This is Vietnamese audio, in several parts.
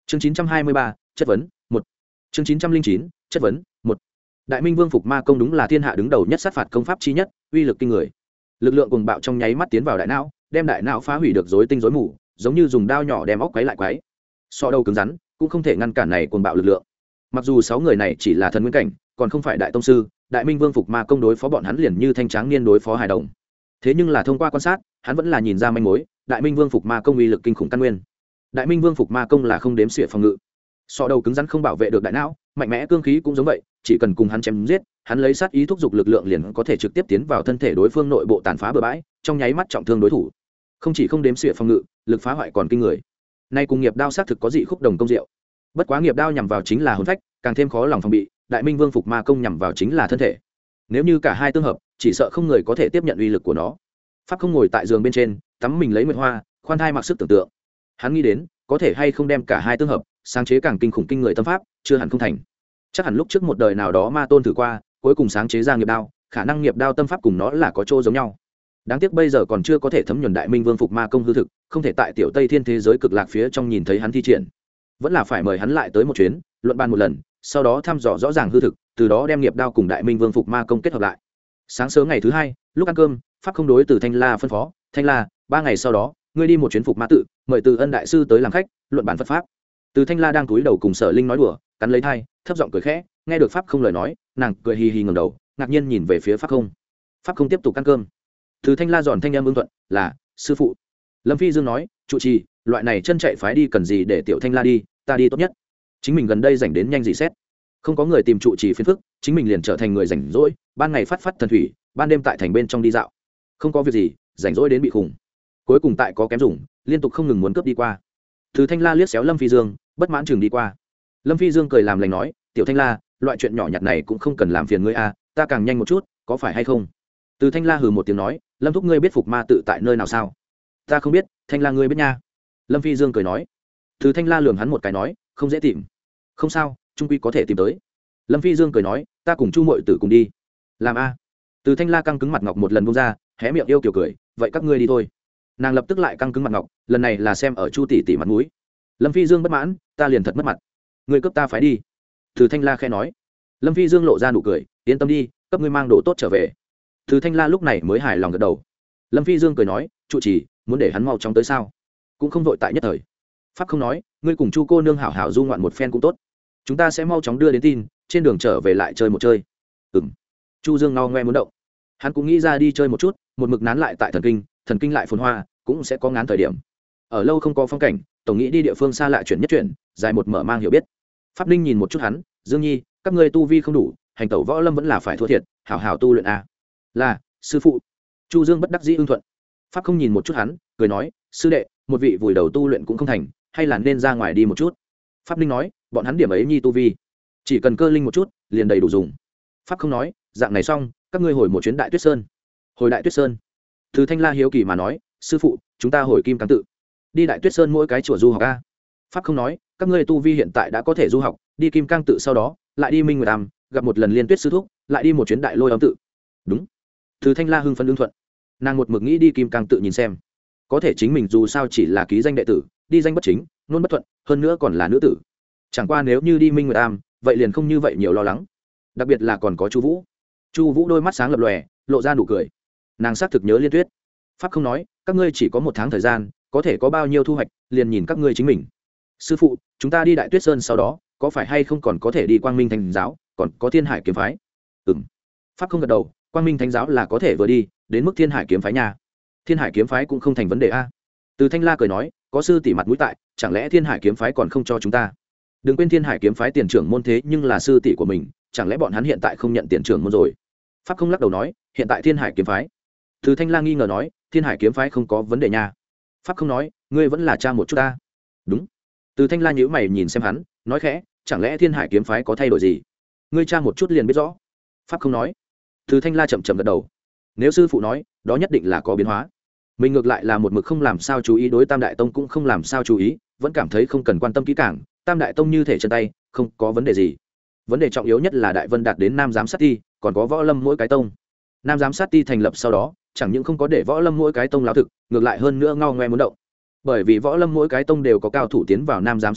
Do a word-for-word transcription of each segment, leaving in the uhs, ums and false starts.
chương chín trăm hai mươi ba, chất vấn một. chương chín trăm linh chín, chất vấn một. Đại Minh Vương Phục Ma Công đúng là thiên hạ đứng đầu nhất sát phạt công pháp chi nhất, uy lực kinh người. Lực lượng cuồng bạo trong nháy mắt tiến vào đại não, đem đại não phá hủy được rối tinh rối mù, giống như dùng đao nhỏ đem óc quấy lại quấy. So đầu cứng rắn, cũng không thể ngăn cản này cuồng bạo lực lượng. Mặc dù sáu người này chỉ là thần nguyên cảnh, còn không phải đại tông sư, Đại Minh Vương Phục Ma Công đối phó bọn hắn liền như thanh tráng niên đối phó hài đồng. Thế nhưng là thông qua quan sát, hắn vẫn là nhìn ra manh mối, Đại Minh Vương Phục Ma Công uy lực kinh khủng căn nguyên. Đại Minh Vương Phục Ma Công là không đếm xỉa phòng ngự. So đầu cứng rắn không bảo vệ được đại não, mạnh mẽ cương khí cũng giống vậy, chỉ cần cùng hắn chém giết, hắn lấy sát ý thúc giục lực lượng liền có thể trực tiếp tiến vào thân thể đối phương nội bộ tàn phá bừa bãi, trong nháy mắt trọng thương đối thủ. Không chỉ không đếm xỉa phòng ngự, lực phá hoại còn kinh người. Nay cùng nghiệp đao xác thực có dị khúc đồng công diệu. Bất quá nghiệp đao nhằm vào chính là hồn phách, càng thêm khó lòng phòng bị, Đại Minh Vương Phục Ma Công nhằm vào chính là thân thể. Nếu như cả hai tương hợp, chỉ sợ không người có thể tiếp nhận uy lực của nó. Pháp không ngồi tại giường bên trên, tắm mình lấy nguyệt hoa, khoan thai mặc sức tưởng tượng. Hắn nghĩ đến, có thể hay không đem cả hai tương hợp, sáng chế càng kinh khủng kinh người tâm pháp, chưa hẳn không thành. Chắc hẳn lúc trước một đời nào đó ma tôn thử qua, cuối cùng sáng chế ra nghiệp đao, khả năng nghiệp đao tâm pháp cùng nó là có chỗ giống nhau. Đáng tiếc bây giờ còn chưa có thể thấm nhuần Đại Minh Vương Phục Ma Công hư thực, không thể tại tiểu Tây Thiên thế giới cực lạc phía trong nhìn thấy hắn thi triển. Vẫn là phải mời hắn lại tới một chuyến, luận bàn một lần, sau đó thăm dò rõ ràng hư thực, từ đó đem nghiệp đao cùng Đại Minh Vương Phục Ma Công kết hợp lại. Sáng sớm ngày thứ hai, lúc ăn cơm, pháp không đối từ Thanh La phân phó, Thanh La, ba ngày sau đó, ngươi đi một chuyến Phục Ma tự, mời Từ Ân đại sư tới làm khách, luận bàn Phật pháp. Từ Thanh La đang cúi đầu cùng Sở Linh nói đùa, cắn lấy thai, thấp giọng cười khẽ, nghe được pháp không lời nói, nàng cười hì hì ngẩng đầu, ngạc nhiên nhìn về phía pháp không. Pháp không tiếp tục ăn cơm. Từ Thanh La giòn thanh âm ưng thuận, là sư phụ. Lâm Phi Dương nói, trụ trì, loại này chân chạy phái đi cần gì để tiểu Thanh La đi, ta đi tốt nhất. Chính mình gần đây rảnh đến nhanh dị xét, không có người tìm trụ trì phiền phức, chính mình liền trở thành người rảnh rỗi, ban ngày phát phát thần thủy, ban đêm tại thành bên trong đi dạo, không có việc gì, rảnh rỗi đến bị khủng. Cuối cùng tại có kém dùng, liên tục không ngừng muốn cướp đi qua. Từ Thanh La liếc xéo Lâm Phi Dương, bất mãn chừng đi qua. Lâm Phi Dương cười làm lành nói, tiểu Thanh La, loại chuyện nhỏ nhặt này cũng không cần làm phiền ngươi a, ta càng nhanh một chút, có phải hay không? Từ Thanh La hừ một tiếng nói, Lâm thúc ngươi biết Phục Ma tự tại nơi nào sao? Ta không biết, Thanh La ngươi biết nha. Lâm Phi Dương cười nói. Từ Thanh La lườm hắn một cái nói, không dễ tìm. Không sao, trung quy có thể tìm tới. Lâm Phi Dương cười nói, ta cùng Chu muội tử cùng đi. Làm a? Từ Thanh La căng cứng mặt ngọc một lần buông ra, hé miệng yêu kiều cười, vậy các ngươi đi thôi. Nàng lập tức lại căng cứng mặt ngọc, lần này là xem ở Chu tỷ tỷ mặt mũi. Lâm Phi Dương bất mãn, ta liền thật mất mặt. Ngươi cấp ta phải đi. Từ Thanh La khẽ nói. Lâm Phi Dương lộ ra nụ cười, yên tâm đi, cấp ngươi mang đồ tốt trở về. Từ Thanh La lúc này mới hài lòng gật đầu. Lâm Phi Dương cười nói, trụ trì, muốn để hắn mau chóng tới sao? Cũng không vội tại nhất thời. Pháp không nói, ngươi cùng Chu cô nương hảo hảo du ngoạn một phen cũng tốt. Chúng ta sẽ mau chóng đưa đến tin, trên đường trở về lại chơi một chơi. Ừm. Chu Dương ngao ngoe muốn động. Hắn cũng nghĩ ra đi chơi một chút, một mực nán lại tại thần kinh, thần kinh lại phồn hoa, cũng sẽ có ngán thời điểm. Ở lâu không có phong cảnh, tổng nghĩ đi địa phương xa lạ chuyển nhất chuyển, dài một mở mang hiểu biết. Pháp Ninh nhìn một chút hắn, Dương Nhi, các ngươi tu vi không đủ, hành tẩu võ lâm vẫn là phải thua thiệt, hảo hảo tu luyện a. Là, sư phụ. Chu Dương bất đắc dĩ ưng thuận. Pháp không nhìn một chút hắn, cười nói, sư đệ, một vị vùi đầu tu luyện cũng không thành, hay là nên ra ngoài đi một chút. Pháp Ninh nói, bọn hắn điểm ấy nhi tu vi, chỉ cần cơ linh một chút, liền đầy đủ dùng. Pháp không nói, dạng này xong, các ngươi hồi một chuyến Đại Tuyết Sơn. Hồi Đại Tuyết Sơn. Từ Thanh La hiếu kỳ mà nói, sư phụ, chúng ta hồi Kim Cang tự. Đi Đại Tuyết Sơn mỗi cái chùa du học a. Pháp không nói, các ngươi tu vi hiện tại đã có thể du học, đi Kim Cang tự sau đó, lại đi Minh Nguyệt Am, gặp một lần Liên Tuyết sư thúc, lại đi một chuyến Đại Lôi Âm tự. Đúng. Từ Thanh La hưng phấn lương thuận. Nàng một mực nghĩ đi Kim Cang tự nhìn xem, có thể chính mình dù sao chỉ là ký danh đệ tử, đi danh bất chính, luôn bất thuận, hơn nữa còn là nữ tử. Chẳng qua nếu như đi Minh Nguyệt Am, vậy liền không như vậy nhiều lo lắng. Đặc biệt là còn có Chu Vũ. Chu Vũ đôi mắt sáng lập lòe, lộ ra nụ cười. Nàng xác thực nhớ Liên Tuyết. Pháp không nói, các ngươi chỉ có một tháng thời gian, có thể có bao nhiêu thu hoạch, liền nhìn các ngươi chính mình. Sư phụ, chúng ta đi Đại Tuyết Sơn sau đó, có phải hay không còn có thể đi Quang Minh Thánh giáo, còn có Thiên Hải kiếm phái? Ừm. Pháp không gật đầu, Quang Minh Thánh giáo là có thể vừa đi, đến mức Thiên Hải kiếm phái nha. Thiên Hải kiếm phái cũng không thành vấn đề a. Từ Thanh La cười nói, có sư tỷ mặt mũi tại, chẳng lẽ Thiên Hải kiếm phái còn không cho chúng ta? Đừng quên Thiên Hải kiếm phái tiền trưởng môn thế nhưng là sư tỷ của mình, chẳng lẽ bọn hắn hiện tại không nhận tiền trưởng môn rồi? Pháp không lắc đầu nói, hiện tại Thiên Hải kiếm phái. Từ Thanh La nghi ngờ nói, Thiên Hải kiếm phái không có vấn đề nha. Pháp không nói, ngươi vẫn là cha một chút ta. Đúng. Từ Thanh La nhíu mày nhìn xem hắn, nói khẽ, chẳng lẽ Thiên Hải kiếm phái có thay đổi gì? Ngươi cha một chút liền biết rõ. Pháp không nói. Từ Thanh La chậm chậm gật đầu. Nếu sư phụ nói, đó nhất định là có biến hóa. Mình ngược lại là một mực không làm sao chú ý, đối Tam Đại Tông cũng không làm sao chú ý, vẫn cảm thấy không cần quan tâm kỹ càng, Tam Đại Tông như thể chân tay, không có vấn đề gì. Vấn đề trọng yếu nhất là Đại Vân đạt đến Nam giám sát ti, còn có Võ Lâm mỗi cái tông. Nam giám sát ti thành lập sau đó, chẳng những không có để Võ Lâm mỗi cái tông láo thực, ngược lại hơn nữa ngao ngoe muốn động. Bởi vì Võ Lâm mỗi cái tông đều có cao thủ tiến vào Nam giám sát ti,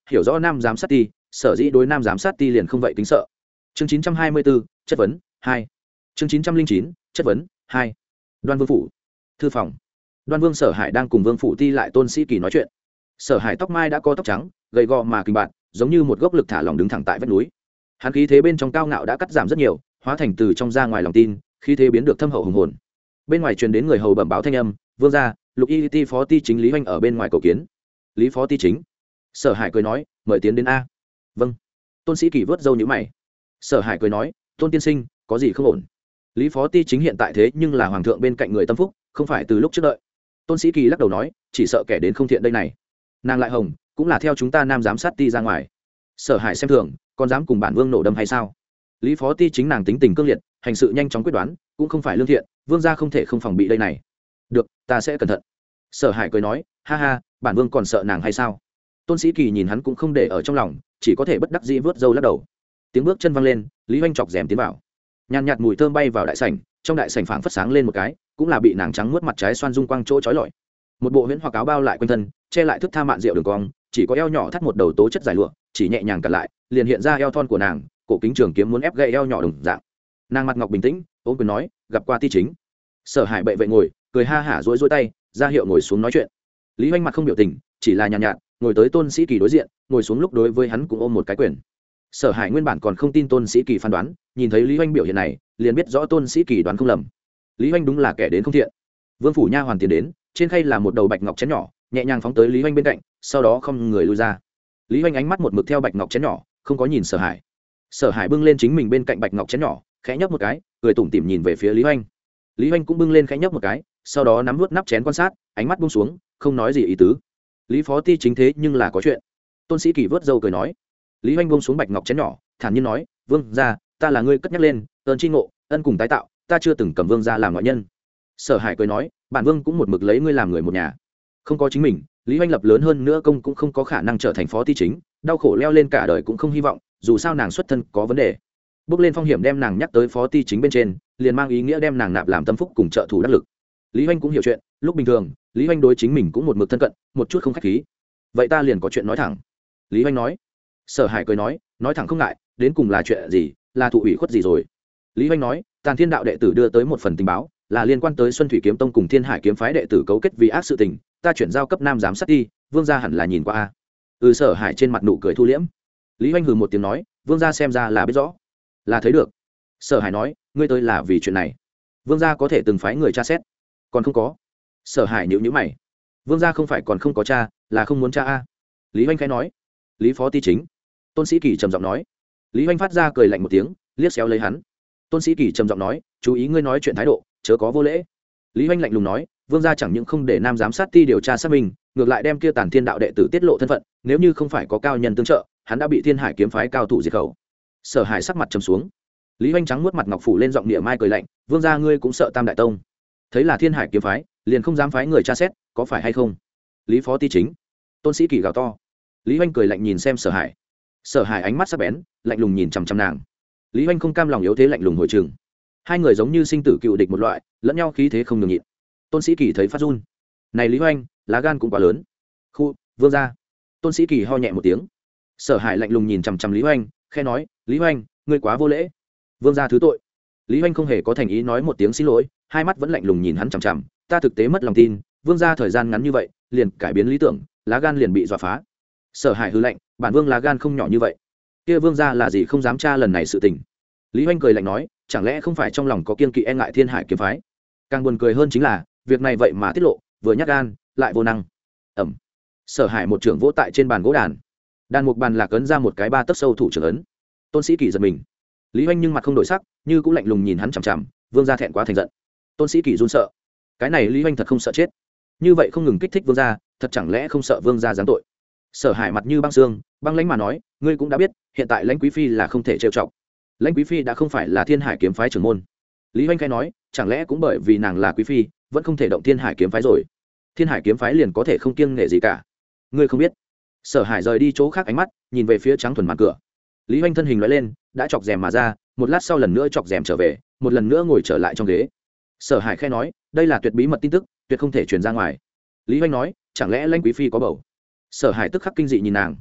hiểu rõ nam giám sát ti, sở dĩ đối nam giám sát ti liền không vậy kính sợ. Chương chín trăm hai mươi bốn, chất vấn hai. Chương chín trăm linh chín, chất vấn hai. Đoan Vương phủ, thư phòng. Đoan Vương Sở Hải đang cùng Vương phủ ti lại Tôn Sĩ Kỳ nói chuyện. Sở Hải tóc mai đã có tóc trắng, gầy gò mà kinh bạt, giống như một gốc lực thả lỏng đứng thẳng tại vách núi. Hắn khí thế bên trong cao ngạo đã cắt giảm rất nhiều, hóa thành từ trong ra ngoài lòng tin, khí thế biến được thâm hậu hùng hồn. Bên ngoài truyền đến người hầu bẩm báo thanh âm, "Vương gia, Lục Y ti phó ti chính Lý Hoành ở bên ngoài cầu kiến." "Lý phó ti chính?" Sở Hải cười nói, "Mời tiến đến a." "Vâng." Tôn Sĩ Kỳ vớt râu nhíu mày. Sở Hải cười nói, "Tôn tiên sinh, có gì không ổn?" Lý phó ti chính hiện tại thế nhưng là hoàng thượng bên cạnh người tâm phúc, không phải từ lúc trước đợi. Tôn Sĩ Kỳ lắc đầu nói, "Chỉ sợ kẻ đến không thiện đây này." Nàng lại hồng, cũng là theo chúng ta nam giám sát ti ra ngoài. Sở Hải xem thường, còn dám cùng bản vương nổ đâm hay sao? Lý phó ti chính nàng tính tình cương liệt, hành sự nhanh chóng quyết đoán, cũng không phải lương thiện, vương gia không thể không phòng bị đây này. Được, ta sẽ cẩn thận. Sở Hải cười nói, ha ha, bản vương còn sợ nàng hay sao? Tôn Sĩ Kỳ nhìn hắn cũng không để ở trong lòng, chỉ có thể bất đắc dĩ vớt râu lắc đầu. Tiếng bước chân văng lên, Lý Hoành chọc rèm tiến vào. Nhàn nhạt mùi thơm bay vào đại sảnh, trong đại sảnh phảng phất sáng lên một cái, cũng là bị nàng trắng muốt mặt trái xoan dung quang chỗ chói lọi. Một bộ huyễn hoặc áo bao lại quanh thân, che lại thức tha mạn rượu đường cong, chỉ có eo nhỏ thắt một đầu tố chất dài lụa, chỉ nhẹ nhàng cắt lại, liền hiện ra eo thon của nàng, cổ kính trường kiếm muốn ép gãy eo nhỏ đồng dạng. Nàng mặt ngọc bình tĩnh, ôm quyền nói, gặp qua ti chính. Sở Hải bệ vệ ngồi, cười ha hả duỗi duỗi tay, ra hiệu ngồi xuống nói chuyện. Lý Hoành mặt không biểu tình, chỉ là nhàn nhạt, nhạt ngồi tới Tôn Sĩ Kỳ đối diện, ngồi xuống lúc đối với hắn cũng ôm một cái quyền. Sở Hải nguyên bản còn không tin Tôn Sĩ Kỳ phán đoán, nhìn thấy Lý Hoành biểu hiện này, liền biết rõ Tôn Sĩ Kỳ đoán không lầm. Lý Hoành đúng là kẻ đến không thiện. Vương phủ nha hoàn tiến đến, trên khay là một đầu bạch ngọc chén nhỏ, nhẹ nhàng phóng tới Lý Hoành bên cạnh, sau đó không người lui ra. Lý Hoành ánh mắt một mực theo bạch ngọc chén nhỏ, không có nhìn Sở Hải. Sở Hải bưng lên chính mình bên cạnh bạch ngọc chén nhỏ, khẽ nhấp một cái, cười tủm tỉm nhìn về phía Lý Hoành. Lý Hoành cũng bưng lên khẽ nhấp một cái, sau đó nắm nuốt nắp chén quan sát, ánh mắt buông xuống, không nói gì ý tứ. Lý phó ti chính thế nhưng là có chuyện. Tôn Sĩ Kỳ vớt râu cười nói. Lý Hoành buông xuống bạch ngọc chén nhỏ, thản nhiên nói, vương gia, ta là người cất nhắc lên, ơn chi ngộ, ân cùng tái tạo, ta chưa từng cầm vương gia làm ngoại nhân. Sở Hải cười nói, bản vương cũng một mực lấy ngươi làm người một nhà, không có chính mình, Lý Hoành lập lớn hơn nữa công cũng không có khả năng trở thành phó ti chính, đau khổ leo lên cả đời cũng không hy vọng, dù sao nàng xuất thân có vấn đề. Bước lên phong hiểm đem nàng nhắc tới phó ti chính bên trên, liền mang ý nghĩa đem nàng nạp làm tâm phúc cùng trợ thủ đắc lực. Lý Hoành cũng hiểu chuyện, lúc bình thường, Lý Hoành đối chính mình cũng một mực thân cận, một chút không khách khí. Vậy ta liền có chuyện nói thẳng. Lý Hoành nói. Sở Hải cười nói, nói thẳng không ngại, đến cùng là chuyện gì, là thụ ủy khuất gì rồi? Lý Hoành nói, Tàn Thiên đạo đệ tử đưa tới một phần tình báo, là liên quan tới Xuân Thủy Kiếm Tông cùng Thiên Hải kiếm phái đệ tử cấu kết vì ác sự tình, ta chuyển giao cấp nam giám sát đi, vương gia hẳn là nhìn qua a. Ừ. Sở Hải trên mặt nụ cười thu liễm. Lý Hoành hừ một tiếng nói, vương gia xem ra là biết rõ, là thấy được. Sở Hải nói, ngươi tới là vì chuyện này, vương gia có thể từng phái người tra xét, còn không có. Sở Hải nhíu nhíu mày, vương gia không phải còn không có tra, là không muốn tra a. Lý Hoành khẽ nói, Lý phó ti chính. Tôn Sĩ Kỳ trầm giọng nói. Lý Hoành phát ra cười lạnh một tiếng, liếc xéo lấy hắn. Tôn Sĩ Kỳ trầm giọng nói, chú ý ngươi nói chuyện thái độ, chớ có vô lễ. Lý Hoành lạnh lùng nói, vương gia chẳng những không để nam giám sát ti điều tra xác minh, ngược lại đem kia Tàn Thiên đạo đệ tử tiết lộ thân phận, nếu như không phải có cao nhân tương trợ, hắn đã bị Thiên Hải kiếm phái cao thủ diệt khẩu. Sở Hải sắc mặt trầm xuống. Lý Hoành trắng muốt mặt ngọc phủ lên giọng địa mai cười lạnh, vương gia ngươi cũng sợ Tam đại tông? Thấy là Thiên Hải kiếm phái, liền không dám phái người tra xét, có phải hay không? Lý phó ti chính. Tôn Sĩ Kỳ gào to. Lý Hoành cười lạnh nhìn xem Sở Hải. Sở Hải ánh mắt sắc bén, lạnh lùng nhìn chằm chằm nàng. Lý Hoành không cam lòng yếu thế lạnh lùng hồi trường. Hai người giống như sinh tử cựu địch một loại, lẫn nhau khí thế không nhường nhịn. Tôn Sĩ Kỳ thấy phát run. Này Lý Hoành, lá gan cũng quá lớn. Khu, vương gia. Tôn Sĩ Kỳ ho nhẹ một tiếng. Sở Hải lạnh lùng nhìn chằm chằm Lý Hoành, khẽ nói, Lý Hoành, ngươi quá vô lễ. Vương gia thứ tội. Lý Hoành không hề có thành ý nói một tiếng xin lỗi, hai mắt vẫn lạnh lùng nhìn hắn chằm chằm. Ta thực tế mất lòng tin, vương gia thời gian ngắn như vậy, liền cải biến lý tưởng, lá gan liền bị dọa phá. Sở Hải hừ lạnh, bản vương lá gan không nhỏ như vậy. Kia vương gia là gì không dám tra lần này sự tình? Lý Hoành cười lạnh nói, chẳng lẽ không phải trong lòng có kiên kỵ e ngại Thiên Hải kiếm phái? Càng buồn cười hơn chính là, việc này vậy mà tiết lộ, vừa nhát gan, lại vô năng. Ẩm. Sở Hải một trưởng vỗ tại trên bàn gỗ đàn. Đàn mục bàn lạc ấn ra một cái ba tấc sâu thủ trưởng ấn. Tôn Sĩ Kỳ giật mình. Lý Hoành nhưng mặt không đổi sắc, như cũng lạnh lùng nhìn hắn chằm chằm, vương gia thẹn quá thành giận. Tôn Sĩ Kỳ run sợ. Cái này Lý Hoành thật không sợ chết. Như vậy không ngừng kích thích vương gia, thật chẳng lẽ không sợ vương gia giáng tội? Sở Hải mặt như băng xương, băng lãnh mà nói, ngươi cũng đã biết, hiện tại Lãnh quý phi là không thể trêu chọc. Lãnh quý phi đã không phải là Thiên Hải kiếm phái trưởng môn. Lý Hoành khẽ nói, chẳng lẽ cũng bởi vì nàng là quý phi, vẫn không thể động Thiên Hải kiếm phái rồi? Thiên Hải kiếm phái liền có thể không kiêng nể gì cả? Ngươi không biết. Sở Hải rời đi chỗ khác ánh mắt, nhìn về phía trắng thuần màn cửa. Lý Hoành thân hình lóe lên, đã chọc rèm mà ra, một lát sau lần nữa chọc rèm trở về, một lần nữa ngồi trở lại trong ghế. Sở Hải khẽ nói, đây là tuyệt bí mật tin tức, tuyệt không thể truyền ra ngoài. Lý Hoành nói, chẳng lẽ Lãnh quý phi có bầu? Sở Hải tức khắc kinh dị nhìn nàng.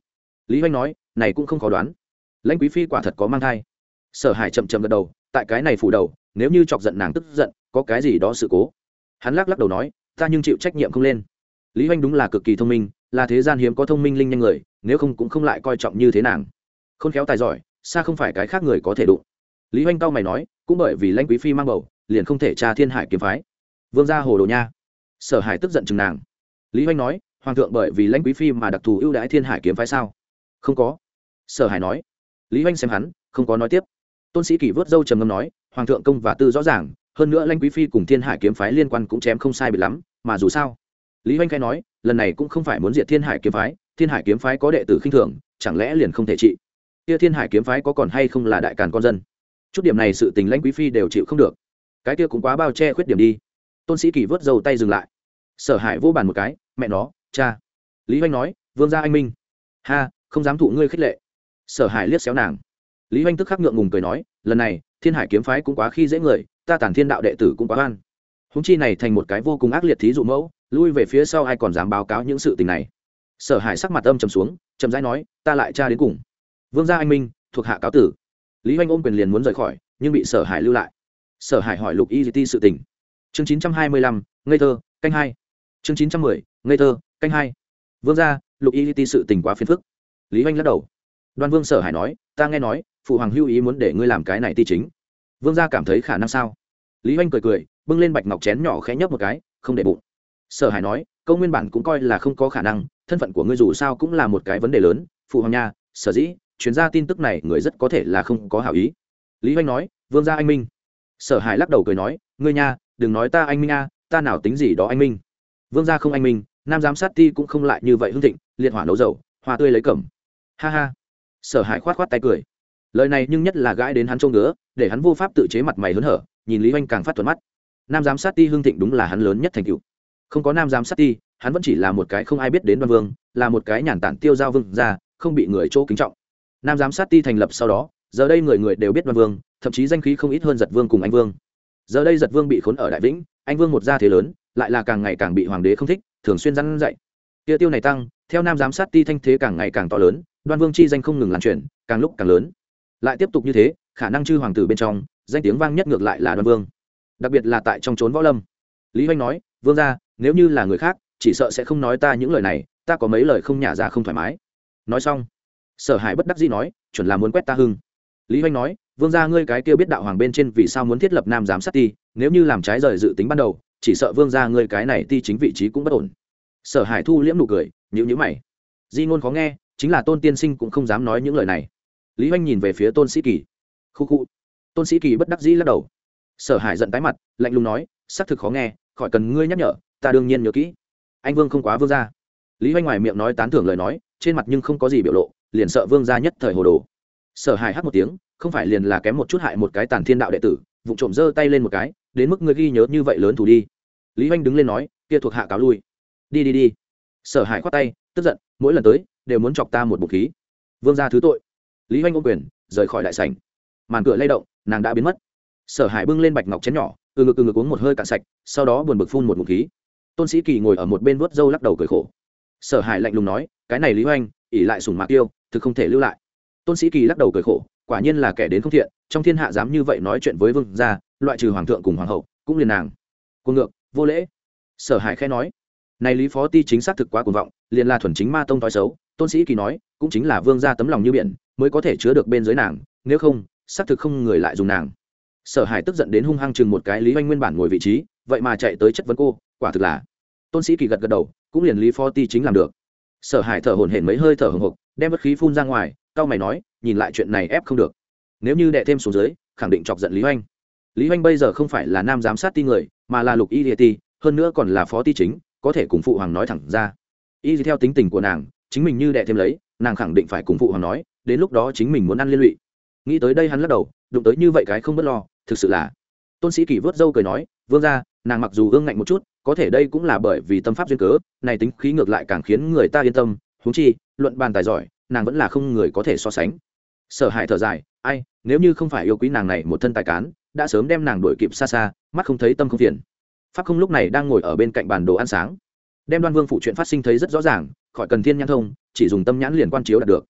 Lý Hoành nói, này cũng không khó đoán. Lãnh quý phi quả thật có mang thai. Sở Hải chậm chậm gật đầu, tại cái này phủ đầu, nếu như chọc giận nàng tức giận, có cái gì đó sự cố. Hắn lắc lắc đầu nói, ta nhưng chịu trách nhiệm không lên. Lý Hoành đúng là cực kỳ thông minh, là thế gian hiếm có thông minh linh nhanh người, nếu không cũng không lại coi trọng như thế nàng. Khôn khéo tài giỏi, xa không phải cái khác người có thể đụng. Lý Hoành cao mày nói, cũng bởi vì Lãnh quý phi mang bầu, liền không thể tra Thiên Hải kiếm phái. Vương gia hồ đồ nha. Sở Hải tức giận chừng nàng. Lý Hoành nói, hoàng thượng bởi vì Lãnh quý phi mà đặc thù ưu đãi Thiên Hải kiếm phái sao? Không có. Sở Hải nói. Lý Hoành xem hắn, không có nói tiếp. Tôn Sĩ Kỳ vớt râu trầm ngâm nói, hoàng thượng công và tư rõ ràng, hơn nữa Lãnh quý phi cùng Thiên Hải kiếm phái liên quan cũng chém không sai biệt lắm, mà dù sao. Lý Hoành khai nói, lần này cũng không phải muốn diệt Thiên Hải kiếm phái, Thiên Hải kiếm phái có đệ tử khinh thường, chẳng lẽ liền không thể trị? Kia Thiên Hải kiếm phái có còn hay không là đại càn con dân? Chút điểm này sự tình Lãnh quý phi đều chịu không được. Cái kia cũng quá bao che khuyết điểm đi. Tôn Sĩ Kỳ vớt râu tay dừng lại. Sở Hải vô bàn một cái, mẹ nó, cha. Lý Hoành nói, vương gia anh minh. Ha, không dám thụ ngươi khích lệ. Sở Hải liếc xéo nàng. Lý Hoành tức khắc ngượng ngùng cười nói, lần này Thiên Hải kiếm phái cũng quá khi dễ người, ta Tản Thiên đạo đệ tử cũng quá oan. Húng chi này thành một cái vô cùng ác liệt thí dụ mẫu, lui về phía sau ai còn dám báo cáo những sự tình này. Sở Hải sắc mặt âm trầm xuống, chậm rãi nói, ta lại tra đến cùng. Vương gia anh minh, thuộc hạ cáo tử. Lý Hoành ôm quyền liền muốn rời khỏi, nhưng bị Sở Hải lưu lại. Sở Hải hỏi Lục Y Ti sự tình. Chương chín trăm hai mươi lăm, ngây thơ, canh hai. Chương chín trăm mười, ngây thơ, canh hai. Vương gia, Lục Y Ti sự tình quá phiền phức. Lý Hoành lắc đầu. Đoan Vương Sở Hải nói, ta nghe nói, phụ hoàng hưu ý muốn để ngươi làm cái này ti chính. Vương gia cảm thấy khả năng sao? Lý Hoành cười cười, bưng lên bạch ngọc chén nhỏ khẽ nhấp một cái, không để bụng. Sở Hải nói, câu nguyên bản cũng coi là không có khả năng, thân phận của ngươi dù sao cũng là một cái vấn đề lớn, phụ hoàng nha, sở dĩ chuyến ra tin tức này người rất có thể là không có hảo ý. Lý Hoành nói, vương gia anh minh. Sở Hải lắc đầu cười nói, ngươi nha, đừng nói ta anh minh a, ta nào tính gì đó anh minh. Vương gia không anh minh, nam giám sát ti cũng không lại như vậy hưng thịnh, liệt hỏa nấu dầu, hoa tươi lấy cẩm. Ha ha. Sở Hải khoát khoát tay cười. Lời này nhưng nhất là gãi đến hắn trông ngứa, để hắn vô pháp tự chế mặt mày hớn hở, nhìn Lý Hoành càng phát thuận mắt. Nam giám sát ti hưng thịnh đúng là hắn lớn nhất thành tựu. Không có nam giám sát ti, hắn vẫn chỉ là một cái không ai biết đến Đoan Vương, là một cái nhàn tản tiêu giao vương gia, không bị người chỗ kính trọng. Nam giám sát ti thành lập sau đó, giờ đây người người đều biết Đoan Vương, thậm chí danh khí không ít hơn Giật Vương cùng Anh Vương. Giờ đây Giật Vương bị khốn ở Đại Vĩnh, Anh Vương một gia thế lớn, lại là càng ngày càng bị hoàng đế không thích, thường xuyên răn dạy. Tiêu tiêu này tăng, theo nam giám sát ti thanh thế càng ngày càng to lớn, Đoan Vương chi danh không ngừng lan truyền, càng lúc càng lớn. Lại tiếp tục như thế, khả năng chư hoàng tử bên trong, danh tiếng vang nhất ngược lại là Đoan Vương. Đặc biệt là tại trong chốn võ lâm. Lý Hoành nói, vương gia, nếu như là người khác, chỉ sợ sẽ không nói ta những lời này, ta có mấy lời không nhả ra không thoải mái. Nói xong, Sở Hải bất đắc dĩ nói, chuẩn là muốn quét ta hưng. Lý Hoành nói, vương gia ngươi cái kia biết đạo hoàng bên trên vì sao muốn thiết lập nam giám sát ti, nếu như làm trái rời dự tính ban đầu, chỉ sợ vương gia ngươi cái này ti chính vị trí cũng bất ổn. Sở Hải thu liễm nụ cười, nhíu nhíu mày. Di ngôn khó nghe, chính là Tôn tiên sinh cũng không dám nói những lời này. Lý Hoành nhìn về phía Tôn Sĩ Kỳ. Khu khu. Tôn Sĩ Kỳ bất đắc dĩ lắc đầu. Sở Hải giận tái mặt, lạnh lùng nói, xác thực khó nghe, khỏi cần ngươi nhắc nhở, ta đương nhiên nhớ kỹ. Anh vương không quá vương gia. Lý Hoành ngoài miệng nói tán thưởng lời nói, trên mặt nhưng không có gì biểu lộ, liền sợ vương gia nhất thời hồ đồ. Sở Hải hắt một tiếng, không phải liền là kém một chút hại một cái Tản Thiên đạo đệ tử, vụng trộm giơ tay lên một cái, đến mức ngươi ghi nhớ như vậy lớn thủ đi. Lý Hoành đứng lên nói, kia thuộc hạ cáo lui. Đi đi đi. Sở Hải khoát tay, tức giận, mỗi lần tới đều muốn chọc ta một bụng khí. Vương gia thứ tội. Lý Hoành ôm quyền, rời khỏi đại sảnh. Màn cửa lay động, nàng đã biến mất. Sở Hải bưng lên bạch ngọc chén nhỏ, từ ngực từ ngực uống một hơi cạn sạch, sau đó buồn bực phun một ngụm khí. Tôn Sĩ Kỳ ngồi ở một bên vuốt râu lắc đầu cười khổ. Sở Hải lạnh lùng nói, cái này Lý Hoành, ỷ lại sủng mạc yêu, thực không thể lưu lại. Tôn Sĩ Kỳ lắc đầu cười khổ, quả nhiên là kẻ đến không thiện, trong thiên hạ dám như vậy nói chuyện với vương gia, loại trừ hoàng thượng cùng hoàng hậu, cũng liền nàng. Cuồng ngược, vô lễ. Sở Hải khẽ nói, này Lý phó ti chính xác thực quá cuồng vọng, liền là thuần chính ma tông thói xấu. Tôn Sĩ Kỳ nói, cũng chính là vương gia tấm lòng như biển, mới có thể chứa được bên dưới nàng, nếu không, xác thực không người lại dùng nàng. Sở Hải tức giận đến hung hăng chừng một cái Lý Hoành nguyên bản ngồi vị trí, vậy mà chạy tới chất vấn cô, quả thực là. Tôn Sĩ Kỳ gật gật đầu, cũng liền Lý phó ti chính làm được. Sở Hải thở hổn hển mấy hơi thở hổn hộc, đem bất khí phun ra ngoài, cau mày nói, nhìn lại chuyện này ép không được, nếu như đệ thêm xuống dưới, khẳng định chọc giận Lý Hoành. Lý Hoành bây giờ không phải là nam giám sát ti người, mà là Lục Y Ti, hơn nữa còn là phó ti chính, có thể cùng phụ hoàng nói thẳng ra. Y theo tính tình của nàng, chính mình như đệ thêm lấy, nàng khẳng định phải cùng phụ hoàng nói, đến lúc đó chính mình muốn ăn liên lụy. Nghĩ tới đây hắn lắc đầu, đụng tới như vậy cái không bất lo, thực sự là. Tôn Sĩ Kỳ vớt râu cười nói, vương gia, nàng mặc dù ương ngạnh một chút, có thể đây cũng là bởi vì tâm pháp duyên cớ, này tính khí ngược lại càng khiến người ta yên tâm, huống chi, luận bàn tài giỏi, nàng vẫn là không người có thể so sánh. Sở Hải thở dài, ai, nếu như không phải yêu quý nàng này một thân tài cán, đã sớm đem nàng đuổi kịp xa xa, mắt không thấy tâm không phiền. Pháp Không lúc này đang ngồi ở bên cạnh bàn đồ ăn sáng, đem Đoan Vương phụ chuyện phát sinh thấy rất rõ ràng, khỏi cần thiên nhãn thông, chỉ dùng tâm nhãn liền quan chiếu đạt được.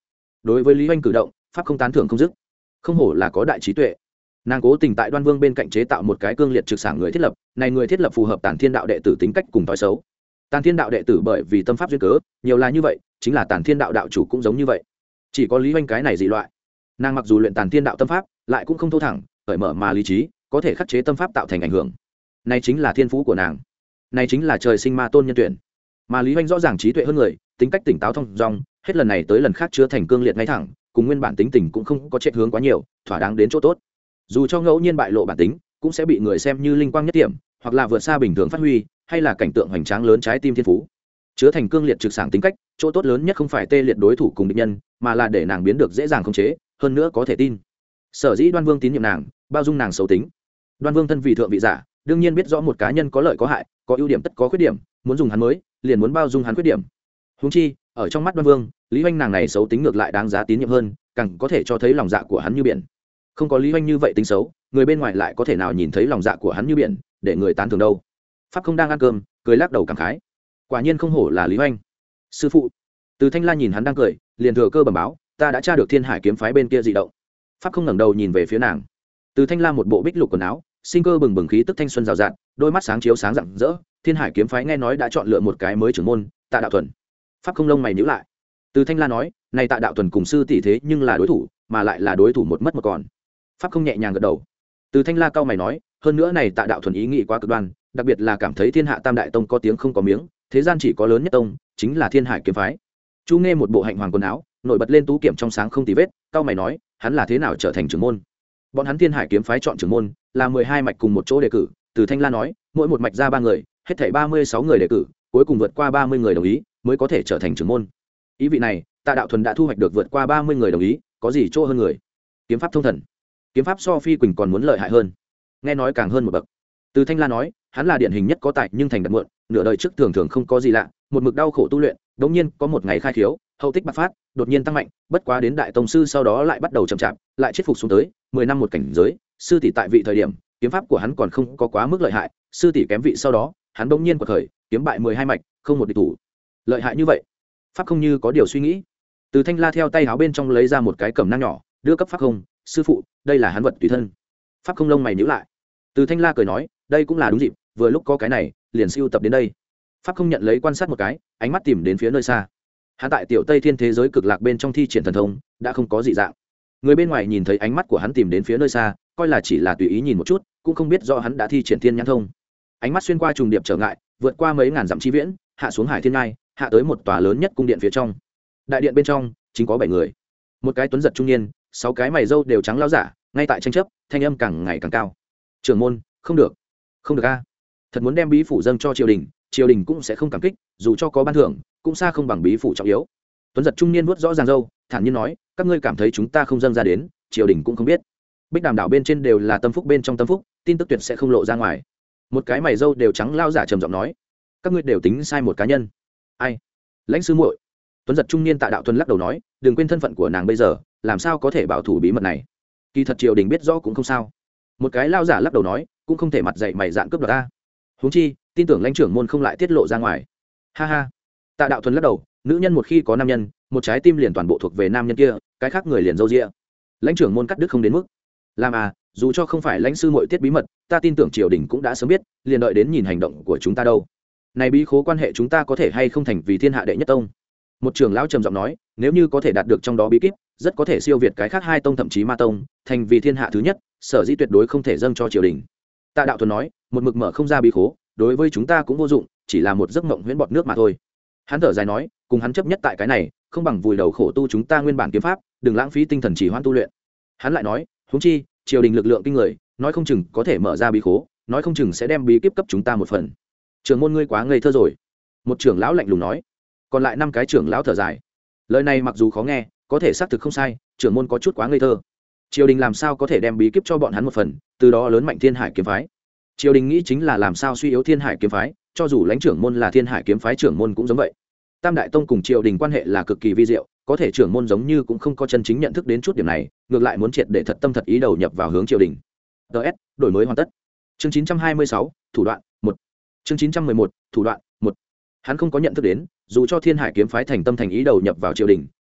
đối với lý oanh cử động pháp không tán thưởng không dứt. Không hổ là có đại trí tuệ. Nàng cố tình tại Đoan Vương bên cạnh chế tạo một cái cương liệt trực sảng người thiết lập, này người thiết lập phù hợp Tản Thiên đạo đệ tử tính cách cùng thói xấu. Tản Thiên đạo đệ tử bởi vì tâm pháp duyên cớ nhiều là như vậy, chính là Tản Thiên đạo đạo chủ cũng giống như vậy. Chỉ có lý oanh cái này dị loại. Nàng mặc dù luyện Tản Thiên đạo tâm pháp lại cũng không thô thẳng cởi mở mà lý trí, có thể khắc chế tâm pháp tạo thành ảnh hưởng. Này chính là thiên phú của nàng, này chính là trời sinh ma tôn nhân tuyển. Mà lý oanh rõ ràng trí tuệ hơn người, tính cách tỉnh táo thông dong, hết lần này tới lần khác chứa thành cương liệt ngay thẳng, cùng nguyên bản tính tình cũng không có chạy hướng quá nhiều, thỏa đáng đến chỗ tốt. Dù cho ngẫu nhiên bại lộ bản tính, cũng sẽ bị người xem như linh quang nhất điểm, hoặc là vượt xa bình thường phát huy, hay là cảnh tượng hoành tráng lớn trái tim thiên phú. Chứa thành cương liệt trực sảng tính cách, chỗ tốt lớn nhất không phải tê liệt đối thủ cùng địch nhân, mà là để nàng biến được dễ dàng khống chế, hơn nữa có thể tin. Sở dĩ Đoan Vương tín nhiệm nàng, bao dung nàng xấu tính. Đoan Vương thân vì thượng vị giả, đương nhiên biết rõ một cá nhân có lợi có hại, có ưu điểm tất có khuyết điểm, muốn dùng hắn mới, liền muốn bao dung hắn khuyết điểm. Huống chi, ở trong mắt Đoan Vương, Lý Hoành nàng này xấu tính ngược lại đáng giá tín nhiệm hơn, càng có thể cho thấy lòng dạ của hắn như biển. Không có Lý Hoành như vậy tính xấu, người bên ngoài lại có thể nào nhìn thấy lòng dạ của hắn như biển, để người tán thưởng đâu. Pháp không đang ăn cơm, cười lắc đầu cảm khái. Quả nhiên không hổ là Lý Hoành. Sư phụ. Từ Thanh La nhìn hắn đang cười, liền thừa cơ bẩm báo, ta đã tra được Thiên Hải kiếm phái bên kia dị động. Pháp không ngẩng đầu nhìn về phía nàng. Từ Thanh La một bộ bích lục quần áo, sinh cơ bừng bừng khí tức thanh xuân rào rạt, đôi mắt sáng chiếu sáng rạng rỡ. Thiên Hải kiếm phái nghe nói đã chọn lựa một cái mới trưởng môn, Tạ Đạo Thuần. Pháp không lông mày nhíu lại. Từ Thanh La nói, này Tạ Đạo Thuần cùng sư tỷ thế nhưng là đối thủ, mà lại là đối thủ một mất một còn. Pháp không nhẹ nhàng gật đầu. Từ Thanh La cau mày nói, hơn nữa này Tạ Đạo Thuần ý nghĩ quá cực đoan, đặc biệt là cảm thấy Thiên Hạ Tam Đại Tông có tiếng không có miếng, thế gian chỉ có lớn nhất tông, chính là Thiên Hải kiếm phái. Chu Nghe một bộ hạnh hoàng quần áo, nổi bật lên tú kiểm trong sáng không tì vết, cau mày nói, hắn là thế nào trở thành trưởng môn? Bọn hắn Thiên Hải kiếm phái chọn trưởng môn, là mười hai mạch cùng một chỗ đề cử, Từ Thanh La nói, mỗi một mạch ra ba người, hết thảy ba mươi sáu người đề cử, cuối cùng vượt qua ba mươi người đồng ý, mới có thể trở thành trưởng môn. Ý vị này, Tạ Đạo Thuần đã thu hoạch được vượt qua ba mươi người đồng ý, có gì chỗ hơn người? Kiếm pháp thông thần, kiếm pháp so Phi Quỳnh còn muốn lợi hại hơn, nghe nói càng hơn một bậc. Từ Thanh La nói, hắn là điển hình nhất có tài nhưng thành đặt muộn, nửa đời trước thường thường không có gì lạ, một mực đau khổ tu luyện, đống nhiên có một ngày khai khiếu, hậu tích bạc phát, đột nhiên tăng mạnh, bất quá đến đại tông sư sau đó lại bắt đầu chậm chạp, lại chết phục xuống tới, mười năm một cảnh giới, sư tỷ tại vị thời điểm, kiếm pháp của hắn còn không có quá mức lợi hại, sư tỷ kém vị sau đó, hắn đống nhiên quật khởi, kiếm bại mười hai mạch, không một địch thủ. Lợi hại như vậy. Pháp không như có điều suy nghĩ. Từ Thanh La theo tay áo bên trong lấy ra một cái cẩm nang nhỏ, đưa cấp Pháp không, sư phụ, đây là hắn vật tùy thân. Pháp không lông mày nhíu lại. Từ Thanh La cười nói, đây cũng là đúng dịp, vừa lúc có cái này, liền siêu tập đến đây. Pháp không nhận lấy quan sát một cái, ánh mắt tìm đến phía nơi xa. Hắn tại tiểu Tây Thiên thế giới cực lạc bên trong thi triển thần thông, đã không có dị dạng. Người bên ngoài nhìn thấy ánh mắt của hắn tìm đến phía nơi xa, coi là chỉ là tùy ý nhìn một chút, cũng không biết rõ hắn đã thi triển thiên nhãn thông. Ánh mắt xuyên qua trùng điệp trở ngại, vượt qua mấy ngàn dặm chi viễn, hạ xuống hải thiên ngai, hạ tới một tòa lớn nhất cung điện phía trong. Đại điện bên trong chính có bảy người, một cái tuấn giật trung niên, sáu cái mày râu đều trắng lão giả, ngay tại tranh chấp, thanh âm càng ngày càng cao. Trưởng môn, không được, không được a, thật muốn đem bí phủ dâng cho triều đình, triều đình cũng sẽ không cảm kích, dù cho có ban thưởng, cũng xa không bằng bí phủ trọng yếu. Tuấn giật trung niên vuốt rõ ràng râu, thản nhiên nói, các ngươi cảm thấy chúng ta không dâng ra đến, triều đình cũng không biết. Bích Đàm đảo bên trên đều là tâm phúc bên trong tâm phúc, tin tức tuyệt sẽ không lộ ra ngoài. Một cái mày râu đều trắng lao giả trầm giọng nói, các ngươi đều tính sai một cá nhân. Ai? Lãnh sư muội. Tuấn giật trung niên Tạ Đạo Thuần lắc đầu nói, đừng quên thân phận của nàng bây giờ, làm sao có thể bảo thủ bí mật này? Kỳ thật triều đình biết rõ cũng không sao. Một cái lao giả lắc đầu nói, cũng không thể mặt dạy mày dạn cướp đoạt ta. Huống chi, tin tưởng lãnh trưởng môn không lại tiết lộ ra ngoài. Ha ha. Tạ Đạo Thuần lắc đầu, nữ nhân một khi có nam nhân, một trái tim liền toàn bộ thuộc về nam nhân kia, cái khác người liền dâu dịa. Lãnh trưởng môn cắt đứt không đến mức. Làm à, dù cho không phải lãnh sư muội tiết bí mật, ta tin tưởng triều đình cũng đã sớm biết, liền đợi đến nhìn hành động của chúng ta đâu. Này bí khố quan hệ chúng ta có thể hay không thành vì thiên hạ đệ nhất tông? Một trưởng lão trầm giọng nói, nếu như có thể đạt được trong đó bí kíp, rất có thể siêu việt cái khác hai tông thậm chí ma tông, thành vì thiên hạ thứ nhất, sở dĩ tuyệt đối không thể dâng cho triều đình. Tạ Đạo Thuần nói, một mực mở không ra bí khố, đối với chúng ta cũng vô dụng, chỉ là một giấc mộng huyễn bọt nước mà thôi. Hắn thở dài nói, cùng hắn chấp nhất tại cái này, không bằng vùi đầu khổ tu chúng ta nguyên bản kiếm pháp, đừng lãng phí tinh thần chỉ hoãn tu luyện. Hắn lại nói, huống chi, triều đình lực lượng kinh người, nói không chừng có thể mở ra bí khố, nói không chừng sẽ đem bí kíp cấp chúng ta một phần. Trưởng môn ngươi quá ngây thơ rồi. Một trưởng lão lạnh lùng nói. Còn lại năm cái trưởng lão thở dài. Lời này mặc dù khó nghe, có thể xác thực không sai, trưởng môn có chút quá ngây thơ. Triều đình làm sao có thể đem bí kíp cho bọn hắn một phần, từ đó lớn mạnh Thiên Hải kiếm phái? Triều đình nghĩ chính là làm sao suy yếu Thiên Hải kiếm phái, cho dù lãnh trưởng môn là Thiên Hải kiếm phái trưởng môn cũng giống vậy. Tam đại tông cùng triều đình quan hệ là cực kỳ vi diệu, có thể trưởng môn giống như cũng không có chân chính nhận thức đến chút điểm này, ngược lại muốn triệt để thật tâm thật ý đầu nhập vào hướng triều đình. ts đổi mới hoàn tất. Chương chín trăm hai mươi sáu, thủ đoạn một. Chương chín trăm mười một, thủ đoạn một. Hắn không có nhận thức đến, dù cho Thiên Hải kiếm phái thành tâm thành ý đầu nhập vào triều đình,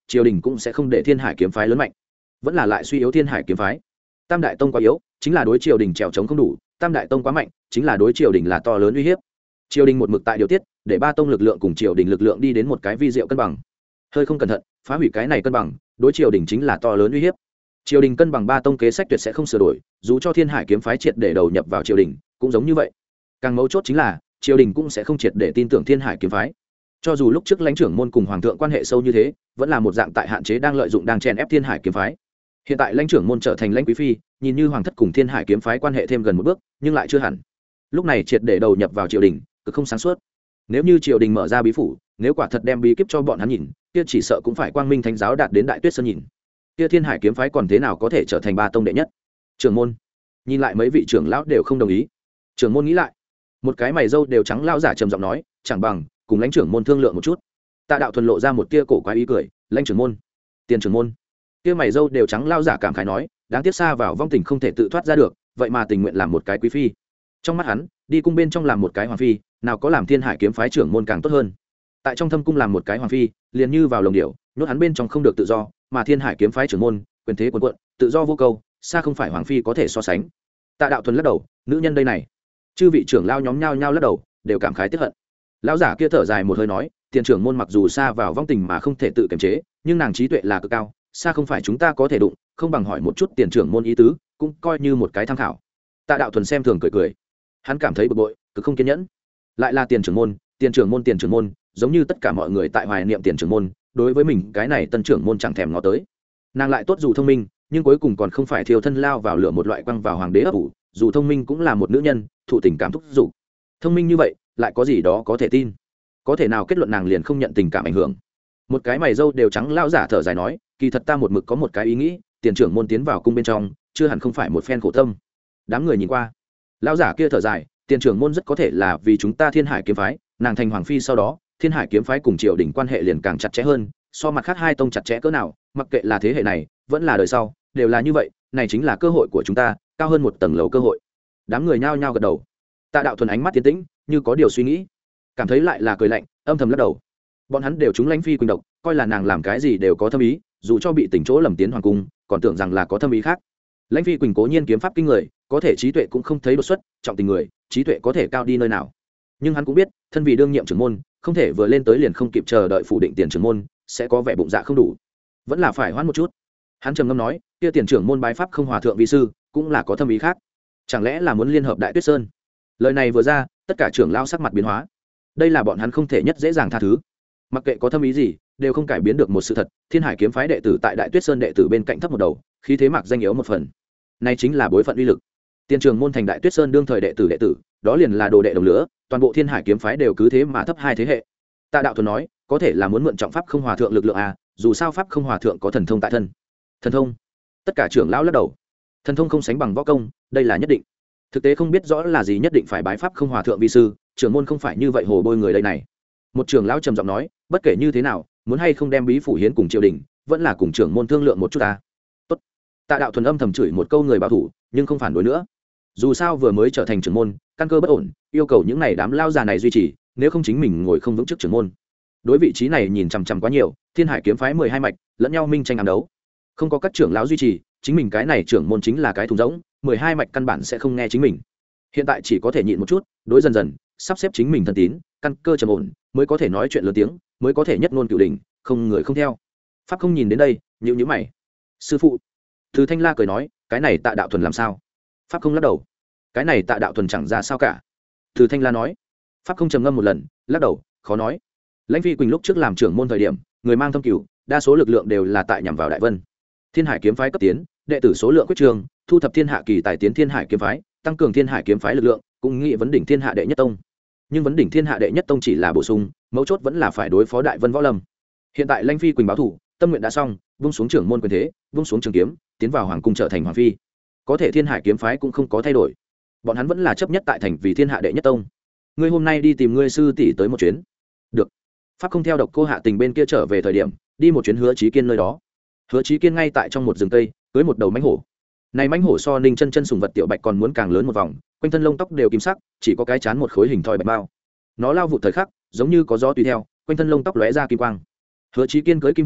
triều đình cũng sẽ không để thiên hải kiếm phái lớn mạnh, vẫn là lại suy yếu thiên hải kiếm phái. Tam đại tông quá yếu chính là đối triều đình trèo trống không đủ, tam đại tông quá mạnh chính là đối triều đình là to lớn uy hiếp. Triều đình một mực tại điều tiết để ba tông lực lượng cùng triều đình lực lượng đi đến một cái vi diệu cân bằng, hơi không cẩn thận phá hủy cái này cân bằng, đối triều đình chính là to lớn uy hiếp. Triều đình cân bằng ba tông kế sách tuyệt sẽ không sửa đổi, dù cho thiên hải kiếm phái triệt để đầu nhập vào triều đình cũng giống như vậy. Càng mấu chốt chính là triều đình cũng sẽ không triệt để tin tưởng thiên hải kiếm phái. Cho dù lúc trước lãnh trưởng môn cùng hoàng thượng quan hệ sâu như thế, vẫn là một dạng tại hạn chế đang lợi dụng đang chèn ép thiên hải kiếm phái. Hiện tại lãnh trưởng môn trở thành lãnh quý phi, nhìn như hoàng thất cùng thiên hải kiếm phái quan hệ thêm gần một bước, nhưng lại chưa hẳn. Lúc này triệt để đầu nhập vào triều đình cực không sáng suốt. Nếu như triều đình mở ra bí phủ, nếu quả thật đem bí kíp cho bọn hắn nhìn, kia chỉ sợ cũng phải quang minh thánh giáo đạt đến đại tuyết sơn nhìn. Kia thiên hải kiếm phái còn thế nào có thể trở thành ba tông đệ nhất? Trưởng môn nhìn lại mấy vị trưởng lão đều không đồng ý. Trưởng môn nghĩ lại, một cái mày râu đều trắng lão giả trầm giọng nói, chẳng bằng cùng lãnh trưởng môn thương lượng một chút. Tạ Đạo Thuần lộ ra một tia cổ quái ý cười, lãnh trưởng môn, tiền trưởng môn. Kia mày râu đều trắng lão giả cảm khái nói, đáng tiếc xa vào vong tình không thể tự thoát ra được, vậy mà tình nguyện làm một cái quý phi. Trong mắt hắn, đi cung bên trong làm một cái hoàng phi, nào có làm thiên hải kiếm phái trưởng môn càng tốt hơn. Tại trong thâm cung làm một cái hoàng phi, liền như vào lồng điểu, nhốt hắn bên trong không được tự do, mà thiên hải kiếm phái trưởng môn, quyền thế cuồn cuộn, tự do vô câu, xa không phải hoàng phi có thể so sánh. Tạ Đạo Thuần lắc đầu, nữ nhân đây này. Chư vị trưởng lao nhóm nhao nhao lắc đầu, đều cảm khái tiếc hận. Lão giả kia thở dài một hơi nói, tiền trưởng môn mặc dù xa vào vong tình mà không thể tự kiềm chế, nhưng nàng trí tuệ là cực cao, xa không phải chúng ta có thể đụng, không bằng hỏi một chút tiền trưởng môn ý tứ, cũng coi như một cái tham khảo. Tạ Đạo Thuần xem thường cười cười, hắn cảm thấy bực bội, cực không kiên nhẫn. Lại là tiền trưởng môn, tiền trưởng môn, tiền trưởng môn, giống như tất cả mọi người tại hoài niệm tiền trưởng môn, đối với mình cái này tân trưởng môn chẳng thèm ngó tới. Nàng lại tốt dù thông minh, nhưng cuối cùng còn không phải thiêu thân lao vào lửa một loại quăng vào hoàng đế ấp ủ, dù thông minh cũng là một nữ nhân, thụ tình cảm thúc giục. Thông minh như vậy, lại có gì đó có thể tin? Có thể nào kết luận nàng liền không nhận tình cảm ảnh hưởng? Một cái mày râu đều trắng lao giả thở dài nói, kỳ thật ta một mực có một cái ý nghĩ, tiền trưởng môn tiến vào cung bên trong, chưa hẳn không phải một phen khổ tâm. Đám người nhìn qua, lao giả kia thở dài, tiền trưởng môn rất có thể là vì chúng ta thiên hải kiếm phái, nàng thành hoàng phi sau đó, thiên hải kiếm phái cùng triều đình quan hệ liền càng chặt chẽ hơn, so mặt khác hai tông chặt chẽ cỡ nào, mặc kệ là thế hệ này vẫn là đời sau, đều là như vậy, này chính là cơ hội của chúng ta, cao hơn một tầng lầu cơ hội. Đám người nhao nhao gật đầu. Tạ Đạo Thuần ánh mắt tiến tĩnh, như có điều suy nghĩ, cảm thấy lại là cười lạnh, âm thầm lắc đầu. Bọn hắn đều chúng lãnh phi quỳnh độc, coi là nàng làm cái gì đều có thâm ý, dù cho bị tỉnh chỗ lầm tiến hoàng cung, còn tưởng rằng là có thâm ý khác. Lãnh phi quỳnh cố nhiên kiếm pháp kinh người, có thể trí tuệ cũng không thấy đột xuất, trọng tình người, trí tuệ có thể cao đi nơi nào. Nhưng hắn cũng biết, thân vì đương nhiệm trưởng môn, không thể vừa lên tới liền không kịp chờ đợi phủ định tiền trưởng môn, sẽ có vẻ bụng dạ không đủ, vẫn là phải hoãn một chút. Hắn trầm ngâm nói, kia tiền trưởng môn bái pháp không hòa thượng vi sư, cũng là có thâm ý khác, chẳng lẽ là muốn liên hợp đại tuyết sơn? Lời này vừa ra, tất cả trưởng lao sắc mặt biến hóa. Đây là bọn hắn không thể nhất dễ dàng tha thứ. Mặc kệ có thâm ý gì, đều không cải biến được một sự thật, thiên hải kiếm phái đệ tử tại đại tuyết sơn đệ tử bên cạnh thấp một đầu, khí thế mặc danh yếu một phần. Này chính là bối phận uy lực. Tiền trưởng môn thành đại tuyết sơn đương thời đệ tử đệ tử, đó liền là đồ đệ đồng lửa, toàn bộ thiên hải kiếm phái đều cứ thế mà thấp hai thế hệ. Tạ Đạo Thuần nói, có thể là muốn mượn trọng pháp không hòa thượng lực lượng à, dù sao pháp không hòa thượng có thần thông tại thân. Thần thông? Tất cả trưởng lão lắc đầu. Thần thông không sánh bằng võ công, đây là nhất định. Thực tế không biết rõ là gì nhất định phải bái pháp không hòa thượng vi sư, trưởng môn không phải như vậy hồ bôi người đây này. Một trưởng lão trầm giọng nói, bất kể như thế nào, muốn hay không đem bí phủ hiến cùng triều đình, vẫn là cùng trưởng môn thương lượng một chút ta. Tốt. Tạ Đạo Thuần âm thầm chửi một câu người bảo thủ, nhưng không phản đối nữa. Dù sao vừa mới trở thành trưởng môn, căn cơ bất ổn, yêu cầu những này đám lao già này duy trì, nếu không chính mình ngồi không vững trước trưởng môn. Đối vị trí này nhìn chằm chằm quá nhiều, thiên hải kiếm phái mười hai mạch, lẫn nhau minh tranh ám đấu. Không có các trưởng lão duy trì, chính mình cái này trưởng môn chính là cái thùng rỗng, mười hai mạch căn bản sẽ không nghe chính mình. Hiện tại chỉ có thể nhịn một chút, đối dần dần, sắp xếp chính mình thân tín, căn cơ trầm ổn, mới có thể nói chuyện lớn tiếng, mới có thể nhất ngôn cửu đỉnh, không người không theo. Pháp không nhìn đến đây, nhíu nhíu mày. Sư phụ. Từ Thanh La cười nói, cái này Tạ Đạo Thuần làm sao? Pháp không lắc đầu. Cái này Tạ Đạo Thuần chẳng ra sao cả. Từ Thanh La nói. Pháp không trầm ngâm một lần, lắc đầu, khó nói. Lãnh Phi Quỳnh lúc trước làm trưởng môn thời điểm, người mang thâm cửu, đa số lực lượng đều là tại nhằm vào Đại Vân. Thiên Hải kiếm phái cấp tiến, đệ tử số lượng quyết trường, thu thập thiên hạ kỳ tài tiến Thiên Hải kiếm phái, tăng cường Thiên Hải kiếm phái lực lượng, cũng nghĩ vấn đỉnh thiên hạ đệ nhất tông. Nhưng vấn đỉnh thiên hạ đệ nhất tông chỉ là bổ sung, mấu chốt vẫn là phải đối phó Đại Vân Võ Lâm. Hiện tại Lãnh Phi Quỳnh báo thủ, tâm nguyện đã xong, vung xuống trưởng môn quyền thế, vung xuống trường kiếm, tiến vào hoàng cung trở thành hoàng phi. Có thể Thiên Hải kiếm phái cũng không có thay đổi, bọn hắn vẫn là chấp nhất tại thành vì thiên hạ đệ nhất tông. Ngươi hôm nay đi tìm ngươi sư tỷ tới một chuyến. Được. Pháp không theo Độc Cô Hạ Tình bên kia trở về thời điểm, đi một chuyến Hứa Chí Kiên nơi đó. Hứa Chí Kiên ngay tại trong một rừng cây, cưới một đầu mãnh hổ. Này mãnh hổ so Ninh Chân Chân sùng vật tiểu bạch còn muốn càng lớn một vòng, quanh thân lông tóc đều kim sắc, chỉ có cái chán một khối hình thoi bạch bao. Nó lao vụ thời khắc, giống như có gió tùy theo, quanh thân lông tóc lóe ra kim quang. Hứa Chí Kiên cưới kim hổ,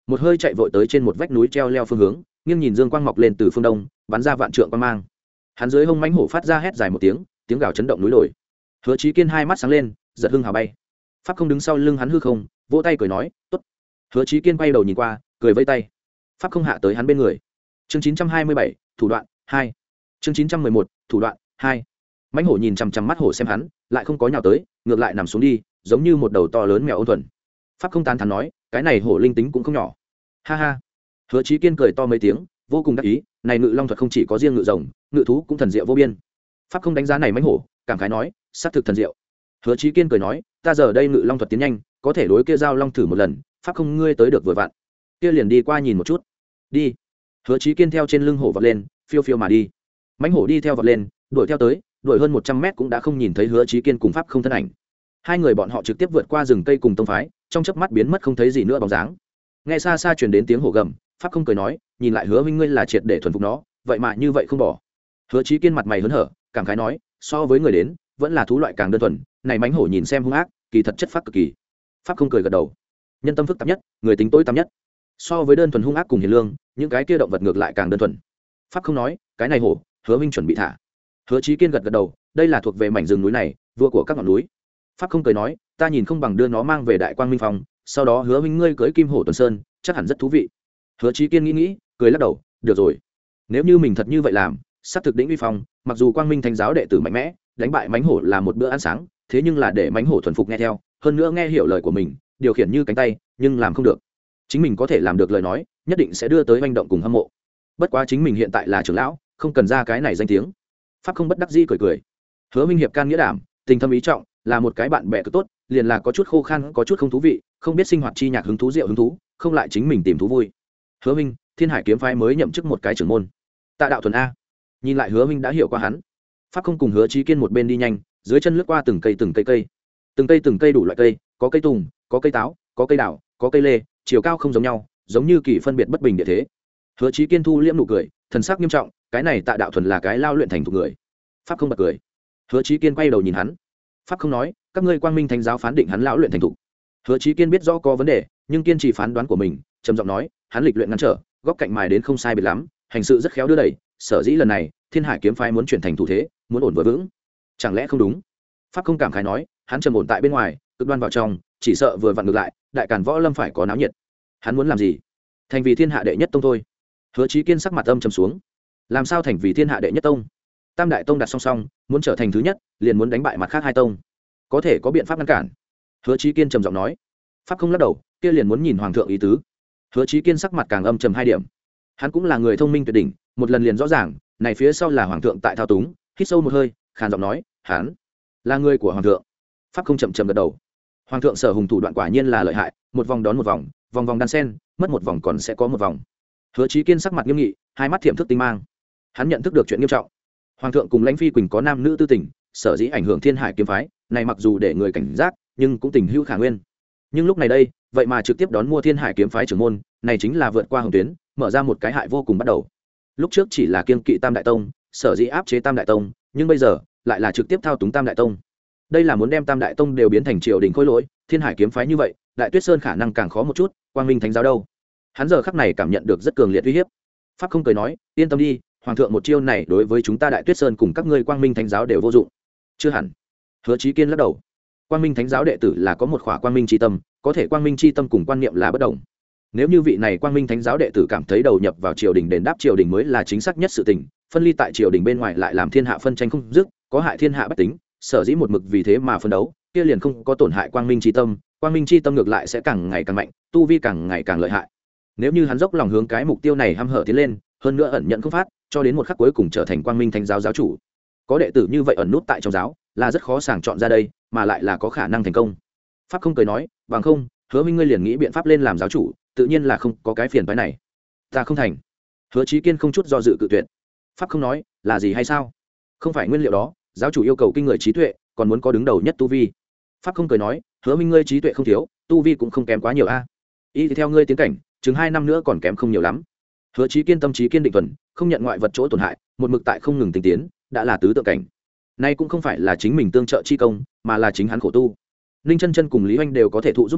một hơi chạy vội tới trên một vách núi treo leo phương hướng, nghiêng nhìn dương quang mọc lên từ phương đông, bắn ra vạn trượng quang mang. Hắn dưới hông mãnh hổ phát ra hét dài một tiếng, tiếng gào chấn động núi đồi. Hứa Chí Kiên hai mắt sáng lên, giật hưng hào bay. Pháp không đứng sau lưng hắn hư không, vỗ tay cười nói, "Tốt." Hứa Chí Kiên quay đầu nhìn qua, cười vẫy tay. Pháp không hạ tới hắn bên người. Chương chín trăm hai mươi bảy, thủ đoạn hai. Chương chín trăm mười một, thủ đoạn hai. Mãnh hổ nhìn chằm chằm mắt hổ xem hắn, lại không có nhào tới, ngược lại nằm xuống đi, giống như một đầu to lớn mèo ôn thuần. Pháp không tán thán nói, cái này hổ linh tính cũng không nhỏ. Ha ha. Hứa Chí Kiên cười to mấy tiếng, vô cùng đắc ý, này ngự long thuật không chỉ có riêng ngự rồng, ngự thú cũng thần diệu vô biên. Pháp không đánh giá này mãnh hổ, cảm khái nói, xác thực thần diệu. Hứa Chí Kiên cười nói, ta giờ đây ngự long thuật tiến nhanh, có thể đối kia giao long thử một lần, pháp không ngươi tới được vừa vặn. Kia liền đi qua nhìn một chút. Đi. Hứa Chí Kiên theo trên lưng hổ vọt lên, phiêu phiêu mà đi. Mãnh hổ đi theo vọt lên, đuổi theo tới, đuổi hơn một trăm mét cũng đã không nhìn thấy Hứa Chí Kiên cùng pháp không thân ảnh. Hai người bọn họ trực tiếp vượt qua rừng cây cùng tông phái, trong chớp mắt biến mất không thấy gì nữa bóng dáng. Nghe xa xa truyền đến tiếng hổ gầm, pháp không cười nói, nhìn lại Hứa huynh ngươi là triệt để thuần phục nó, vậy mà như vậy không bỏ. Hứa Chí Kiên mặt mày hớn hở, cảm khái nói, so với người đến, vẫn là thú loại càng đơn thuần, này mãnh hổ nhìn xem hung ác, kỳ thật chất phác cực kỳ. Pháp không cười gật đầu. Nhân tâm phức tạp nhất, người tính tối tăm nhất. So với đơn thuần hung ác cùng hiền lương, những cái kia động vật ngược lại càng đơn thuần. Pháp không nói, cái này hổ, Hứa huynh chuẩn bị thả. Hứa Chí Kiên gật gật đầu, đây là thuộc về mảnh rừng núi này, vua của các ngọn núi. Pháp không cười nói, ta nhìn không bằng đưa nó mang về Đại Quang Minh Phòng, sau đó Hứa huynh ngươi cưỡi Kim Hổ Tuần Sơn, chắc hẳn rất thú vị. Hứa Chí Kiên nghĩ nghĩ, cười lắc đầu, được rồi. Nếu như mình thật như vậy làm, sắp thực đỉnh uy phong, mặc dù Quang Minh Thánh giáo đệ tử mạnh mẽ, đánh bại mãnh hổ là một bữa ăn sáng, thế nhưng là để mãnh hổ thuần phục nghe theo, hơn nữa nghe hiểu lời của mình, điều khiển như cánh tay, nhưng làm không được. Chính mình có thể làm được lời nói, nhất định sẽ đưa tới manh động cùng hâm mộ. Bất quá chính mình hiện tại là trưởng lão, không cần ra cái này danh tiếng. Pháp không bất đắc dĩ cười cười. Hứa minh hiệp can nghĩa đảm, tình thâm ý trọng, là một cái bạn bè cực tốt, liền là có chút khô khan, có chút không thú vị, không biết sinh hoạt chi nhạc hứng thú rượu hứng thú, không lại chính mình tìm thú vui. Hứa minh, Thiên Hải kiếm phái mới nhậm chức một cái trưởng môn. Tạ đạo thuần a. Nhìn lại Hứa minh đã hiểu qua hắn. Pháp không cùng Hứa Chí Kiên một bên đi nhanh, dưới chân lướt qua từng cây từng cây cây. Từng cây từng cây đủ loại cây, có cây tùng, có cây táo, có cây đào, có cây lê, chiều cao không giống nhau, giống như kỳ phân biệt bất bình địa thế. Hứa Chí Kiên thu liễm nụ cười, thần sắc nghiêm trọng, cái này Tạ đạo thuần là cái lao luyện thành thục người. Pháp không bật cười. Hứa Chí Kiên quay đầu nhìn hắn. Pháp không nói, các ngươi Quang Minh Thánh giáo phán định hắn lão luyện thành thục. Hứa Chí Kiên biết rõ có vấn đề, nhưng kiên trì phán đoán của mình, trầm giọng nói, hắn lịch luyện ngăn trở, góc cạnh mài đến không sai biệt lắm, hành sự rất khéo đưa đẩy, sở dĩ lần này, Thiên Hải kiếm phái muốn chuyển thành thủ thế, muốn ổn vừa vững. Chẳng lẽ không đúng? Pháp không cảm khái nói, hắn trầm ổn tại bên ngoài, cực đoan vào trong, chỉ sợ vừa vặn ngược lại, đại càn võ lâm phải có náo nhiệt. Hắn muốn làm gì? Thành vì thiên hạ đệ nhất tông thôi. Hứa Chí Kiên sắc mặt âm trầm xuống. Làm sao thành vì thiên hạ đệ nhất tông? Tam đại tông đặt song song, muốn trở thành thứ nhất, liền muốn đánh bại mặt khác hai tông. Có thể có biện pháp ngăn cản. Hứa Chí Kiên trầm giọng nói. Pháp không lắc đầu, kia liền muốn nhìn hoàng thượng ý tứ. Hứa Chí Kiên sắc mặt càng âm trầm hai điểm. Hắn cũng là người thông minh tuyệt đỉnh, một lần liền rõ ràng, này phía sau là hoàng thượng tại thao túng. Hít sâu một hơi, khàn giọng nói, hắn là người của hoàng thượng. Pháp không chậm chậm gật đầu. Hoàng thượng sở hùng thủ đoạn quả nhiên là lợi hại, một vòng đón một vòng, vòng vòng đan sen, mất một vòng còn sẽ có một vòng. Hứa Chí Kiên sắc mặt nghiêm nghị, hai mắt thiểm thức tinh mang. Hắn nhận thức được chuyện nghiêm trọng. Hoàng thượng cùng Lãnh Phi Quỳnh có nam nữ tư tình, sở dĩ ảnh hưởng Thiên Hải kiếm phái, này mặc dù để người cảnh giác, nhưng cũng tình hữu khả nguyên. Nhưng lúc này đây, vậy mà trực tiếp đón mua Thiên Hải kiếm phái trưởng môn, này chính là vượt qua hồng tuyến, mở ra một cái hại vô cùng bắt đầu. Lúc trước chỉ là kiêng kỵ Tam đại tông, sở dĩ áp chế Tam đại tông, nhưng bây giờ lại là trực tiếp thao túng Tam đại tông. Đây là muốn đem Tam đại tông đều biến thành triều đình khối lỗi, Thiên Hải kiếm phái như vậy, Đại Tuyết Sơn khả năng càng khó một chút, Quang Minh Thánh giáo đâu. Hắn giờ khắc này cảm nhận được rất cường liệt uy hiếp. Pháp không cười nói, yên tâm đi, hoàng thượng một chiêu này đối với chúng ta Đại Tuyết Sơn cùng các ngươi Quang Minh Thánh giáo đều vô dụng. Chưa hẳn. Hứa Chí Kiên lắc đầu. Quang Minh Thánh giáo đệ tử là có một khỏa quang minh chi tâm, có thể quang minh chi tâm cùng quan niệm là bất đồng. Nếu như vị này Quang Minh Thánh giáo đệ tử cảm thấy đầu nhập vào triều đình đền đáp triều đình mới là chính xác nhất sự tình, phân ly tại triều đình bên ngoài lại làm thiên hạ phân tranh không dứt, có hại thiên hạ bách tính, sở dĩ một mực vì thế mà phân đấu, kia liền không có tổn hại quang minh chi tâm, quang minh chi tâm ngược lại sẽ càng ngày càng mạnh, tu vi càng ngày càng lợi hại. Nếu như hắn dốc lòng hướng cái mục tiêu này hăm hở tiến lên, hơn nữa ẩn nhận không phát, cho đến một khắc cuối cùng trở thành Quang Minh Thánh giáo giáo chủ. Có đệ tử như vậy ẩn nút tại trong giáo, là rất khó sàng chọn ra đây, mà lại là có khả năng thành công. Pháp không cười nói, bằng không, Hứa minh ngươi liền nghĩ biện pháp lên làm giáo chủ, tự nhiên là không có cái phiền phức này. Ta không thành. Hứa Chí Kiên không chút do dự cự tuyệt. Pháp không nói, là gì hay sao? Không phải nguyên liệu đó, giáo chủ yêu cầu kinh người trí tuệ, còn muốn có đứng đầu nhất tu vi. Pháp không cười nói, Hứa minh ngươi trí tuệ không thiếu, tu vi cũng không kém quá nhiều a. Y theo ngươi tiến cảnh, chừng hai năm nữa còn kém không nhiều lắm. Hứa Chí Kiên tâm trí kiên định thuần, không nhận ngoại vật chỗ tổn hại, một mực tại không ngừng tinh tiến, đã là tứ tượng cảnh. Nay cũng không phải là chính mình tương trợ chi công, mà là chính hắn khổ tu. Ninh Chân Chân cùng Lý Hoành đều có thể thụ giúp mình,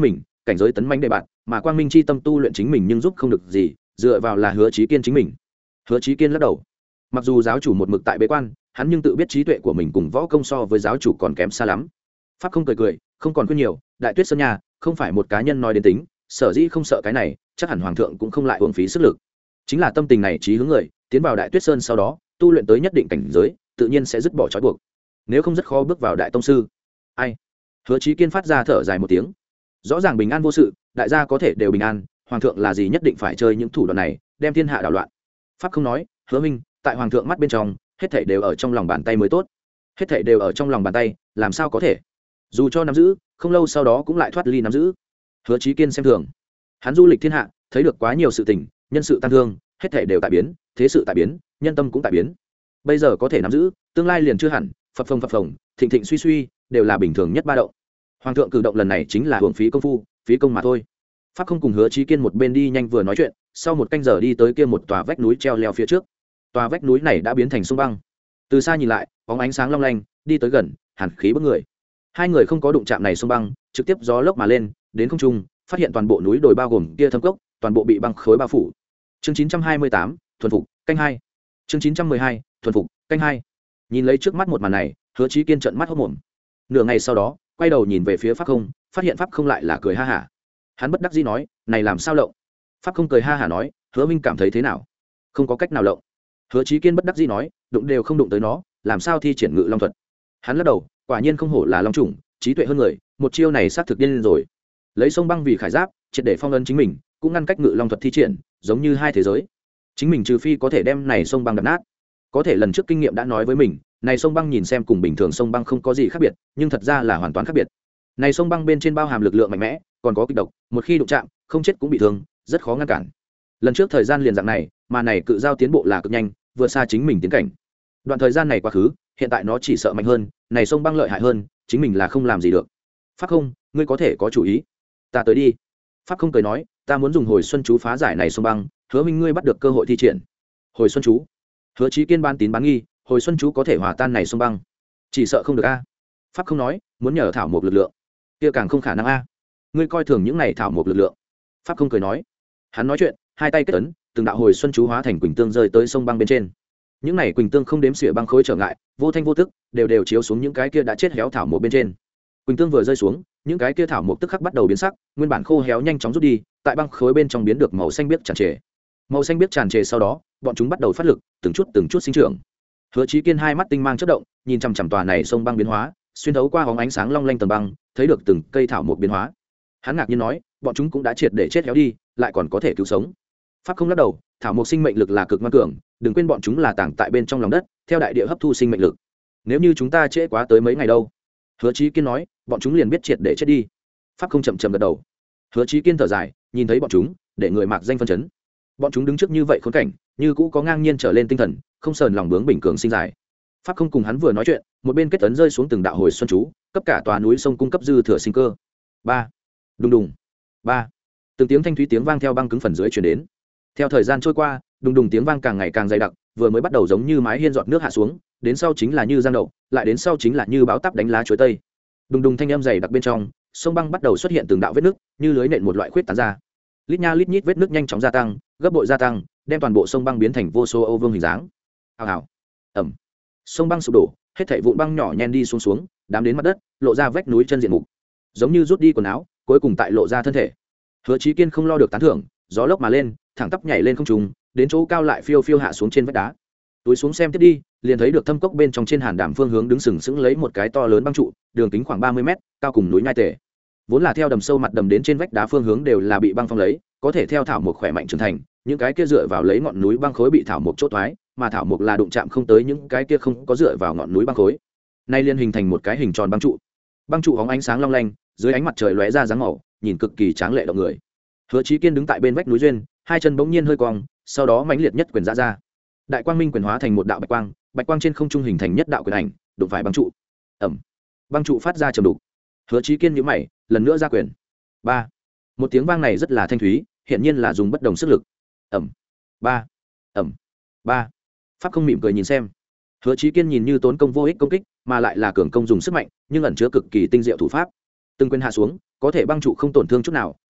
cảnh giới tấn manh đề bạn, mà quang minh chi tâm tu luyện chính mình nhưng giúp không được gì, dựa vào là Hứa Chí Kiên chính mình. Hứa Chí Kiên lắc đầu. Mặc dù giáo chủ một mực tại bế quan, hắn nhưng tự biết trí tuệ của mình cùng võ công so với giáo chủ còn kém xa lắm. Pháp không cười cười, không còn khuyên nhiều, Đại Tuyết Sơn nhà, không phải một cá nhân nói đến tính, sở dĩ không sợ cái này, chắc hẳn hoàng thượng cũng không lại uổng phí sức lực. Chính là tâm tình này trí hướng người, tiến vào Đại Tuyết Sơn sau đó, tu luyện tới nhất định cảnh giới, tự nhiên sẽ dứt bỏ trói buộc. Nếu không rất khó bước vào đại tông sư. Ai? Hứa Chí Kiên phát ra thở dài một tiếng. Rõ ràng bình an vô sự, đại gia có thể đều bình an, hoàng thượng là gì nhất định phải chơi những thủ đoạn này, đem thiên hạ đảo loạn. Pháp không nói, Hứa Minh, tại hoàng thượng mắt bên trong, hết thảy đều ở trong lòng bàn tay mới tốt. Hết thảy đều ở trong lòng bàn tay, làm sao có thể? Dù cho nắm giữ, không lâu sau đó cũng lại thoát ly nắm giữ. Hứa Chí Kiên xem thường. Hắn du lịch thiên hạ, thấy được quá nhiều sự tình, nhân sự tăng thương, hết thảy đều tại biến, thế sự tại biến, nhân tâm cũng tại biến. Bây giờ có thể nắm giữ, tương lai liền chưa hẳn, phập phồng phập phồng, thịnh thịnh suy suy, đều là bình thường nhất ba động. Hoàng thượng cử động lần này chính là hưởng phí công phu, phí công mà thôi. Pháp không cùng Hứa Chí Kiên một bên đi nhanh vừa nói chuyện, sau một canh giờ đi tới kia một tòa vách núi treo leo phía trước. Tòa vách núi này đã biến thành sông băng. Từ xa nhìn lại, bóng ánh sáng long lanh, đi tới gần, hàn khí bức người. Hai người không có đụng chạm này sông băng, trực tiếp gió lốc mà lên, đến không trung, phát hiện toàn bộ núi đồi bao gồm kia thâm cốc, toàn bộ bị băng khối bao phủ. Chương chín trăm hai mươi tám, thuần phục, canh hai. Chương chín trăm mười hai, thuần phục, canh hai. Nhìn lấy trước mắt một màn này, Hứa Chí Kiên trợn mắt hốt mồm. Nửa ngày sau đó, quay đầu nhìn về phía Pháp Không, phát hiện Pháp Không lại là cười ha hả. Hắn bất đắc dĩ nói, này làm sao lộng? Pháp Không cười ha hả nói, Hứa Minh cảm thấy thế nào? Không có cách nào lộng. Hứa Chí Kiên bất đắc dĩ nói, đụng đều không đụng tới nó, làm sao thi triển ngự long thuật? Hắn lắc đầu, quả nhiên không hổ là long chủng, trí tuệ hơn người, một chiêu này xác thực điên lên rồi. Lấy sông băng vì khải giáp, triệt để phong ấn chính mình, cũng ngăn cách ngự long thuật thi triển, giống như hai thế giới. Chính mình trừ phi có thể đem này sông băng đập nát. Có thể lần trước kinh nghiệm đã nói với mình, này sông băng nhìn xem cùng bình thường sông băng không có gì khác biệt, nhưng thật ra là hoàn toàn khác biệt. Này sông băng bên trên bao hàm lực lượng mạnh mẽ, còn có kịch độc, một khi đụng chạm, không chết cũng bị thương, rất khó ngăn cản. Lần trước thời gian liền dạng này, mà này cự giao tiến bộ là cực nhanh, vượt xa chính mình tiến cảnh. Đoạn thời gian này quá khứ, hiện tại nó chỉ sợ mạnh hơn, này sông băng lợi hại hơn, chính mình là không làm gì được. Pháp không, ngươi có thể có chủ ý. Ta tới đi. Pháp không cười nói, ta muốn dùng hồi xuân chú phá giải này sông băng, Hứa Minh ngươi bắt được cơ hội thi triển. Hồi xuân chú? Hứa Chí Kiên ban tín bán nghi, hồi xuân chú có thể hòa tan này sông băng, chỉ sợ không được a. Pháp không nói, muốn nhờ thảo một lực lượng, kia càng không khả năng a. Ngươi coi thường những này thảo một lực lượng. Pháp không cười nói. Hắn nói chuyện, hai tay kết ấn, từng đạo hồi xuân chú hóa thành quỳnh tương rơi tới sông băng bên trên. Những này quỳnh tương không đếm xỉa băng khối trở ngại, vô thanh vô tức, đều đều chiếu xuống những cái kia đã chết héo thảo một bên trên. Quỳnh tương vừa rơi xuống, những cái kia thảo một tức khắc bắt đầu biến sắc, nguyên bản khô héo nhanh chóng rút đi, tại băng khối bên trong biến được màu xanh biếc tràn trề. Màu xanh biếc tràn trề sau đó, bọn chúng bắt đầu phát lực, từng chút từng chút sinh trưởng. Hứa Chí Kiên hai mắt tinh mang chớp động, nhìn chằm chằm tòa này sông băng biến hóa, xuyên thấu qua hóng ánh sáng long lanh tầng băng, thấy được từng cây thảo một biến hóa. Hắn ngạc nhiên nói, bọn chúng cũng đã triệt để chết héo đi, lại còn có thể cứu sống. Pháp không lắc đầu, thảo một sinh mệnh lực là cực ngoan cường, đừng quên bọn chúng là tàng tại bên trong lòng đất, theo đại địa hấp thu sinh mệnh lực. Nếu như chúng ta trễ quá tới mấy ngày đâu? Hứa Chí Kiên nói, bọn chúng liền biết triệt để chết đi. Pháp không chậm chậm gật đầu. Hứa Chí Kiên thở dài, nhìn thấy bọn chúng, để người mạc danh phân chấn. Bọn chúng đứng trước như vậy khốn cảnh, như cũ có ngang nhiên trở lên tinh thần, không sờn lòng bướng bình cường sinh dài. Pháp không cùng hắn vừa nói chuyện, một bên kết ấn rơi xuống từng đạo hồi xuân chú, cấp cả tòa núi sông cung cấp dư thừa sinh cơ. Ba, đùng đùng, ba, từng tiếng thanh thúy tiếng vang theo băng cứng phần dưới truyền đến. Theo thời gian trôi qua, đùng đùng tiếng vang càng ngày càng dày đặc, vừa mới bắt đầu giống như mái hiên giọt nước hạ xuống, đến sau chính là như giang đậu, lại đến sau chính là như báo táp đánh lá chuối tây. Đùng đùng thanh âm dày đặc bên trong, sông băng bắt đầu xuất hiện từng đạo vết nứt, như lưới nện một loại khuyết tán ra. Lít nha lít nhít vết nứt nhanh chóng gia tăng, gấp bội gia tăng, đem toàn bộ sông băng biến thành vô số ô vương hình dáng. Hào hào, ẩm, sông băng sụp đổ, hết thảy vụn băng nhỏ nhen đi xuống xuống, đám đến mặt đất, lộ ra vách núi chân diện mục, giống như rút đi quần áo, cuối cùng tại lộ ra thân thể. Hứa Chí Kiên không lo được tán thưởng, gió lốc mà lên, thẳng tắp nhảy lên không trung, đến chỗ cao lại phiêu phiêu hạ xuống trên vách đá. Túi xuống xem tiếp đi, liền thấy được thâm cốc bên trong trên hàn đàm phương hướng đứng sừng sững lấy một cái to lớn băng trụ, đường kính khoảng ba mươi mét, cao cùng núi nhai tề. Vốn là theo đầm sâu mặt đầm đến trên vách đá phương hướng đều là bị băng phong lấy, có thể theo thảo mộc khỏe mạnh trưởng thành, những cái kia dựa vào lấy ngọn núi băng khối bị thảo mộc chốt thoái, mà thảo mộc là đụng chạm không tới những cái kia không có dựa vào ngọn núi băng khối. Nay liên hình thành một cái hình tròn băng trụ. Băng trụ hóng ánh sáng long lanh, dưới ánh mặt trời lóe ra dáng màu, nhìn cực kỳ tráng lệ động người. Hứa Chí Kiên đứng tại bên vách núi duyên, hai chân bỗng nhiên hơi cong, sau đó mãnh liệt nhất quyền ra ra. Đại quang minh quyền hóa thành một đạo bạch quang, bạch quang trên không trung hình thành nhất đạo quyền ảnh, đụng phải băng trụ. Ầm. Băng trụ phát ra trầm đục. Hứa Chí Kiên nhíu mày, lần nữa ra quyền. Ba. Một tiếng vang này rất là thanh thúy, hiện nhiên là dùng bất đồng sức lực. Ầm. Ba. Ầm. Ba. Pháp không mỉm cười nhìn xem. Hứa Chí Kiên nhìn như tốn công vô ích công kích, mà lại là cường công dùng sức mạnh, nhưng ẩn chứa cực kỳ tinh diệu thủ pháp. Từng quyền hạ xuống, có thể băng trụ không tổn thương chút nào,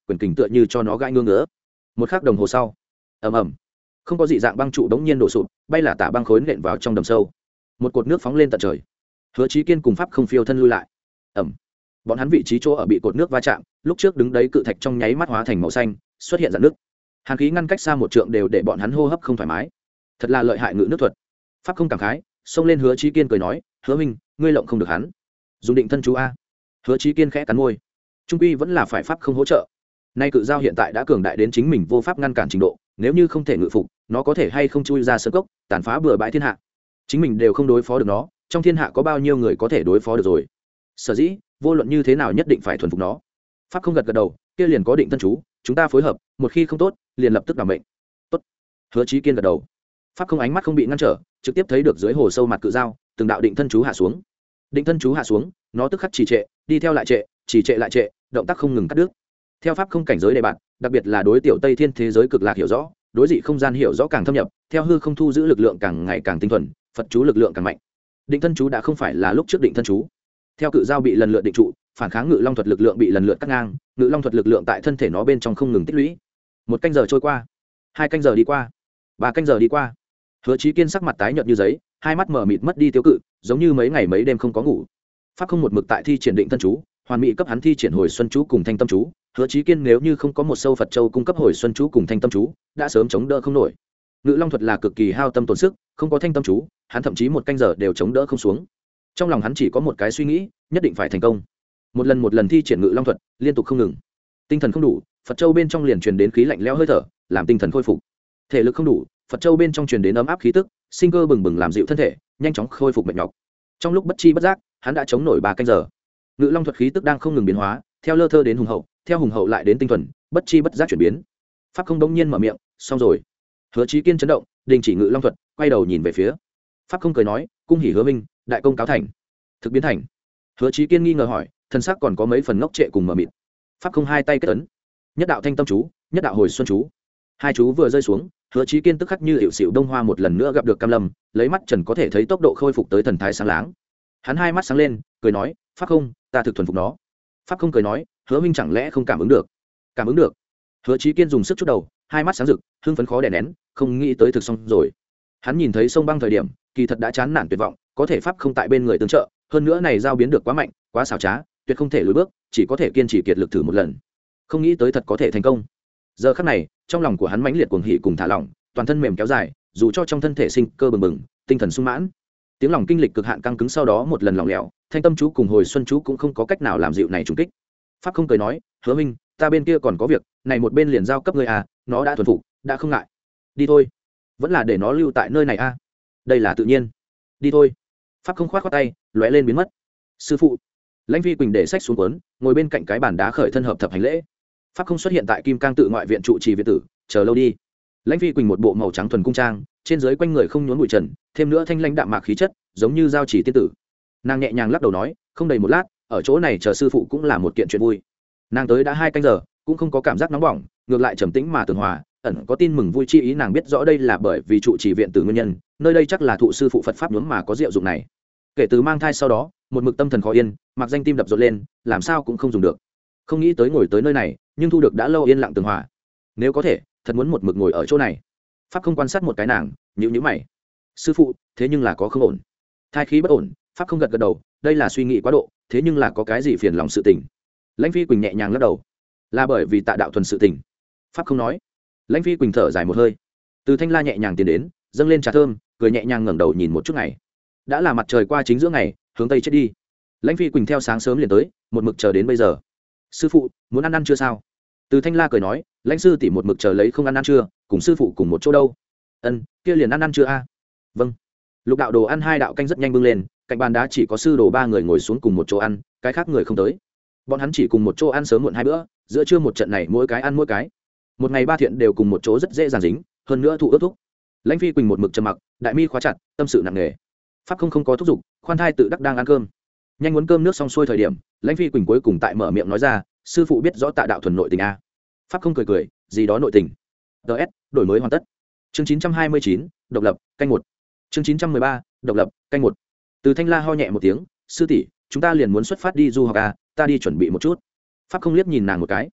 quyền kình tựa như cho nó gãi ngưỡng ngứa. Một khắc đồng hồ sau, ầm ầm, không có dị dạng băng trụ đống nhiên đổ sụp, bay là tả băng khối nện vào trong đầm sâu. Một cột nước phóng lên tận trời. Hứa Chí Kiên cùng Pháp không phiêu thân lui lại. Ầm. Bọn hắn vị trí chỗ ở bị cột nước va chạm, lúc trước đứng đấy cự thạch trong nháy mắt hóa thành màu xanh, xuất hiện rạn nước. Hàn khí ngăn cách xa một trượng đều để bọn hắn hô hấp không thoải mái. Thật là lợi hại ngự nước thuật. Pháp không cảm khái, xông lên Hứa Chí Kiên cười nói, "Hứa minh, ngươi lộng không được hắn. Dùng định thân chú a." Hứa Chí Kiên khẽ cắn môi. Trung quy vẫn là phải Pháp không hỗ trợ. Nay cự dao hiện tại đã cường đại đến chính mình vô pháp ngăn cản trình độ, nếu như không thể ngự phục, nó có thể hay không chui ra sơn cốc, tàn phá bừa bãi thiên hạ. Chính mình đều không đối phó được nó, trong thiên hạ có bao nhiêu người có thể đối phó được rồi. Sở dĩ, vô luận như thế nào nhất định phải thuần phục nó. Pháp không gật gật đầu, kia liền có định thân chú, chúng ta phối hợp, một khi không tốt, liền lập tức đảm mệnh. Tốt. Hứa Chí Kiên gật đầu. Pháp không ánh mắt không bị ngăn trở, trực tiếp thấy được dưới hồ sâu mặt cự dao, từng đạo định thân chú hạ xuống. Định thân chú hạ xuống, nó tức khắc trì trệ, đi theo lại trệ, trì trệ lại trệ, động tác không ngừng cắt đứt. Theo pháp không cảnh giới đề bạn, đặc biệt là đối tiểu Tây Thiên thế giới cực lạc hiểu rõ, đối dị không gian hiểu rõ càng thâm nhập, theo hư không thu giữ lực lượng càng ngày càng tinh thuần, Phật chú lực lượng càng mạnh. Định thân chú đã không phải là lúc trước định thân chú. Theo cự dao bị lần lượt định trụ, phản kháng ngự long thuật lực lượng bị lần lượt cắt ngang, ngự long thuật lực lượng tại thân thể nó bên trong không ngừng tích lũy. Một canh giờ trôi qua, hai canh giờ đi qua, ba canh giờ đi qua. Hứa Chí Kiên sắc mặt tái nhợt như giấy, hai mắt mở mịt mất đi tiêu cự, giống như mấy ngày mấy đêm không có ngủ. Pháp không một mực tại thi triển định thân chú, hoàn mỹ cấp hắn thi triển hồi xuân chú cùng thanh tâm chú. Hứa Chí Kiên nếu như không có một sâu Phật châu cung cấp hồi xuân chú cùng thanh tâm chú, đã sớm chống đỡ không nổi. Ngự long thuật là cực kỳ hao tâm tổn sức, không có thanh tâm chú, hắn thậm chí một canh giờ đều chống đỡ không xuống. Trong lòng hắn chỉ có một cái suy nghĩ, nhất định phải thành công. Một lần một lần thi triển ngự long thuật, liên tục không ngừng. Tinh thần không đủ, Phật châu bên trong liền truyền đến khí lạnh lẽo hơi thở, làm tinh thần khôi phục. Thể lực không đủ, Phật châu bên trong truyền đến ấm áp khí tức, sinh cơ bừng bừng làm dịu thân thể, nhanh chóng khôi phục mệt nhọc. Trong lúc bất chi bất giác, hắn đã chống nổi ba canh giờ. Ngự long thuật khí tức đang không ngừng biến hóa, theo lơ thơ đến hùng hậu, theo hùng hậu lại đến tinh thuần, bất chi bất giác chuyển biến. Pháp không đống nhiên mở miệng, xong rồi. Hứa Chí Kiên chấn động, đình chỉ ngự long thuật, quay đầu nhìn về phía. Pháp không cười nói, cung hỉ Hứa minh, đại công cáo thành. Thực biến thành. Hứa Chí Kiên nghi ngờ hỏi, thân xác còn có mấy phần ngốc trệ cùng mở mịt. Pháp không hai tay kết ấn, nhất đạo thanh tâm chú, nhất đạo hồi xuân chú. Hai chú vừa rơi xuống, Hứa Chí Kiên tức khắc như hiệu xỉu đông hoa một lần nữa gặp được Cam Lâm, lấy mắt trần có thể thấy tốc độ khôi phục tới thần thái sáng láng. Hắn hai mắt sáng lên, cười nói, Pháp không, ta thực thuần phục nó. Pháp không cười nói, Hứa minh chẳng lẽ không cảm ứng được? Cảm ứng được. Hứa Chí Kiên dùng sức chút đầu, hai mắt sáng rực, hưng phấn khó đè nén, không nghĩ tới thực xong rồi. Hắn nhìn thấy sông băng thời điểm, kỳ thật đã chán nản tuyệt vọng, có thể Pháp không tại bên người tương trợ, hơn nữa này giao biến được quá mạnh, quá xảo trá, tuyệt không thể lùi bước, chỉ có thể kiên trì kiệt lực thử một lần. Không nghĩ tới thật có thể thành công. Giờ khắc này, trong lòng của hắn mãnh liệt cuồng hỉ cùng thả lỏng, toàn thân mềm kéo dài, dù cho trong thân thể sinh cơ bừng bừng, tinh thần sung mãn. Tiếng lòng kinh lịch cực hạn căng cứng sau đó một lần lỏng lẻo, thanh tâm chú cùng hồi xuân chú cũng không có cách nào làm dịu này trùng kích. Pháp không cười nói, Hứa minh, ta bên kia còn có việc, này một bên liền giao cấp ngươi à, nó đã thuần phục, đã không ngại. Đi thôi. Vẫn là để nó lưu tại nơi này a. À. Đây là tự nhiên. Đi thôi. Pháp không khoát khoát tay, lóe lên biến mất. Sư phụ. Lãnh Phi Quỳnh để sách xuống cuốn, ngồi bên cạnh cái bàn đá khởi thân hợp thập hành lễ. Pháp không xuất hiện tại Kim Cang tự ngoại viện trụ trì viện tử, chờ lâu đi. Lãnh Phi Quỳnh một bộ màu trắng thuần cung trang, trên dưới quanh người không nhốn bụi trần, thêm nữa thanh lãnh đạm mạc khí chất, giống như giao chỉ tiên tử. Nàng nhẹ nhàng lắc đầu nói, không đầy một lát, ở chỗ này chờ sư phụ cũng là một kiện chuyện vui. Nàng tới đã hai canh giờ, cũng không có cảm giác nóng bỏng, ngược lại trầm tĩnh mà tường hòa, ẩn có tin mừng vui chi ý. Nàng biết rõ đây là bởi vì trụ trì viện tử nguyên nhân, nơi đây chắc là thụ sư phụ Phật pháp nhuốm mà có diệu dụng này. Kể từ mang thai sau đó, một mực tâm thần khó yên, mặc danh tim đập rộn lên, làm sao cũng không dùng được. Không nghĩ tới ngồi tới nơi này, nhưng thu được đã lâu yên lặng tường hòa. Nếu có thể, thật muốn một mực ngồi ở chỗ này. Pháp không quan sát một cái nàng, nhíu nhíu mày. Sư phụ, thế nhưng là có không ổn. Thai khí bất ổn, Pháp không gật gật đầu, đây là suy nghĩ quá độ, thế nhưng là có cái gì phiền lòng sự tình. Lãnh Phi Quỳnh nhẹ nhàng lắc đầu, là bởi vì Tạ đạo thuần sự tình. Pháp không nói. Lãnh Phi Quỳnh thở dài một hơi, từ thanh la nhẹ nhàng tiến đến, dâng lên trà thơm, cười nhẹ nhàng ngẩng đầu nhìn một chút ngày. Đã là mặt trời qua chính giữa ngày, hướng tây chết đi. Lãnh Phi Quỳnh theo sáng sớm liền tới, một mực chờ đến bây giờ. Sư phụ, muốn ăn ăn chưa sao? Từ thanh la cười nói, lãnh sư tỷ một mực chờ lấy không ăn ăn chưa, cùng sư phụ cùng một chỗ đâu. Ân, kia liền ăn ăn chưa a? Vâng. Lục đạo đồ ăn hai đạo canh rất nhanh bưng lên, cạnh bàn đá chỉ có sư đồ ba người ngồi xuống cùng một chỗ ăn, cái khác người không tới. Bọn hắn chỉ cùng một chỗ ăn sớm muộn hai bữa, giữa trưa một trận này mỗi cái ăn mỗi cái. Một ngày ba thiện đều cùng một chỗ rất dễ dàng dính, hơn nữa thụ ước thúc. Lãnh Phi Quỳnh một mực trầm mặc, đại mi khóa chặt, tâm sự nặng nề. Pháp không không có thúc giục, khoan thai tự đắc đang ăn cơm. Nhanh muốn cơm nước xong xuôi thời điểm, Lãnh Phi Quỳnh cuối cùng tại mở miệng nói ra, sư phụ biết rõ Tạ đạo thuần nội tình a. Pháp không cười cười, gì đó nội tình. ds đổi mới hoàn tất. Chương chín trăm hai mươi chín, độc lập, canh một. Chương chín trăm mười ba, độc lập, canh một. Từ thanh la ho nhẹ một tiếng, sư tỷ, chúng ta liền muốn xuất phát đi du học a, ta đi chuẩn bị một chút. Pháp không liếc nhìn nàng một cái.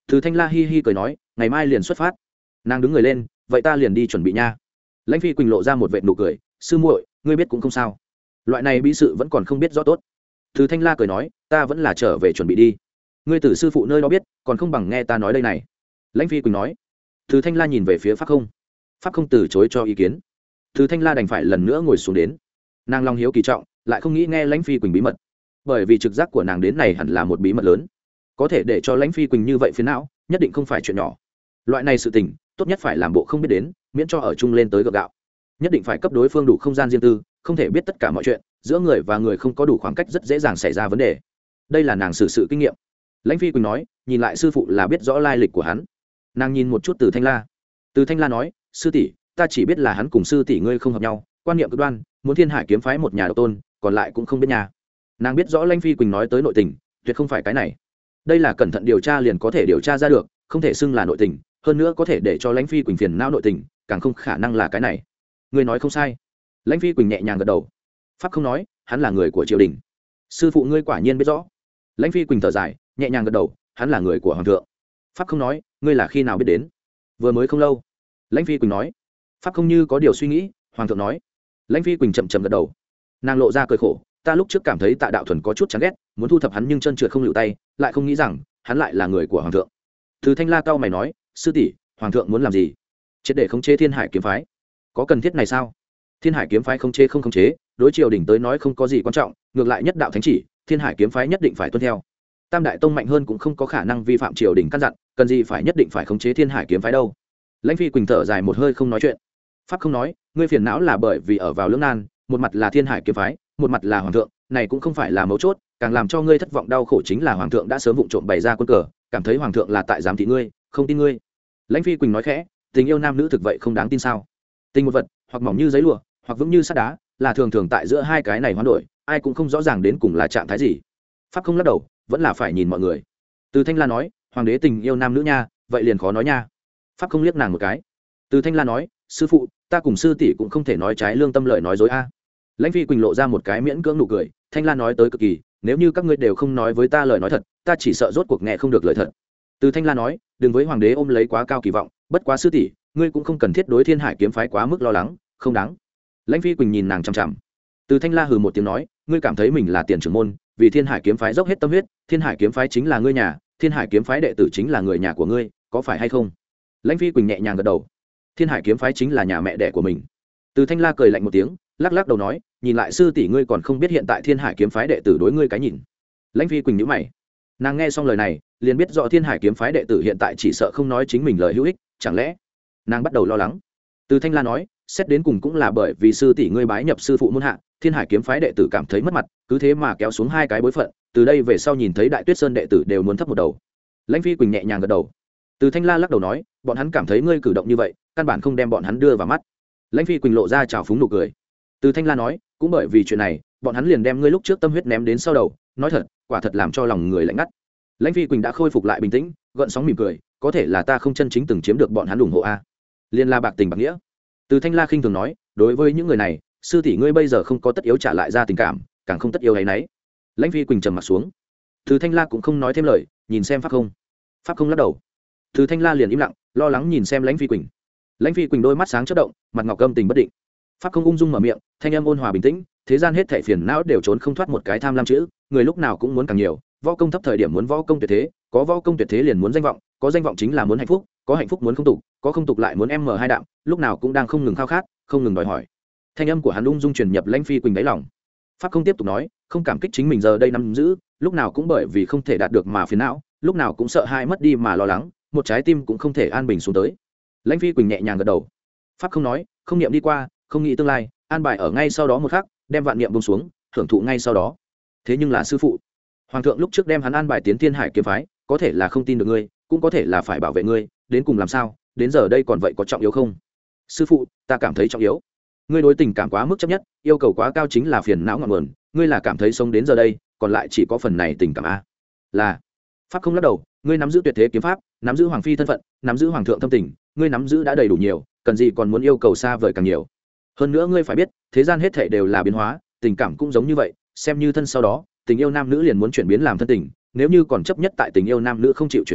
Từ Thanh La hi hi cười nói, ngày mai liền xuất phát. Nàng đứng người lên, vậy ta liền đi chuẩn bị nha. Lãnh Phi Quỳnh lộ ra một vệt nụ cười, sư muội, ngươi biết cũng không sao. Loại này bí sự vẫn còn không biết rõ tốt. Từ Thanh La cười nói, ta vẫn là trở về chuẩn bị đi. Ngươi từ sư phụ nơi đó biết, còn không bằng nghe ta nói đây này. Lãnh Phi Quỳnh nói. Từ Thanh La nhìn về phía Pháp Không. Pháp Không từ chối cho ý kiến. Từ Thanh La đành phải lần nữa ngồi xuống đến. Nàng long hiếu kỳ trọng, lại không nghĩ nghe Lãnh Phi Quỳnh bí mật, bởi vì trực giác của nàng đến này hẳn là một bí mật lớn, có thể để cho Lãnh Phi Quỳnh như vậy phiền não, nhất định không phải chuyện nhỏ. Loại này sự tình, tốt nhất phải làm bộ không biết đến, miễn cho ở chung lên tới gượng gạo. Nhất định phải cấp đối phương đủ không gian riêng tư, không thể biết tất cả mọi chuyện, giữa người và người không có đủ khoảng cách rất dễ dàng xảy ra vấn đề. Đây là nàng xử sự kinh nghiệm. Lãnh Phi Quỳnh nói, nhìn lại sư phụ là biết rõ lai lịch của hắn. Nàng nhìn một chút Từ Thanh La. Từ Thanh La nói, sư tỷ, ta chỉ biết là hắn cùng sư tỷ ngươi không hợp nhau, quan niệm cực đoan, muốn Thiên Hải kiếm phái một nhà độc tôn, còn lại cũng không biết nhà. Nàng biết rõ Lãnh Phi Quỳnh nói tới nội tình, tuyệt không phải cái này. Đây là cẩn thận điều tra liền có thể điều tra ra được, không thể xưng là nội tình, hơn nữa có thể để cho Lãnh Phi Quỳnh phiền não nội tình, càng không khả năng là cái này. Ngươi nói không sai. Lãnh Phi Quỳnh nhẹ nhàng gật đầu. Pháp Không nói, hắn là người của triều đình. Sư phụ ngươi quả nhiên biết rõ. Lãnh Phi Quỳnh thở dài, nhẹ nhàng gật đầu, hắn là người của hoàng thượng. Pháp Không nói, ngươi là khi nào biết đến? Vừa mới không lâu. Lãnh Phi Quỳnh nói. Pháp Không như có điều suy nghĩ, hoàng thượng nói. Lãnh Phi Quỳnh chậm chậm gật đầu. Nàng lộ ra cười khổ, ta lúc trước cảm thấy Tạ Đạo Thuần có chút chán ghét, muốn thu thập hắn nhưng chân trượt không lưu tay, lại không nghĩ rằng hắn lại là người của hoàng thượng. Từ Thanh La cao mày nói, sư tỷ, hoàng thượng muốn làm gì? Triệt để khống chế Thiên Hải kiếm phái, có cần thiết này sao? Thiên Hải kiếm phái khống chế không khống chế, đối triều đình tới nói không có gì quan trọng, ngược lại nhất đạo thánh chỉ, Thiên Hải kiếm phái nhất định phải tuân theo. Tam đại tông mạnh hơn cũng không có khả năng vi phạm triều đình căn dặn, cần gì phải nhất định phải khống chế Thiên Hải kiếm phái đâu? Lãnh Phi Quỳnh thở dài một hơi không nói chuyện. Pháp Không nói, ngươi phiền não là bởi vì ở vào lưỡng nan, một mặt là Thiên Hải kiếm phái, một mặt là hoàng thượng, này cũng không phải là mấu chốt, càng làm cho ngươi thất vọng đau khổ chính là hoàng thượng đã sớm vụng trộm bày ra quân cờ, cảm thấy hoàng thượng là tại giám thị ngươi, không tin ngươi. Lãnh Phi Quỳnh nói khẽ, tình yêu nam nữ thực vậy không đáng tin sao? Tình một vật, hoặc mỏng như giấy lụa, hoặc vững như sắt đá, là thường thường tại giữa hai cái này hoán đổi, ai cũng không rõ ràng đến cùng là trạng thái gì. Pháp Không lắc đầu, vẫn là phải nhìn mọi người. Từ Thanh La nói, hoàng đế tình yêu nam nữ nha, vậy liền khó nói nha. Pháp Không liếc nàng một cái. Từ Thanh La nói, sư phụ, ta cùng sư tỷ cũng không thể nói trái lương tâm lời nói dối a. Lãnh Phi Quỳnh lộ ra một cái miễn cưỡng nụ cười, Thanh La nói tới cực kỳ, nếu như các ngươi đều không nói với ta lời nói thật, ta chỉ sợ rốt cuộc nghe không được lời thật. Từ Thanh La nói, đừng với hoàng đế ôm lấy quá cao kỳ vọng, bất quá sư tỷ, ngươi cũng không cần thiết đối Thiên Hải kiếm phái quá mức lo lắng, không đáng. Lãnh Phi Quỳnh nhìn nàng chằm chằm. Từ Thanh La hừ một tiếng nói, ngươi cảm thấy mình là tiền trưởng môn, vì Thiên Hải kiếm phái dốc hết tâm huyết, Thiên Hải kiếm phái chính là ngươi nhà, Thiên Hải kiếm phái đệ tử chính là người nhà của ngươi, có phải hay không? Lãnh Phi Quỳnh nhẹ nhàng gật đầu. Thiên Hải kiếm phái chính là nhà mẹ đẻ của mình. Từ Thanh La cười lạnh một tiếng, lắc lắc đầu nói, nhìn lại sư tỷ ngươi còn không biết hiện tại Thiên Hải kiếm phái đệ tử đối ngươi cái nhìn. Lãnh Phi Quỳnh nhíu mày. Nàng nghe xong lời này, liền biết rõ Thiên Hải kiếm phái đệ tử hiện tại chỉ sợ không nói chính mình lời hữu ích, chẳng lẽ? Nàng bắt đầu lo lắng. Từ Thanh La nói, xét đến cùng cũng là bởi vì sư tỷ ngươi bái nhập sư phụ môn hạ, Thiên Hải kiếm phái đệ tử cảm thấy mất mặt, cứ thế mà kéo xuống hai cái bối phận, từ đây về sau nhìn thấy Đại Tuyết Sơn đệ tử đều muốn thấp một đầu. Lãnh Phi Quỳnh nhẹ nhàng gật đầu. Từ Thanh La lắc đầu nói, bọn hắn cảm thấy ngươi cử động như vậy, căn bản không đem bọn hắn đưa vào mắt. Lãnh Phi Quỳnh lộ ra trào phúng nụ cười. Từ Thanh La nói, cũng bởi vì chuyện này, bọn hắn liền đem ngươi lúc trước tâm huyết ném đến sau đầu, nói thật, quả thật làm cho lòng người lạnh ngắt. Lãnh Phi Quỳnh đã khôi phục lại bình tĩnh, gợn sóng mỉm cười, có thể là ta không chân chính từng chiếm được bọn hắn ủng hộ a. Liên la bạc tình bạc nghĩa. Từ Thanh La khinh thường nói, đối với những người này, sư tỷ ngươi bây giờ không có tất yếu trả lại ra tình cảm, càng không tất yếu ấy nấy. Lãnh Phi Quỳnh trầm mặt xuống. Từ Thanh La cũng không nói thêm lời, nhìn xem Pháp Không. Pháp Không lắc đầu. Từ Thanh La liền im lặng, lo lắng nhìn xem Lãnh Phi Quỳnh. Lãnh Phi Quỳnh đôi mắt sáng chớp động, mặt ngọc âm tình bất định. Pháp Không ung dung mở miệng, thanh âm ôn hòa bình tĩnh, thế gian hết thảy phiền não đều trốn không thoát một cái tham lam chữ, người lúc nào cũng muốn càng nhiều, võ công thấp thời điểm muốn võ công tuyệt thế, có võ công tuyệt thế liền muốn danh vọng, có danh vọng chính là muốn hạnh phúc, có hạnh phúc muốn không tục, có không tục lại muốn em mở hai đạm, lúc nào cũng đang không ngừng khao khát, không ngừng đòi hỏi. Thanh âm của hắn ung dung truyền nhập Lãnh Phi Quỳnh đáy lòng. Pháp Không tiếp tục nói, không cảm kích chính mình giờ đây nắm giữ, lúc nào cũng bởi vì không thể đạt được mà phiền não, lúc nào cũng sợ hai mất đi mà lo lắng, một trái tim cũng không thể an bình xuống tới. Lãnh Phi Quỳnh nhẹ nhàng gật đầu. Pháp Không nói, không niệm đi qua, không nghĩ tương lai, an bài ở ngay sau đó một khắc, đem vạn niệm buông xuống, hưởng thụ ngay sau đó. Thế nhưng là sư phụ, hoàng thượng lúc trước đem hắn an bài tiến Thiên Hải kiếm phái, có thể là không tin được ngươi, cũng có thể là phải bảo vệ ngươi, đến cùng làm sao, đến giờ đây còn vậy có trọng yếu không? Sư phụ, ta cảm thấy trọng yếu. Ngươi đối tình cảm quá mức chấp nhất, yêu cầu quá cao chính là phiền não ngọn nguồn, ngươi là cảm thấy sống đến giờ đây, còn lại chỉ có phần này tình cảm a. Là. Pháp Không lắc đầu, ngươi nắm giữ tuyệt thế kiếm pháp, nắm giữ hoàng phi thân phận, nắm giữ hoàng thượng thâm tình, ngươi nắm giữ đã đầy đủ nhiều, cần gì còn muốn yêu cầu xa vời càng nhiều. Hơn nữa ngươi phải biết, thế gian hết thảy đều là biến hóa, tình cảm cũng giống như vậy, xem như thân sau đó, tình yêu nam nữ liền muốn chuyển biến làm thân tình, nếu như còn chấp nhất tại tình yêu nam nữ không chịu chuyển biến,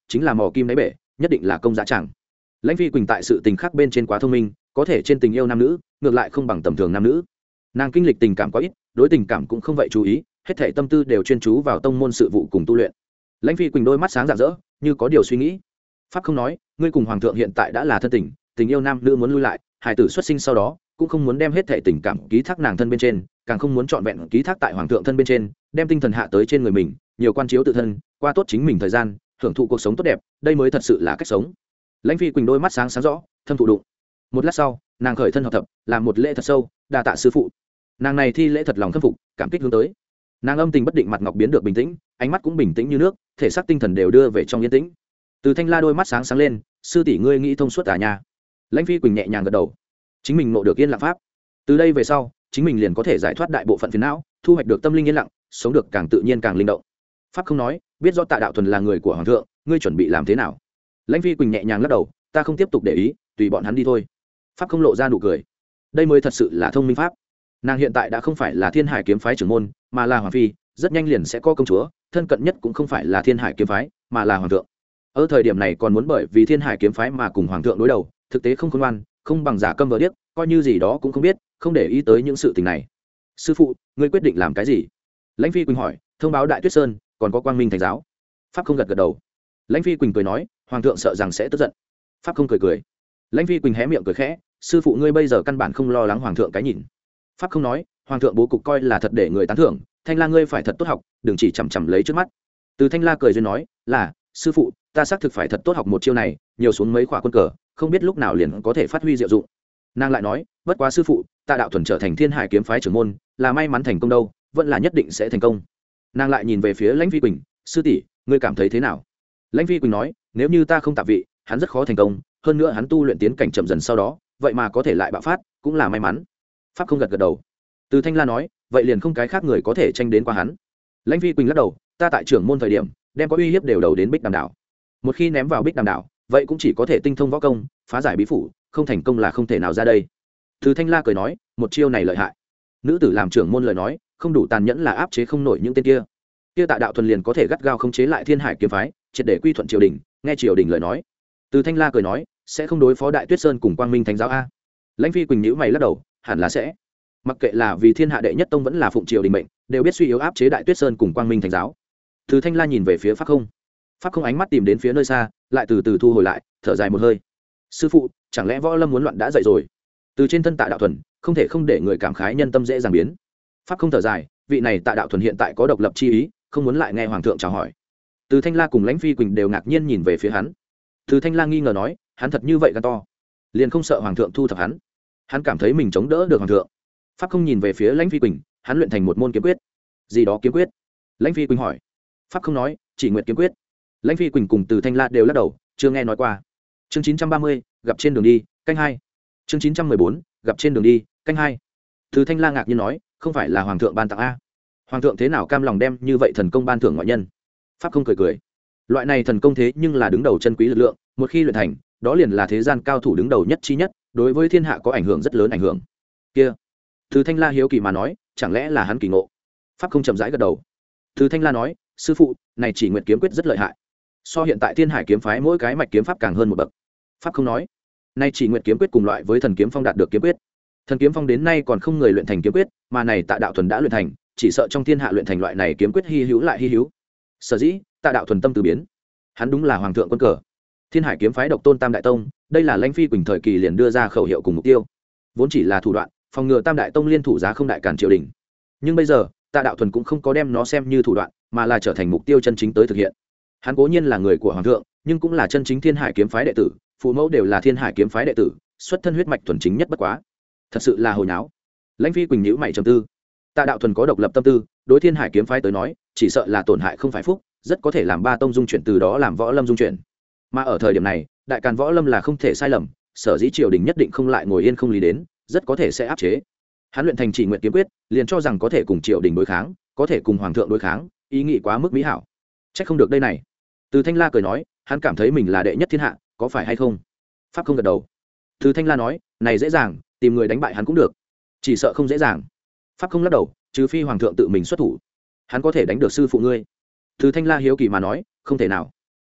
chính là mò kim đáy bể, nhất định là công giá chẳng. Lãnh Phi Quỳnh tại sự tình khác bên trên quá thông minh, có thể trên tình yêu nam nữ ngược lại không bằng tầm thường nam nữ. Nàng kinh lịch tình cảm quá ít, đối tình cảm cũng không vậy chú ý, hết thảy tâm tư đều chuyên chú vào tông môn sự vụ cùng tu luyện. Lãnh Phi Quỳnh đôi mắt sáng rạng rỡ, như có điều suy nghĩ. Pháp không nói, ngươi cùng hoàng thượng hiện tại đã là thân tình, tình yêu nam nữ muốn lui lại, hải tử xuất sinh sau đó cũng không muốn đem hết thảy tình cảm ký thác nàng thân bên trên, càng không muốn trọn vẹn ký thác tại hoàng thượng thân bên trên, đem tinh thần hạ tới trên người mình, nhiều quan chiếu tự thân, qua tốt chính mình thời gian, hưởng thụ cuộc sống tốt đẹp, đây mới thật sự là cách sống. Lãnh Phi Quỳnh đôi mắt sáng sáng rõ, thâm thụ đụng. Một lát sau, nàng khởi thân hợp thập, làm một lễ thật sâu, đa tạ sư phụ. Nàng này thi lễ thật lòng khâm phục, cảm kích hướng tới. Nàng âm tình bất định mặt ngọc biến được bình tĩnh, ánh mắt cũng bình tĩnh như nước, thể xác tinh thần đều đưa về trong yên tĩnh. Từ Thanh La đôi mắt sáng sáng lên, sư tỷ ngươi nghĩ thông suốt à nha. Lãnh Phi Quỳnh nhẹ nhàng gật đầu, chính mình ngộ được yên lặng pháp, từ đây về sau chính mình liền có thể giải thoát đại bộ phận phiền não, thu hoạch được tâm linh yên lặng, sống được càng tự nhiên càng linh động. Pháp không nói, biết rõ Tạ Đạo Thuần là người của hoàng thượng, ngươi chuẩn bị làm thế nào? Lãnh Phi Quỳnh nhẹ nhàng lắc đầu, ta không tiếp tục để ý, tùy bọn hắn đi thôi. Pháp không lộ ra nụ cười, đây mới thật sự là thông minh pháp. Nàng hiện tại đã không phải là Thiên Hải kiếm phái trưởng môn, mà là hoàng phi, rất nhanh liền sẽ có công chúa, thân cận nhất cũng không phải là Thiên Hải kiếm phái, mà là hoàng thượng. Ở thời điểm này còn muốn bởi vì Thiên Hải kiếm phái mà cùng hoàng thượng đối đầu, thực tế không khôn ngoan, không bằng giả câm vờ điếc, coi như gì đó cũng không biết, không để ý tới những sự tình này. Sư phụ, ngươi quyết định làm cái gì? Lãnh Phi Quỳnh hỏi. Thông báo Đại Tuyết Sơn, còn có Quang Minh Thánh giáo. Pháp không gật gật đầu. Lãnh Phi Quỳnh cười nói, hoàng thượng sợ rằng sẽ tức giận. Pháp không cười cười. Lãnh Phi Quỳnh hé miệng cười khẽ, sư phụ ngươi bây giờ căn bản không lo lắng hoàng thượng cái nhìn. Pháp không nói, hoàng thượng bố cục coi là thật để người tán thưởng, Thanh La ngươi phải thật tốt học, đừng chỉ chằm chằm lấy trước mắt. Từ Thanh La cười duyên nói, là sư phụ, ta xác thực phải thật tốt học một chiêu này, nhiều xuống mấy khỏa quân cờ, không biết lúc nào liền có thể phát huy diệu dụng. Nàng lại nói, bất quá sư phụ, Tạ Đạo Thuần trở thành Thiên Hải kiếm phái trưởng môn, là may mắn thành công đâu, vẫn là nhất định sẽ thành công. Nàng lại nhìn về phía Lãnh Phi Quỳnh, sư tỷ, ngươi cảm thấy thế nào? Lãnh Phi Quỳnh nói, nếu như ta không tạ vị, hắn rất khó thành công, hơn nữa hắn tu luyện tiến cảnh chậm dần sau đó, vậy mà có thể lại bạo phát, cũng là may mắn. Pháp không gật gật đầu. Từ Thanh La nói, vậy liền không cái khác người có thể tranh đến qua hắn. Lãnh Phi Quỳnh lắc đầu, ta tại trưởng môn thời điểm, đem có uy hiếp đều đầu đến Bích Đàm đảo. Một khi ném vào Bích Đàm đảo, vậy cũng chỉ có thể tinh thông võ công, phá giải bí phủ, không thành công là không thể nào ra đây. Từ Thanh La cười nói, một chiêu này lợi hại. Nữ tử làm trưởng môn lời nói, không đủ tàn nhẫn là áp chế không nổi những tên kia. Kia Tạ Đạo Thuần liền có thể gắt gao khống chế lại Thiên Hải kiếm phái, triệt để quy thuận triều đình, nghe triều đình lời nói. Từ Thanh La cười nói, sẽ không đối phó Đại Tuyết Sơn cùng Quang Minh Thánh giáo a? Lãnh Phi Quỳnh nhíu mày lắc đầu, hẳn là sẽ. Mặc kệ là vì Thiên Hạ đệ nhất tông vẫn là phụng triều đình mệnh, đều biết suy yếu áp chế Đại Tuyết Sơn cùng Quang Minh Thánh giáo. Từ Thanh La nhìn về phía Pháp Không. Pháp Không ánh mắt tìm đến phía nơi xa, lại từ từ thu hồi lại, thở dài một hơi. Sư phụ, chẳng lẽ Võ Lâm muốn loạn đã dậy rồi? Từ trên thân Tạ Đạo Thuần, không thể không để người cảm khái nhân tâm dễ dàng biến. Pháp Không thở dài, vị này Tạ Đạo Thuần hiện tại có độc lập chi ý, không muốn lại nghe hoàng thượng chào hỏi. Từ Thanh La cùng Lãnh Phi Quỳnh đều ngạc nhiên nhìn về phía hắn. Từ Thanh La nghi ngờ nói, hắn thật như vậy gan to, liền không sợ hoàng thượng thu thập hắn? Hắn cảm thấy mình chống đỡ được hoàng thượng. Pháp Không nhìn về phía Lãnh Phi Quỳnh, hắn luyện thành một môn kiếm quyết. Gì đó kiếm quyết? Lãnh Phi Quỳnh hỏi. Pháp Không nói, chỉ nguyện kiếm quyết. Lãnh Phi Quỳnh cùng Từ Thanh La đều lắc đầu, chưa nghe nói qua. Chương chín trăm ba mươi, gặp trên đường đi, canh hai. Chương chín trăm mười bốn, gặp trên đường đi, canh hai. Từ Thanh La ngạc nhiên nói, không phải là hoàng thượng ban tặng a? Hoàng thượng thế nào cam lòng đem như vậy thần công ban thưởng ngoại nhân? Pháp Không cười cười. Loại này thần công thế nhưng là đứng đầu chân quý lực lượng, một khi luyện thành, đó liền là thế gian cao thủ đứng đầu nhất chi nhất, đối với thiên hạ có ảnh hưởng rất lớn ảnh hưởng. Kia, Từ Thanh La hiếu kỳ mà nói, chẳng lẽ là hắn kỳ ngộ? Pháp Không chậm rãi gật đầu. Từ Thanh La nói, sư phụ, này chỉ nguyện kiếm quyết rất lợi hại, so hiện tại Thiên Hải kiếm phái mỗi cái mạch kiếm pháp càng hơn một bậc. Pháp Không nói, nay chỉ nguyện kiếm quyết cùng loại với thần kiếm phong đạt được kiếm quyết. Thần kiếm phong đến nay còn không người luyện thành kiếm quyết, mà này Tạ Đạo Thuần đã luyện thành, chỉ sợ trong thiên hạ luyện thành loại này kiếm quyết hi hữu lại hi hữu. Sở dĩ, Tạ Đạo Thuần tâm từ biến, hắn đúng là hoàng thượng quân cờ. Thiên Hải kiếm phái độc tôn Tam Đại Tông, đây là Lãnh Phi Quỳnh thời kỳ liền đưa ra khẩu hiệu cùng mục tiêu. Vốn chỉ là thủ đoạn, phòng ngừa Tam Đại Tông liên thủ giá không đại cản triều đình. Nhưng bây giờ, Tạ Đạo Thuần cũng không có đem nó xem như thủ đoạn, mà là trở thành mục tiêu chân chính tới thực hiện. Hắn cố nhiên là người của hoàng thượng, nhưng cũng là chân chính Thiên Hải kiếm phái đệ tử, phụ mẫu đều là Thiên Hải kiếm phái đệ tử, xuất thân huyết mạch thuần chính nhất bất quá. Thật sự là hồi nháo. Lãnh Phi Quỳnh nhíu mày trầm tư. Tạ Đạo Thuần có độc lập tâm tư, đối Thiên Hải kiếm phái tới nói, chỉ sợ là tổn hại không phải phúc, rất có thể làm ba tông dung chuyển từ đó làm võ lâm dung chuyển. Mà ở thời điểm này, đại càn võ lâm là không thể sai lầm, sở dĩ triều đình nhất định không lại ngồi yên không lý đến, rất có thể sẽ áp chế. Hắn luyện thành chỉ nguyện kiếm quyết, liền cho rằng có thể cùng triều đình đối kháng, có thể cùng hoàng thượng đối kháng, ý nghĩ quá mức mỹ hảo. Chắc không được đây này. Từ Thanh La cười nói, hắn cảm thấy mình là đệ nhất thiên hạ, có phải hay không? Pháp Không gật đầu. Từ Thanh La nói, này dễ dàng, tìm người đánh bại hắn cũng được, chỉ sợ không dễ dàng. Pháp Không lắc đầu, trừ phi hoàng thượng tự mình xuất thủ. Hắn có thể đánh được sư phụ ngươi. Từ Thanh La hiếu kỳ mà nói, không thể nào.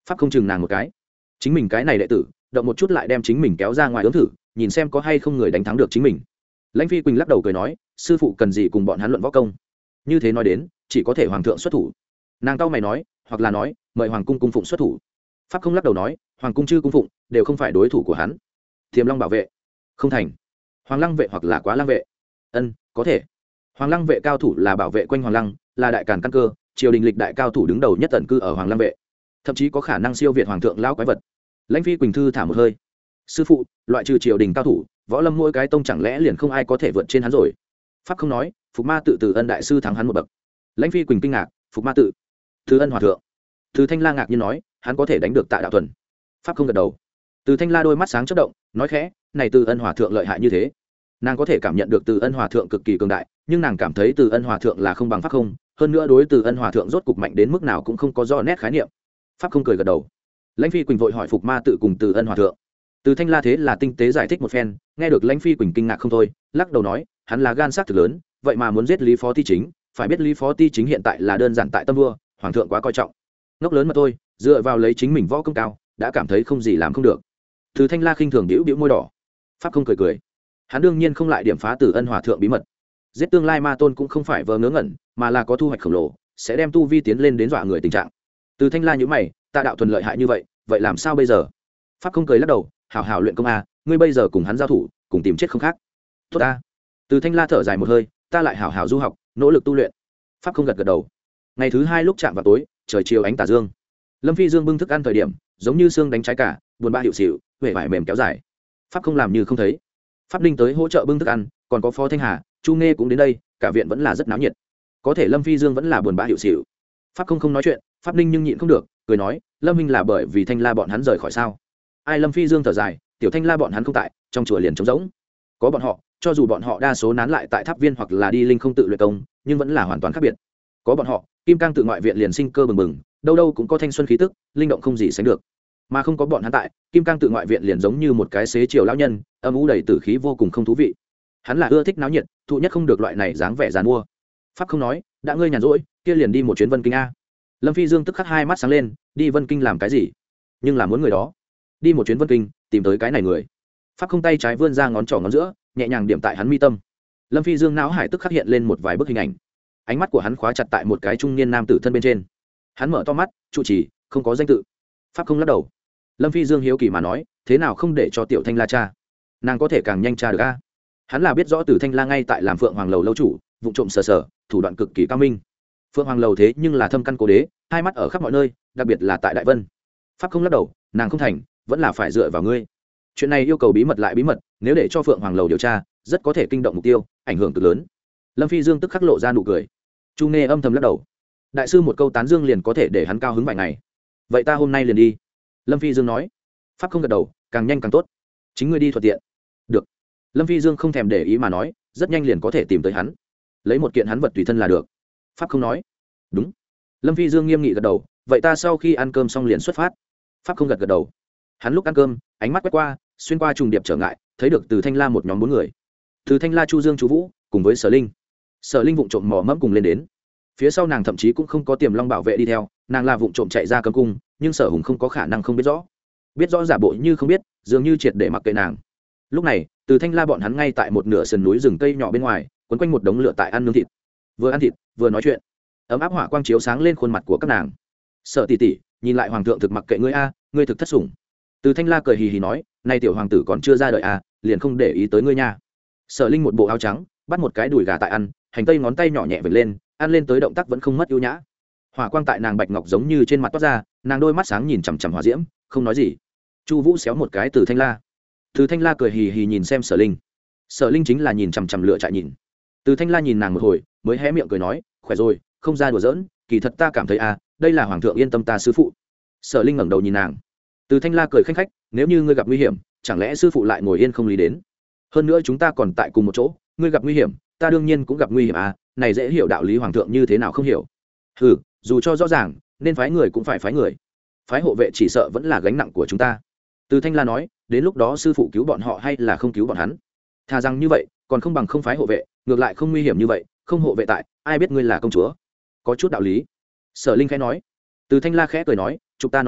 pháp không chừng nàng một cái, chính mình cái này đệ tử động một chút lại đem chính mình kéo ra ngoài ứng thử, nhìn xem có hay không người đánh thắng được chính mình. Lãnh Phi Quỳnh lắc đầu cười nói, sư phụ cần gì cùng bọn hắn luận võ công, như thế nói đến chỉ có thể hoàng thượng xuất thủ. Nàng cau mày nói, hoặc là nói mời hoàng cung cung phụng xuất thủ. Pháp không lắc đầu nói, hoàng cung chư cung phụng đều không phải đối thủ của hắn. Thiềm Long bảo vệ không thành, Hoàng Lăng vệ hoặc là Quá Lăng vệ. Ân, có thể. Hoàng Lăng vệ cao thủ là bảo vệ quanh Hoàng Lăng, là đại càn căn cơ, triều đình lịch đại cao thủ đứng đầu nhất tận cư ở Hoàng Lăng vệ, thậm chí có khả năng siêu việt hoàng thượng lão quái vật. Lãnh Phi Quỳnh thư thả một hơi, sư phụ, loại trừ triều đình cao thủ, võ lâm mỗi cái tông chẳng lẽ liền không ai có thể vượt trên hắn rồi? Pháp không nói, Phục Ma tự Từ Ân đại sư thắng hắn một bậc. Lãnh Phi Quỳnh kinh ngạc, Phục Ma tự Từ Ân hòa thượng. Từ Thanh La ngạc nhiên nói, hắn có thể đánh được Tạ Đạo Thuần. Pháp không gật đầu. Từ Thanh La đôi mắt sáng chớp động, nói khẽ, này Từ Ân hòa thượng lợi hại như thế. Nàng có thể cảm nhận được Từ Ân hòa thượng cực kỳ cường đại, nhưng nàng cảm thấy Từ Ân hòa thượng là không bằng Pháp không, hơn nữa đối Từ Ân hòa thượng rốt cục mạnh đến mức nào cũng không có rõ nét khái niệm. Pháp không cười gật đầu. Lãnh Phi Quỳnh vội hỏi Phục Ma tự cùng Từ Ân hòa thượng. Từ Thanh La thế là tinh tế giải thích một phen, nghe được Lãnh Phi Quỳnh kinh ngạc không thôi, lắc đầu nói, hắn là gan sắc thực lớn, vậy mà muốn giết Lý Phó Ti Chính, phải biết Lý Phó Ti Chính hiện tại là đơn giản tại tâm vua, hoàng thượng quá coi trọng. Ngốc lớn mà thôi, dựa vào lấy chính mình võ công cao, đã cảm thấy không gì làm không được. Từ Thanh La khinh thường bĩu bĩu môi đỏ. Pháp không cười cười. Hắn đương nhiên không lại điểm phá Từ Ân hòa thượng bí mật. Giết tương lai ma tôn cũng không phải vờ ngớ ngẩn, mà là có thu hoạch khổng lồ, sẽ đem tu vi tiến lên đến dọa người tình trạng. Từ Thanh La nhíu mày, Tạ Đạo Thuần lợi hại như vậy, vậy làm sao bây giờ? Pháp không cười lắc đầu, hảo hảo luyện công a, ngươi bây giờ cùng hắn giao thủ, cùng tìm chết không khác. Tốt a. Từ Thanh La thở dài một hơi, ta lại hảo hảo du học, nỗ lực tu luyện. Pháp không gật gật đầu. Ngày thứ hai lúc chạm vào tối, trời chiều ánh tà dương. Lâm Phi Dương bưng thức ăn thời điểm, giống như xương đánh trái cả, buồn bã hiệu xỉu, huệ vải mềm kéo dài. Pháp không làm như không thấy. Pháp Ninh tới hỗ trợ bưng thức ăn, còn có Phó Thanh Hà, Chu Nghe cũng đến đây, cả viện vẫn là rất náo nhiệt. Có thể Lâm Phi Dương vẫn là buồn bã hiệu xỉu. Pháp không không nói chuyện, Pháp Ninh nhưng nhịn không được, cười nói, Lâm Minh là bởi vì Thanh La bọn hắn rời khỏi sao? Ai? Lâm Phi Dương thở dài, tiểu Thanh La bọn hắn không tại, trong chùa liền trống rỗng. Có bọn họ, cho dù bọn họ đa số nán lại tại Tháp Viên hoặc là đi linh không tự luyện công, nhưng vẫn là hoàn toàn khác biệt. Có bọn họ, Kim Cang tự ngoại viện liền sinh cơ bừng bừng, đâu đâu cũng có thanh xuân khí tức, linh động không gì sánh được. Mà không có bọn hắn tại, Kim Cang tự ngoại viện liền giống như một cái xế chiều lão nhân, âm u đầy tử khí vô cùng không thú vị. Hắn là ưa thích náo nhiệt, thụ nhất không được loại này dáng vẻ giàn mua. Pháp không nói, đã ngươi nhàn rỗi, kia liền đi một chuyến Vân Kinh a. Lâm Phi Dương tức khắc hai mắt sáng lên, đi Vân Kinh làm cái gì? Nhưng là muốn người đó. Đi một chuyến Vân Kinh, tìm tới cái này người. Pháp không tay trái vươn ra ngón trỏ ngón giữa, nhẹ nhàng điểm tại hắn mi tâm. Lâm Phi Dương não hải tức khắc hiện lên một vài bức hình ảnh. Ánh mắt của hắn khóa chặt tại một cái trung niên nam tử thân bên trên. Hắn mở to mắt, trụ trì, không có danh tự. Pháp không lắc đầu. Lâm Phi Dương hiếu kỳ mà nói, thế nào không để cho tiểu Thanh La cha, nàng có thể càng nhanh cha được a. Hắn là biết rõ Từ Thanh La ngay tại làm Phượng Hoàng lầu lâu chủ, vụ trộm sờ sờ, thủ đoạn cực kỳ cao minh. Phượng Hoàng lầu thế nhưng là thâm căn cố đế, hai mắt ở khắp mọi nơi, đặc biệt là tại Đại Vân. Pháp không lắc đầu, nàng không thành, vẫn là phải dựa vào ngươi. Chuyện này yêu cầu bí mật lại bí mật, nếu để cho Phượng Hoàng lầu điều tra, rất có thể kinh động mục tiêu, ảnh hưởng cực lớn. Lâm Phi Dương tức khắc lộ ra nụ cười. Chu Nghe âm thầm lắc đầu. Đại sư một câu tán dương liền có thể để hắn cao hứng vài ngày. Vậy ta hôm nay liền đi. Lâm Phi Dương nói. Pháp không gật đầu, càng nhanh càng tốt. Chính ngươi đi thuận tiện. Được. Lâm Phi Dương không thèm để ý mà nói, rất nhanh liền có thể tìm tới hắn. Lấy một kiện hắn vật tùy thân là được. Pháp không nói. Đúng. Lâm Phi Dương nghiêm nghị gật đầu, vậy ta sau khi ăn cơm xong liền xuất phát. Pháp không gật gật đầu. Hắn lúc ăn cơm, ánh mắt quét qua, xuyên qua trùng điệp trở ngại, thấy được Từ Thanh La một nhóm bốn người. Từ Thanh La, Chu Dương, Chu Vũ, cùng với Sở Linh. Sở Linh vụng trộm mò mẫm cùng lên đến. Phía sau nàng thậm chí cũng không có Tiềm Long bảo vệ đi theo, nàng là vụng trộm chạy ra cấm cung, nhưng Sở Hùng không có khả năng không biết rõ. Biết rõ giả bộ như không biết, dường như triệt để mặc kệ nàng. Lúc này, Từ Thanh La bọn hắn ngay tại một nửa sườn núi rừng cây nhỏ bên ngoài, quấn quanh một đống lửa tại ăn nướng thịt. Vừa ăn thịt, vừa nói chuyện. Ấm áp hỏa quang chiếu sáng lên khuôn mặt của các nàng. Sở tỷ tỷ, nhìn lại hoàng thượng thực mặc kệ ngươi a, ngươi thực thất sủng. Từ Thanh La cười hì hì nói, nay tiểu hoàng tử còn chưa ra đời a, liền không để ý tới ngươi nha. Sở Linh một bộ áo trắng, bắt một cái đùi gà tại ăn, hành tây ngón tay nhỏ nhẹ vệt lên, ăn lên tới động tác vẫn không mất ưu nhã. Hỏa quang tại nàng bạch ngọc giống như trên mặt toát ra, nàng đôi mắt sáng nhìn chằm chằm hỏa diễm, không nói gì. Chu Vũ xéo một cái Từ Thanh La. Từ Thanh La cười hì hì nhìn xem Sở Linh. Sở Linh chính là nhìn chằm chằm lửa trại nhìn. Từ Thanh La nhìn nàng một hồi, mới hé miệng cười nói, khỏe rồi, không ra đùa giỡn, kỳ thật ta cảm thấy a, đây là hoàng thượng yên tâm ta sư phụ. Sở Linh ngẩng đầu nhìn nàng. Từ Thanh La cười khanh khách, nếu như ngươi gặp nguy hiểm, chẳng lẽ sư phụ lại ngồi yên không lý đến? Hơn nữa chúng ta còn tại cùng một chỗ, ngươi gặp nguy hiểm, ta đương nhiên cũng gặp nguy hiểm à, này dễ hiểu đạo lý hoàng thượng như thế nào không hiểu. Hừ, dù cho rõ ràng, nên phái người cũng phải phái người. Phái hộ vệ chỉ sợ vẫn là gánh nặng của chúng ta. Từ Thanh La nói, đến lúc đó sư phụ cứu bọn họ hay là không cứu bọn hắn? Thà rằng như vậy, còn không bằng không phái hộ vệ, ngược lại không nguy hiểm như vậy, không hộ vệ tại, ai biết ngươi là công chúa? Có chút đạo lý. Sở Linh khẽ nói. Từ Thanh La khẽ cười nói, chúng ta nói nha,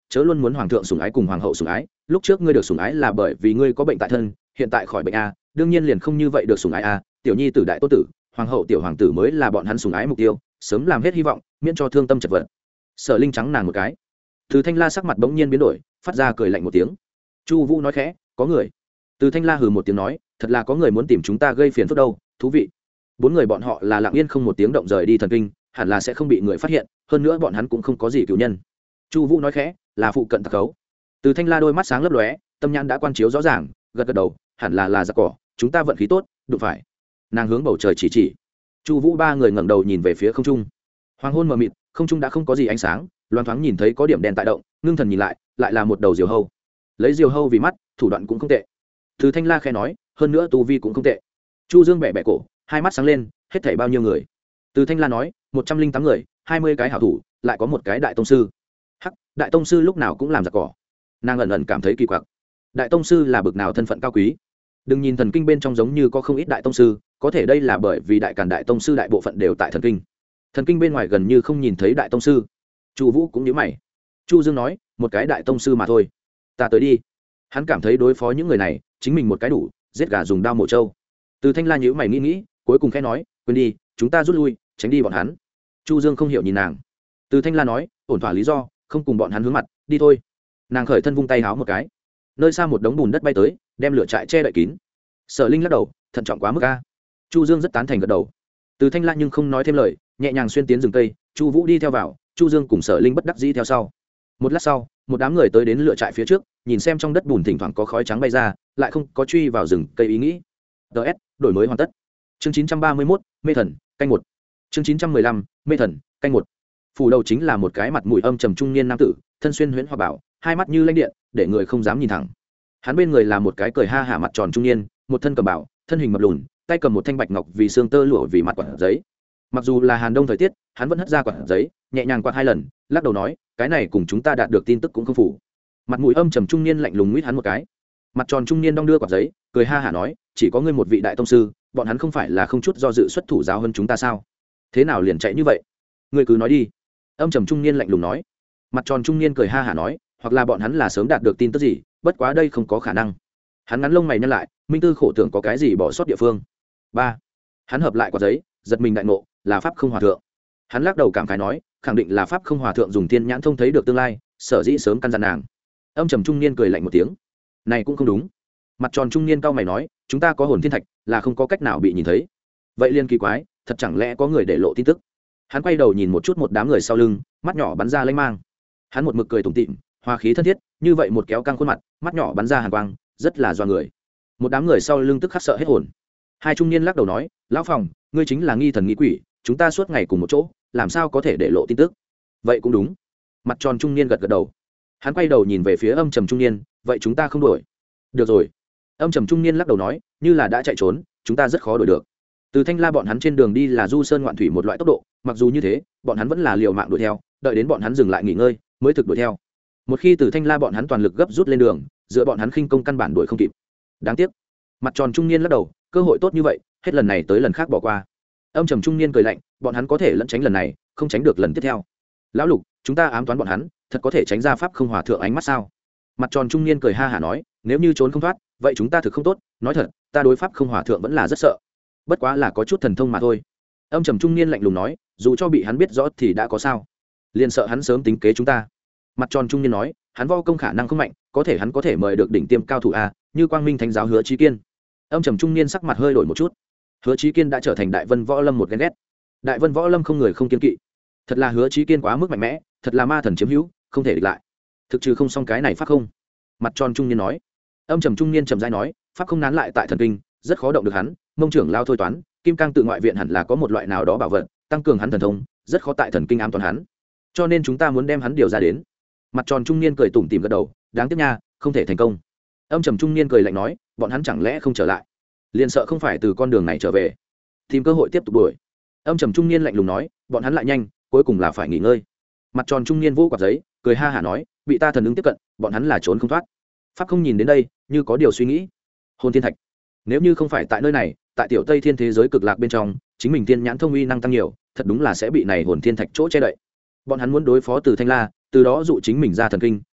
chớ luôn muốn hoàng thượng sủng ái cùng hoàng hậu sủng ái, lúc trước ngươi được sủng ái là bởi vì ngươi có bệnh tại thân, hiện tại khỏi bệnh a, đương nhiên liền không như vậy được sủng ái a, tiểu nhi tử đại tô tử, hoàng hậu tiểu hoàng tử mới là bọn hắn sủng ái mục tiêu, sớm làm hết hy vọng, miễn cho thương tâm chật vật. Sở Linh trắng nàng một cái. Từ Thanh La sắc mặt bỗng nhiên biến đổi, phát ra cười lạnh một tiếng. Chu Vũ nói khẽ, có người. Từ Thanh La hừ một tiếng nói, thật là có người muốn tìm chúng ta gây phiền phức đâu, thú vị. Bốn người bọn họ là lặng yên không một tiếng động rời đi thần kinh, hẳn là sẽ không bị người phát hiện, hơn nữa bọn hắn cũng không có gì cửu nhân. Chu Vũ nói khẽ, là phụ cận tặc cấu. Từ Thanh La đôi mắt sáng lấp lóe, tâm nhãn đã quan chiếu rõ ràng, gật gật đầu, hẳn là là giặc cỏ, chúng ta vận khí tốt, đụng phải. Nàng hướng bầu trời chỉ chỉ. Chu Vũ ba người ngẩng đầu nhìn về phía không trung. Hoàng hôn mờ mịt, không trung đã không có gì ánh sáng, loáng thoáng nhìn thấy có điểm đen tại động, ngưng thần nhìn lại, lại là một đầu diều hâu. Lấy diều hâu vì mắt, thủ đoạn cũng không tệ. Từ Thanh La khẽ nói, hơn nữa tu vi cũng không tệ. Chu Dương bẻ bẻ cổ, hai mắt sáng lên, hết thảy bao nhiêu người? Từ Thanh La nói, một trăm linh tám người, hai mươi cái hảo thủ, lại có một cái đại tông sư. Hắc, đại tông sư lúc nào cũng làm giặc cỏ. Nàng ẩn ẩn cảm thấy kỳ quặc. Đại tông sư là bực nào thân phận cao quý? Đừng nhìn thần kinh bên trong giống như có không ít đại tông sư, có thể đây là bởi vì đại càn đại tông sư đại bộ phận đều tại thần kinh. Thần kinh bên ngoài gần như không nhìn thấy đại tông sư. Chu Vũ cũng nhíu mày. Chu Dương nói, một cái đại tông sư mà thôi, ta tới đi. Hắn cảm thấy đối phó những người này, chính mình một cái đủ, giết gà dùng dao mổ trâu. Từ Thanh La nhíu mày nghĩ nghĩ, cuối cùng khẽ nói, quên đi, chúng ta rút lui, tránh đi bọn hắn. Chu Dương không hiểu nhìn nàng. Từ Thanh La nói, ổn thỏa lý do, không cùng bọn hắn hướng mặt, đi thôi. Nàng khởi thân vung tay háo một cái, nơi xa một đống bùn đất bay tới, đem lửa trại che đậy kín. Sở Linh lắc đầu, thận trọng quá mức a. Chu Dương rất tán thành gật đầu. Từ Thanh La nhưng không nói thêm lời, nhẹ nhàng xuyên tiến rừng cây, Chu Vũ đi theo vào, Chu Dương cùng Sở Linh bất đắc dĩ theo sau. Một lát sau, một đám người tới đến lửa trại phía trước, nhìn xem trong đất bùn thỉnh thoảng có khói trắng bay ra, lại không có truy vào rừng cây ý nghĩ. đê ét đổi mới hoàn tất. Chương chín trăm ba mươi mốt, mê thần, canh một. Chương chín trăm mười lăm, mê thần, canh một. Phủ đầu chính là một cái mặt mũi âm trầm trung niên nam tử, thân xuyên huyễn hoa bảo, hai mắt như lanh điện, để người không dám nhìn thẳng. Hắn bên người là một cái cười ha hả mặt tròn trung niên, một thân cầm bảo, thân hình mập lùn, tay cầm một thanh bạch ngọc vì xương tơ lụa vì mặt quạt giấy. Mặc dù là Hàn Đông thời tiết, hắn vẫn hất ra quạt giấy, nhẹ nhàng quạt hai lần, lắc đầu nói, cái này cùng chúng ta đạt được tin tức cũng không符. Mặt mũi âm trầm trung niên lạnh lùng nguyết hắn một cái. Mặt tròn trung niên đong đưa quạt giấy, cười ha hả nói, chỉ có ngươi một vị đại tông sư, bọn hắn không phải là không chút do dự xuất thủ giáo hơn chúng ta sao? Thế nào liền chạy như vậy? Ngươi cứ nói đi. Âm trầm trung niên lạnh lùng nói. Mặt tròn trung niên cười ha hả nói, hoặc là bọn hắn là sớm đạt được tin tức gì, bất quá đây không có khả năng. Hắn ngắn lông mày nhăn lại, minh tư khổ tưởng có cái gì bỏ sót địa phương. Ba. Hắn hợp lại quạt giấy, giật mình đại ngộ, là pháp không hòa thượng. Hắn lắc đầu cảm khái nói, khẳng định là pháp không hòa thượng dùng thiên nhãn thông thấy được tương lai, sở dĩ sớm căn dặn nàng. Âm trầm trung niên cười lạnh một tiếng, này cũng không đúng. Mặt tròn trung niên cao mày nói, chúng ta có hồn thiên thạch, là không có cách nào bị nhìn thấy. Vậy liên kỳ quái, thật chẳng lẽ có người để lộ tin tức? Hắn quay đầu nhìn một chút một đám người sau lưng, mắt nhỏ bắn ra lanh mang. Hắn một mực cười tủm tỉm, hòa khí thân thiết, như vậy một kéo căng khuôn mặt, mắt nhỏ bắn ra hàn quang, rất là doa người. Một đám người sau lưng tức khắc sợ hết hồn. Hai trung niên lắc đầu nói, lão phòng, ngươi chính là nghi thần nghi quỷ, chúng ta suốt ngày cùng một chỗ, làm sao có thể để lộ tin tức? Vậy cũng đúng. Mặt tròn trung niên gật gật đầu. Hắn quay đầu nhìn về phía âm trầm trung niên, vậy chúng ta không đuổi? Được rồi. Âm trầm trung niên lắc đầu nói, như là đã chạy trốn, chúng ta rất khó đuổi được. Từ Thanh La bọn hắn trên đường đi là du sơn ngoạn thủy một loại tốc độ, mặc dù như thế, bọn hắn vẫn là liều mạng đuổi theo, đợi đến bọn hắn dừng lại nghỉ ngơi, mới thực đuổi theo. Một khi Từ Thanh La bọn hắn toàn lực gấp rút lên đường, dựa bọn hắn khinh công căn bản đuổi không kịp. Đáng tiếc. Mặt tròn trung niên lắc đầu, cơ hội tốt như vậy, hết lần này tới lần khác bỏ qua. Âm trầm trung niên cười lạnh, bọn hắn có thể lẫn tránh lần này, không tránh được lần tiếp theo. Lão Lục, chúng ta ám toán bọn hắn, thật có thể tránh ra pháp không hòa thượng ánh mắt sao? Mặt tròn trung niên cười ha hả nói, nếu như trốn không thoát, vậy chúng ta thực không tốt, nói thật, ta đối pháp không hòa thượng vẫn là rất sợ. Bất quá là có chút thần thông mà thôi. Âm trầm trung niên lạnh lùng nói, dù cho bị hắn biết rõ thì đã có sao? Liền sợ hắn sớm tính kế chúng ta. Mặt tròn trung niên nói, hắn võ công khả năng không mạnh, có thể hắn có thể mời được đỉnh tiêm cao thủ a, như Quang Minh Thánh giáo Hứa Chí Kiên. Âm trầm trung niên sắc mặt hơi đổi một chút. Hứa Chí Kiên đã trở thành Đại Vân Võ Lâm một ghen ghét. Đại Vân Võ Lâm không người không kiên kỵ. Thật là Hứa Chí Kiên quá mức mạnh mẽ, thật là ma thần chiếm hữu, không thể địch lại. Thực trừ không xong cái này pháp không. Mặt tròn trung niên nói. Âm trầm trung niên trầm rãi nói, pháp không nán lại tại thần kinh, rất khó động được hắn. Mông trưởng lao thôi toán, Kim Cang tự ngoại viện hẳn là có một loại nào đó bảo vật, tăng cường hắn thần thông, rất khó tại thần kinh ám toán hắn. Cho nên chúng ta muốn đem hắn điều ra đến. Mặt tròn trung niên cười tủm tỉm gật đầu, đáng tiếc nha, không thể thành công. Âm trầm trung niên cười lạnh nói, bọn hắn chẳng lẽ không trở lại? Liền sợ không phải từ con đường này trở về, tìm cơ hội tiếp tục đuổi. Âm trầm trung niên lạnh lùng nói, bọn hắn lại nhanh, cuối cùng là phải nghỉ ngơi. Mặt tròn trung niên vô quạt giấy, cười ha hả nói, bị ta thần ứng tiếp cận, bọn hắn là trốn không thoát. Pháp không nhìn đến đây, như có điều suy nghĩ. Hồn thiên thạch, nếu như không phải tại nơi này, tại tiểu Tây Thiên thế giới cực lạc bên trong, chính mình tiên nhãn thông uy năng tăng nhiều, thật đúng là sẽ bị này hồn thiên thạch chỗ che đậy. Bọn hắn muốn đối phó Từ Thanh La, từ đó dụ chính mình ra thần kinh,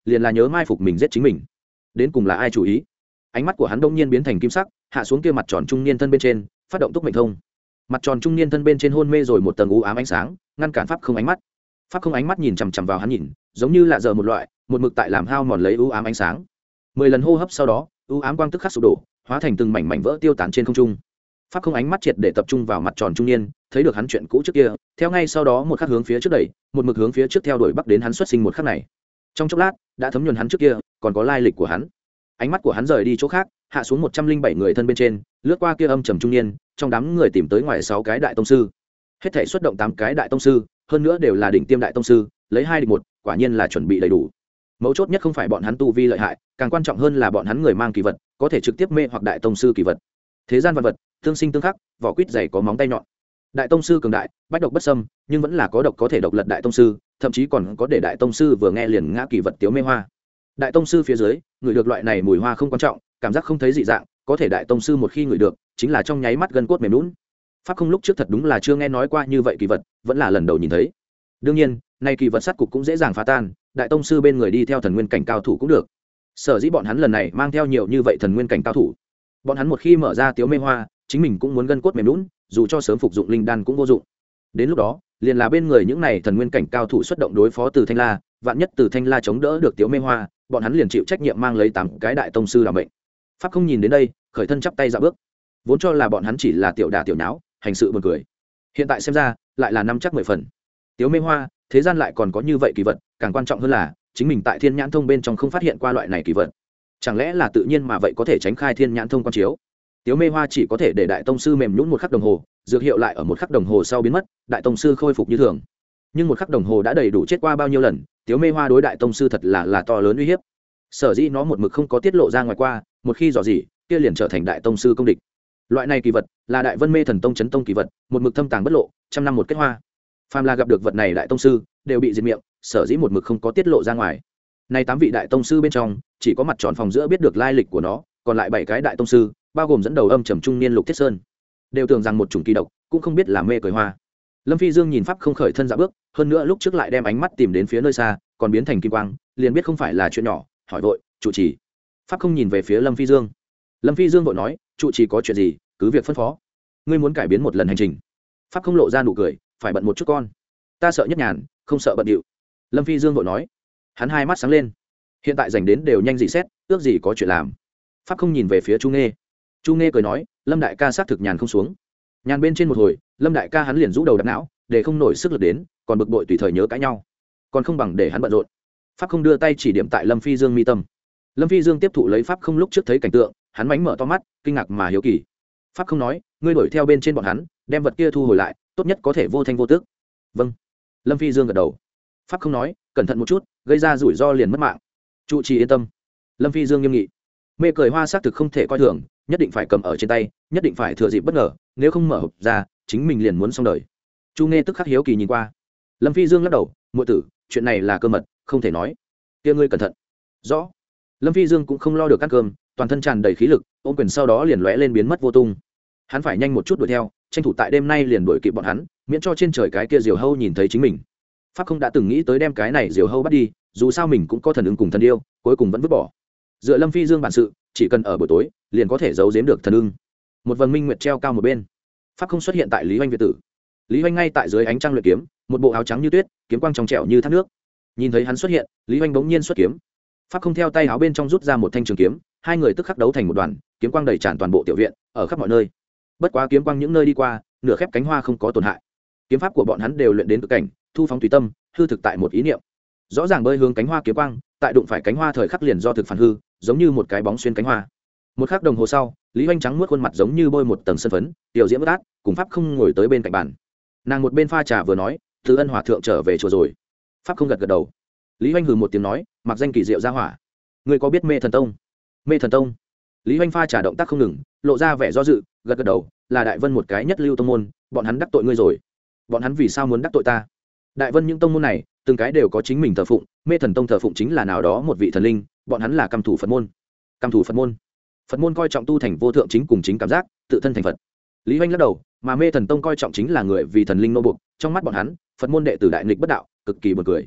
liền là nhớ mai phục mình giết chính mình. Đến cùng là ai chủ ý? Ánh mắt của hắn đông nhiên biến thành kim sắc, hạ xuống kia mặt tròn trung niên thân bên trên, phát động túc mệnh thông. Mặt tròn trung niên thân bên trên hôn mê rồi một tầng u ám ánh sáng, ngăn cản pháp không ánh mắt. Pháp không ánh mắt nhìn chằm chằm vào hắn nhìn, giống như lạ giờ một loại, một mực tại làm hao mòn lấy u ám ánh sáng. Mười lần hô hấp sau đó, u ám quang tức khắc sụp đổ, hóa thành từng mảnh mảnh vỡ tiêu tán trên không trung. Pháp không ánh mắt triệt để tập trung vào mặt tròn trung niên, thấy được hắn chuyện cũ trước kia, theo ngay sau đó một khắc hướng phía trước đẩy, một mực hướng phía trước theo đuổi bắc đến hắn xuất sinh một khắc này. Trong chốc lát, đã thấm nhuần hắn trước kia, còn có lai lịch của hắn. Ánh mắt của hắn rời đi chỗ khác, hạ xuống một trăm linh bảy người thân bên trên, lướt qua kia âm trầm trung niên, trong đám người tìm tới ngoài sáu cái đại tông sư. Hết thảy xuất động tám cái đại tông sư, hơn nữa đều là đỉnh tiêm đại tông sư, lấy hai địch một, quả nhiên là chuẩn bị đầy đủ. Mấu chốt nhất không phải bọn hắn tu vi lợi hại, càng quan trọng hơn là bọn hắn người mang kỳ vật, có thể trực tiếp mê hoặc đại tông sư kỳ vật. Thế gian vật vật, tương sinh tương khắc, vỏ quýt dày có móng tay nhọn. Đại tông sư cường đại, bách độc bất xâm, nhưng vẫn là có độc có thể độc lật đại tông sư, thậm chí còn có để đại tông sư vừa nghe liền ngã kỳ vật tiếu mê hoa. Đại tông sư phía dưới, người được loại này mùi hoa không quan trọng, cảm giác không thấy dị dạng, có thể đại tông sư một khi ngửi được, chính là trong nháy mắt gân cốt mềm nhũn. Pháp không lúc trước thật đúng là chưa nghe nói qua như vậy kỳ vật, vẫn là lần đầu nhìn thấy. Đương nhiên, nay kỳ vật sát cục cũng dễ dàng phá tan, đại tông sư bên người đi theo thần nguyên cảnh cao thủ cũng được. Sở dĩ bọn hắn lần này mang theo nhiều như vậy thần nguyên cảnh cao thủ, bọn hắn một khi mở ra tiếu mê hoa, chính mình cũng muốn gân cốt mềm nhũn, dù cho sớm phục dụng linh đan cũng vô dụng. Đến lúc đó, liền là bên người những này thần nguyên cảnh cao thủ xuất động đối phó Từ Thanh La, vạn nhất Từ Thanh La chống đỡ được tiếu mê hoa, bọn hắn liền chịu trách nhiệm mang lấy tám cái đại tông sư làm bệnh. Pháp không nhìn đến đây, khởi thân chắp tay dạo bước, vốn cho là bọn hắn chỉ là tiểu đả tiểu nháo, hành sự buồn cười, hiện tại xem ra lại là năm chắc mười phần. Tiếu mê hoa, thế gian lại còn có như vậy kỳ vật, càng quan trọng hơn là chính mình tại Thiên Nhãn Thông bên trong không phát hiện qua loại này kỳ vật, chẳng lẽ là tự nhiên mà vậy có thể tránh khai Thiên Nhãn Thông quan chiếu. Tiếu mê hoa chỉ có thể để đại tông sư mềm nhũn một khắc đồng hồ, dược hiệu lại ở một khắc đồng hồ sau biến mất, đại tông sư khôi phục như thường. Nhưng một khắc đồng hồ đã đầy đủ chết qua bao nhiêu lần, tiếu mê hoa đối đại tông sư thật là là to lớn uy hiếp. Sở dĩ nó một mực không có tiết lộ ra ngoài qua, một khi dò dỉ, kia liền trở thành đại tông sư công địch. Loại này kỳ vật là Đại Vân Mê Thần Tông chấn tông kỳ vật, một mực thâm tàng bất lộ, trăm năm một kết hoa. Phàm là gặp được vật này đại tông sư, đều bị diệt miệng, sở dĩ một mực không có tiết lộ ra ngoài. Nay tám vị đại tông sư bên trong, chỉ có mặt tròn phòng giữa biết được lai lịch của nó, còn lại bảy cái đại tông sư, bao gồm dẫn đầu âm trầm trung niên Lục Thiết Sơn, đều tưởng rằng một chủng kỳ độc, cũng không biết là mê cười hoa. Lâm Phi Dương nhìn pháp không khởi thân dạo bước, hơn nữa lúc trước lại đem ánh mắt tìm đến phía nơi xa, còn biến thành kim quang, liền biết không phải là chuyện nhỏ, hỏi vội, "Trụ trì." Pháp không nhìn về phía Lâm Phi Dương. Lâm Phi Dương vội nói, "Trụ trì có chuyện gì, cứ việc phân phó. Ngươi muốn cải biến một lần hành trình." Pháp không lộ ra nụ cười, "Phải bận một chút con. Ta sợ nhất nhàn, không sợ bận điệu." Lâm Phi Dương vội nói. Hắn hai mắt sáng lên. Hiện tại dành đến đều nhanh dị xét, ước gì có chuyện làm. Pháp không nhìn về phía Chu Nghê. Chu Nghê cười nói, "Lâm đại ca xác thực nhàn không xuống." Nhàn bên trên một hồi, Lâm đại ca hắn liền rũ đầu đập não, để không nổi sức lực đến, còn bực bội tùy thời nhớ cãi nhau, còn không bằng để hắn bận rộn. Pháp không đưa tay chỉ điểm tại Lâm Phi Dương mi tâm. Lâm Phi Dương tiếp thụ lấy pháp không lúc trước thấy cảnh tượng, hắn mánh mở to mắt, kinh ngạc mà hiếu kỳ. Pháp không nói, "Ngươi đuổi theo bên trên bọn hắn, đem vật kia thu hồi lại, tốt nhất có thể vô thanh vô tức." "Vâng." Lâm Phi Dương gật đầu. Pháp không nói, "Cẩn thận một chút, gây ra rủi ro liền mất mạng." "Trụ trì yên tâm." Lâm Phi Dương nghiêm nghị. Mê cười hoa xác thực không thể coi thường, nhất định phải cầm ở trên tay, nhất định phải thừa dịp bất ngờ, nếu không mở hộp ra, chính mình liền muốn xong đời. Chu Nghê tức khắc hiếu kỳ nhìn qua. Lâm Phi Dương lắc đầu, "Muội tử, chuyện này là cơ mật, không thể nói." "Kia ngươi cẩn thận." "Rõ." Lâm Phi Dương cũng không lo được ăn cơm, toàn thân tràn đầy khí lực, ôm quyền sau đó liền lóe lên biến mất vô tung. Hắn phải nhanh một chút đuổi theo, tranh thủ tại đêm nay liền đuổi kịp bọn hắn, miễn cho trên trời cái kia diều hâu nhìn thấy chính mình. Pháp không đã từng nghĩ tới đem cái này diều hâu bắt đi, dù sao mình cũng có thần ưng cùng thần yêu, cuối cùng vẫn vứt bỏ. Dựa Lâm Phi Dương bản sự, chỉ cần ở buổi tối, liền có thể giấu giếm được thần ưng. Một vầng minh nguyệt treo cao một bên. Pháp không xuất hiện tại Lý Hoành viện tử. Lý Hoành ngay tại dưới ánh trăng luyện kiếm, một bộ áo trắng như tuyết, kiếm quang trong trẻo như thác nước. Nhìn thấy hắn xuất hiện, Lý Hoành bỗng nhiên xuất kiếm. Pháp không theo tay áo bên trong rút ra một thanh trường kiếm, hai người tức khắc đấu thành một đoàn, kiếm quang đầy tràn toàn bộ tiểu viện, ở khắp mọi nơi. Bất quá kiếm quang những nơi đi qua, nửa khép cánh hoa không có tổn hại. Kiếm pháp của bọn hắn đều luyện đến cực cảnh, thu phóng tùy tâm, hư thực tại một ý niệm. Rõ ràng bơi hướng cánh hoa kiếm quang, tại đụng phải cánh hoa thời khắc liền do thực phản hư, giống như một cái bóng xuyên cánh hoa. Một khắc đồng hồ sau, Lý Hoành trắng muốt khuôn mặt giống như bôi một tầng sân phấn, tiểu diễm bất át, cùng pháp không ngồi tới bên cạnh bàn. Nàng một bên pha trà vừa nói, "Từ Ân hòa thượng trở về chùa rồi." Pháp không gật gật đầu. Lý Hoành hừ một tiếng nói, "Mặc danh kỳ diệu ra hỏa. Ngươi có biết Mê Thần Tông?" "Mê Thần Tông?" Lý Hoành pha trà động tác không ngừng, lộ ra vẻ do dự, gật gật đầu, "Là Đại Vân một cái nhất lưu tông môn, bọn hắn đắc tội ngươi rồi." "Bọn hắn vì sao muốn đắc tội ta?" "Đại Vân những tông môn này, từng cái đều có chính mình thờ phụng, Mê Thần Tông thờ phụng chính là nào đó một vị thần linh, bọn hắn là căm thủ Phật môn." "Căm thủ Phật môn?" "Phật môn coi trọng tu thành vô thượng chính cùng chính cảm giác, tự thân thành Phật." Lý Hoành lắc đầu, "Mà Mê Thần Tông coi trọng chính là người vì thần linh nô buộc, trong mắt bọn hắn, Phật môn đệ tử đại nghịch bất đạo, cực kỳ buồn cười."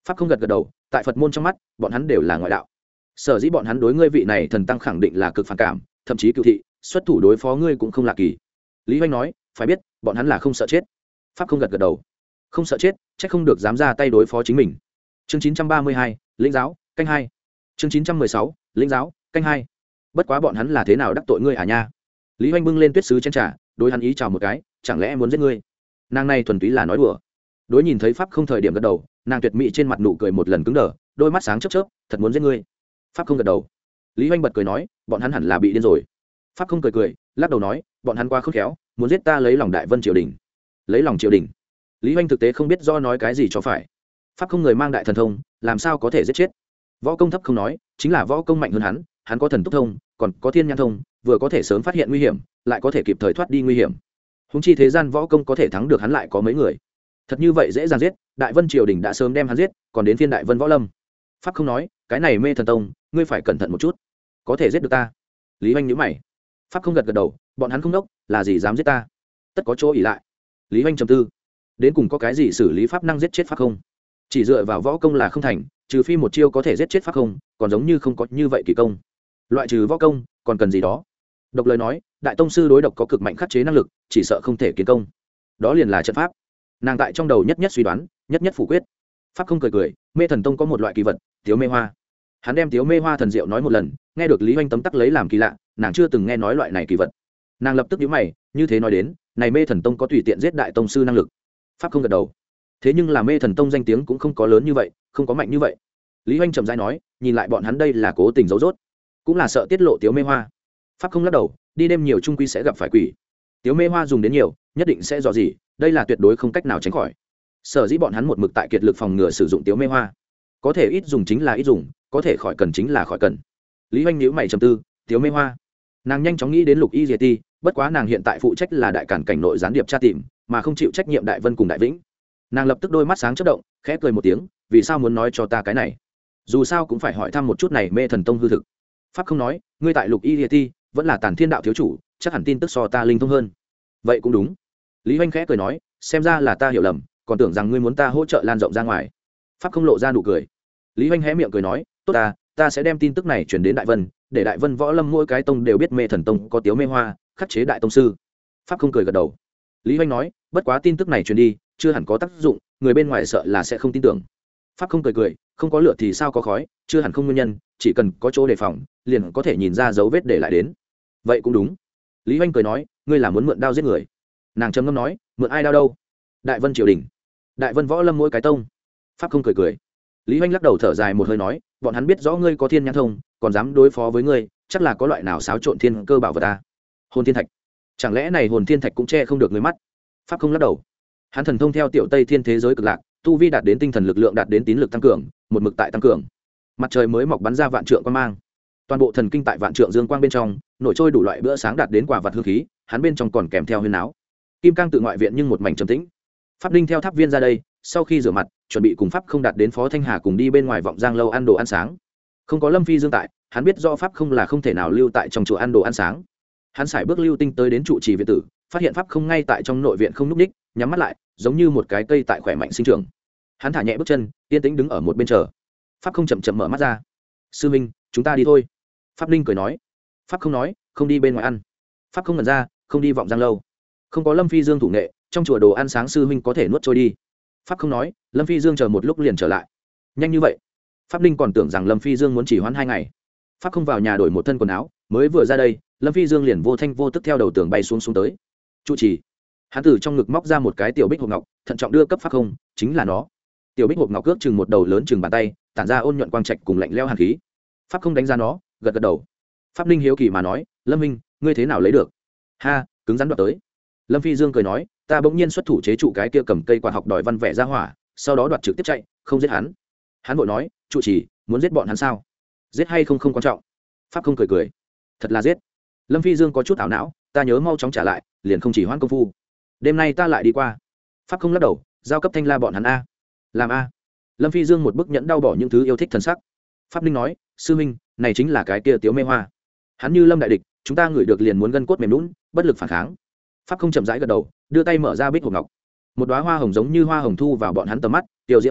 pháp không gật gật đầu, tại Phật môn trong mắt bọn hắn đều là ngoại đạo, sở dĩ bọn hắn đối ngươi vị này thần tăng khẳng định là cực phản cảm, thậm chí cựu thị, xuất thủ đối phó ngươi cũng không lạ kỳ. Lý Hoành nói, phải biết bọn hắn là không sợ chết. Pháp không gật gật đầu, không sợ chết, chắc không được dám ra tay đối phó chính mình. Chương chín trăm ba mươi hai, lĩnh giáo canh hai. Chương chín trăm mười sáu, lĩnh giáo canh hai. Bất quá bọn hắn là thế nào đắc tội ngươi à nha? Lý Hoành bưng lên tuyết sứ chén trà, đối hắn ý chào một cái, chẳng lẽ muốn giết ngươi? Nàng này thuần túy là nói đùa. Đối nhìn thấy Pháp không thời điểm gật đầu, nàng tuyệt mỹ trên mặt nụ cười một lần cứng đờ, đôi mắt sáng chớp chớp, thật muốn giết ngươi. Pháp không gật đầu. Lý Hoành bật cười nói, bọn hắn hẳn là bị điên rồi. Pháp không cười cười, lắc đầu nói, bọn hắn quá khôn khéo, muốn giết ta lấy lòng Đại Vân triều đình. Lấy lòng triều đình? Lý Hoành thực tế không biết do nói cái gì cho phải. Pháp không người mang đại thần thông, làm sao có thể giết chết? Võ công thấp không nói, chính là võ công mạnh hơn hắn, hắn có thần túc thông, còn có thiên nhãn thông, vừa có thể sớm phát hiện nguy hiểm, lại có thể kịp thời thoát đi nguy hiểm. Húng chi thế gian võ công có thể thắng được hắn lại có mấy người? Thật như vậy dễ dàng giết, Đại Vân triều đình đã sớm đem hắn giết, còn đến phiên Đại Vân võ lâm. Pháp không nói, cái này mê thần tông, ngươi phải cẩn thận một chút, có thể giết được ta. Lý Hoành nhíu mày. Pháp không gật gật đầu, bọn hắn không đốc, là gì dám giết ta? Tất có chỗ ỉ lại. Lý Hoành trầm tư, đến cùng có cái gì xử lý pháp năng giết chết Pháp không? Chỉ dựa vào võ công là không thành, trừ phi một chiêu có thể giết chết Pháp không, còn giống như không có như vậy kỳ công. Loại trừ võ công, còn cần gì đó? Độc lời nói, đại tông sư đối độc có cực mạnh khắc chế năng lực, chỉ sợ không thể kiến công. Đó liền là trận pháp. Nàng tại trong đầu nhất nhất suy đoán, nhất nhất phủ quyết. Pháp không cười cười, mê thần tông có một loại kỳ vật, tiếu mê hoa. Hắn đem tiếu mê hoa thần diệu nói một lần, nghe được Lý Hoành tấm tắc lấy làm kỳ lạ, nàng chưa từng nghe nói loại này kỳ vật. Nàng lập tức nhíu mày, như thế nói đến, này mê thần tông có tùy tiện giết đại tông sư năng lực. Pháp không gật đầu. Thế nhưng là mê thần tông danh tiếng cũng không có lớn như vậy, không có mạnh như vậy. Lý Hoành chậm rãi nói, nhìn lại bọn hắn đây là cố tình giấu dốt, cũng là sợ tiết lộ tiếu mê hoa. Pháp không lắc đầu, đi đêm nhiều trung quy sẽ gặp phải quỷ. Tiếu mê hoa dùng đến nhiều, nhất định sẽ dò gì, đây là tuyệt đối không cách nào tránh khỏi. Sở dĩ bọn hắn một mực tại kiệt lực phòng ngừa sử dụng tiếu mê hoa. Có thể ít dùng chính là ít dùng, có thể khỏi cần chính là khỏi cần. Lý Hoành nhíu mày trầm tư, tiếu mê hoa. Nàng nhanh chóng nghĩ đến Lục Y Diệp Ti, bất quá nàng hiện tại phụ trách là đại cản cảnh nội gián điệp tra tìm, mà không chịu trách nhiệm Đại Vân cùng Đại Vĩnh. Nàng lập tức đôi mắt sáng chớp động, khẽ cười một tiếng, vì sao muốn nói cho ta cái này? Dù sao cũng phải hỏi thăm một chút này mê thần tông hư thực. Pháp không nói, ngươi tại Lục Y Diệp Ti vẫn là Tản Thiên đạo thiếu chủ, chắc hẳn tin tức so ta linh thông hơn. Vậy cũng đúng. Lý Hoành khẽ cười nói, xem ra là ta hiểu lầm, còn tưởng rằng ngươi muốn ta hỗ trợ lan rộng ra ngoài. Pháp không lộ ra nụ cười. Lý Hoành hé miệng cười nói, tốt ta, ta sẽ đem tin tức này truyền đến Đại Vân, để Đại Vân võ lâm mỗi cái tông đều biết mê thần tông có tiếu mê hoa, khắc chế đại tông sư. Pháp không cười gật đầu. Lý Hoành nói, bất quá tin tức này truyền đi, chưa hẳn có tác dụng, người bên ngoài sợ là sẽ không tin tưởng. Pháp không cười cười, không có lửa thì sao có khói, chưa hẳn không nguyên nhân, chỉ cần có chỗ đề phòng, liền có thể nhìn ra dấu vết để lại đến. Vậy cũng đúng. Lý Hoành cười nói, ngươi là muốn mượn đao giết người? Nàng trầm ngâm nói, mượn ai đao đâu? Đại Vân triều đình, Đại Vân võ lâm mỗi cái tông. Pháp không cười cười. Lý Hoành lắc đầu thở dài một hơi nói, bọn hắn biết rõ ngươi có thiên nhãn thông, còn dám đối phó với ngươi, chắc là có loại nào xáo trộn thiên cơ bảo vật ta. Hồn thiên thạch, chẳng lẽ này hồn thiên thạch cũng che không được ngươi mắt? Pháp không lắc đầu. Hắn thần thông theo tiểu Tây thiên thế giới cực lạc, tu vi đạt đến tinh thần lực lượng đạt đến tín lực tăng cường, một mực tại tăng cường. Mặt trời mới mọc bắn ra vạn trượng quang mang, toàn bộ thần kinh tại vạn trượng dương quang bên trong nổi trôi đủ loại bữa sáng đạt đến quả vật hương khí, hắn bên trong còn kèm theo huyên áo. Kim cang tự ngoại viện nhưng một mảnh trầm tĩnh. Pháp Ninh theo tháp viên ra đây, sau khi rửa mặt, chuẩn bị cùng Pháp không đạt đến Phó Thanh Hà cùng đi bên ngoài vọng giang lâu ăn đồ ăn sáng. Không có Lâm Phi Dương tại, hắn biết do Pháp không là không thể nào lưu tại trong chùa ăn đồ ăn sáng. Hắn sải bước lưu tinh tới đến trụ trì viện tử, phát hiện Pháp không ngay tại trong nội viện không núp ních, nhắm mắt lại, giống như một cái cây tại khỏe mạnh sinh trưởng. Hắn thả nhẹ bước chân, yên tĩnh đứng ở một bên chờ. Pháp không chậm chậm mở mắt ra. Sư minh, chúng ta đi thôi. Pháp Ninh cười nói. Pháp không nói, không đi bên ngoài ăn. Pháp không ngẩn ra, không đi vọng giang lâu. Không có Lâm Phi Dương thủ nghệ, trong chùa đồ ăn sáng sư huynh có thể nuốt trôi đi. Pháp không nói, Lâm Phi Dương chờ một lúc liền trở lại. Nhanh như vậy? Pháp Ninh còn tưởng rằng Lâm Phi Dương muốn chỉ hoãn hai ngày. Pháp không vào nhà đổi một thân quần áo, mới vừa ra đây, Lâm Phi Dương liền vô thanh vô tức theo đầu tường bay xuống xuống tới. Trụ trì. Hắn từ trong ngực móc ra một cái tiểu bích hộp ngọc, thận trọng đưa cấp Pháp không, chính là nó. Tiểu bích hộp ngọc cước chừng một đầu lớn chừng bàn tay, tản ra ôn nhuận quang trạch cùng lạnh lẽo hàn khí. Pháp không đánh ra nó, gật gật đầu. Pháp Ninh hiếu kỳ mà nói, Lâm Minh, ngươi thế nào lấy được? Ha, cứng rắn đoạt tới. Lâm Phi Dương cười nói, ta bỗng nhiên xuất thủ chế trụ cái kia cầm cây quạt học đòi văn vẽ ra hỏa, sau đó đoạt trực tiếp chạy, không giết hắn. Hắn vội nói, trụ trì, muốn giết bọn hắn sao? Giết hay không không quan trọng. Pháp không cười cười, thật là giết. Lâm Phi Dương có chút ảo não, ta nhớ mau chóng trả lại, liền không chỉ hoãn công phu. Đêm nay ta lại đi qua. Pháp không lắc đầu, giao cấp thanh la bọn hắn a. Làm a. Lâm Phi Dương một bức nhẫn đau bỏ những thứ yêu thích thần sắc. Pháp Ninh nói, sư minh, này chính là cái kia tiếu mê hoa. Hắn như lâm đại địch, chúng ta ngửi được liền muốn gân cốt mềm lún, bất lực phản kháng. Pháp không chậm rãi gật đầu, đưa tay mở ra bích hộp ngọc. Một đóa hoa hồng giống như hoa hồng thu vào bọn hắn tầm mắt, tiểu diễm bất át,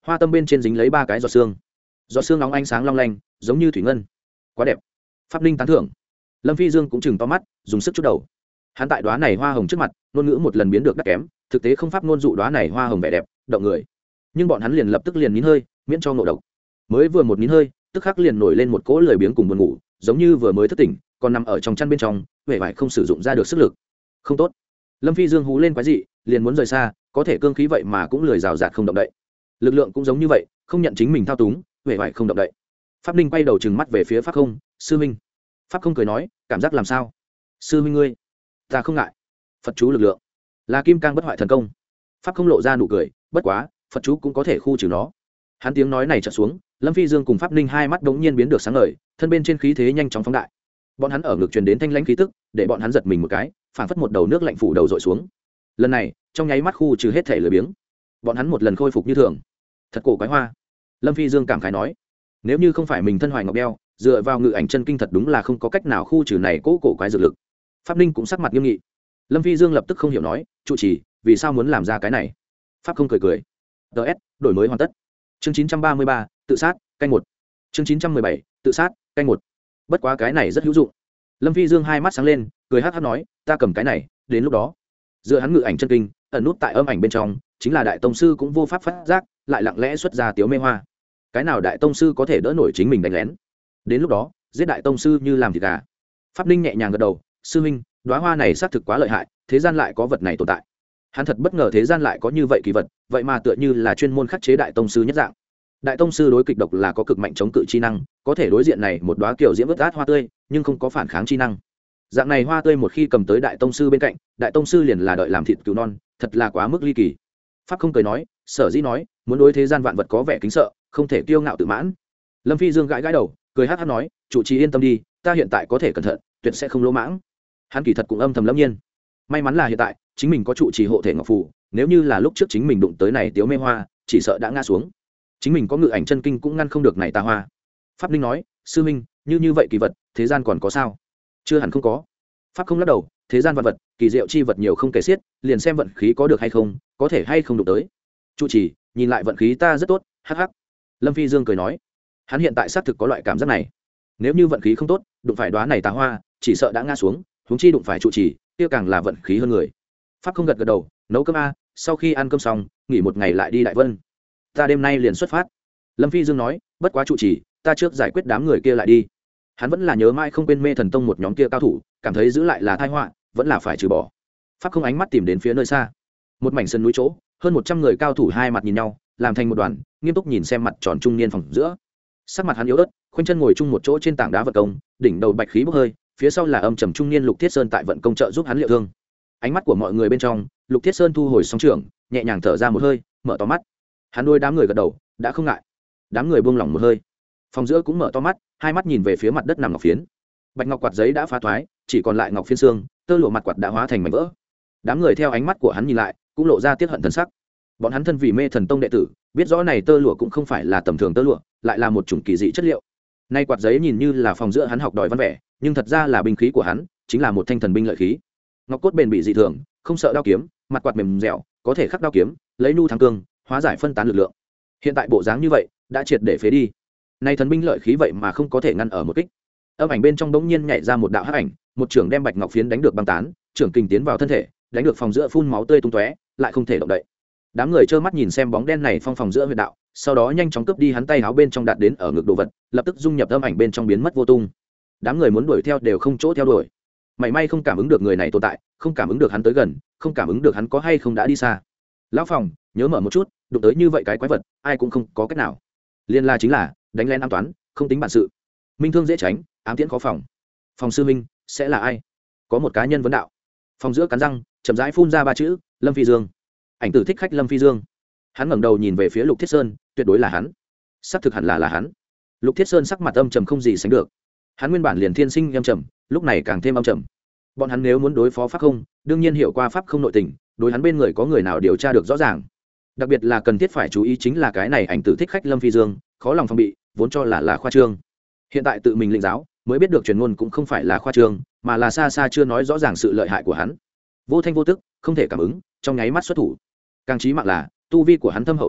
hoa tâm bên trên dính lấy ba cái giọt xương, giọt xương nóng ánh sáng long lanh giống như thủy ngân, quá đẹp. Pháp Ninh tán thưởng. Lâm Phi Dương cũng chừng to mắt, dùng sức chút đầu. Hắn tại đóa này hoa hồng trước mặt ngôn ngữ một lần biến được đắt kém, thực tế không pháp ngôn dụ đóa này hoa hồng vẻ đẹp động người, nhưng bọn hắn liền lập tức liền nín hơi miễn cho ngộ độc. Mới vừa một nín hơi tức khắc liền nổi lên một cỗ lười biếng cùng buồn ngủ, giống như vừa mới thức tỉnh còn nằm ở trong chăn bên trong, vẻ vải không sử dụng ra được sức lực. Không tốt. Lâm Phi Dương hú lên quái dị, liền muốn rời xa, có thể cương khí vậy mà cũng lười rào rạt không động đậy, lực lượng cũng giống như vậy không nhận chính mình thao túng, vẻ vải không động đậy. Pháp Ninh quay đầu trừng mắt về phía Pháp Không. Sư minh. Pháp Không cười nói, cảm giác làm sao? Sư minh ngươi, ta không ngại. Phật chú lực lượng là kim cang bất hoại thần công. Pháp Không lộ ra nụ cười, bất quá Phật chú cũng có thể khu trừ nó. Hắn tiếng nói này trở xuống, Lâm Phi Dương cùng Pháp Ninh hai mắt đống nhiên biến được sáng ngời, thân bên trên khí thế nhanh chóng phóng đại. Bọn hắn ở ngực truyền đến thanh lãnh khí tức, để bọn hắn giật mình một cái, phản phất một đầu nước lạnh phủ đầu dội xuống. Lần này trong nháy mắt khu trừ hết thể lười biếng, bọn hắn một lần khôi phục như thường. Thật cổ quái hoa. Lâm Phi Dương cảm khái nói, nếu như không phải mình thân hoài ngọc đeo, dựa vào ngự ảnh chân kinh thật đúng là không có cách nào khu trừ này cố cổ quái dược lực. Pháp Ninh cũng sắc mặt nghiêm nghị. Lâm Phi Dương lập tức không hiểu nói, trụ trì vì sao muốn làm ra cái này? Pháp Không cười cười. ts đổi mới hoàn tất. Chương chín trăm ba mươi ba, tự sát canh một. Chương chín trăm mười bảy, tự sát canh một. Bất quá cái này rất hữu dụng. Lâm Phi Dương hai mắt sáng lên, cười hắc hắc nói, ta cầm cái này, đến lúc đó dựa hắn ngự ảnh chân kinh ẩn nút tại âm ảnh bên trong, chính là đại tông sư cũng vô pháp phát giác, lại lặng lẽ xuất ra tiếu mê hoa. Cái nào đại tông sư có thể đỡ nổi chính mình đánh lén? Đến lúc đó giết đại tông sư như làm thịt gà. Pháp Ninh nhẹ nhàng gật đầu, sư huynh, đóa hoa này xác thực quá lợi hại, thế gian lại có vật này tồn tại. Hắn thật bất ngờ thế gian lại có như vậy kỳ vật, vậy mà tựa như là chuyên môn khắc chế đại tông sư nhất dạng. Đại tông sư đối kịch độc là có cực mạnh chống cự chi năng, có thể đối diện này một đóa kiểu diễm ướt át hoa tươi, nhưng không có phản kháng chi năng. Dạng này hoa tươi một khi cầm tới đại tông sư bên cạnh, đại tông sư liền là đợi làm thịt cứu non, thật là quá mức ly kỳ. Pháp Không cười nói, sở dĩ nói muốn đối thế gian vạn vật có vẻ kính sợ, không thể kiêu ngạo tự mãn. Lâm Phi Dương gãi gãi đầu, cười hắc hắc nói, chủ trì yên tâm đi, ta hiện tại có thể cẩn thận, tuyệt sẽ không lỗ mãng. Hắn kỳ thật cũng âm thầm lâm nhiên, may mắn là hiện tại chính mình có trụ trì hộ thể ngọc phù, nếu như là lúc trước chính mình đụng tới này tiếu mê hoa, chỉ sợ đã ngã xuống. Chính mình có ngự ảnh chân kinh cũng ngăn không được này tà hoa. Pháp Ninh nói, sư minh, như như vậy kỳ vật thế gian còn có sao? Chưa hẳn không có. Pháp Không lắc đầu, thế gian vật vật kỳ diệu chi vật nhiều không kể xiết, liền xem vận khí có được hay không, có thể hay không đụng tới. Trụ trì nhìn lại vận khí ta rất tốt, hắc hắc. Lâm Phi Dương cười nói, hắn hiện tại xác thực có loại cảm giác này, nếu như vận khí không tốt đụng phải đóa này tà hoa, chỉ sợ đã ngã xuống, huống chi đụng phải trụ trì, kia càng là vận khí hơn người. Pháp Không gật gật đầu, nấu cơm a, sau khi ăn cơm xong nghỉ một ngày lại đi Đại Vân, ta đêm nay liền xuất phát. Lâm Phi Dương nói, bất quá trụ trì, ta trước giải quyết đám người kia lại đi. Hắn vẫn là nhớ mãi không quên Mê Thần Tông một nhóm kia cao thủ, cảm thấy giữ lại là tai họa, vẫn là phải trừ bỏ. Pháp Không ánh mắt tìm đến phía nơi xa, một mảnh sân núi chỗ, hơn một trăm người cao thủ hai mặt nhìn nhau, làm thành một đoàn, nghiêm túc nhìn xem mặt tròn trung niên phòng giữa. Sắc mặt hắn yếu ớt, khoanh chân ngồi chung một chỗ trên tảng đá vận công, đỉnh đầu bạch khí bốc hơi, phía sau là âm trầm trung niên Lục Thiết Sơn tại vận công trợ giúp hắn liệu thương. Ánh mắt của mọi người bên trong, Lục Thiết Sơn thu hồi song trưởng, nhẹ nhàng thở ra một hơi, mở to mắt. Hắn đôi đám người gật đầu, đã không ngại. Đám người buông lỏng một hơi. Phòng giữa cũng mở to mắt, hai mắt nhìn về phía mặt đất nằm ngọc phiến. Bạch ngọc quạt giấy đã phá thoái, chỉ còn lại ngọc phiến xương, tơ lụa mặt quạt đã hóa thành mảnh vỡ. Đám người theo ánh mắt của hắn nhìn lại, cũng lộ ra tiếc hận thần sắc. Bọn hắn thân vì Mê Thần Tông đệ tử, biết rõ này tơ lụa cũng không phải là tầm thường tơ lụa, lại là một chủng kỳ dị chất liệu. Nay quạt giấy nhìn như là phòng giữa hắn học đòi văn vẻ, nhưng thật ra là binh khí của hắn, chính là một thanh thần binh lợi khí. Ngọc cốt bền bỉ dị thường, không sợ đao kiếm, mặt quạt mềm dẻo, có thể khắc đao kiếm, lấy nhu thắng cương, hóa giải phân tán lực lượng. Hiện tại bộ dáng như vậy, đã triệt để phế đi. Nay thần binh lợi khí vậy mà không có thể ngăn ở một kích. Âm ảnh bên trong bỗng nhiên nhảy ra một đạo hắc ảnh, một trưởng đem bạch ngọc phiến đánh được băng tán, trưởng kình tiến vào thân thể, đánh được phòng giữa phun máu tươi tung tóe, lại không thể động đậy. Đám người trơ mắt nhìn xem bóng đen này phong phòng giữa huyệt đạo, sau đó nhanh chóng cướp đi hắn tay áo bên trong đạt đến ở ngực đồ vật, lập tức dung nhập âm ảnh bên trong biến mất vô tung. Đám người muốn đuổi theo đều không chỗ theo đuổi. Mảy may không cảm ứng được người này tồn tại, không cảm ứng được hắn tới gần, không cảm ứng được hắn có hay không đã đi xa. Lão phòng, nhớ mở một chút, đụng tới như vậy cái quái vật, ai cũng không có cách nào. Liên la chính là đánh lén an toán, không tính bản sự. Minh thương dễ tránh, ám tiễn khó phòng. Phòng sư minh sẽ là ai? Có một cá nhân vấn đạo. Phòng giữa cắn răng, chậm rãi phun ra ba chữ, Lâm Phi Dương. Ảnh tử thích khách Lâm Phi Dương. Hắn ngẩng đầu nhìn về phía Lục Thiết Sơn, tuyệt đối là hắn. Sắp thực hẳn là là hắn. Lục Thiết Sơn sắc mặt âm trầm không gì sánh được. Hắn nguyên bản liền thiên sinh âm trầm, lúc này càng thêm âm trầm. Bọn hắn nếu muốn đối phó pháp không, đương nhiên hiểu qua pháp không nội tình, đối hắn bên người có người nào điều tra được rõ ràng. Đặc biệt là cần thiết phải chú ý chính là cái này ảnh tử thích khách Lâm Phi Dương, khó lòng phòng bị, vốn cho là là khoa trương. Hiện tại tự mình lĩnh giáo, mới biết được truyền ngôn cũng không phải là khoa trương, mà là xa xa chưa nói rõ ràng sự lợi hại của hắn. Vô thanh vô tức, không thể cảm ứng, trong nháy mắt xuất thủ. Càng chí mạng là tu vi của hắn thâm hậu chi cực,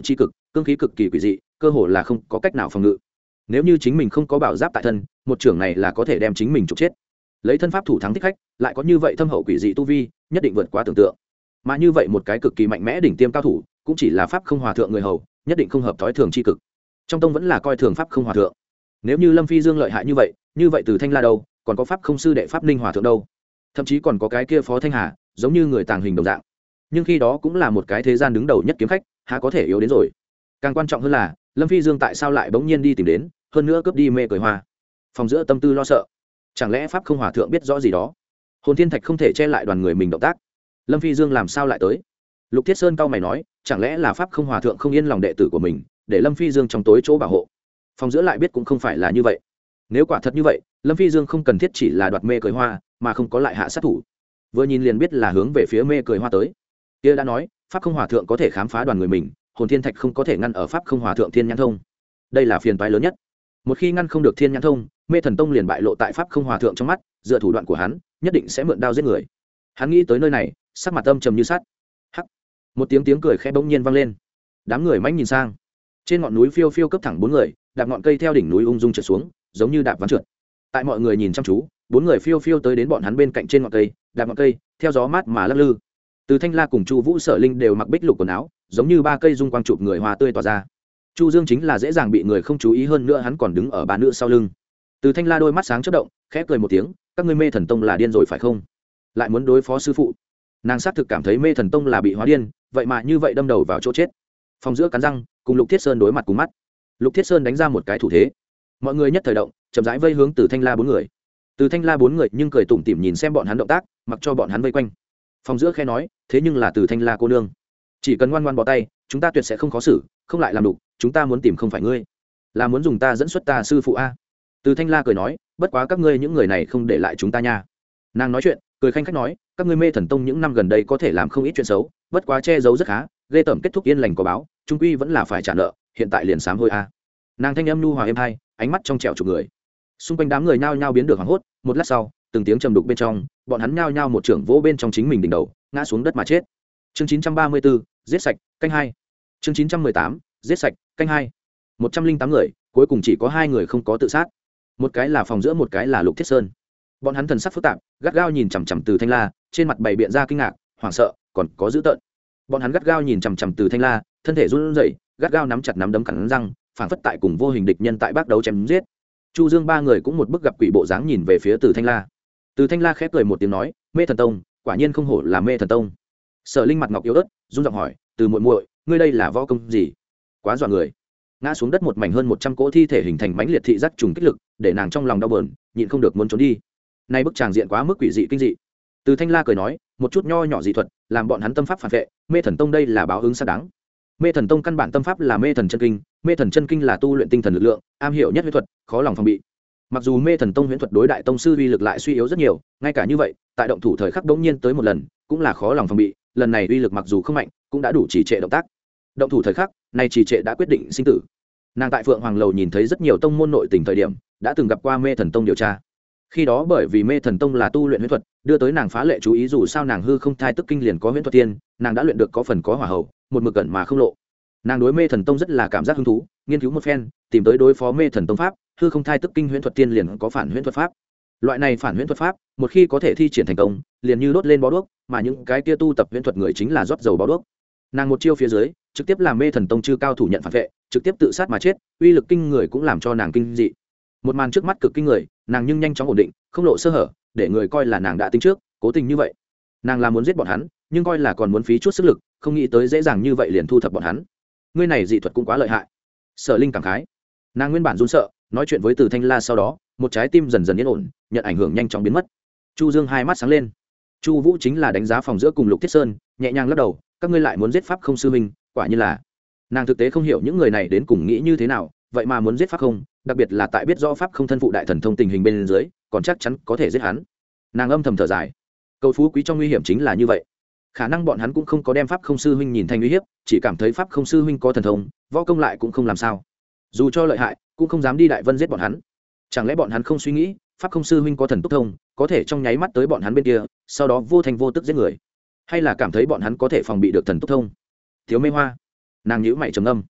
cương khí cực kỳ quỷ dị, cơ hồ là không có cách nào phòng ngự. Nếu như chính mình không có bảo giáp tại thân, một trưởng này là có thể đem chính mình trục chết. Lấy thân pháp thủ thắng thích khách, lại có như vậy thâm hậu quỷ dị tu vi, nhất định vượt quá tưởng tượng. Mà như vậy một cái cực kỳ mạnh mẽ đỉnh tiêm cao thủ, cũng chỉ là pháp không hòa thượng người hầu, nhất định không hợp thói thường chi cực. Trong tông vẫn là coi thường pháp không hòa thượng. Nếu như Lâm Phi Dương lợi hại như vậy, như vậy Từ Thanh La đâu, còn có pháp không sư đệ pháp Ninh hòa thượng đâu, thậm chí còn có cái kia Phó Thanh Hà, giống như người tàng hình đồng dạng. Nhưng khi đó cũng là một cái thế gian đứng đầu nhất kiếm khách, há có thể yếu đến rồi. Càng quan trọng hơn là, Lâm Phi Dương tại sao lại bỗng nhiên đi tìm đến, hơn nữa cướp đi mê cười hoa. Phòng giữa tâm tư lo sợ, chẳng lẽ pháp không hòa thượng biết rõ gì đó? Hồn Thiên Thạch không thể che lại đoàn người mình động tác, Lâm Phi Dương làm sao lại tới? Lục Thiết Sơn cau mày nói, chẳng lẽ là pháp không hòa thượng không yên lòng đệ tử của mình, để Lâm Phi Dương trong tối chỗ bảo hộ. Phòng giữa lại biết cũng không phải là như vậy. Nếu quả thật như vậy, Lâm Phi Dương không cần thiết chỉ là đoạt mê cười hoa, mà không có lại hạ sát thủ. Vừa nhìn liền biết là hướng về phía mê cười hoa tới. Kia đã nói, pháp không hòa thượng có thể khám phá đoàn người mình, Hồn Thiên Thạch không có thể ngăn ở pháp không hòa thượng thiên nhãn thông. Đây là phiền toái lớn nhất. Một khi ngăn không được thiên nhãn thông, Mê Thần Tông liền bại lộ tại pháp không hòa thượng trong mắt, dựa thủ đoạn của hắn, nhất định sẽ mượn đao giết người. Hắn nghĩ tới nơi này, sắc mặt âm trầm như sắt. Hắc. Một tiếng tiếng cười khẽ bỗng nhiên vang lên. Đám người mãnh nhìn sang. Trên ngọn núi phiêu phiêu cấp thẳng bốn người, đạp ngọn cây theo đỉnh núi ung dung trượt xuống, giống như đạp ván trượt. Tại mọi người nhìn chăm chú, bốn người phiêu phiêu tới đến bọn hắn bên cạnh trên ngọn cây, đạp ngọn cây, theo gió mát mà lắc lư. Từ Thanh La cùng Chu Vũ Sở Linh đều mặc bích lục quần áo, giống như ba cây dung quang chụp người hoa tươi tỏa ra. Chu Dương chính là dễ dàng bị người không chú ý, hơn nữa hắn còn đứng ở ba nữ sau lưng. Từ Thanh La đôi mắt sáng chớp động, khẽ cười một tiếng, các ngươi Mê Thần Tông là điên rồi phải không? Lại muốn đối phó sư phụ? Nàng xác thực cảm thấy Mê Thần Tông là bị hóa điên, vậy mà như vậy đâm đầu vào chỗ chết. Phòng giữa cắn răng, cùng Lục Thiết Sơn đối mặt cùng mắt. Lục Thiết Sơn đánh ra một cái thủ thế, mọi người nhất thời động, chậm rãi vây hướng Từ Thanh La bốn người. Từ Thanh La bốn người nhưng cười tủm tỉm nhìn xem bọn hắn động tác, mặc cho bọn hắn vây quanh. Phòng giữa khẽ nói, thế nhưng là Từ Thanh La cô nương, chỉ cần ngoan ngoan bỏ tay, chúng ta tuyệt sẽ không khó xử, không lại làm đủ, chúng ta muốn tìm không phải ngươi, là muốn dùng ta dẫn xuất ta sư phụ a. Từ Thanh La cười nói, bất quá các ngươi những người này không để lại chúng ta nha. Nàng nói chuyện, cười khanh khách nói, các ngươi Mê Thần Tông những năm gần đây có thể làm không ít chuyện xấu, bất quá che giấu rất khá, ghê tởm kết thúc yên lành có báo, trung quy vẫn là phải trả nợ, hiện tại liền sám hối a. Nàng thanh âm nhu hòa êm hai, ánh mắt trong trẻo chụp người. Xung quanh đám người nhao nhao biến được hoảng hốt, một lát sau, từng tiếng trầm đục bên trong, bọn hắn nhao nhao một trưởng vỗ bên trong chính mình đỉnh đầu, ngã xuống đất mà chết. Chương chín trăm ba mươi tư, giết sạch, canh hai. Chương chín trăm mười tám, giết sạch, canh hai. một trăm linh tám người, cuối cùng chỉ có hai người không có tự sát. Một cái là Phòng giữa, một cái là Lục Thiết Sơn. Bọn hắn thần sắc phức tạp, gắt gao nhìn chằm chằm Từ Thanh La, trên mặt bày biện ra kinh ngạc, hoảng sợ, còn có dữ tợn. Bọn hắn gắt gao nhìn chằm chằm Từ Thanh La, thân thể run rẩy, gắt gao nắm chặt nắm đấm cắn răng, phảng phất tại cùng vô hình địch nhân tại bác đấu chém giết. Chu Dương ba người cũng một bức gặp quỷ bộ dáng nhìn về phía Từ Thanh La. Từ Thanh La khép cười một tiếng nói, Mê Thần Tông, quả nhiên không hổ là Mê Thần Tông. Sở Linh mặt ngọc yếu ớt, run giọng hỏi, Từ muội muội, ngươi đây là võ công gì? Quá dọa người. Ngã xuống đất một mảnh hơn một trăm cỗ thi thể hình thành mãnh liệt thị giác trùng kích lực, để nàng trong lòng đau buồn, nhịn không được muốn trốn đi. Nay bức tràng diện quá mức quỷ dị kinh dị. Từ Thanh La cười nói, một chút nho nhỏ dị thuật, làm bọn hắn tâm pháp phản vệ, Mê Thần Tông đây là báo ứng xác đáng. Mê Thần Tông căn bản tâm pháp là Mê Thần chân kinh, Mê Thần chân kinh là tu luyện tinh thần lực lượng, am hiểu nhất huyễn thuật, khó lòng phòng bị. Mặc dù Mê Thần Tông huyễn thuật đối đại tông sư uy lực lại suy yếu rất nhiều, ngay cả như vậy, tại động thủ thời khắc bỗng nhiên tới một lần, cũng là khó lòng phòng bị, lần này uy lực mặc dù không mạnh, cũng đã đủ trì trệ động tác. Động thủ thời khắc, này trì trệ đã quyết định sinh tử. Nàng tại Phượng Hoàng lầu nhìn thấy rất nhiều tông môn nội tình thời điểm, đã từng gặp qua Mê Thần Tông điều tra. Khi đó bởi vì Mê Thần Tông là tu luyện huyễn thuật, đưa tới nàng phá lệ chú ý, dù sao nàng hư không thai tức kinh liền có huyễn thuật tiên, nàng đã luyện được có phần có hỏa hậu, một mực cẩn mà không lộ. Nàng đối Mê Thần Tông rất là cảm giác hứng thú, nghiên cứu một phen, tìm tới đối phó Mê Thần Tông pháp, hư không thai tức kinh huyễn thuật tiên liền có phản huyễn thuật pháp. Loại này phản huyễn thuật pháp, một khi có thể thi triển thành công, liền như đốt lên bó đuốc, mà những cái kia tu tập huyễn thuật người chính là rót dầu bó đuốc. Nàng một chiêu phía dưới, trực tiếp làm Mê Thần Tông chư cao thủ nhận phản vệ, trực tiếp tự sát mà chết, uy lực kinh người cũng làm cho nàng kinh dị. Một màn trước mắt cực kinh người, nàng nhưng nhanh chóng ổn định, không lộ sơ hở, để người coi là nàng đã tính trước, cố tình như vậy. Nàng là muốn giết bọn hắn, nhưng coi là còn muốn phí chút sức lực, không nghĩ tới dễ dàng như vậy liền thu thập bọn hắn. Ngươi này dị thuật cũng quá lợi hại. Sở Linh cảm khái. Nàng nguyên bản run sợ, nói chuyện với Từ Thanh La sau đó, một trái tim dần dần yên ổn, nhận ảnh hưởng nhanh chóng biến mất. Chu Dương hai mắt sáng lên. Chu Vũ chính là đánh giá Phòng giữa cùng Lục Thiết Sơn, nhẹ nhàng lắc đầu, các ngươi lại muốn giết pháp không sư huynh, quả nhiên là. Nàng thực tế không hiểu những người này đến cùng nghĩ như thế nào, vậy mà muốn giết pháp không, đặc biệt là tại biết rõ pháp không thân phụ đại thần thông tình hình bên dưới, còn chắc chắn có thể giết hắn. Nàng âm thầm thở dài. Cầu phú quý trong nguy hiểm chính là như vậy. Khả năng bọn hắn cũng không có đem pháp không sư huynh nhìn thành uy hiếp, chỉ cảm thấy pháp không sư huynh có thần thông, võ công lại cũng không làm sao. Dù cho lợi hại, cũng không dám đi đại vân giết bọn hắn. Chẳng lẽ bọn hắn không suy nghĩ, pháp không sư huynh có thần túc thông, có thể trong nháy mắt tới bọn hắn bên kia, sau đó vô thành vô tức giết người, hay là cảm thấy bọn hắn có thể phòng bị được thần túc thông? Thiếu Mê Hoa, nàng nhíu mày trầm ngâm.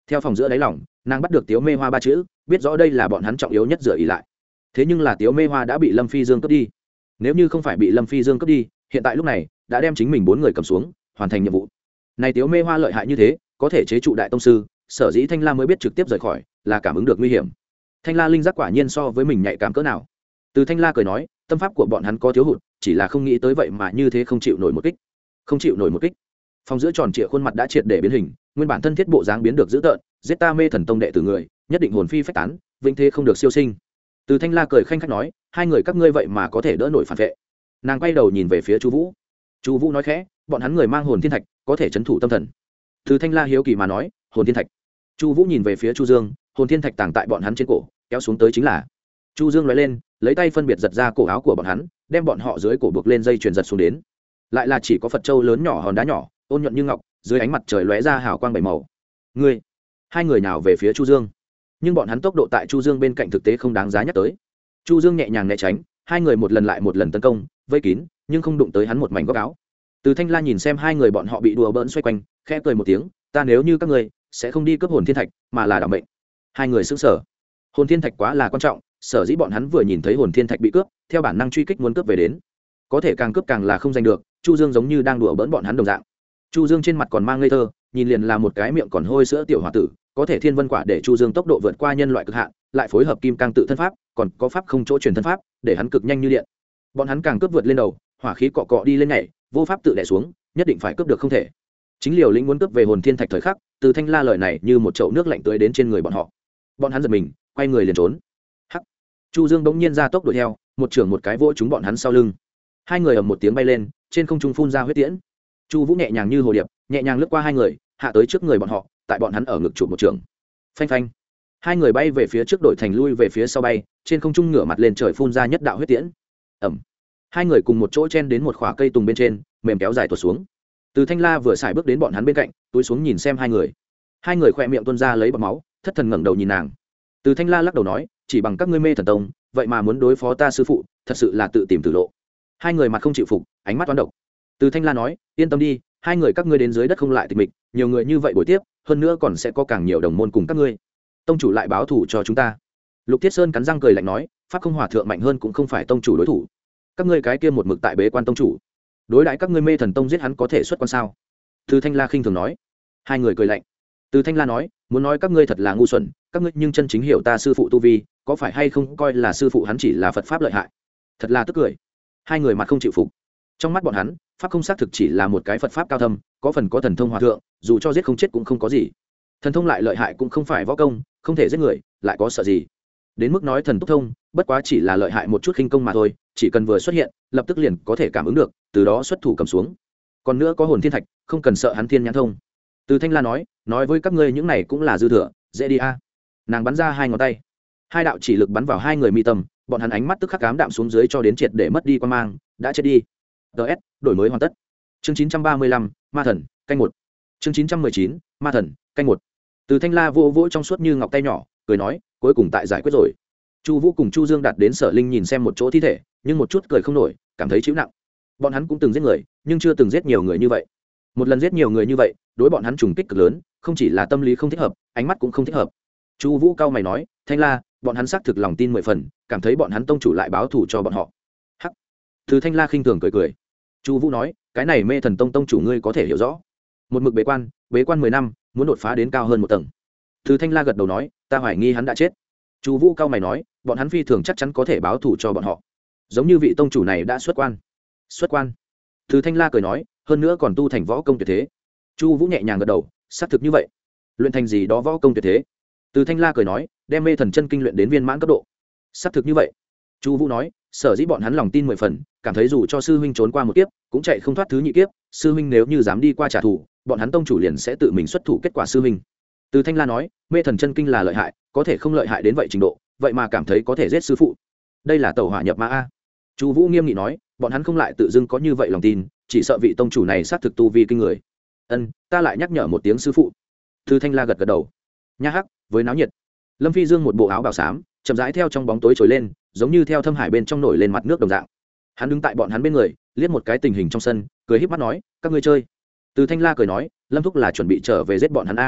theo phòng giữa đáy lòng nàng bắt được tiếu mê hoa ba chữ, biết rõ đây là bọn hắn trọng yếu nhất dựa ý lại. Thế nhưng là tiếu mê hoa đã bị Lâm Phi Dương cướp đi. Nếu như không phải bị Lâm Phi Dương cướp đi, hiện tại lúc này đã đem chính mình bốn người cầm xuống, hoàn thành nhiệm vụ. Này tiếu mê hoa lợi hại như thế, có thể chế trụ đại tông sư, sở dĩ Thanh La mới biết trực tiếp rời khỏi, là cảm ứng được nguy hiểm. Thanh La linh giác quả nhiên so với mình nhạy cảm cỡ nào. Từ Thanh La cười nói, tâm pháp của bọn hắn có thiếu hụt, chỉ là không nghĩ tới vậy mà như thế không chịu nổi một kích. Không chịu nổi một kích. Phòng giữa tròn trịa khuôn mặt đã triệt để biến hình, nguyên bản thân thiết bộ dáng biến được dữ tợn, giết ta Mê Thần Tông đệ tử người, nhất định hồn phi phách tán, vĩnh thế không được siêu sinh. Từ Thanh La cười khanh khách nói, hai người các ngươi vậy mà có thể đỡ nổi phản vệ. Nàng quay đầu nhìn về phía Chu Vũ. Chu Vũ nói khẽ, bọn hắn người mang hồn thiên thạch, có thể trấn thủ tâm thần. Từ Thanh La hiếu kỳ mà nói, hồn thiên thạch. Chu Vũ nhìn về phía Chu Dương, hồn thiên thạch tàng tại bọn hắn trên cổ, kéo xuống tới chính là. Chu Dương nói lên, lấy tay phân biệt giật ra cổ áo của bọn hắn, đem bọn họ dưới cổ buộc lên dây chuyền giật xuống đến. Lại là chỉ có Phật châu lớn nhỏ hòn đá nhỏ, ôn nhuận như ngọc, dưới ánh mặt trời lóe ra hào quang bảy màu. Ngươi, hai người nào về phía Chu Dương, nhưng bọn hắn tốc độ tại Chu Dương bên cạnh thực tế không đáng giá nhắc tới. Chu Dương nhẹ nhàng né tránh, hai người một lần lại một lần tấn công, vây kín, nhưng không đụng tới hắn một mảnh góc áo. Từ Thanh La nhìn xem hai người bọn họ bị đùa bỡn xoay quanh, khẽ cười một tiếng, ta nếu như các ngươi sẽ không đi cướp hồn thiên thạch, mà là đảm mệnh. Hai người sững sờ. Hồn thiên thạch quá là quan trọng, sở dĩ bọn hắn vừa nhìn thấy hồn thiên thạch bị cướp, theo bản năng truy kích muốn cướp về đến. Có thể càng cướp càng là không giành được, Chu Dương giống như đang đùa bỡn bọn hắn đồng dạng. Chu Dương trên mặt còn mang ngây thơ, nhìn liền là một cái miệng còn hôi sữa tiểu hòa tử, có thể thiên vân quả để Chu Dương tốc độ vượt qua nhân loại cực hạn, lại phối hợp kim cang tự thân pháp, còn có pháp không chỗ truyền thân pháp, để hắn cực nhanh như điện. Bọn hắn càng cướp vượt lên đầu, hỏa khí cọ cọ đi lên nhảy, vô pháp tự đè xuống, nhất định phải cướp được không thể. Chính Liều Lĩnh muốn cướp về hồn thiên thạch thời khắc, Từ Thanh La lời này như một chậu nước lạnh tưới đến trên người bọn họ. Bọn hắn giật mình, quay người liền trốn. Hắc. Chu Dương bỗng nhiên ra tốc đuổi theo, một trưởng một cái vỗ trúng bọn hắn sau lưng. Hai người ầm một tiếng bay lên, trên không trung phun ra huyết tiễn. Chu Vũ nhẹ nhàng như hồ điệp, nhẹ nhàng lướt qua hai người, hạ tới trước người bọn họ, tại bọn hắn ở ngực chụp một trường. Phanh phanh. Hai người bay về phía trước đổi thành lui về phía sau bay, trên không trung ngửa mặt lên trời phun ra nhất đạo huyết tiễn. Ầm. Hai người cùng một chỗ chen đến một khỏa cây tùng bên trên, mềm kéo dài tuột xuống. Từ Thanh La vừa xài bước đến bọn hắn bên cạnh, túi xuống nhìn xem hai người. Hai người khỏe miệng tuôn ra lấy bọt máu, thất thần ngẩng đầu nhìn nàng. Từ Thanh La lắc đầu nói, chỉ bằng các ngươi Mê Thần Tông, vậy mà muốn đối phó ta sư phụ, thật sự là tự tìm tử lộ. Hai người mặt không chịu phục, ánh mắt toán độc. Từ Thanh La nói, yên tâm đi, hai người các ngươi đến dưới đất không lại tịch mịch, nhiều người như vậy buổi tiếp, hơn nữa còn sẽ có càng nhiều đồng môn cùng các ngươi. Tông chủ lại báo thù cho chúng ta. Lục Thiết Sơn cắn răng cười lạnh nói, pháp không hòa thượng mạnh hơn cũng không phải tông chủ đối thủ. Các ngươi cái kia một mực tại bế quan tông chủ, đối đãi các ngươi Mê Thần Tông giết hắn có thể xuất quan sao? Từ Thanh La khinh thường nói. Hai người cười lạnh. Từ Thanh La nói, muốn nói các ngươi thật là ngu xuẩn, các ngươi nhưng chân chính hiểu ta sư phụ tu vi, có phải hay không coi là sư phụ hắn chỉ là Phật pháp lợi hại? Thật là tức cười. Hai người mặt không chịu phục. Trong mắt bọn hắn, pháp không xác thực chỉ là một cái Phật pháp cao thâm, có phần có thần thông hòa thượng, dù cho giết không chết cũng không có gì. Thần thông lại lợi hại cũng không phải võ công, không thể giết người, lại có sợ gì? Đến mức nói thần túc thông, bất quá chỉ là lợi hại một chút khinh công mà thôi, chỉ cần vừa xuất hiện, lập tức liền có thể cảm ứng được, từ đó xuất thủ cầm xuống. Còn nữa có hồn thiên thạch, không cần sợ hắn thiên nhãn thông. Từ Thanh La nói, nói với các ngươi những này cũng là dư thừa, dễ đi a. Nàng bắn ra hai ngón tay, hai đạo chỉ lực bắn vào hai người mi tâm, bọn hắn ánh mắt tức khắc ám đạm xuống dưới cho đến triệt để mất đi quan mang, đã chết đi. ds đổi mới hoàn tất. Chương chín trăm ba mươi lăm, Ma Thần, canh một. Chương chín trăm mười chín, Ma Thần, canh một. Từ Thanh La vỗ vỗ trong suốt như ngọc tay nhỏ, cười nói, cuối cùng tại giải quyết rồi. Chu Vũ cùng Chu Dương đạt đến Sở Linh nhìn xem một chỗ thi thể, nhưng một chút cười không nổi, cảm thấy chịu nặng. Bọn hắn cũng từng giết người, nhưng chưa từng giết nhiều người như vậy. Một lần giết nhiều người như vậy, đối bọn hắn trùng kích cực lớn, không chỉ là tâm lý không thích hợp, ánh mắt cũng không thích hợp. Chu Vũ cao mày nói, Thanh La, bọn hắn xác thực lòng tin mười phần, cảm thấy bọn hắn tông chủ lại báo thù cho bọn họ. Hắc. Từ Thanh La khinh thường cười cười. Chu Vũ nói, cái này Mê Thần Tông tông chủ ngươi có thể hiểu rõ. Một mực bế quan, bế quan mười năm, muốn đột phá đến cao hơn một tầng. Từ Thanh La gật đầu nói, ta hoài nghi hắn đã chết. Chu Vũ cao mày nói, bọn hắn phi thường chắc chắn có thể báo thù cho bọn họ. Giống như vị tông chủ này đã xuất quan. Xuất quan? Từ Thanh La cười nói, hơn nữa còn tu thành võ công tuyệt thế. Chu Vũ nhẹ nhàng gật đầu, xác thực như vậy. Luyện thành gì đó võ công tuyệt thế? Từ Thanh La cười nói, đem Mê Thần chân kinh luyện đến viên mãn cấp độ. Xác thực như vậy. Chu Vũ nói, sở dĩ bọn hắn lòng tin mười phần, cảm thấy dù cho sư huynh trốn qua một kiếp, cũng chạy không thoát thứ nhị kiếp, sư huynh nếu như dám đi qua trả thù, bọn hắn tông chủ liền sẽ tự mình xuất thủ kết quả sư huynh. Từ Thanh La nói, Mê Thần chân kinh là lợi hại, có thể không lợi hại đến vậy trình độ, vậy mà cảm thấy có thể giết sư phụ. Đây là tẩu hỏa nhập ma a. Chu Vũ nghiêm nghị nói, bọn hắn không lại tự dưng có như vậy lòng tin, chỉ sợ vị tông chủ này sát thực tu vi kinh người. Ân, ta lại nhắc nhở một tiếng sư phụ. Từ Thanh La gật gật đầu. Nha hắc, với náo nhiệt. Lâm Phi Dương một bộ áo bào xám, chậm rãi theo trong bóng tối trồi lên, giống như theo thâm hải bên trong nổi lên mặt nước đồng dạng. Hắn đứng tại bọn hắn bên người, liếc một cái tình hình trong sân, cười híp mắt nói, các ngươi chơi. Từ Thanh La cười nói, Lâm thúc là chuẩn bị trở về giết bọn hắn a.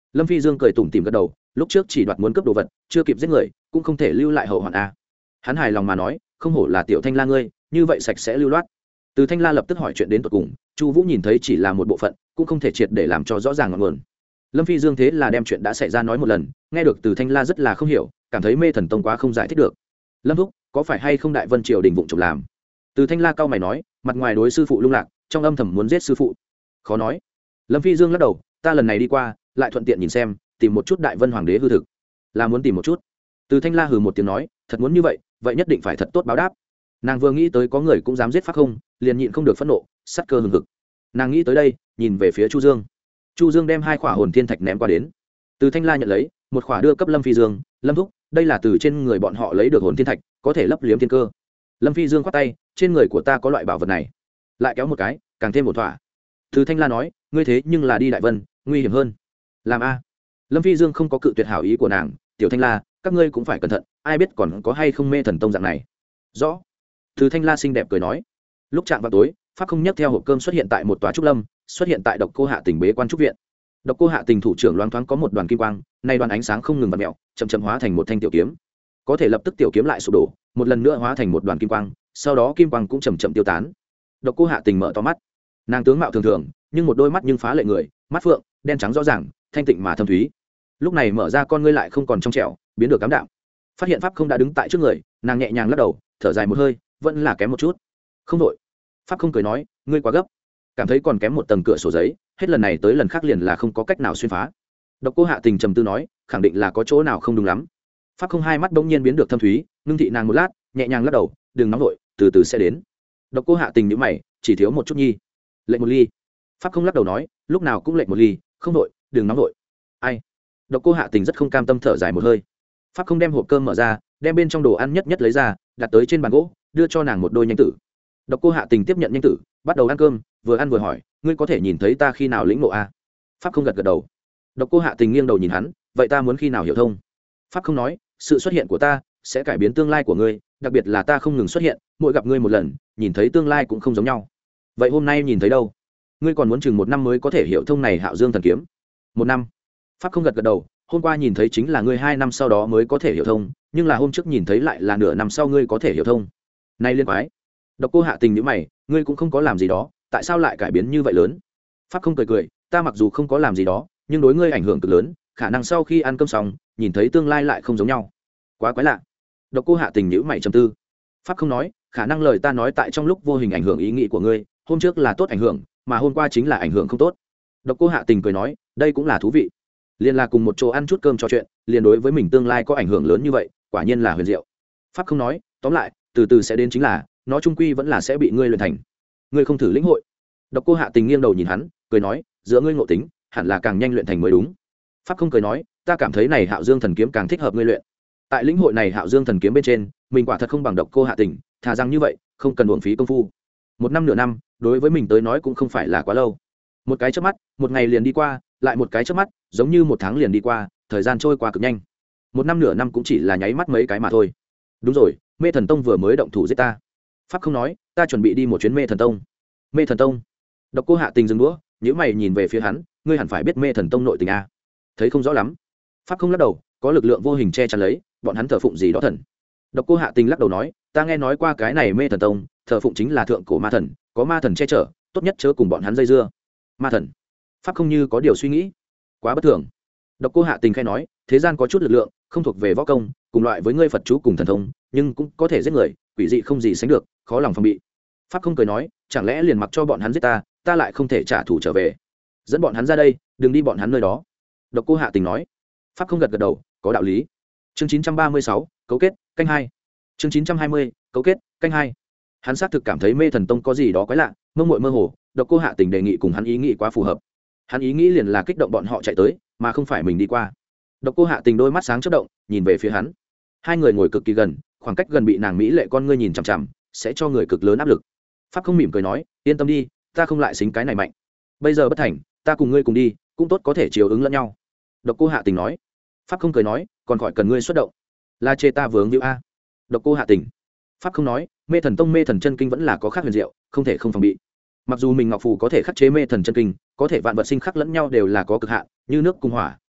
Lâm Phi Dương cười tủm tỉm gật đầu, lúc trước chỉ đoạt muốn cướp đồ vật, chưa kịp giết người, cũng không thể lưu lại hậu hoạn a. Hắn hài lòng mà nói, không hổ là tiểu Thanh La ngươi, như vậy sạch sẽ lưu loát. Từ Thanh La lập tức hỏi chuyện đến tận cùng, Chu Vũ nhìn thấy chỉ là một bộ phận, cũng không thể triệt để làm cho rõ ràng ngọn nguồn. Lâm Phi Dương thế là đem chuyện đã xảy ra nói một lần, nghe được Từ Thanh La rất là không hiểu, cảm thấy Mê Thần Tông quá không giải thích được. Lâm thúc, có phải hay không Đại Vân Triều đình vụng trộm làm? Từ Thanh La cau mày nói, mặt ngoài đối sư phụ lung lạc, trong âm thầm muốn giết sư phụ. Khó nói. Lâm Phi Dương lắc đầu, ta lần này đi qua, lại thuận tiện nhìn xem, tìm một chút Đại Vân Hoàng đế hư thực. Là muốn tìm một chút. Từ Thanh La hừ một tiếng nói, thật muốn như vậy, vậy nhất định phải thật tốt báo đáp. Nàng vừa nghĩ tới có người cũng dám giết Pháp Không, liền nhịn không được phẫn nộ, sát cơ hừng hực. Nàng nghĩ tới đây, nhìn về phía Chu Dương. Chu Dương đem hai khỏa hồn thiên thạch ném qua đến. Từ Thanh La nhận lấy, một khỏa đưa cấp Lâm Phi Dương, Lâm thúc, đây là từ trên người bọn họ lấy được hồn thiên thạch, có thể lấp liếm thiên cơ. Lâm Phi Dương quát tay, trên người của ta có loại bảo vật này. Lại kéo một cái, càng thêm một thỏa. Từ Thanh La nói, ngươi thế nhưng là đi Đại Vân, nguy hiểm hơn. Làm a? Lâm Phi Dương không có cự tuyệt hảo ý của nàng, tiểu Thanh La, các ngươi cũng phải cẩn thận, ai biết còn có hay không Mê Thần Tông dạng này. Rõ. Từ Thanh La xinh đẹp cười nói. Lúc chạm vào tối, Pháp Không nhấc theo hộp cơm xuất hiện tại một tòa trúc lâm, xuất hiện tại Độc Cô Hạ Tình bế quan trúc viện. Độc Cô Hạ Tình thủ trưởng loáng thoáng có một đoàn kim quang, nay đoàn ánh sáng không ngừng vặn mèo, chậm chậm hóa thành một thanh tiểu kiếm. Có thể lập tức tiểu kiếm lại sụp đổ, một lần nữa hóa thành một đoàn kim quang, sau đó kim quang cũng chậm chậm tiêu tán. Độc Cô Hạ Tình mở to mắt. Nàng tướng mạo thường thường, nhưng một đôi mắt nhưng phá lệ người, mắt phượng, đen trắng rõ ràng, thanh tịnh mà thâm thúy. Lúc này mở ra con ngươi lại không còn trong trẻo, biến được cám đạm. Phát hiện Pháp Không đã đứng tại trước người, nàng nhẹ nhàng lắc đầu, thở dài một hơi, vẫn là kém một chút. Không đổi. Pháp Không cười nói, ngươi quá gấp. Cảm thấy còn kém một tầng cửa sổ giấy, hết lần này tới lần khác liền là không có cách nào xuyên phá. Độc Cô Hạ Tình trầm tư nói, khẳng định là có chỗ nào không đúng lắm. Pháp Không hai mắt bỗng nhiên biến được thâm thúy, ngưng thị nàng một lát, nhẹ nhàng lắc đầu, đừng nóng vội, từ từ sẽ đến. Độc Cô Hạ Tình nhíu mày, chỉ thiếu một chút nhi. Lệnh một ly. Pháp Không lắc đầu nói, lúc nào cũng lệnh một ly, không vội, đừng nóng vội. Ai? Độc Cô Hạ Tình rất không cam tâm thở dài một hơi. Pháp Không đem hộp cơm mở ra, đem bên trong đồ ăn nhất nhất lấy ra, đặt tới trên bàn gỗ, đưa cho nàng một đôi nhanh tử. Độc Cô Hạ Tình tiếp nhận nhanh tử, bắt đầu ăn cơm, vừa ăn vừa hỏi, ngươi có thể nhìn thấy ta khi nào lĩnh ngộ a? Pháp Không gật gật đầu. Độc Cô Hạ Tình nghiêng đầu nhìn hắn, vậy ta muốn khi nào hiểu thông? Pháp Không nói, sự xuất hiện của ta sẽ cải biến tương lai của ngươi, đặc biệt là ta không ngừng xuất hiện, mỗi gặp ngươi một lần, nhìn thấy tương lai cũng không giống nhau. Vậy hôm nay nhìn thấy đâu? Ngươi còn muốn chừng một năm mới có thể hiểu thông này Hạo Dương thần kiếm. Một năm? Pháp Không gật gật đầu, hôm qua nhìn thấy chính là ngươi hai năm sau đó mới có thể hiểu thông, nhưng là hôm trước nhìn thấy lại là nửa năm sau ngươi có thể hiểu thông. Này liên quái. Độc Cô Hạ Tình nhíu mày, ngươi cũng không có làm gì đó, tại sao lại cải biến như vậy lớn? Pháp Không cười cười, ta mặc dù không có làm gì đó, nhưng đối ngươi ảnh hưởng cực lớn, khả năng sau khi ăn cơm xong, nhìn thấy tương lai lại không giống nhau. Quá quái lạ. Độc Cô Hạ Tình nhíu mày trầm tư. Pháp Không nói, khả năng lời ta nói tại trong lúc vô hình ảnh hưởng ý nghĩ của ngươi, hôm trước là tốt ảnh hưởng, mà hôm qua chính là ảnh hưởng không tốt. Độc Cô Hạ Tình cười nói, đây cũng là thú vị. Liên là cùng một chỗ ăn chút cơm trò chuyện, liền đối với mình tương lai có ảnh hưởng lớn như vậy, quả nhiên là huyền diệu. Pháp Không nói, tóm lại, từ từ sẽ đến chính là, nó trung quy vẫn là sẽ bị ngươi luyện thành. Ngươi không thử lĩnh hội. Độc Cô Hạ Tình nghiêng đầu nhìn hắn, cười nói, giữa ngươi ngộ tính, hẳn là càng nhanh luyện thành mới đúng. Pháp Không cười nói, ta cảm thấy này Hạo Dương thần kiếm càng thích hợp ngươi luyện. Tại lĩnh hội này Hạo Dương thần kiếm bên trên, mình quả thật không bằng Độc Cô Hạ Tình, thà rằng như vậy, không cần uổng phí công phu. Một năm nửa năm, đối với mình tới nói cũng không phải là quá lâu. Một cái chớp mắt, một ngày liền đi qua, lại một cái chớp mắt, giống như một tháng liền đi qua, thời gian trôi qua cực nhanh. Một năm nửa năm cũng chỉ là nháy mắt mấy cái mà thôi. Đúng rồi, Mê Thần Tông vừa mới động thủ giết ta. Pháp Không nói, ta chuẩn bị đi một chuyến Mê Thần Tông. Mê Thần Tông? Độc Cô Hạ Tình dừng đũa, nhíu mày nhìn về phía hắn, ngươi hẳn phải biết Mê Thần Tông nội tình a? Thấy không rõ lắm. Pháp Không lắc đầu, có lực lượng vô hình che chắn lấy, bọn hắn thờ phụng gì đó thần. Độc Cô Hạ Tình lắc đầu nói, ta nghe nói qua cái này Mê Thần Tông, thờ phụng chính là thượng cổ ma thần, có ma thần che chở, tốt nhất chớ cùng bọn hắn dây dưa. Ma thần? Pháp Không như có điều suy nghĩ, quá bất thường. Độc Cô Hạ Tình khai nói, thế gian có chút lực lượng, không thuộc về võ công, cùng loại với ngươi Phật chú cùng thần thông, nhưng cũng có thể giết người, quỷ dị không gì sánh được, khó lòng phòng bị. Pháp Không cười nói, chẳng lẽ liền mặc cho bọn hắn giết ta, ta lại không thể trả thù trở về? Dẫn bọn hắn ra đây, đừng đi bọn hắn nơi đó. Độc Cô Hạ Tình nói. Pháp Không gật gật đầu, có đạo lý. Chương chín trăm ba mươi sáu, cấu kết, canh hai. Chương chín trăm hai mươi, cấu kết, canh hai. Hắn xác thực cảm thấy Mê Thần Tông có gì đó quái lạ, mơ muội mơ hồ, Độc Cô Hạ Tình đề nghị cùng hắn ý nghĩ quá phù hợp. Hắn ý nghĩ liền là kích động bọn họ chạy tới, mà không phải mình đi qua. Độc Cô Hạ Tình đôi mắt sáng chớp động, nhìn về phía hắn. Hai người ngồi cực kỳ gần, khoảng cách gần bị nàng mỹ lệ con ngươi nhìn chằm chằm, sẽ cho người cực lớn áp lực. Pháp Không mỉm cười nói, yên tâm đi, ta không lại xính cái này mạnh. Bây giờ bất thành, ta cùng ngươi cùng đi, cũng tốt có thể chiều ứng lẫn nhau. Độc Cô Hạ Tình nói. Pháp Không cười nói, còn khỏi cần ngươi xuất động. La chê ta vướng víu a. Độc Cô Hạ Tình. Pháp Không nói, Mê Thần Tông Mê Thần chân kinh vẫn là có khác huyền diệu, không thể không phòng bị. Mặc dù mình ngọc phù có thể khắc chế Mê Thần chân kinh, có thể vạn vật sinh khắc lẫn nhau đều là có cực hạn, như nước cùng hỏa,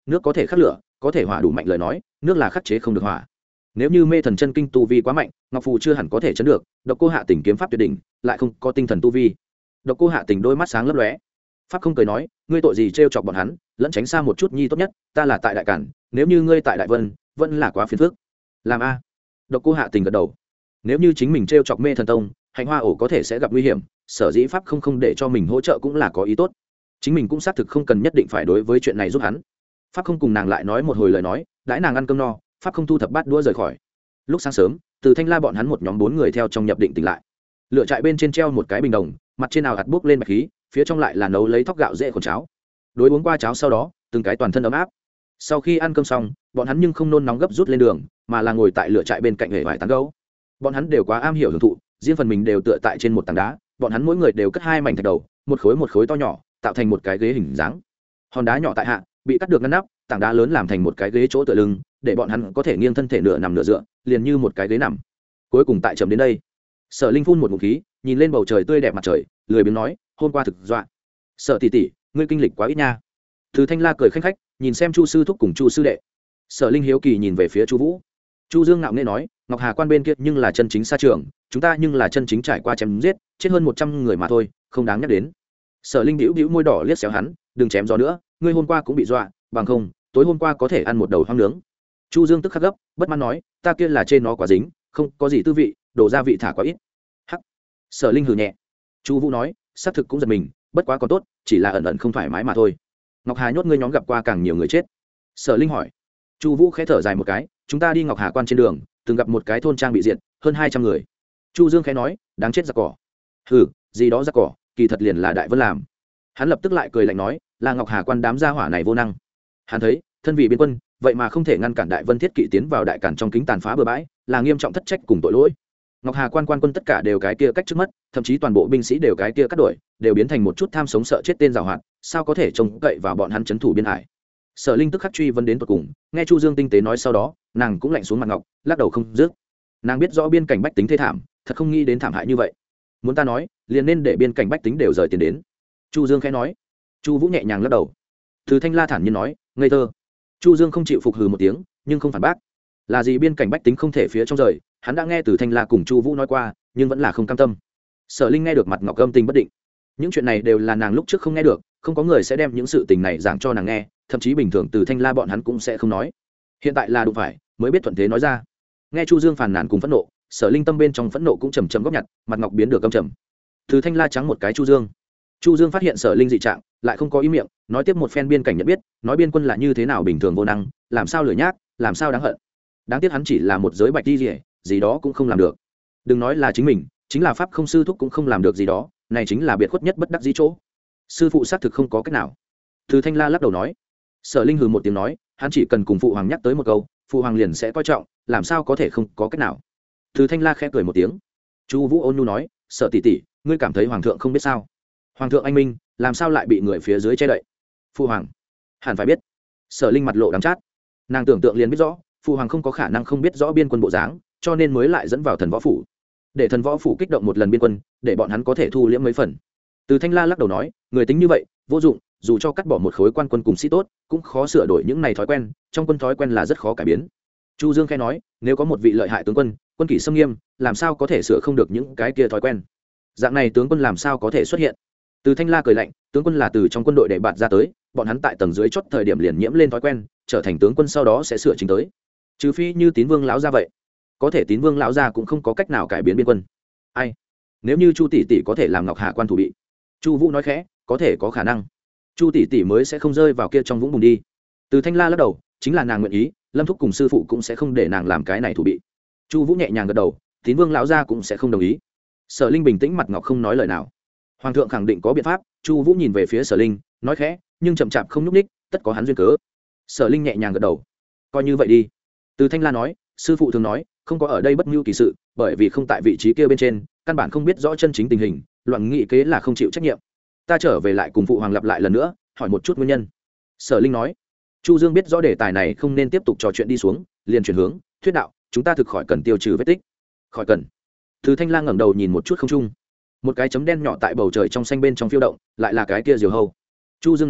nước có thể khắc lửa, có thể hỏa đủ mạnh lời nói nước là khắc chế không được hỏa. Nếu như mê thần chân kinh tu vi quá mạnh, ngọc phù chưa hẳn có thể chấn được. Độc Cô Hạ Tình kiếm pháp tuyệt đỉnh, lại không có tinh thần tu vi. Độc Cô Hạ Tình đôi mắt sáng lấp lóe. Pháp không cười nói, ngươi tội gì trêu chọc bọn hắn, lẫn tránh xa một chút nhi tốt nhất. Ta là tại Đại Cản, nếu như ngươi tại Đại Vân, vẫn là quá phiền phức. Làm a? Độc Cô Hạ Tình gật đầu. Nếu như chính mình trêu chọc mê thần tông, Hạnh Hoa ổ có thể sẽ gặp nguy hiểm. Sở dĩ Pháp không không để cho mình hỗ trợ cũng là có ý tốt. Chính mình cũng xác thực không cần nhất định phải đối với chuyện này giúp hắn. Pháp không cùng nàng lại nói một hồi lời nói, đãi nàng ăn cơm no, Pháp không thu thập bát đũa rời khỏi. Lúc sáng sớm, Từ Thanh La bọn hắn một nhóm bốn người theo trong nhập định tỉnh lại. Lửa trại bên trên treo một cái bình đồng, mặt trên nào hạt bốc lên bạch khí, phía trong lại là nấu lấy thóc gạo dễ khuẩn cháo. Đối uống qua cháo sau đó, từng cái toàn thân ấm áp. Sau khi ăn cơm xong, bọn hắn nhưng không nôn nóng gấp rút lên đường, mà là ngồi tại lửa trại bên cạnh hề vải tán gấu. Bọn hắn đều quá am hiểu hưởng thụ, riêng phần mình đều tựa tại trên một tảng đá, bọn hắn mỗi người đều cất hai mảnh thạch đầu, một khối một khối to nhỏ, tạo thành một cái ghế hình dáng. Hòn đá nhỏ tại hạ, bị cắt được ngăn nắp, tảng đá lớn làm thành một cái ghế chỗ tựa lưng, để bọn hắn có thể nghiêng thân thể nửa nằm nửa dựa, liền như một cái ghế nằm. Cuối cùng tại chậm đến đây, Sở Linh phun một ngụm khí, nhìn lên bầu trời tươi đẹp mặt trời, lười biếng nói, hôm qua thực dọa. Sở tỷ tỷ, ngươi kinh lịch quá ít nha. Từ Thanh La cười khanh khách, nhìn xem Chu sư thúc cùng Chu sư đệ. Sở Linh hiếu kỳ nhìn về phía Chu Vũ. Chu Dương ngạo nghễ nói, Ngọc Hà quan bên kia nhưng là chân chính xa trường, chúng ta nhưng là chân chính trải qua chém giết, chết hơn một trăm người mà thôi, không đáng nhắc đến. Sở Linh bĩu bĩu môi đỏ liếc xéo hắn, đừng chém gió nữa, ngươi hôm qua cũng bị dọa, bằng không, tối hôm qua có thể ăn một đầu hoang nướng. Chu Dương tức khắc gấp, bất mãn nói, ta kia là trên nó quá dính, không có gì tư vị, đổ gia vị thả quá ít. Hắc. Sở Linh hừ nhẹ. Chu Vũ nói, xác thực cũng giật mình, bất quá còn tốt, chỉ là ẩn ẩn không thoải mái mà thôi. Ngọc Hà nhốt ngươi nhóm gặp qua càng nhiều người chết. Sở Linh hỏi. Chu Vũ khẽ thở dài một cái, chúng ta đi Ngọc Hà quan trên đường, từng gặp một cái thôn trang bị diệt, hơn hai trăm người. Chu Dương khẽ nói, đáng chết giặc cỏ. Hừ, gì đó giặc cỏ, kỳ thật liền là Đại Vân làm. Hắn lập tức lại cười lạnh nói, là Ngọc Hà quan đám gia hỏa này vô năng. Hắn thấy, thân vị biên quân, vậy mà không thể ngăn cản Đại Vân thiết kỵ tiến vào Đại Cản trong kính tàn phá bừa bãi, là nghiêm trọng thất trách cùng tội lỗi. Ngọc Hà quan quan quân tất cả đều cái kia cách trước mất, thậm chí toàn bộ binh sĩ đều cái kia cắt đuổi, đều biến thành một chút tham sống sợ chết tên giàu hoạt, sao có thể trông cậy vào bọn hắn trấn thủ biên hải. Sở Linh tức khắc truy vấn đến tận cùng, nghe Chu Dương tinh tế nói sau đó, nàng cũng lạnh xuống mặt ngọc, lắc đầu không dứt. Nàng biết rõ biên cảnh bách tính thê thảm, thật không nghĩ đến thảm hại như vậy. Muốn ta nói, liền nên để biên cảnh bách tính đều rời tiền đến. Chu Dương khẽ nói. Chu Vũ nhẹ nhàng lắc đầu. Từ Thanh La thản nhiên nói, ngây thơ. Chu Dương không chịu phục hừ một tiếng, nhưng không phản bác. Là gì biên cảnh bách tính không thể phía trong rời, hắn đã nghe từ Thanh La cùng Chu Vũ nói qua, nhưng vẫn là không cam tâm. Sở Linh nghe được mặt ngọc âm tình bất định. Những chuyện này đều là nàng lúc trước không nghe được, không có người sẽ đem những sự tình này giảng cho nàng nghe, thậm chí bình thường từ Thanh La bọn hắn cũng sẽ không nói. Hiện tại là đụng phải, mới biết thuận thế nói ra. Nghe Chu Dương phàn nàn cùng phẫn nộ, Sở Linh tâm bên trong phẫn nộ cũng trầm trầm góp nhặt, mặt ngọc biến được căm trầm. Từ Thanh La trắng một cái Chu Dương. Chu Dương phát hiện Sở Linh dị trạng, lại không có ý miệng, nói tiếp một phen biên cảnh nhận biết, nói biên quân là như thế nào bình thường vô năng, làm sao lười nhác, làm sao đáng hận. Đáng tiếc hắn chỉ là một giới bạch đi gì, gì đó cũng không làm được. Đừng nói là chính mình, chính là pháp không sư thúc cũng không làm được gì đó, này chính là biệt khuất nhất bất đắc dĩ chỗ. Sư phụ xác thực không có cách nào. Từ Thanh La lắc đầu nói. Sở Linh hừ một tiếng nói, hắn chỉ cần cùng phụ hoàng nhắc tới một câu, phụ hoàng liền sẽ coi trọng, làm sao có thể không có cách nào. Từ Thanh La khẽ cười một tiếng. Chu Vũ ôn nhu nói, Sở tỷ tỷ, ngươi cảm thấy hoàng thượng không biết sao? Hoàng thượng anh minh, làm sao lại bị người phía dưới che đậy? Phụ hoàng hẳn phải biết. Sở Linh mặt lộ đắng chát. Nàng tưởng tượng liền biết rõ, phụ hoàng không có khả năng không biết rõ biên quân bộ dáng, cho nên mới lại dẫn vào thần võ phủ, để thần võ phủ kích động một lần biên quân, để bọn hắn có thể thu liễm mấy phần. Từ Thanh La lắc đầu nói, người tính như vậy vô dụng, dù cho cắt bỏ một khối quan quân cùng sĩ tốt, cũng khó sửa đổi những này thói quen, trong quân thói quen là rất khó cải biến. Chu Dương khẽ nói, nếu có một vị lợi hại tướng quân, quân kỷ xâm nghiêm, làm sao có thể sửa không được những cái kia thói quen? Dạng này tướng quân làm sao có thể xuất hiện? Từ Thanh La cười lạnh, tướng quân là từ trong quân đội để bạn ra tới, bọn hắn tại tầng dưới chót thời điểm liền nhiễm lên thói quen, trở thành tướng quân sau đó sẽ sửa chính tới. Trừ phi như Tín Vương lão gia vậy, có thể Tín Vương lão gia cũng không có cách nào cải biến biên quân. Ai? Nếu như Chu tỷ tỷ có thể làm Ngọc Hà quan thủ bị. Chu Vũ nói khẽ, có thể có khả năng. Chu tỷ tỷ mới sẽ không rơi vào kia trong vũng bùn đi. Từ Thanh La lắc đầu, chính là nàng nguyện ý, Lâm Thúc cùng sư phụ cũng sẽ không để nàng làm cái này thủ bị. Chu Vũ nhẹ nhàng gật đầu, Tín Vương lão gia cũng sẽ không đồng ý. Sở Linh bình tĩnh mặt ngọc không nói lời nào. Hoàng thượng khẳng định có biện pháp. Chu Vũ nhìn về phía Sở Linh, nói khẽ, nhưng chậm chạp không nhúc nhích, tất có hắn duyên cớ. Sở Linh nhẹ nhàng gật đầu, coi như vậy đi. Từ Thanh La nói, sư phụ thường nói, không có ở đây bất nhu kỳ sự, bởi vì không tại vị trí kia bên trên, căn bản không biết rõ chân chính tình hình, loạn nghị kế là không chịu trách nhiệm. Ta trở về lại cùng phụ hoàng lặp lại lần nữa, hỏi một chút nguyên nhân. Sở Linh nói. Chu Dương biết rõ đề tài này không nên tiếp tục trò chuyện đi xuống, liền chuyển hướng, thuyết đạo, chúng ta thực khỏi cần tiêu trừ vết tích. Khỏi cần. Từ Thanh La ngẩng đầu nhìn một chút không trung, một cái chấm đen nhỏ tại bầu trời trong xanh bên trong phiêu động, lại là cái kia diều hâu. Chu Dương nói,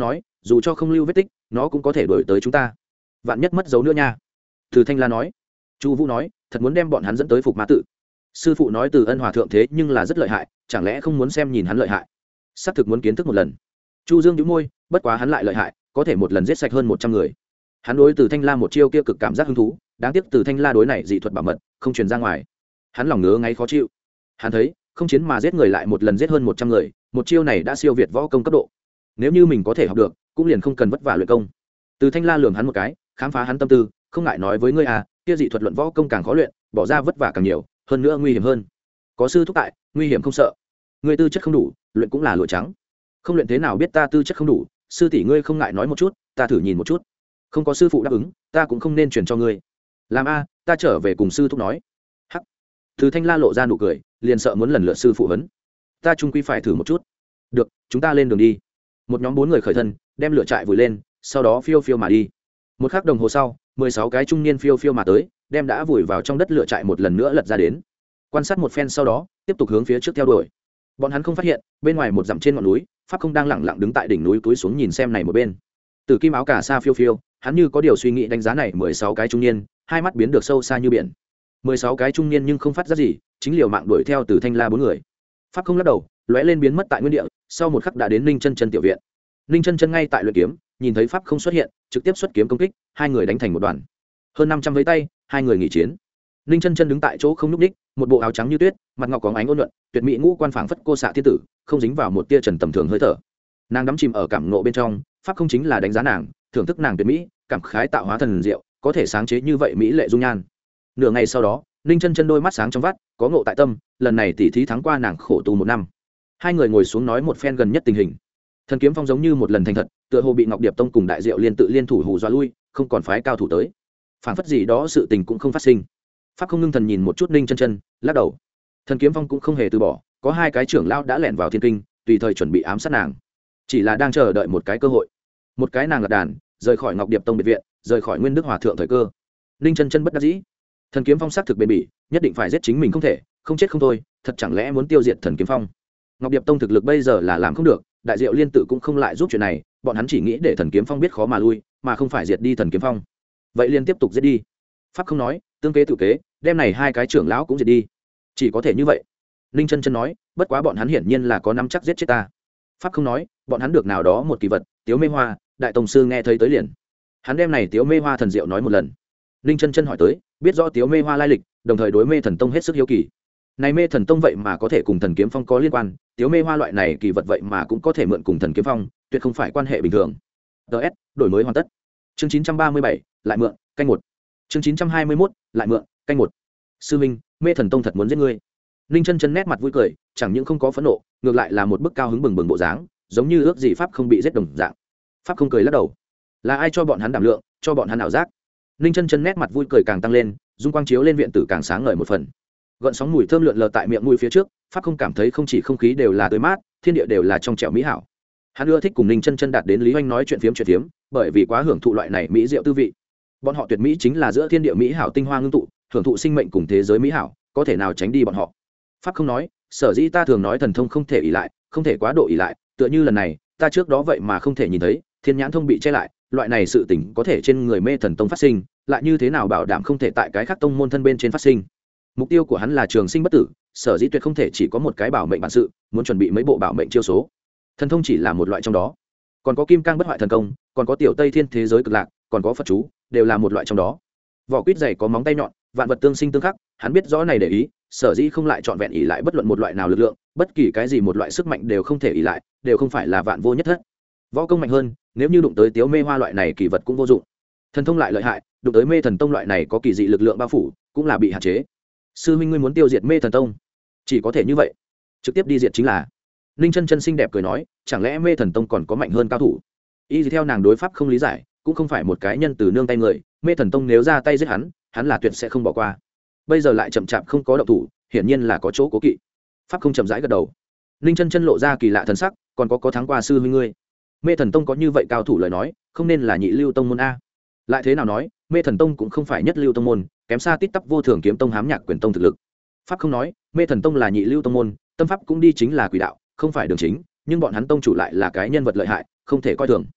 dù cho không lưu vết tích nó cũng có thể đổi tới chúng ta, vạn nhất mất dấu nữa nha. Từ Thanh La nói. Chu Vũ nói, thật muốn đem bọn hắn dẫn tới Phục Ma tự. Sư phụ nói Từ Ân hòa thượng thế nhưng là rất lợi hại, chẳng lẽ không muốn xem nhìn hắn lợi hại? Sắp thực muốn kiến thức một lần. Chu Dương nhíu môi, bất quá hắn lại lợi hại, có thể một lần giết sạch hơn một trăm người. Hắn đối Từ Thanh La một chiêu kia cực cảm giác hứng thú, đáng tiếc Từ Thanh La đối này dị thuật bảo mật, không truyền ra ngoài. Hắn lòng ngứa ngáy khó chịu. Hắn thấy, không chiến mà giết người lại một lần giết hơn một trăm người, một chiêu này đã siêu việt võ công cấp độ. Nếu như mình có thể học được, cũng liền không cần vất vả luyện công. Từ Thanh La lườm hắn một cái, khám phá hắn tâm tư, không ngại nói với ngươi à, kia dị thuật luận võ công càng khó luyện, bỏ ra vất vả càng nhiều, hơn nữa nguy hiểm hơn. Có sư thúc tại, nguy hiểm không sợ. Ngươi tư chất không đủ, luyện cũng là lụa trắng. Không luyện thế nào biết ta tư chất không đủ, sư tỷ ngươi không ngại nói một chút, ta thử nhìn một chút. Không có sư phụ đáp ứng, ta cũng không nên truyền cho ngươi. Làm a, ta trở về cùng sư thúc nói. Hắc. Từ Thanh La lộ ra nụ cười, liền sợ muốn lần lượt sư phụ vấn. Ta chung quy phải thử một chút. Được, chúng ta lên đường đi. Một nhóm bốn người khởi thân, đem lửa trại vùi lên, sau đó phiêu phiêu mà đi. Một khắc đồng hồ sau, mười sáu cái trung niên phiêu phiêu mà tới, đem đã vùi vào trong đất lửa trại một lần nữa lật ra đến. Quan sát một phen sau đó, tiếp tục hướng phía trước theo đuổi. Bọn hắn không phát hiện, bên ngoài một dặm trên ngọn núi, Pháp Không đang lẳng lặng đứng tại đỉnh núi túi xuống nhìn xem này một bên. Từ Kim áo cà sa phiêu phiêu, hắn như có điều suy nghĩ đánh giá này mười sáu cái trung niên, hai mắt biến được sâu xa như biển. mười sáu cái trung niên nhưng không phát ra gì, chính liều mạng đuổi theo Từ Thanh La bốn người. Pháp Không lắc đầu, lóe lên biến mất tại nguyên địa, sau một khắc đã đến Ninh Chân Chân tiểu viện. Ninh Chân Chân ngay tại luyện kiếm, nhìn thấy Pháp Không xuất hiện, trực tiếp xuất kiếm công kích, hai người đánh thành một đoàn. Hơn năm trăm vây tay, hai người nghỉ chiến. Ninh Chân Chân đứng tại chỗ không nhúc nhích, một bộ áo trắng như tuyết, mặt ngọc có ánh ôn nhuận, tuyệt mỹ ngũ quan phảng phất cô xạ thiên tử, không dính vào một tia trần tầm thường hơi thở. Nàng đắm chìm ở cảm ngộ bên trong, Pháp Không chính là đánh giá nàng, thưởng thức nàng tuyệt mỹ, cảm khái tạo hóa thần diệu, có thể sáng chế như vậy mỹ lệ dung nhan. Nửa ngày sau đó, Ninh Chân Chân đôi mắt sáng trong vắt, có ngộ tại tâm, lần này tỷ thí thắng qua nàng khổ tu một năm. Hai người ngồi xuống nói một phen gần nhất tình hình. Thần Kiếm Phong giống như một lần thành thật, tựa hồ bị Ngọc Điệp Tông cùng Đại Diệu Liên tự liên thủ hù dọa lui, không còn phái cao thủ tới. Phảng phất gì đó sự tình cũng không phát sinh. Pháp Không ngưng thần nhìn một chút Ninh Chân Chân, lắc đầu. Thần Kiếm Phong cũng không hề từ bỏ, có hai cái trưởng lão đã lẻn vào thiên kinh, tùy thời chuẩn bị ám sát nàng, chỉ là đang chờ đợi một cái cơ hội. Một cái nàng lật đàn, rời khỏi Ngọc Điệp Tông biệt viện, rời khỏi Nguyên Đức Hòa thượng thời cơ. Ninh Chân Chân bất đắc dĩ. Thần Kiếm Phong xác thực bền bỉ, nhất định phải giết chính mình không thể, không chết không thôi, thật chẳng lẽ muốn tiêu diệt Thần Kiếm Phong. Ngọc Điệp Tông thực lực bây giờ là làm không được, Đại Diệu Liên tự cũng không lại giúp chuyện này, bọn hắn chỉ nghĩ để Thần Kiếm Phong biết khó mà lui, mà không phải diệt đi Thần Kiếm Phong. Vậy liên tiếp tục giết đi. Pháp Không nói, tương kế tự kế, đem này hai cái trưởng lão cũng diệt đi. Chỉ có thể như vậy. Ninh Chân Chân nói, bất quá bọn hắn hiển nhiên là có nắm chắc giết chết ta. Pháp Không nói, bọn hắn được nào đó một kỳ vật, Tiếu Mê Hoa, đại tông sư nghe thấy tới liền. Hắn đem này Tiếu Mê Hoa thần diệu nói một lần. Ninh Chân Chân hỏi tới, biết rõ Tiếu Mê Hoa lai lịch, đồng thời đối Mê Thần Tông hết sức hiếu kỳ. Này Mê Thần Tông vậy mà có thể cùng Thần Kiếm Phong có liên quan, Tiếu Mê Hoa loại này kỳ vật vậy mà cũng có thể mượn cùng Thần Kiếm Phong, tuyệt không phải quan hệ bình thường. ds đổi mới hoàn tất. Chương chín trăm ba mươi bảy, lại mượn, canh một. Chương chín trăm hai mươi mốt, lại mượn, canh một. Sư Minh, Mê Thần Tông thật muốn giết ngươi. Ninh Chân Chân nét mặt vui cười, chẳng những không có phẫn nộ, ngược lại là một bức cao hứng bừng bừng bộ dáng, giống như ước gì Pháp Không bị giết đồng dạng. Pháp Không cười lắc đầu. Là ai cho bọn hắn đảm lượng, cho bọn hắn ảo giác? Ninh Chân Chân nét mặt vui cười càng tăng lên, dung quang chiếu lên viện tử càng sáng ngời một phần. Gợn sóng mùi thơm lượn lờ tại miệng mũi phía trước, Pháp Không cảm thấy không chỉ không khí đều là tươi mát, thiên địa đều là trong trẻo mỹ hảo. Hắn ưa thích cùng Ninh Chân Chân đạt đến Lý Hoành nói chuyện phiếm chuyện phiếm, bởi vì quá hưởng thụ loại này mỹ diệu tư vị. Bọn họ tuyệt mỹ chính là giữa thiên địa mỹ hảo tinh hoa ngưng tụ, hưởng thụ sinh mệnh cùng thế giới mỹ hảo, có thể nào tránh đi bọn họ. Pháp Không nói, sở dĩ ta thường nói thần thông không thể ỷ lại, không thể quá độ ỷ lại, tựa như lần này, ta trước đó vậy mà không thể nhìn thấy, thiên nhãn thông bị che lại, loại này sự tình có thể trên người Mê Thần Tông phát sinh, lại như thế nào bảo đảm không thể tại cái khác tông môn thân bên trên phát sinh. Mục tiêu của hắn là trường sinh bất tử, sở dĩ tuyệt không thể chỉ có một cái bảo mệnh bản sự, muốn chuẩn bị mấy bộ bảo mệnh chiêu số. Thần thông chỉ là một loại trong đó, còn có Kim Cang bất hoại thần công, còn có Tiểu Tây Thiên thế giới cực lạc, còn có Phật chú, đều là một loại trong đó. Vỏ quýt dày có móng tay nhọn, vạn vật tương sinh tương khắc, hắn biết rõ này để ý, sở dĩ không lại chọn vẹn ỷ lại bất luận một loại nào lực lượng, bất kỳ cái gì một loại sức mạnh đều không thể ỷ lại, đều không phải là vạn vô nhất thất. Võ công mạnh hơn, nếu như đụng tới Tiếu Mê Hoa loại này kỳ vật cũng vô dụng. Thần thông lại lợi hại, đụng tới Mê Thần Tông loại này có kỳ dị lực lượng bao phủ, cũng là bị hạn chế. Sư huynh ngươi muốn tiêu diệt Mê Thần Tông, chỉ có thể như vậy, trực tiếp đi diệt chính là. Ninh Chân Chân xinh đẹp cười nói, chẳng lẽ Mê Thần Tông còn có mạnh hơn cao thủ? Y theo nàng đối pháp không lý giải, cũng không phải một cái nhân từ nương tay người, Mê Thần Tông nếu ra tay giết hắn, hắn là tuyệt sẽ không bỏ qua. Bây giờ lại chậm chạp không có động thủ, hiển nhiên là có chỗ cố kỵ. Pháp không chậm rãi gật đầu. Ninh Chân Chân lộ ra kỳ lạ thần sắc, còn có có thắng qua sư huynh ngươi. Mê Thần Tông có như vậy cao thủ lời nói, không nên là nhị lưu tông môn a. Lại thế nào nói, Mê Thần Tông cũng không phải nhất lưu tông môn, kém xa tít tắp vô thường kiếm tông hám nhạc quyền tông thực lực. Pháp không nói, Mê Thần Tông là nhị lưu tông môn, tâm pháp cũng đi chính là quỷ đạo, không phải đường chính, nhưng bọn hắn tông chủ lại là cái nhân vật lợi hại, không thể coi thường.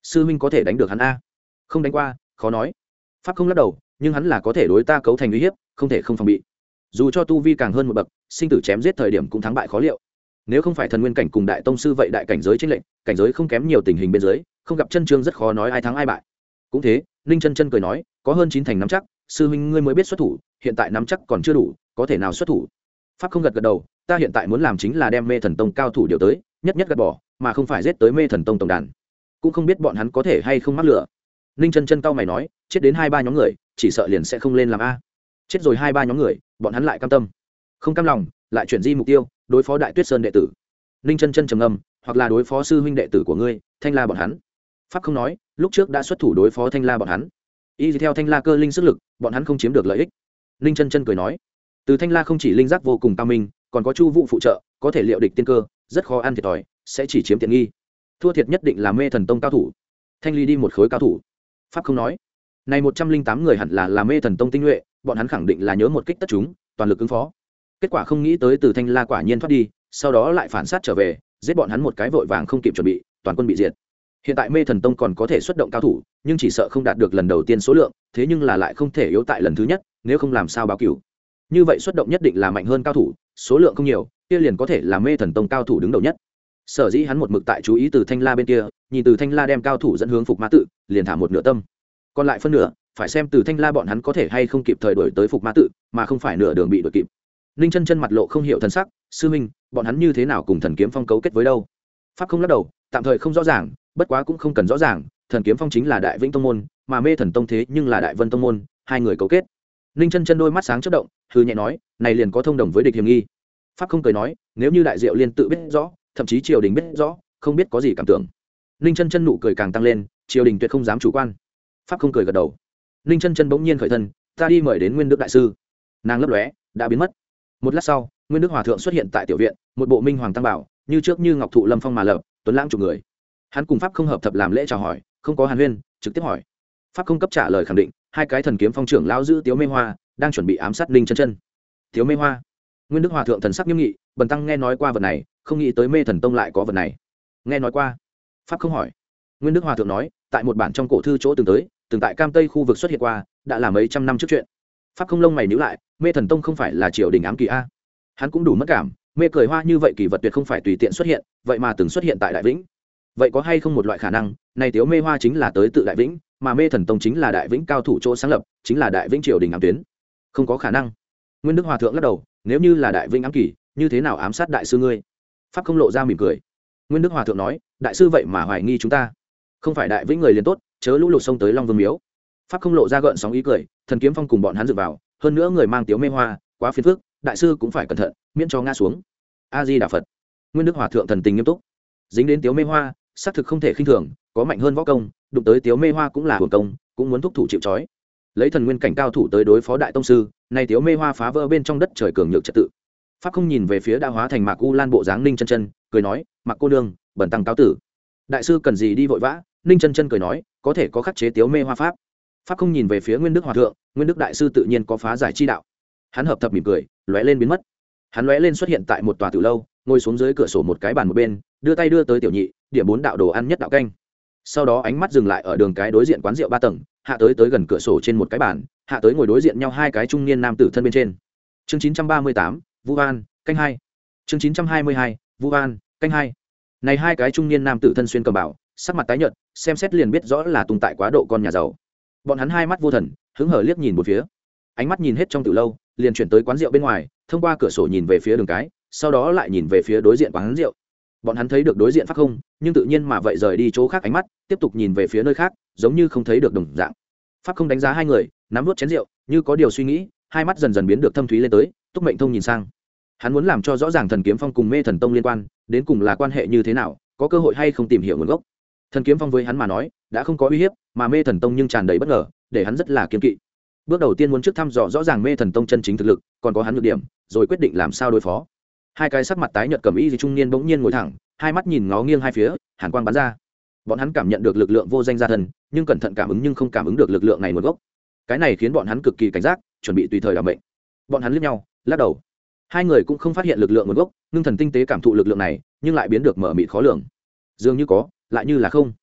sư huynh có thể đánh được hắn a? Không đánh qua, khó nói. Pháp không lắc đầu, nhưng hắn là có thể đối ta cấu thành uy hiếp, không thể không phòng bị. Dù cho tu vi càng hơn một bậc, sinh tử chém giết thời điểm cũng thắng bại khó liệu. Nếu không phải thần nguyên cảnh cùng đại tông sư vậy đại cảnh giới chênh lệnh, cảnh giới không kém nhiều tình hình bên dưới, không gặp chân trương rất khó nói ai thắng ai bại. Cũng thế, Ninh Chân Chân cười nói, có hơn chín thành nắm chắc, sư huynh ngươi mới biết xuất thủ, hiện tại nắm chắc còn chưa đủ, có thể nào xuất thủ? Pháp không gật gật đầu, ta hiện tại muốn làm chính là đem Mê Thần Tông cao thủ điều tới, nhất nhất gạt bỏ, mà không phải giết tới Mê Thần Tông tổng đàn. Cũng không biết bọn hắn có thể hay không mắc lửa. Ninh Chân Chân cau mày nói, chết đến hai ba nhóm người, chỉ sợ liền sẽ không lên làm a. Chết rồi hai ba nhóm người, bọn hắn lại cam tâm. Không cam lòng, lại chuyển di mục tiêu, đối phó Đại Tuyết Sơn đệ tử. Ninh Chân Chân trầm ngâm, hoặc là đối phó sư huynh đệ tử của ngươi, Thanh La bọn hắn. Pháp không nói, lúc trước đã xuất thủ đối phó Thanh La bọn hắn. Y theo Thanh La cơ linh sức lực, bọn hắn không chiếm được lợi ích. Ninh Chân Chân cười nói, từ Thanh La không chỉ linh giác vô cùng cao minh, còn có Chu Vũ phụ trợ, có thể liệu địch tiên cơ, rất khó ăn thiệt thòi, sẽ chỉ chiếm tiện nghi. Thua thiệt nhất định là Mê Thần Tông cao thủ. Thanh Ly đi một khối cao thủ. Pháp không nói, này một trăm linh tám người hẳn là là Mê Thần Tông tinh nhuệ, bọn hắn khẳng định là nhớ một kích tất chúng, toàn lực ứng phó. Kết quả không nghĩ tới từ Thanh La quả nhiên thoát đi, sau đó lại phản sát trở về, giết bọn hắn một cái vội vàng không kịp chuẩn bị, toàn quân bị diệt. Hiện tại Mê Thần Tông còn có thể xuất động cao thủ, nhưng chỉ sợ không đạt được lần đầu tiên số lượng, thế nhưng là lại không thể yếu tại lần thứ nhất, nếu không làm sao báo cửu. Như vậy xuất động nhất định là mạnh hơn cao thủ, số lượng không nhiều, kia liền có thể là Mê Thần Tông cao thủ đứng đầu nhất. Sở dĩ hắn một mực tại chú ý từ Thanh La bên kia, nhìn từ Thanh La đem cao thủ dẫn hướng Phục Ma tự, liền thả một nửa tâm. Còn lại phân nửa, phải xem từ Thanh La bọn hắn có thể hay không kịp thời đuổi tới Phục Ma tự, mà không phải nửa đường bị đuổi kịp. Ninh Chân Chân mặt lộ không hiểu thần sắc, sư huynh, bọn hắn như thế nào cùng Thần Kiếm Phong cấu kết với đâu? Pháp không lắc đầu, tạm thời không rõ ràng, bất quá cũng không cần rõ ràng, Thần Kiếm Phong chính là Đại Vĩnh Tông môn, mà Mê Thần Tông thế nhưng là Đại Vân Tông môn, hai người cấu kết. Ninh Chân Chân đôi mắt sáng chớp động, hừ nhẹ nói, này liền có thông đồng với địch hiểm nghi. Pháp không cười nói, nếu như Đại Diệu Liên tự biết rõ, thậm chí triều đình biết rõ, không biết có gì cảm tưởng. Ninh Chân Chân nụ cười càng tăng lên, triều đình tuyệt không dám chủ quan. Pháp không cười gật đầu. Ninh Chân Chân bỗng nhiên khởi thân, ta đi mời đến Nguyên Đức đại sư. Nàng lấp lóe, đã biến mất. Một lát sau, Nguyên Đức hòa thượng xuất hiện tại tiểu viện, một bộ minh hoàng tăng bảo, như trước như ngọc thụ lâm phong mà lập, tuấn lãng chục người. Hắn cùng Pháp không hợp thập làm lễ chào hỏi, không có hàn huyên, trực tiếp hỏi. Pháp không cấp trả lời khẳng định, hai cái Thần Kiếm Phong trưởng lão giữ Tiếu Mê Hoa, đang chuẩn bị ám sát Ninh Chân Chân. Tiếu Mê Hoa? Nguyên Đức hòa thượng thần sắc nghiêm nghị, bần tăng nghe nói qua vật này, không nghĩ tới Mê Thần Tông lại có vật này. Nghe nói qua? Pháp không hỏi. Nguyên Đức hòa thượng nói, tại một bản trong cổ thư chỗ từng tới, từng tại Cam Tây khu vực xuất hiện qua, đã là mấy trăm năm trước chuyện. Pháp không lông mày nhíu lại, Mê Thần Tông không phải là triều đình ám kỳ a? Hắn cũng đủ mất cảm, mê cười hoa như vậy kỳ vật tuyệt không phải tùy tiện xuất hiện, vậy mà từng xuất hiện tại Đại Vĩnh. Vậy có hay không một loại khả năng, này Tiếu Mê Hoa chính là tới tự Đại Vĩnh, mà Mê Thần Tông chính là Đại Vĩnh cao thủ chỗ sáng lập, chính là Đại Vĩnh triều đình ám tuyến? Không có khả năng. Nguyên Đức hòa thượng lắc đầu, nếu như là Đại Vĩnh ám kỳ, như thế nào ám sát đại sư ngươi? Pháp không lộ ra mỉm cười. Nguyên Đức hòa thượng nói, đại sư vậy mà hoài nghi chúng ta, không phải Đại Vĩnh người liền tốt, chớ lũ lụt xông tới Long Vương miếu. Pháp không lộ ra gợn sóng ý cười, Thần Kiếm Phong cùng bọn hắn dựa vào, hơn nữa người mang Tiếu Mê Hoa, quá phiền phức, đại sư cũng phải cẩn thận, miễn cho ngã xuống. A Di Đà Phật. Nguyên Đức hòa thượng thần tình nghiêm túc. Dính đến Tiếu Mê Hoa, xác thực không thể khinh thường, có mạnh hơn võ công, đụng tới Tiếu Mê Hoa cũng là hưởng công, cũng muốn thúc thủ chịu trói. Lấy thần nguyên cảnh cao thủ tới đối phó đại tông sư, này Tiếu Mê Hoa phá vỡ bên trong đất trời cường nhược trật tự. Pháp không nhìn về phía đã hóa thành Mạc U Lan bộ dáng Ninh Chân Chân, cười nói, Mạc cô nương, bần tăng cáo tử. Đại sư cần gì đi vội vã? Ninh Chân Chân cười nói, có thể có khắc chế Tiếu Mê Hoa pháp. Pháp không nhìn về phía Nguyên Đức hòa thượng, Nguyên Đức đại sư tự nhiên có phá giải chi đạo. Hắn hợp thập mỉm cười, lóe lên biến mất. Hắn lóe lên xuất hiện tại một tòa tiểu lâu, ngồi xuống dưới cửa sổ một cái bàn một bên, đưa tay đưa tới tiểu nhị, điểm bốn đạo đồ ăn nhất đạo canh. Sau đó ánh mắt dừng lại ở đường cái đối diện quán rượu ba tầng, hạ tới tới gần cửa sổ trên một cái bàn, hạ tới ngồi đối diện nhau hai cái trung niên nam tử thân bên trên. Chương chín trăm ba mươi tám, Vu An, canh hai. Chương chín trăm hai mươi hai, Vu An, canh hai. Này hai cái trung niên nam tử thân xuyên cầm bảo, sắc mặt tái nhợt, xem xét liền biết rõ là tung tại quá độ con nhà giàu. Bọn hắn hai mắt vô thần, hứng hở liếc nhìn một phía. Ánh mắt nhìn hết trong tiểu lâu, liền chuyển tới quán rượu bên ngoài, thông qua cửa sổ nhìn về phía đường cái, sau đó lại nhìn về phía đối diện quán rượu. Bọn hắn thấy được đối diện Pháp không, nhưng tự nhiên mà vậy rời đi chỗ khác ánh mắt, tiếp tục nhìn về phía nơi khác, giống như không thấy được đồng dạng. Pháp không đánh giá hai người, nắm nuốt chén rượu, như có điều suy nghĩ, hai mắt dần dần biến được thâm thúy lên tới. Túc Mệnh Thông nhìn sang, hắn muốn làm cho rõ ràng Thần Kiếm Phong cùng Mê Thần Tông liên quan, đến cùng là quan hệ như thế nào, có cơ hội hay không tìm hiểu nguồn gốc. Thần Kiếm Phong với hắn mà nói, đã không có uy hiếp, mà Mê Thần Tông nhưng tràn đầy bất ngờ, để hắn rất là kiêng kỵ. Bước đầu tiên muốn trước thăm dò rõ ràng Mê Thần Tông chân chính thực lực, còn có hắn nhược điểm, rồi quyết định làm sao đối phó. Hai cái sắc mặt tái nhợt cầm y gì trung niên bỗng nhiên ngồi thẳng, hai mắt nhìn ngó nghiêng hai phía, hàn quang bắn ra. Bọn hắn cảm nhận được lực lượng vô danh gia thần, nhưng cẩn thận cảm ứng nhưng không cảm ứng được lực lượng này nguồn gốc. Cái này khiến bọn hắn cực kỳ cảnh giác, chuẩn bị tùy thời đảm mệnh. Bọn hắn liếc nhau, lắc đầu. Hai người cũng không phát hiện lực lượng nguồn gốc, ngưng thần tinh tế cảm thụ lực lượng này, nhưng lại biến được mở mịt khó lường. Dường như có, lại như là không.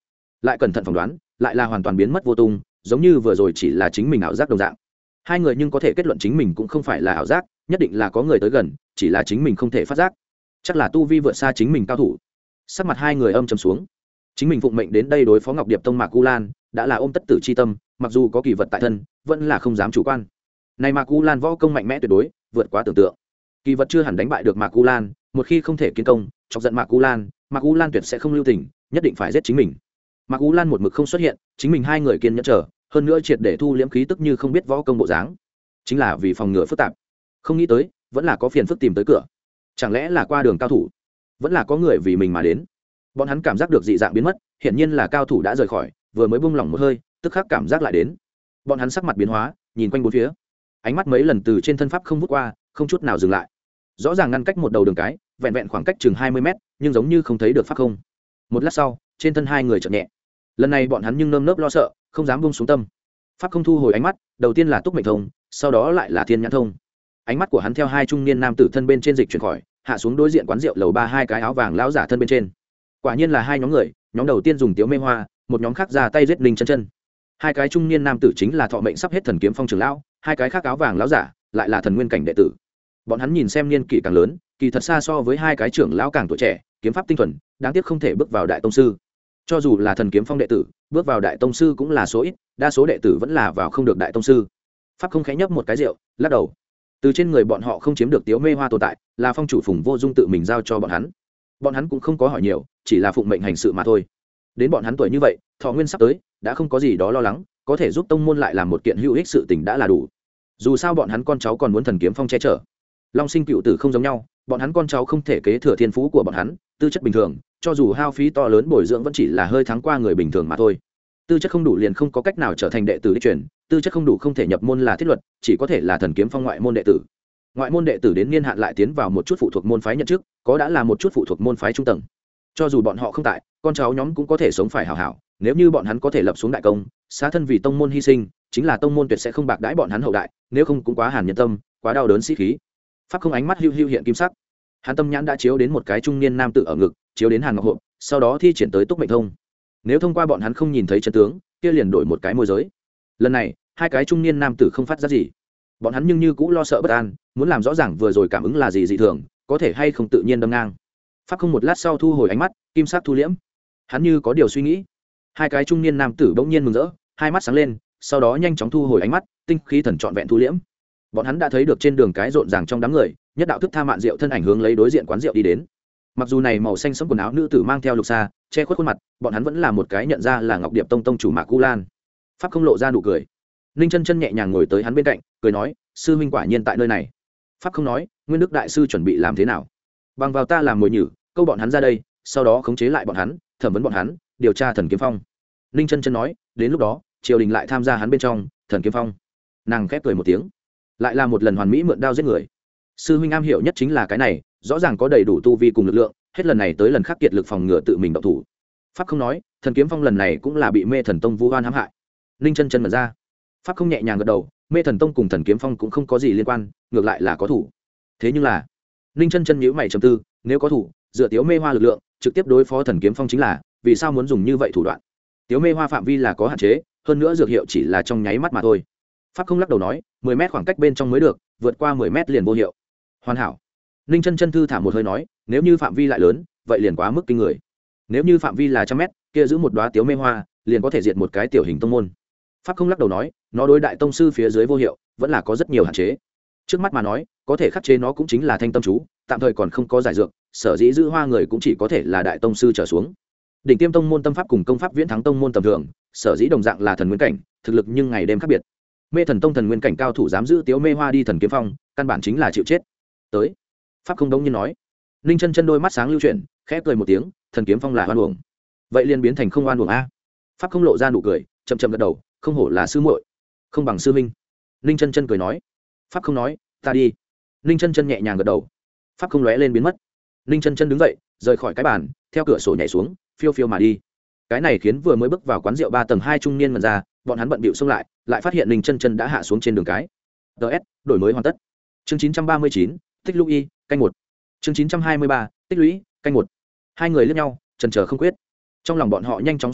lại cẩn thận phỏng đoán lại là hoàn toàn biến mất vô tung, giống như vừa rồi chỉ là chính mình ảo giác đồng dạng. Hai người nhưng có thể kết luận chính mình cũng không phải là ảo giác, nhất định là có người tới gần, chỉ là chính mình không thể phát giác. Chắc là tu vi vượt xa chính mình cao thủ. Sắc mặt hai người âm trầm xuống. Chính mình phụng mệnh đến đây đối phó Ngọc Điệp Tông Mạc U Lan, đã là ôm tất tử chi tâm, mặc dù có kỳ vật tại thân, vẫn là không dám chủ quan. Này Mạc U Lan võ công mạnh mẽ tuyệt đối, vượt quá tưởng tượng. Kỳ vật chưa hẳn đánh bại được Mạc U Lan, một khi không thể kiến công, chọc giận Mạc U Lan, Mạc U Lan tuyệt sẽ không lưu tình, nhất định phải giết chính mình. Mạc U Lan một mực không xuất hiện, chính mình hai người kiên nhẫn chờ, hơn nữa triệt để thu liễm khí tức như không biết võ công bộ dáng, chính là vì phòng ngừa phức tạp. Không nghĩ tới, vẫn là có phiền phức tìm tới cửa. Chẳng lẽ là qua đường cao thủ, vẫn là có người vì mình mà đến. Bọn hắn cảm giác được dị dạng biến mất, hiển nhiên là cao thủ đã rời khỏi, vừa mới buông lỏng một hơi, tức khắc cảm giác lại đến. Bọn hắn sắc mặt biến hóa, nhìn quanh bốn phía, ánh mắt mấy lần từ trên thân pháp không vút qua, không chút nào dừng lại. Rõ ràng ngăn cách một đầu đường cái, vẹn vẹn khoảng cách chừng hai mươi mét, nhưng giống như không thấy được pháp không. Một lát sau, trên thân hai người chợt nhẹ. Lần này bọn hắn nhưng nơm nớp lo sợ, không dám buông xuống tâm. Pháp không thu hồi ánh mắt, đầu tiên là Túc Mệnh Thông, sau đó lại là Thiên Nhãn Thông. Ánh mắt của hắn theo hai trung niên nam tử thân bên trên dịch chuyển khỏi, hạ xuống đối diện quán rượu lầu ba hai cái áo vàng lão giả thân bên trên. Quả nhiên là hai nhóm người, nhóm đầu tiên dùng tiếu mê hoa, một nhóm khác ra tay giết Ninh Chân Chân. Hai cái trung niên nam tử chính là thọ mệnh sắp hết thần kiếm phong trưởng lão, hai cái khác áo vàng lão giả lại là thần nguyên cảnh đệ tử. Bọn hắn nhìn xem niên kỷ càng lớn, kỳ thật xa so với hai cái trưởng lão càng tuổi trẻ, kiếm pháp tinh thuần, đáng tiếc không thể bước vào đại tông sư. Cho dù là thần kiếm phong đệ tử, bước vào đại tông sư cũng là số ít, đa số đệ tử vẫn là vào không được đại tông sư. Pháp không khẽ nhấp một cái rượu, lắc đầu. Từ trên người bọn họ không chiếm được tiếu mê hoa tồn tại, là phong chủ Phùng Vô Dung tự mình giao cho bọn hắn. Bọn hắn cũng không có hỏi nhiều, chỉ là phụng mệnh hành sự mà thôi. Đến bọn hắn tuổi như vậy, thọ nguyên sắp tới, đã không có gì đó lo lắng, có thể giúp tông môn lại làm một kiện hữu ích sự tình đã là đủ. Dù sao bọn hắn con cháu còn muốn thần kiếm phong che chở. Long sinh cựu tử không giống nhau, bọn hắn con cháu không thể kế thừa thiên phú của bọn hắn, tư chất bình thường, cho dù hao phí to lớn bồi dưỡng vẫn chỉ là hơi thắng qua người bình thường mà thôi. Tư chất không đủ liền không có cách nào trở thành đệ tử đích truyền, tư chất không đủ không thể nhập môn là thiết luật, chỉ có thể là thần kiếm phong ngoại môn đệ tử. Ngoại môn đệ tử đến niên hạn lại tiến vào một chút phụ thuộc môn phái nhận chức, có đã là một chút phụ thuộc môn phái trung tầng. Cho dù bọn họ không tại, con cháu nhóm cũng có thể sống phải hảo hảo, nếu như bọn hắn có thể lập xuống đại công, xá thân vì tông môn hy sinh, chính là tông môn tuyệt sẽ không bạc đãi bọn hắn hậu đại, nếu không cũng quá hàn nhân tâm, quá đau đớn sĩ khí. Pháp không ánh mắt hưu hưu hiện kim sắc, hắn tâm nhãn đã chiếu đến một cái trung niên nam tử ở ngực, chiếu đến Hàn Ngọc Hộp, sau đó thi triển tới Túc Mệnh Thông. Nếu thông qua bọn hắn không nhìn thấy chân tướng, kia liền đổi một cái môi giới. Lần này, hai cái trung niên nam tử không phát ra gì, bọn hắn nhưng như cũng lo sợ bất an, muốn làm rõ ràng vừa rồi cảm ứng là gì dị thường, có thể hay không tự nhiên đâm ngang. Pháp không một lát sau thu hồi ánh mắt, kim sắc thu liễm, hắn như có điều suy nghĩ. Hai cái trung niên nam tử bỗng nhiên mừng rỡ, hai mắt sáng lên, sau đó nhanh chóng thu hồi ánh mắt, tinh khí thần trọn vẹn thu liễm. Bọn hắn đã thấy được trên đường cái rộn ràng trong đám người, nhất đạo thức tha mạn rượu thân ảnh hướng lấy đối diện quán rượu đi đến. Mặc dù này màu xanh sẫm quần áo nữ tử mang theo lục xa, che khuất khuôn mặt, bọn hắn vẫn là một cái nhận ra là Ngọc Điệp Tông tông chủ Mạc U Lan. Pháp không lộ ra nụ cười. Ninh Chân Chân nhẹ nhàng ngồi tới hắn bên cạnh, cười nói, sư huynh quả nhiên tại nơi này. Pháp không nói, Nguyên Đức đại sư chuẩn bị làm thế nào? Bằng vào ta làm mồi nhử, câu bọn hắn ra đây, sau đó khống chế lại bọn hắn, thẩm vấn bọn hắn, điều tra thần kiếm phong. Ninh Chân Chân nói, đến lúc đó, triều đình lại tham gia hắn bên trong thần kiếm phong. Nàng khép cười một tiếng, lại là một lần hoàn mỹ mượn đao giết người. Sư huynh am hiểu nhất chính là cái này, rõ ràng có đầy đủ tu vi cùng lực lượng, hết lần này tới lần khác kiệt lực phòng ngừa tự mình động thủ. Pháp không nói, thần kiếm phong lần này cũng là bị Mê Thần Tông vu oan hãm hại. Ninh Chân Chân mở ra. Pháp không nhẹ nhàng gật đầu, Mê Thần Tông cùng thần kiếm phong cũng không có gì liên quan, ngược lại là có thủ. Thế nhưng là, Ninh Chân Chân nhíu mày trầm tư, nếu có thủ, dựa Tiếu Mê Hoa lực lượng, trực tiếp đối phó thần kiếm phong chính là, vì sao muốn dùng như vậy thủ đoạn? Tiếu Mê Hoa phạm vi là có hạn chế, hơn nữa dược hiệu chỉ là trong nháy mắt mà thôi. Pháp không lắc đầu nói, mười mét khoảng cách bên trong mới được, vượt qua mười mét liền vô hiệu. Hoàn hảo. Ninh Chân Chân thư thả một hơi nói, nếu như phạm vi lại lớn, vậy liền quá mức kinh người. Nếu như phạm vi là trăm mét, kia giữ một đóa Tiếu Mê Hoa, liền có thể diệt một cái tiểu hình tông môn. Pháp không lắc đầu nói, nó đối đại tông sư phía dưới vô hiệu, vẫn là có rất nhiều hạn chế. Trước mắt mà nói, có thể khắc chế nó cũng chính là thanh tâm chú, tạm thời còn không có giải dược, sở dĩ giữ hoa người cũng chỉ có thể là đại tông sư trở xuống. Đỉnh tiêm tông môn tâm pháp cùng công pháp viễn thắng tông môn tầm thường, sở dĩ đồng dạng là thần nguyên cảnh, thực lực nhưng ngày đêm khác biệt. Mê Thần Tông thần nguyên cảnh cao thủ dám giữ Tiếu Mê Hoa đi thần kiếm phong, căn bản chính là chịu chết. Tới. Pháp không đống nhiên nói. Ninh Chân Chân đôi mắt sáng lưu chuyển, khẽ cười một tiếng, thần kiếm phong là oan uổng. Vậy liền biến thành không oan uổng a. Pháp không lộ ra nụ cười, chậm chậm gật đầu, không hổ là sư muội, không bằng sư minh. Ninh Chân Chân cười nói. Pháp không nói, ta đi. Ninh Chân Chân nhẹ nhàng gật đầu. Pháp không lóe lên biến mất. Ninh Chân Chân đứng dậy, rời khỏi cái bàn, theo cửa sổ nhảy xuống, phiêu phiêu mà đi. Cái này khiến vừa mới bước vào quán rượu ba tầng hai trung niên mần ra, bọn hắn bận bịu xông lại, lại phát hiện Ninh Chân Chân đã hạ xuống trên đường cái. ds đổi mới hoàn tất. Chương chín trăm ba mươi chín, tích lũy, canh một. Chương chín trăm hai mươi ba, tích lũy, canh một. Hai người liếc nhau, chần chờ không quyết. Trong lòng bọn họ nhanh chóng suy nghĩ,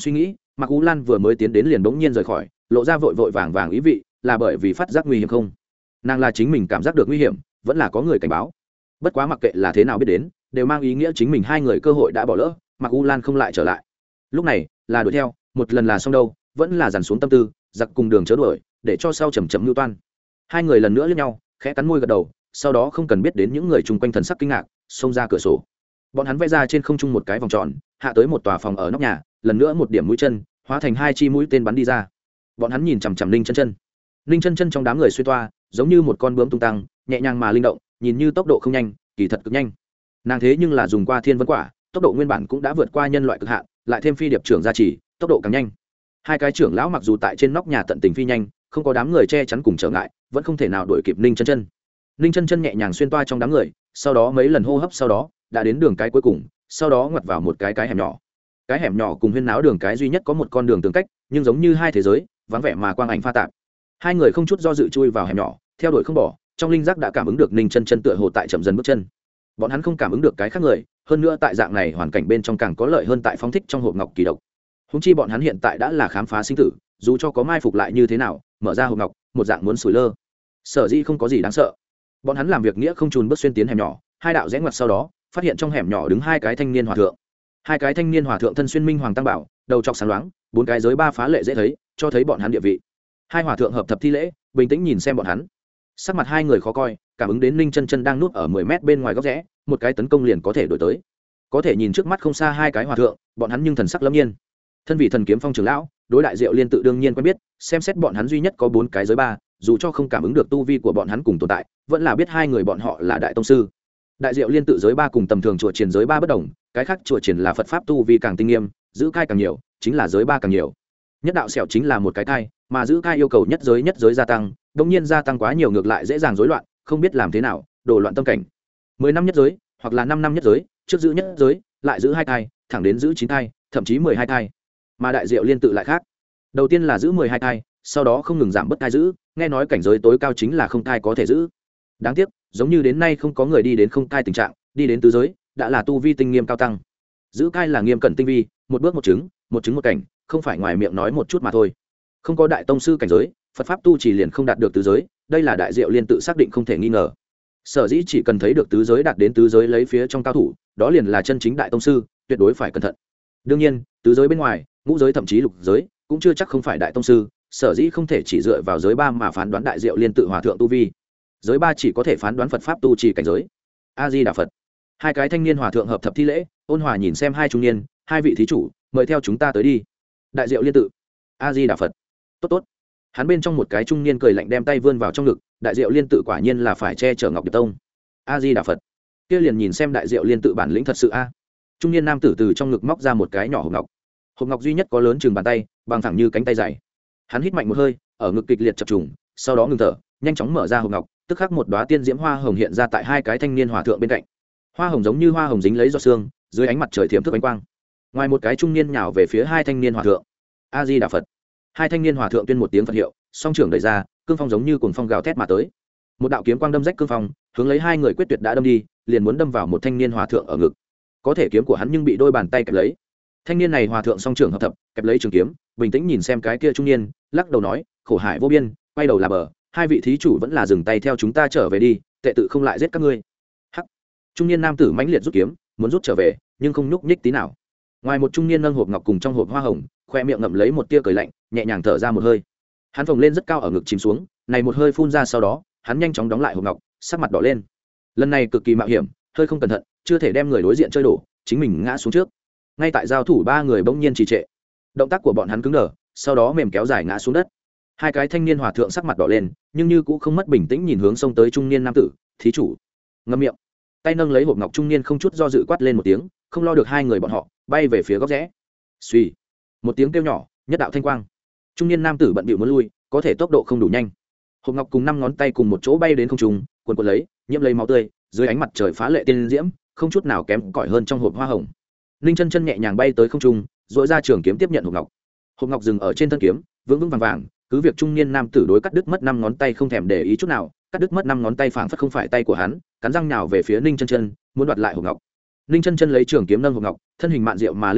Mạc Ú Lan vừa mới tiến đến liền bỗng nhiên rời khỏi, lộ ra vội vội vàng vàng ý vị, là bởi vì phát giác nguy hiểm không? Nàng là chính mình cảm giác được nguy hiểm, vẫn là có người cảnh báo. Bất quá mặc kệ là thế nào biết đến, đều mang ý nghĩa chính mình hai người cơ hội đã bỏ lỡ, Mạc Ú Lan không lại trở lại. Lúc này, là đuổi theo, một lần là xong đâu, vẫn là dằn xuống tâm tư, giặc cùng đường chớ đuổi, để cho sau chậm chậm lưu toan. Hai người lần nữa liếc nhau, khẽ cắn môi gật đầu, sau đó không cần biết đến những người chung quanh thần sắc kinh ngạc, xông ra cửa sổ. Bọn hắn vẽ ra trên không trung một cái vòng tròn, hạ tới một tòa phòng ở nóc nhà, lần nữa một điểm mũi chân, hóa thành hai chi mũi tên bắn đi ra. Bọn hắn nhìn chằm chằm Ninh Chân Chân. Ninh Chân Chân trong đám người xuyên toa, giống như một con bướm tung tăng, nhẹ nhàng mà linh động, nhìn như tốc độ không nhanh, kỳ thật cực nhanh. Nàng thế nhưng là dùng qua Thiên Vân Quả, tốc độ nguyên bản cũng đã vượt qua nhân loại cực hạn, lại thêm phi điệp trưởng gia trì, tốc độ càng nhanh. Hai cái trưởng lão mặc dù tại trên nóc nhà tận tình phi nhanh, không có đám người che chắn cùng trở ngại, vẫn không thể nào đuổi kịp Ninh Chân Chân. Ninh Chân Chân nhẹ nhàng xuyên toa trong đám người, sau đó mấy lần hô hấp sau đó, đã đến đường cái cuối cùng, sau đó ngoặt vào một cái cái hẻm nhỏ. Cái hẻm nhỏ cùng huyên náo đường cái duy nhất có một con đường tường cách, nhưng giống như hai thế giới, vắng vẻ mà quang ảnh pha tạp. Hai người không chút do dự chui vào hẻm nhỏ, theo đuổi không bỏ, trong linh giác đã cảm ứng được Ninh Chân Chân tựa hồ tại chậm dần bước chân. Bọn hắn không cảm ứng được cái khác người, hơn nữa tại dạng này hoàn cảnh bên trong càng có lợi hơn tại phóng thích trong hộp ngọc kỳ độc. Húng chi bọn hắn hiện tại đã là khám phá sinh tử, dù cho có mai phục lại như thế nào, mở ra hộp ngọc, một dạng muốn sủi lơ. Sở dĩ không có gì đáng sợ. Bọn hắn làm việc nghĩa không chùn bước xuyên tiến hẻm nhỏ, hai đạo rẽ ngoặt sau đó, phát hiện trong hẻm nhỏ đứng hai cái thanh niên hòa thượng. Hai cái thanh niên hòa thượng thân xuyên minh hoàng tăng bảo, đầu trọc sáng loáng, bốn cái giới ba phá lệ dễ thấy, cho thấy bọn hắn địa vị. Hai hòa thượng hợp thập thi lễ, bình tĩnh nhìn xem bọn hắn. Sắc mặt hai người khó coi, cảm ứng đến Ninh Chân Chân đang núp ở mười mét bên ngoài góc rẽ, một cái tấn công liền có thể đuổi tới. Có thể nhìn trước mắt không xa hai cái hòa thượng, bọn hắn nhưng thần sắc lâm nhiên. Thân vị thần kiếm phong trưởng lão, đối đại diệu liên tự đương nhiên quen biết, xem xét bọn hắn duy nhất có bốn cái giới ba, dù cho không cảm ứng được tu vi của bọn hắn cùng tồn tại, vẫn là biết hai người bọn họ là đại tông sư. Đại diệu liên tự giới ba cùng tầm thường chùa triển giới ba bất đồng, cái khác chùa triển là Phật pháp tu vi càng tinh nghiêm, giữ cai càng nhiều, chính là giới ba càng nhiều. Nhất đạo sẹo chính là một cái cai, mà giữ cai yêu cầu nhất giới nhất giới gia tăng, đương nhiên gia tăng quá nhiều ngược lại dễ dàng rối loạn, không biết làm thế nào, đổ loạn tâm cảnh. Mười năm nhất giới, hoặc là năm năm nhất giới, trước giữ nhất giới, lại giữ hai cai, thẳng đến giữ chín cai, thậm chí mười hai cai. Mà đại diệu liên tự lại khác. Đầu tiên là giữ mười hai cai, sau đó không ngừng giảm bớt cai giữ, nghe nói cảnh giới tối cao chính là không cai có thể giữ. Đáng tiếc, giống như đến nay không có người đi đến không cai tình trạng, đi đến tứ giới, đã là tu vi tinh nghiêm cao tăng. Giữ cai là nghiêm cẩn tinh vi, một bước một chứng, một chứng một cảnh, không phải ngoài miệng nói một chút mà thôi. Không có đại tông sư cảnh giới, Phật pháp tu chỉ liền không đạt được tứ giới, đây là đại diệu liên tự xác định không thể nghi ngờ. Sở dĩ chỉ cần thấy được tứ giới đạt đến tứ giới lấy phía trong cao thủ, đó liền là chân chính đại tông sư, tuyệt đối phải cẩn thận. Đương nhiên, tứ giới bên ngoài, ngũ giới thậm chí lục giới, cũng chưa chắc không phải đại tông sư, sở dĩ không thể chỉ dựa vào giới ba mà phán đoán đại diệu liên tự hòa thượng tu vi. Giới ba chỉ có thể phán đoán Phật pháp tu trì cảnh giới. A Di Đà Phật. Hai cái thanh niên hòa thượng hợp thập thi lễ, ôn hòa nhìn xem hai trung niên, hai vị thí chủ, mời theo chúng ta tới đi. Đại diệu liên tự. A Di Đà Phật. Tốt tốt. Hắn bên trong một cái trung niên cười lạnh đem tay vươn vào trong ngực, đại diệu liên tự quả nhiên là phải che chở Ngọc Điệp Tông. A Di Đà Phật. Kia liền nhìn xem đại diệu liên tự bản lĩnh thật sự a. Trung niên nam tử từ trong ngực móc ra một cái nhỏ hộp ngọc. Hộp ngọc duy nhất có lớn chừng bàn tay, bằng thẳng như cánh tay dày. Hắn hít mạnh một hơi, ở ngực kịch liệt chập trùng, sau đó ngừng thở, nhanh chóng mở ra hộp ngọc, tức khắc một đóa tiên diễm hoa hồng hiện ra tại hai cái thanh niên hòa thượng bên cạnh. Hoa hồng giống như hoa hồng dính lấy giọt sương, dưới ánh mặt trời thiểm thức ánh quang. Ngoài một cái trung niên nhào về phía hai thanh niên hòa thượng. A Di Đà Phật. Hai thanh niên hòa thượng tuyên một tiếng Phật hiệu, song trưởng đẩy ra, cương phong giống như cuồng phong gào thét mà tới. Một đạo kiếm quang đâm rách cương phong, hướng lấy hai người quyết tuyệt đã đâm đi, liền muốn đâm vào một thanh niên hòa thượng ở ngực. Có thể kiếm của hắn nhưng bị đôi bàn tay kẹp lấy. Thanh niên này hòa thượng song trưởng hợp thập, kẹp lấy trường kiếm, bình tĩnh nhìn xem cái kia trung niên, lắc đầu nói, khổ hải vô biên, quay đầu là bờ, hai vị thí chủ vẫn là dừng tay theo chúng ta trở về đi, tệ tự không lại giết các ngươi. Hắc. Trung niên nam tử mãnh liệt rút kiếm, muốn rút trở về, nhưng không nhúc nhích tí nào. Ngoài một trung niên nâng hộp ngọc cùng trong hộp hoa hồng, khoe miệng ngậm lấy một tia cười lạnh, nhẹ nhàng thở ra một hơi. Hắn phồng lên rất cao ở ngực chìm xuống, này một hơi phun ra sau đó, hắn nhanh chóng đóng lại hộp ngọc, sắc mặt đỏ lên. Lần này cực kỳ mạo hiểm, hơi không cẩn thận, chưa thể đem người đối diện chơi đổ, chính mình ngã xuống trước. Ngay tại giao thủ ba người bỗng nhiên trì trệ, động tác của bọn hắn cứng đờ, sau đó mềm kéo dài ngã xuống đất. Hai cái thanh niên hòa thượng sắc mặt đỏ lên, nhưng như cũng không mất bình tĩnh nhìn hướng xông tới trung niên nam tử, thí chủ, ngậm miệng. Tay nâng lấy hộp ngọc trung niên không chút do dự quát lên một tiếng, không lo được hai người bọn họ, bay về phía góc rẽ. Suy, một tiếng kêu nhỏ, nhất đạo thanh quang. Trung niên nam tử bận bịu muốn lui, có thể tốc độ không đủ nhanh. Hộp ngọc cùng năm ngón tay cùng một chỗ bay đến không trung, cuộn cuộn lấy, nhiễm lấy máu tươi, dưới ánh mặt trời phá lệ tiên diễm, không chút nào kém cỏi hơn trong hộp hoa hồng. Ninh Chân Chân nhẹ nhàng bay tới không trung, dội ra trường kiếm tiếp nhận hộp ngọc. Hộp ngọc dừng ở trên thân kiếm, vững vững vàng vàng, cứ việc trung niên nam tử đối cắt đứt mất năm ngón tay không thèm để ý chút nào, cắt đứt mất năm ngón tay phảng phất không phải tay của hắn, cắn răng nhào về phía Ninh Chân Chân, muốn đoạt lại hộp ngọc. Ninh Chân Chân lấy trường kiếm nâng hộp ngọc, thân hình mạn diệu mà linh động,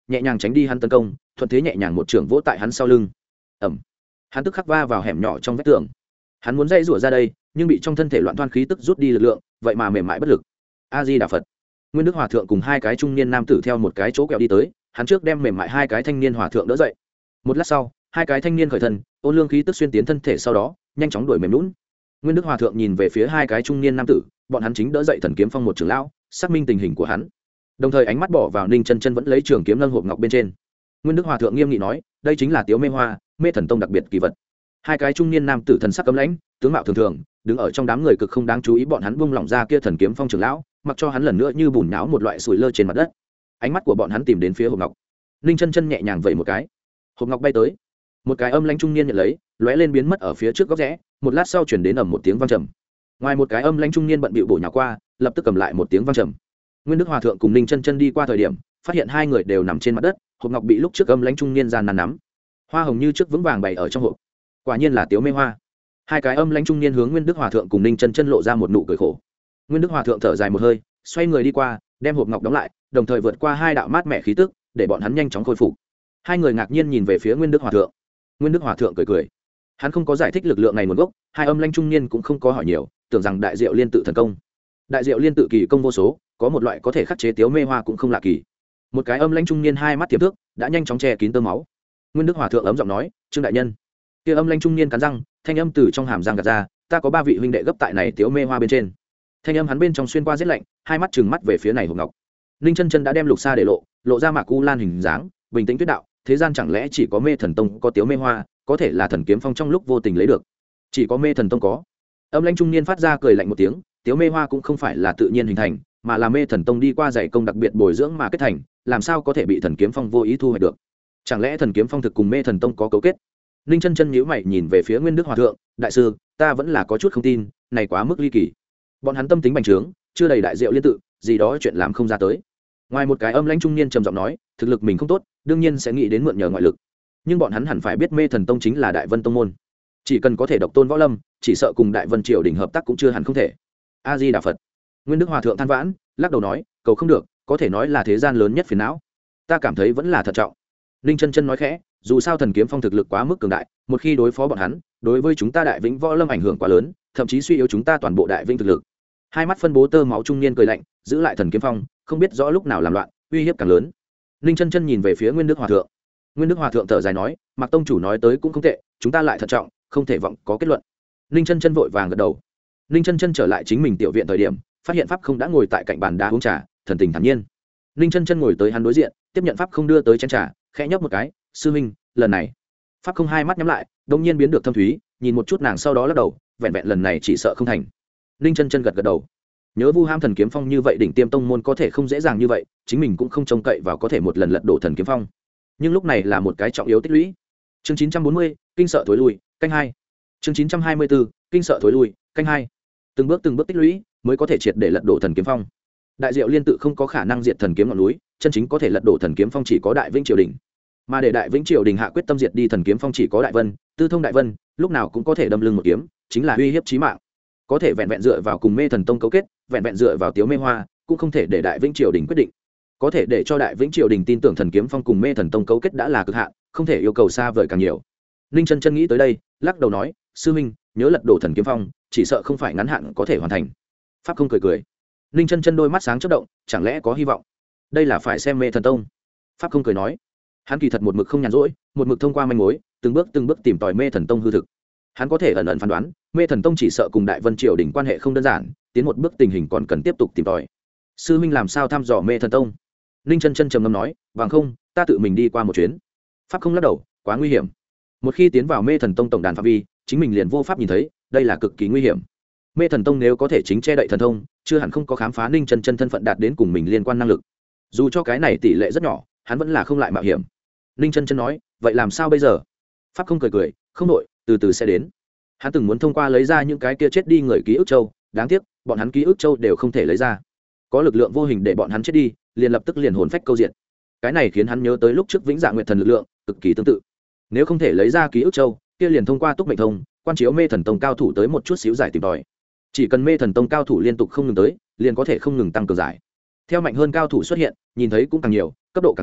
nhẹ nhàng tránh đi hắn tấn công, thuận thế nhẹ nhàng một trường vỗ tại hắn sau lưng. Ẩm. Hắn tức khắc va vào hẻm nhỏ trong vách tường. Hắn muốn dây rủa ra đây, nhưng bị trong thân thể loạn toan khí tức rút đi lực lượng, vậy mà mềm mại bất lực. A Di Đà Phật. Nguyên Đức Hòa thượng cùng hai cái trung niên nam tử theo một cái chỗ kẹo đi tới, hắn trước đem mềm mại hai cái thanh niên hòa thượng đỡ dậy. Một lát sau, hai cái thanh niên khởi thân, ôn lương khí tức xuyên tiến thân thể, sau đó nhanh chóng đuổi mềm lún. Nguyên Đức Hòa thượng nhìn về phía hai cái trung niên nam tử, bọn hắn chính đỡ dậy Thần Kiếm Phong một trưởng lão, xác minh tình hình của hắn. Đồng thời ánh mắt bỏ vào Ninh Chân Chân vẫn lấy trường kiếm nâng hộp ngọc bên trên. Nguyên Đức Hòa thượng nghiêm nghị nói, đây chính là Tiếu Mê Hoa, Mê Thần Tông đặc biệt kỳ vật. Hai cái trung niên nam tử thần sắc cấm lãnh, tướng mạo thường thường, đứng ở trong đám người cực không đáng chú ý, bọn hắn buông lỏng ra kia Thần Kiếm Phong trưởng lão, mặc cho hắn lần nữa như bùn nhão một loại sủi lơ trên mặt đất. Ánh mắt của bọn hắn tìm đến phía hộp ngọc. Ninh Chân Chân nhẹ nhàng vẩy một cái, hộp ngọc bay tới. Một cái âm lãnh trung niên nhận lấy, lóe lên biến mất ở phía trước góc rẽ, một lát sau chuyển đến ầm một tiếng vang trầm. Ngoài một cái âm lãnh trung niên bận bịu bổ nhào qua, lập tức cầm lại một tiếng vang trầm. Nguyên Đức Hòa thượng cùng Ninh Chân Chân đi qua thời điểm, phát hiện hai người đều nằm trên mặt đất, hộp ngọc bị lúc trước âm lãnh trung niên gian nan nắm. Hoa hồng như trước vững vàng bày ở trong hộp. Quả nhiên là Tiếu Mê Hoa. Hai cái âm lãnh trung niên hướng Nguyên Đức Hòa thượng cùng Ninh Chân Chân lộ ra một nụ cười khổ. Nguyên Đức Hòa thượng thở dài một hơi, xoay người đi qua, đem hộp ngọc đóng lại, đồng thời vượt qua hai đạo mát mẻ khí tức, để bọn hắn nhanh chóng khôi phục. Hai người ngạc nhiên nhìn về phía Nguyên Đức Hòa thượng. Nguyên Đức Hòa thượng cười cười. Hắn không có giải thích lực lượng này nguồn gốc, hai âm lãnh trung niên cũng không có hỏi nhiều, tưởng rằng đại diệu liên tự thần công. Đại diệu liên tự kỳ công vô số, có một loại có thể khắc chế Tiếu Mê Hoa cũng không lạ kỳ. Một cái âm lãnh trung niên hai mắt tiềm thước, đã nhanh chóng che kín tơ máu. Nguyên Đức Hòa thượng ấm giọng nói, "Trương đại nhân." Kia âm lãnh trung niên cắn răng, thanh âm từ trong hàm răng gạt ra, "Ta có ba vị huynh đệ gấp tại này Tiếu Mê Hoa bên trên." Thanh âm hắn bên trong xuyên qua rét lạnh, hai mắt trừng mắt về phía này hộp ngọc. Ninh Chân Chân đã đem lục sa để lộ, lộ ra Mạc U Lan hình dáng, bình tĩnh tuyết đạo, thế gian chẳng lẽ chỉ có Mê Thần Tông có Tiếu Mê Hoa, có thể là Thần Kiếm Phong trong lúc vô tình lấy được. Chỉ có Mê Thần Tông có. Âm lãnh trung niên phát ra cười lạnh một tiếng, Tiếu Mê Hoa cũng không phải là tự nhiên hình thành, mà là Mê Thần Tông đi qua dạy công đặc biệt bồi dưỡng mà kết thành, làm sao có thể bị Thần Kiếm Phong vô ý thu hoạch được? Chẳng lẽ Thần Kiếm Phong thực cùng Mê Thần Tông có cấu kết? Ninh Chân Chân nhíu mày nhìn về phía Nguyên Đức Hòa thượng, "Đại sư, ta vẫn là có chút không tin, này quá mức ly kỳ." Bọn hắn tâm tính bành trướng, chưa đầy đại diệu liên tự, gì đó chuyện làm không ra tới. Ngoài một cái âm lãnh trung niên trầm giọng nói, thực lực mình không tốt, đương nhiên sẽ nghĩ đến mượn nhờ ngoại lực. Nhưng bọn hắn hẳn phải biết Mê Thần Tông chính là Đại Vân tông môn, chỉ cần có thể độc tôn võ lâm, chỉ sợ cùng Đại Vân triều đình hợp tác cũng chưa hẳn không thể. A Di Đà Phật. Nguyên Đức Hòa thượng than vãn, lắc đầu nói, cầu không được, có thể nói là thế gian lớn nhất phiền não. Ta cảm thấy vẫn là thận trọng. Ninh Chân Chân nói khẽ, dù sao Thần Kiếm Phong thực lực quá mức cường đại, một khi đối phó bọn hắn, đối với chúng ta Đại Vĩnh võ lâm ảnh hưởng quá lớn, thậm chí suy yếu chúng ta toàn bộ Đại Vĩnh thực lực. Hai mắt phân bố tơ máu trung niên cười lạnh, giữ lại Thần Kiếm Phong, không biết rõ lúc nào làm loạn, uy hiếp càng lớn. Ninh Chân Chân nhìn về phía Nguyên Đức Hòa thượng. Nguyên Đức Hòa thượng thở dài nói, Mạc tông chủ nói tới cũng không tệ, chúng ta lại thận trọng, không thể vọng có kết luận. Ninh Chân Chân vội vàng gật đầu. Ninh Chân Chân trở lại chính mình tiểu viện thời điểm, phát hiện pháp không đã ngồi tại cạnh bàn đá uống trà, thần tình thản nhiên. Ninh Chân Chân ngồi tới hắn đối diện, tiếp nhận pháp không đưa tới chén trà, khẽ nhấp một cái, "Sư huynh, lần này." Pháp không hai mắt nhắm lại, đột nhiên biến được thâm thúy, nhìn một chút nàng sau đó lắc đầu, vẹn vẹn lần này chỉ sợ không thành. Ninh Chân Chân gật gật đầu. Nhớ Vu Ham Thần Kiếm Phong như vậy đỉnh tiêm tông môn có thể không dễ dàng như vậy, chính mình cũng không trông cậy vào có thể một lần lật đổ Thần Kiếm Phong. Nhưng lúc này là một cái trọng yếu tích lũy. Chương chín trăm bốn mươi, kinh sợ thối lui, canh hai. Chương chín trăm hai mươi tư, kinh sợ thối lui, canh hai. Từng bước từng bước tích lũy, mới có thể triệt để lật đổ Thần Kiếm Phong. Đại Diệu Liên tự không có khả năng diệt Thần Kiếm ngọn núi, chân chính có thể lật đổ Thần Kiếm Phong chỉ có Đại Vĩnh triều đình. Mà để Đại Vĩnh triều đình hạ quyết tâm diệt đi Thần Kiếm Phong chỉ có Đại Vân, Tư Thông Đại Vân, lúc nào cũng có thể đâm lưng một kiếm, chính là uy hiếp chí mạng. Có thể vẹn vẹn dựa vào cùng Mê Thần Tông cấu kết, vẹn vẹn dựa vào Tiếu Mê Hoa, cũng không thể để Đại Vĩnh triều đình quyết định. Có thể để cho Đại Vĩnh triều đình tin tưởng Thần Kiếm Phong cùng Mê Thần Tông cấu kết đã là cực hạn, không thể yêu cầu xa vời càng nhiều. Ninh Chân Chân nghĩ tới đây, lắc đầu nói, "Sư huynh, nhớ lật đổ Thần Kiếm Phong, chỉ sợ không phải ngắn hạn có thể hoàn thành." Pháp không cười cười. Ninh Chân Chân đôi mắt sáng chớp động, chẳng lẽ có hy vọng? Đây là phải xem Mê Thần Tông. Pháp không cười nói, hắn kỳ thật một mực không nhàn rỗi, một mực thông qua manh mối, từng bước từng bước tìm tòi Mê Thần Tông hư thực. Hắn có thể ẩn ẩn phán đoán, Mê Thần Tông chỉ sợ cùng Đại Vân triều đình quan hệ không đơn giản, tiến một bước tình hình còn cần tiếp tục tìm tòi. Sư huynh làm sao thăm dò Mê Thần Tông? Ninh Chân Chân trầm ngâm nói, "Bằng không, ta tự mình đi qua một chuyến." Pháp không lắc đầu, quá nguy hiểm. Một khi tiến vào Mê Thần Tông tổng đàn phạm vi, chính mình liền vô pháp nhìn thấy, đây là cực kỳ nguy hiểm. Mê Thần Tông nếu có thể chính che đậy thần thông, chưa hẳn không có khám phá Ninh Chân Chân thân phận đạt đến cùng mình liên quan năng lực. Dù cho cái này tỷ lệ rất nhỏ, hắn vẫn là không lại mạo hiểm. Ninh Chân Chân nói, "Vậy làm sao bây giờ?" Pháp không cười cười, "Không đội, từ từ sẽ đến." Hắn từng muốn thông qua lấy ra những cái kia chết đi người ký ức châu, đáng tiếc, bọn hắn ký ức châu đều không thể lấy ra. Có lực lượng vô hình để bọn hắn chết đi, liền lập tức liền hồn phách câu diện. Cái này khiến hắn nhớ tới lúc trước Vĩnh Dạ Nguyệt Thần lực lượng, cực kỳ tương tự. Nếu không thể lấy ra ký ức châu, kia liền thông qua Túc Mệnh Thông, quan chiếu Mê Thần Tông cao thủ tới một chút xíu giải tìm tòi. Chỉ cần Mê Thần Tông cao thủ liên tục không ngừng tới, liền có thể không ngừng tăng cường giải. Theo mạnh hơn cao thủ xuất hiện, nhìn thấy cũng càng nhiều, cấp độ càng cao,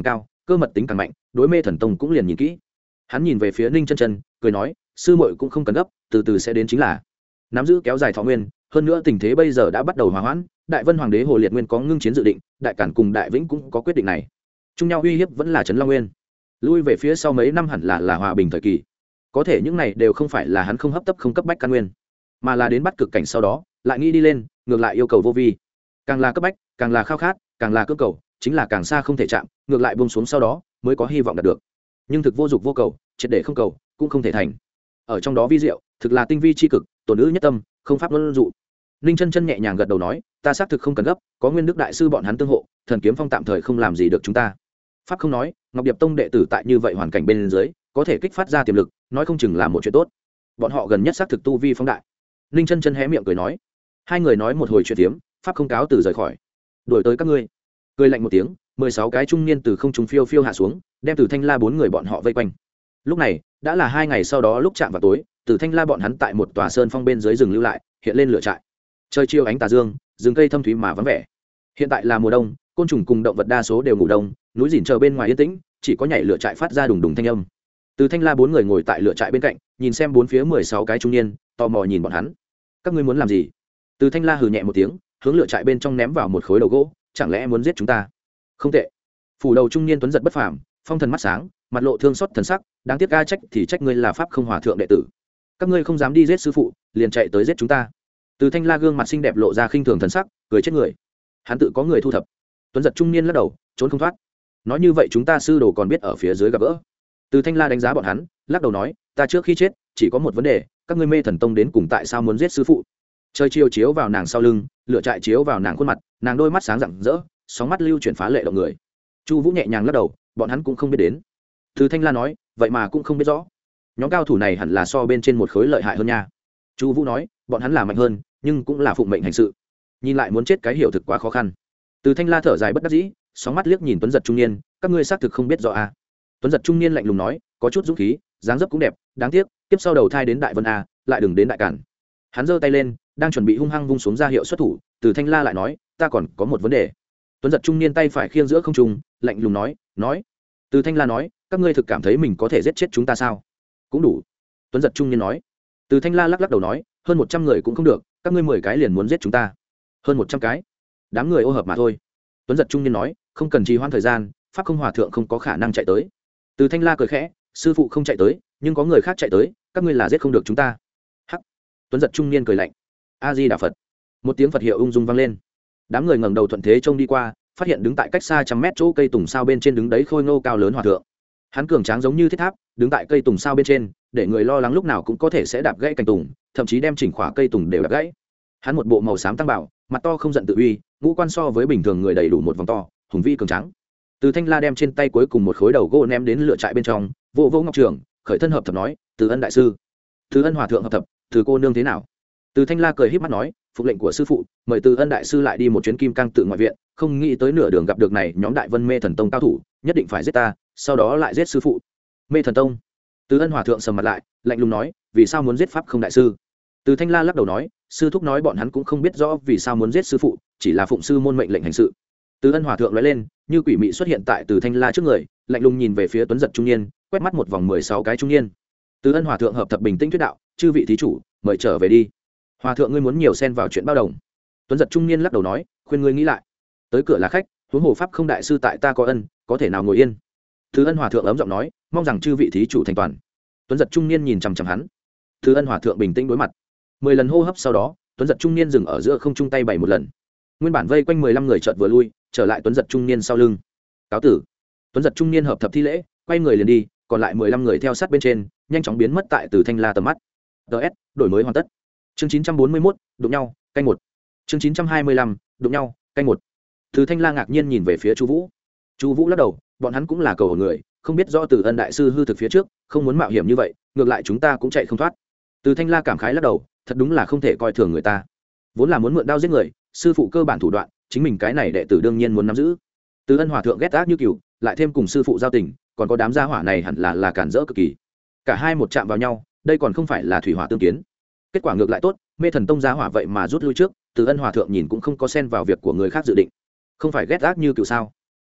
cơ mật tính càng mạnh, đối mê thần tông cũng liền nhìn kỹ. Hắn nhìn về phía Ninh Chân Chân, cười nói, sư muội cũng không cần gấp, từ từ sẽ đến chính là. Nắm giữ kéo dài thọ nguyên, hơn nữa tình thế bây giờ đã bắt đầu hòa hoãn, Đại Vân Hoàng đế Hồ Liệt Nguyên có ngưng chiến dự định, Đại Cản cùng Đại Vĩnh cũng có quyết định này. Chung nhau uy hiếp vẫn là Trấn Long Nguyên. Lui về phía sau mấy năm hẳn là là hòa bình thời kỳ. Có thể những này đều không phải là hắn không hấp tấp không cấp bách căn nguyên, mà là đến bắt cực cảnh sau đó, lại nghĩ đi lên, ngược lại yêu cầu vô vi. Càng là cấp bách, càng là khao khát, càng là cưỡng cầu, chính là càng xa không thể chạm, ngược lại buông xuống sau đó, mới có hy vọng đạt được. Nhưng thực vô dục vô cầu, triệt để không cầu, cũng không thể thành. Ở trong đó vi diệu, thực là tinh vi chi cực, tổn ư nhất tâm, không pháp luân dụ. Ninh Chân Chân nhẹ nhàng gật đầu nói, ta xác thực không cần gấp, có Nguyên Đức đại sư bọn hắn tương hộ, Thần Kiếm Phong tạm thời không làm gì được chúng ta. Pháp không nói, Ngọc Điệp Tông đệ tử tại như vậy hoàn cảnh bên dưới, có thể kích phát ra tiềm lực, nói không chừng là một chuyện tốt. Bọn họ gần nhất xác thực tu vi phóng đại. Ninh Chân Chân hé miệng cười nói. Hai người nói một hồi chuyện tiếm, Pháp không cáo từ rời khỏi. Đuổi tới các ngươi. Cười lạnh một tiếng, mười sáu cái trung niên từ không trung phiêu phiêu hạ xuống, đem Từ Thanh La bốn người bọn họ vây quanh. Lúc này, đã là hai ngày sau đó lúc chạm vào tối, Từ Thanh La bọn hắn tại một tòa sơn phong bên dưới rừng lưu lại, hiện lên lửa trại. Trời chiều ánh tà dương, rừng cây thâm thúy mà vắng vẻ. Hiện tại là mùa đông, côn trùng cùng động vật đa số đều ngủ đông, núi rỉn chờ bên ngoài yên tĩnh, chỉ có nhảy lửa trại phát ra đùng đùng thanh âm. Từ Thanh La bốn người ngồi tại lửa trại bên cạnh, nhìn xem bốn phía mười sáu cái trung niên, tò mò nhìn bọn hắn. Các ngươi muốn làm gì? Từ Thanh La hừ nhẹ một tiếng, hướng lửa trại bên trong ném vào một khối đầu gỗ, chẳng lẽ muốn giết chúng ta? Không tệ. Phủ đầu trung niên tuấn giật bất phàm, phong thần mắt sáng, mặt lộ thương xót thần sắc, đáng tiếc ga trách thì trách ngươi là pháp không hòa thượng đệ tử. Các ngươi không dám đi giết sư phụ, liền chạy tới giết chúng ta. Từ Thanh La gương mặt xinh đẹp lộ ra khinh thường thần sắc, cười chết người. Hắn tự có người thu thập. Tuấn giật trung niên lắc đầu, trốn không thoát. Nói như vậy chúng ta sư đồ còn biết ở phía dưới gặp gỡ. Từ Thanh La đánh giá bọn hắn, lắc đầu nói, ta trước khi chết chỉ có một vấn đề, các ngươi mê thần tông đến cùng tại sao muốn giết sư phụ? Trời chiều chiếu vào nàng sau lưng, lửa trại chiếu vào nàng khuôn mặt, nàng đôi mắt sáng rạng rỡ, sóng mắt lưu chuyển phá lệ động người. Chu Vũ nhẹ nhàng lắc đầu, bọn hắn cũng không biết đến. Từ Thanh La nói, vậy mà cũng không biết rõ. Nhóm cao thủ này hẳn là so bên trên một khối lợi hại hơn nha. Chu Vũ nói, bọn hắn là mạnh hơn, nhưng cũng là phụng mệnh hành sự. Nhìn lại muốn chết cái hiểu thực quá khó khăn. Từ Thanh La thở dài bất đắc dĩ, sóng mắt liếc nhìn Tuấn giật trung niên, các ngươi xác thực không biết rõ a. À. Tuấn giật trung niên lạnh lùng nói, có chút dũng khí, dáng dấp cũng đẹp, đáng tiếc, tiếp sau đầu thai đến Đại Vân a, lại đừng đến Đại Cản. Hắn giơ tay lên, đang chuẩn bị hung hăng vung xuống ra hiệu xuất thủ, Từ Thanh La lại nói, ta còn có một vấn đề. Tuấn giật trung niên tay phải khiêng giữa không trung, lạnh lùng nói, nói. Từ Thanh La nói, các ngươi thực cảm thấy mình có thể giết chết chúng ta sao? Cũng đủ. Tuấn giật trung niên nói. Từ Thanh La lắc lắc đầu nói, hơn một trăm người cũng không được, các ngươi mười cái liền muốn giết chúng ta. Hơn một trăm cái? Đám người ô hợp mà thôi. Tuấn giật trung niên nói, không cần trì hoãn thời gian, pháp không hòa thượng không có khả năng chạy tới. Từ Thanh La cười khẽ, sư phụ không chạy tới, nhưng có người khác chạy tới, các ngươi là giết không được chúng ta. Hắc. Tuấn giật trung niên cười lạnh. A Di Đà Phật. Một tiếng Phật hiệu ung dung vang lên. Đám người ngẩng đầu thuận thế trông đi qua, phát hiện đứng tại cách xa trăm mét chỗ cây tùng sao bên trên đứng đấy khôi ngô cao lớn hòa thượng. Hắn cường tráng giống như thiết tháp, đứng tại cây tùng sao bên trên, để người lo lắng lúc nào cũng có thể sẽ đạp gãy cành tùng, thậm chí đem chỉnh khỏa cây tùng đều đạp gãy. Hắn một bộ màu xám tăng bảo, mặt to không giận tự uy, ngũ quan so với bình thường người đầy đủ một vòng to, hùng vĩ cường tráng. Từ Thanh La đem trên tay cuối cùng một khối đầu gỗ ném đến lửa trại bên trong, vô vô ngọc trường, khởi thân hợp thập nói, Từ Ân đại sư, Từ Ân hòa thượng hợp thập, Từ cô nương thế nào? Từ Thanh La cười híp mắt nói, phục lệnh của sư phụ, mời Từ Ân đại sư lại đi một chuyến Kim Cang tự ngoại viện, không nghĩ tới nửa đường gặp được này nhóm Đại Vân Mê Thần Tông cao thủ, nhất định phải giết ta, sau đó lại giết sư phụ. Mê Thần Tông? Từ Ân hòa thượng sầm mặt lại, lạnh lùng nói, vì sao muốn giết pháp không đại sư? Từ Thanh La lắc đầu nói, sư thúc nói bọn hắn cũng không biết rõ vì sao muốn giết sư phụ, chỉ là phụng sư môn mệnh lệnh hành sự. Từ Ân hòa thượng lóe lên, như quỷ mị xuất hiện tại Từ Thanh La trước người, lạnh lùng nhìn về phía Tuấn giật trung niên, quét mắt một vòng mười sáu cái trung niên. Từ Ân hòa thượng hợp thập bình tĩnh thuyết đạo, chư vị thí chủ, mời trở về đi. Hòa thượng ngươi muốn nhiều xen vào chuyện bao đồng. Tuấn giật trung niên lắc đầu nói, khuyên ngươi nghĩ lại. Tới cửa là khách, huống hồ pháp không đại sư tại ta có ân, có thể nào ngồi yên. Từ Ân hòa thượng ấm giọng nói, mong rằng chư vị thí chủ thành toàn. Tuấn giật trung niên nhìn chằm chằm hắn. Từ Ân hòa thượng bình tĩnh đối mặt. Mười lần hô hấp sau đó, Tuấn giật trung niên dừng ở giữa không trung tay bảy một lần. Nguyên bản vây quanh mười lăm người chợt vừa lui, trở lại Tuấn giật trung niên sau lưng. Cáo tử. Tuấn giật trung niên hợp thập thi lễ, quay người liền đi, còn lại mười lăm người theo sát bên trên, nhanh chóng biến mất tại Từ Thanh La tầm mắt. ds đổi mới hoàn tất. Chương chín trăm bốn mươi mốt, đụng nhau, canh một. Chương chín trăm hai mươi lăm, đụng nhau, canh một. Từ Thanh La ngạc nhiên nhìn về phía Chu Vũ. Chu Vũ lắc đầu, bọn hắn cũng là cầu người, không biết rõ Từ Ân đại sư hư thực phía trước, không muốn mạo hiểm như vậy, ngược lại chúng ta cũng chạy không thoát. Từ Thanh La cảm khái lắc đầu, thật đúng là không thể coi thường người ta. Vốn là muốn mượn đao giết người, sư phụ cơ bản thủ đoạn, chính mình cái này đệ tử đương nhiên muốn nắm giữ. Từ Ân hòa thượng ghét ác như cừu, lại thêm cùng sư phụ giao tình, còn có đám gia hỏa này hẳn là là cản rỡ cực kỳ. Cả hai một chạm vào nhau, đây còn không phải là thủy hỏa tương kiến. Kết quả ngược lại tốt, Mê Thần Tông gia hỏa vậy mà rút lui trước, Từ Ân hòa thượng nhìn cũng không có xen vào việc của người khác dự định. Không phải ghét ác như cừu sao?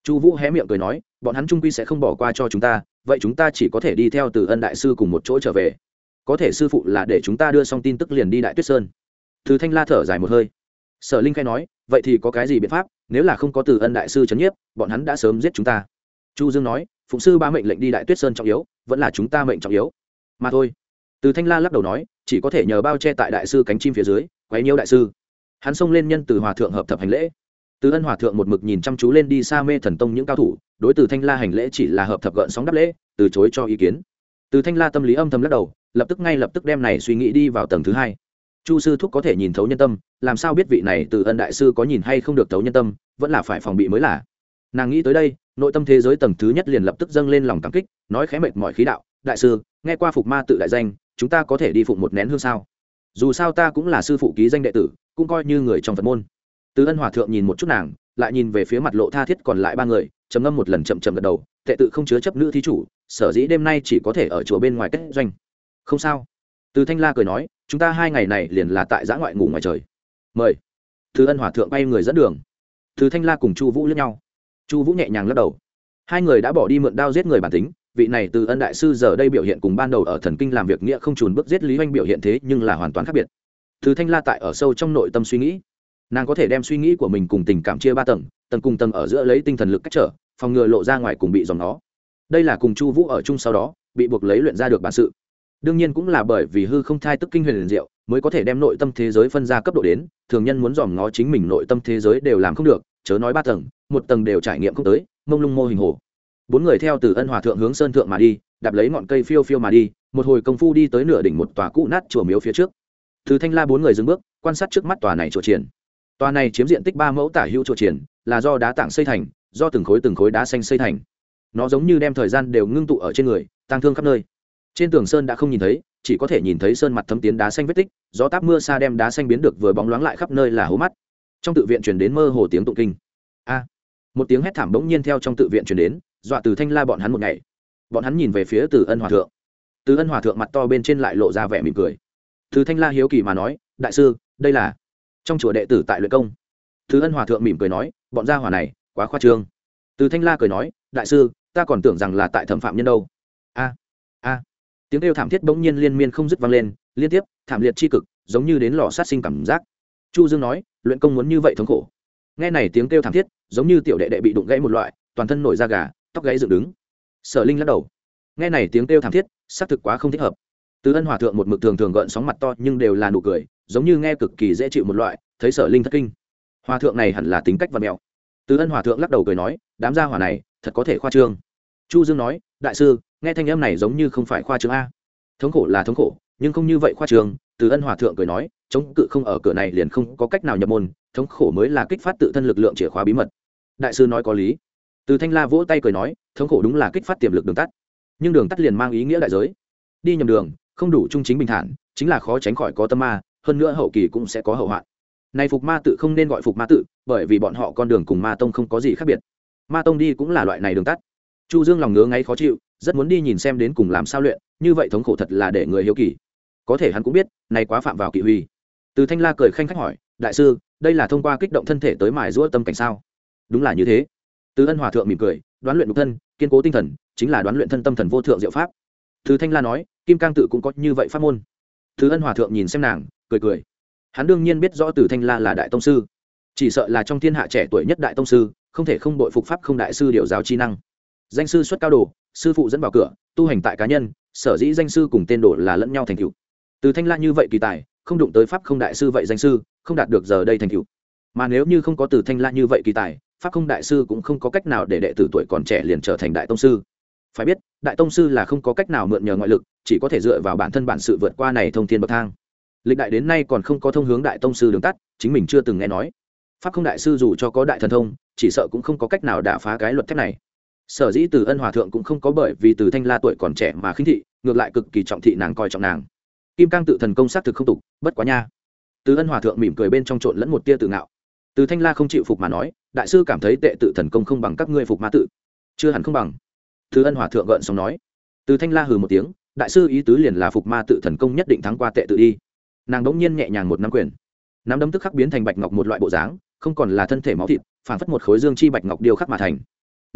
Chu Vũ hé miệng cười nói, bọn hắn trung quy sẽ không bỏ qua cho chúng ta, vậy chúng ta chỉ có thể đi theo Từ Ân đại sư cùng một chỗ trở về. Có thể sư phụ là để chúng ta đưa xong tin tức liền đi Đại Tuyết Sơn. Từ Thanh La thở dài một hơi. Sở Linh khai nói, vậy thì có cái gì biện pháp, nếu là không có Từ Ân đại sư trấn nhiếp, bọn hắn đã sớm giết chúng ta. Chu Dương nói, phụng sư ba mệnh lệnh đi Đại Tuyết Sơn trọng yếu, vẫn là chúng ta mệnh trọng yếu. Mà thôi. Từ Thanh La lắc đầu nói, chỉ có thể nhờ bao che tại đại sư cánh chim phía dưới, quấy nhiễu đại sư. Hắn xông lên nhân từ hòa thượng hợp thập hành lễ. Từ Ân hòa thượng một mực nhìn chăm chú lên đi xa Mê Thần Tông những cao thủ, đối Từ Thanh La hành lễ chỉ là hợp thập gợn sóng đáp lễ, từ chối cho ý kiến. Từ Thanh La tâm lý âm thầm lắc đầu, lập tức ngay lập tức đem này suy nghĩ đi vào tầng thứ hai. Chu sư thúc có thể nhìn thấu nhân tâm, làm sao biết vị này Từ Ân đại sư có nhìn hay không được thấu nhân tâm, vẫn là phải phòng bị mới là. Nàng nghĩ tới đây, nội tâm thế giới tầng thứ nhất liền lập tức dâng lên lòng cảm kích, nói khẽ mệt mỏi khí đạo, đại sư, nghe qua phục ma tự đại danh, chúng ta có thể đi phụng một nén hương sao? Dù sao ta cũng là sư phụ ký danh đệ tử, cũng coi như người trong Phật môn. Từ Ân hòa thượng nhìn một chút nàng, lại nhìn về phía mặt lộ tha thiết còn lại ba người, trầm ngâm một lần chậm chậm gật đầu, tệ tự không chứa chấp nữ thí chủ, sở dĩ đêm nay chỉ có thể ở chùa bên ngoài kết doanh. Không sao. Từ Thanh La cười nói, chúng ta hai ngày này liền là tại giã ngoại ngủ ngoài trời. Mời. Từ Ân hòa thượng bay người dẫn đường. Từ Thanh La cùng Chu Vũ liếc nhau. Chu Vũ nhẹ nhàng lắc đầu. Hai người đã bỏ đi mượn đao giết người bản tính, vị này Từ Ân đại sư giờ đây biểu hiện cùng ban đầu ở thần kinh làm việc nghĩa không chùn bước giết Lý Hoành biểu hiện thế nhưng là hoàn toàn khác biệt. Từ Thanh La tại ở sâu trong nội tâm suy nghĩ, nàng có thể đem suy nghĩ của mình cùng tình cảm chia ba tầng, tầng cùng tầng ở giữa lấy tinh thần lực cách trở, phòng ngừa lộ ra ngoài cùng bị dòng nó. Đây là cùng Chu Vũ ở chung sau đó bị buộc lấy luyện ra được bản sự. Đương nhiên cũng là bởi vì hư không thai tức kinh huyền liền diệu, mới có thể đem nội tâm thế giới phân ra cấp độ đến, thường nhân muốn dòm ngó chính mình nội tâm thế giới đều làm không được, chớ nói ba tầng, một tầng đều trải nghiệm không tới, mông lung mô hình hồ. Bốn người theo Từ Ân hòa thượng hướng sơn thượng mà đi, đạp lấy ngọn cây phiêu phiêu mà đi, một hồi công phu đi tới nửa đỉnh một tòa cũ nát chùa miếu phía trước. Từ Thanh La bốn người dừng bước, quan sát trước mắt tòa này chùa triển. Tòa này chiếm diện tích ba mẫu tả hữu chùa triển, là do đá tảng xây thành, do từng khối từng khối đá xanh xây thành. Nó giống như đem thời gian đều ngưng tụ ở trên người, tang thương khắp nơi. Trên tường sơn đã không nhìn thấy, chỉ có thể nhìn thấy sơn mặt thấm tiến đá xanh vết tích, gió táp mưa xa đem đá xanh biến được vừa bóng loáng lại khắp nơi là hố mắt. Trong tự viện truyền đến mơ hồ tiếng tụng kinh. A! Một tiếng hét thảm bỗng nhiên theo trong tự viện truyền đến, dọa Từ Thanh La bọn hắn một ngày. Bọn hắn nhìn về phía Từ Ân hòa thượng. Từ Ân hòa thượng mặt to bên trên lại lộ ra vẻ mỉm cười. Từ Thanh La hiếu kỳ mà nói, đại sư, đây là trong chùa đệ tử tại luyện công. Từ Ân hòa thượng mỉm cười nói, bọn gia hỏa này quá khoa trương. Từ Thanh La cười nói, đại sư, ta còn tưởng rằng là tại thẩm phạm nhân đâu. A a tiếng kêu thảm thiết bỗng nhiên liên miên không dứt vang lên, liên tiếp thảm liệt chi cực, giống như đến lò sát sinh cảm giác. Chu Dương nói, luyện công muốn như vậy thống khổ. Nghe này tiếng kêu thảm thiết, giống như tiểu đệ đệ bị đụng gãy một loại, toàn thân nổi da gà, tóc gáy dựng đứng. Sở Linh lắc đầu. Nghe này tiếng kêu thảm thiết, xác thực quá không thích hợp. Từ Ân hòa thượng một mực thường thường gợn sóng mặt to nhưng đều là nụ cười, giống như nghe cực kỳ dễ chịu một loại, thấy Sở Linh thất kinh. Hòa thượng này hẳn là tính cách vật mèo. Từ Ân hòa thượng lắc đầu cười nói, đám gia hỏa này thật có thể khoa trương. Chu Dương nói, đại sư, nghe thanh âm này giống như không phải khoa trương a. Thống khổ là thống khổ, nhưng không như vậy khoa trương. Từ Ân hòa thượng cười nói, chống cự không ở cửa này liền không có cách nào nhập môn, thống khổ mới là kích phát tự thân lực lượng chìa khóa bí mật. Đại sư nói có lý. Từ Thanh La vỗ tay cười nói, thống khổ đúng là kích phát tiềm lực đường tắt, nhưng đường tắt liền mang ý nghĩa đại giới. Đi nhầm đường, không đủ trung chính bình thản, chính là khó tránh khỏi có tâm ma, hơn nữa hậu kỳ cũng sẽ có hậu hoạn. Này phục ma tự không nên gọi phục ma tự, bởi vì bọn họ con đường cùng ma tông không có gì khác biệt. Ma tông đi cũng là loại này đường tắt. Chu Dương lòng ngứa ngáy khó chịu, rất muốn đi nhìn xem đến cùng làm sao luyện, như vậy thống khổ thật là để người hiếu kỳ. Có thể hắn cũng biết, này quá phạm vào kỵ huy. Từ Thanh La cười khanh khách hỏi, đại sư, đây là thông qua kích động thân thể tới mài giũa tâm cảnh sao? Đúng là như thế. Từ Ân hòa thượng mỉm cười, đoán luyện nhục thân, kiên cố tinh thần, chính là đoán luyện thân tâm thần vô thượng diệu pháp. Từ Thanh La nói, Kim Cang tự cũng có như vậy pháp môn. Từ Ân hòa thượng nhìn xem nàng, cười cười. Hắn đương nhiên biết rõ Từ Thanh La là đại tông sư, chỉ sợ là trong thiên hạ trẻ tuổi nhất đại tông sư, không thể không bội phục pháp không đại sư điều giáo chi năng. Danh sư xuất cao đồ, sư phụ dẫn vào cửa, tu hành tại cá nhân, sở dĩ danh sư cùng tên đồ là lẫn nhau thành tựu. Từ Thanh La như vậy kỳ tài, không đụng tới pháp không đại sư vậy danh sư, không đạt được giờ đây thành tựu. Mà nếu như không có Từ Thanh La như vậy kỳ tài, pháp không đại sư cũng không có cách nào để đệ tử tuổi còn trẻ liền trở thành đại tông sư. Phải biết, đại tông sư là không có cách nào mượn nhờ ngoại lực, chỉ có thể dựa vào bản thân bản sự vượt qua này thông thiên bậc thang. Lịch đại đến nay còn không có thông hướng đại tông sư đường tắt, chính mình chưa từng nghe nói. Pháp không đại sư dù cho có đại thần thông, chỉ sợ cũng không có cách nào đả phá cái luật thép này. Sở dĩ Từ Ân hòa thượng cũng không có bởi vì Từ Thanh La tuổi còn trẻ mà khinh thị, ngược lại cực kỳ trọng thị nàng, coi trọng nàng. Kim Cang tự thần công xác thực không tục, bất quá nha. Từ Ân hòa thượng mỉm cười bên trong trộn lẫn một tia tự ngạo. Từ Thanh La không chịu phục mà nói, đại sư cảm thấy tệ tự thần công không bằng các ngươi phục ma tự. Chưa hẳn không bằng. Từ Ân hòa thượng gợn sóng nói. Từ Thanh La hừ một tiếng, đại sư ý tứ liền là phục ma tự thần công nhất định thắng qua tệ tự đi. Nàng đống nhiên nhẹ nhàng một nắm quyền, nắm đấm tức khắc biến thành bạch ngọc một loại bộ dáng, không còn là thân thể máu thịt, phản phất một khối dương chi bạch ngọc điêu khắc mà thành.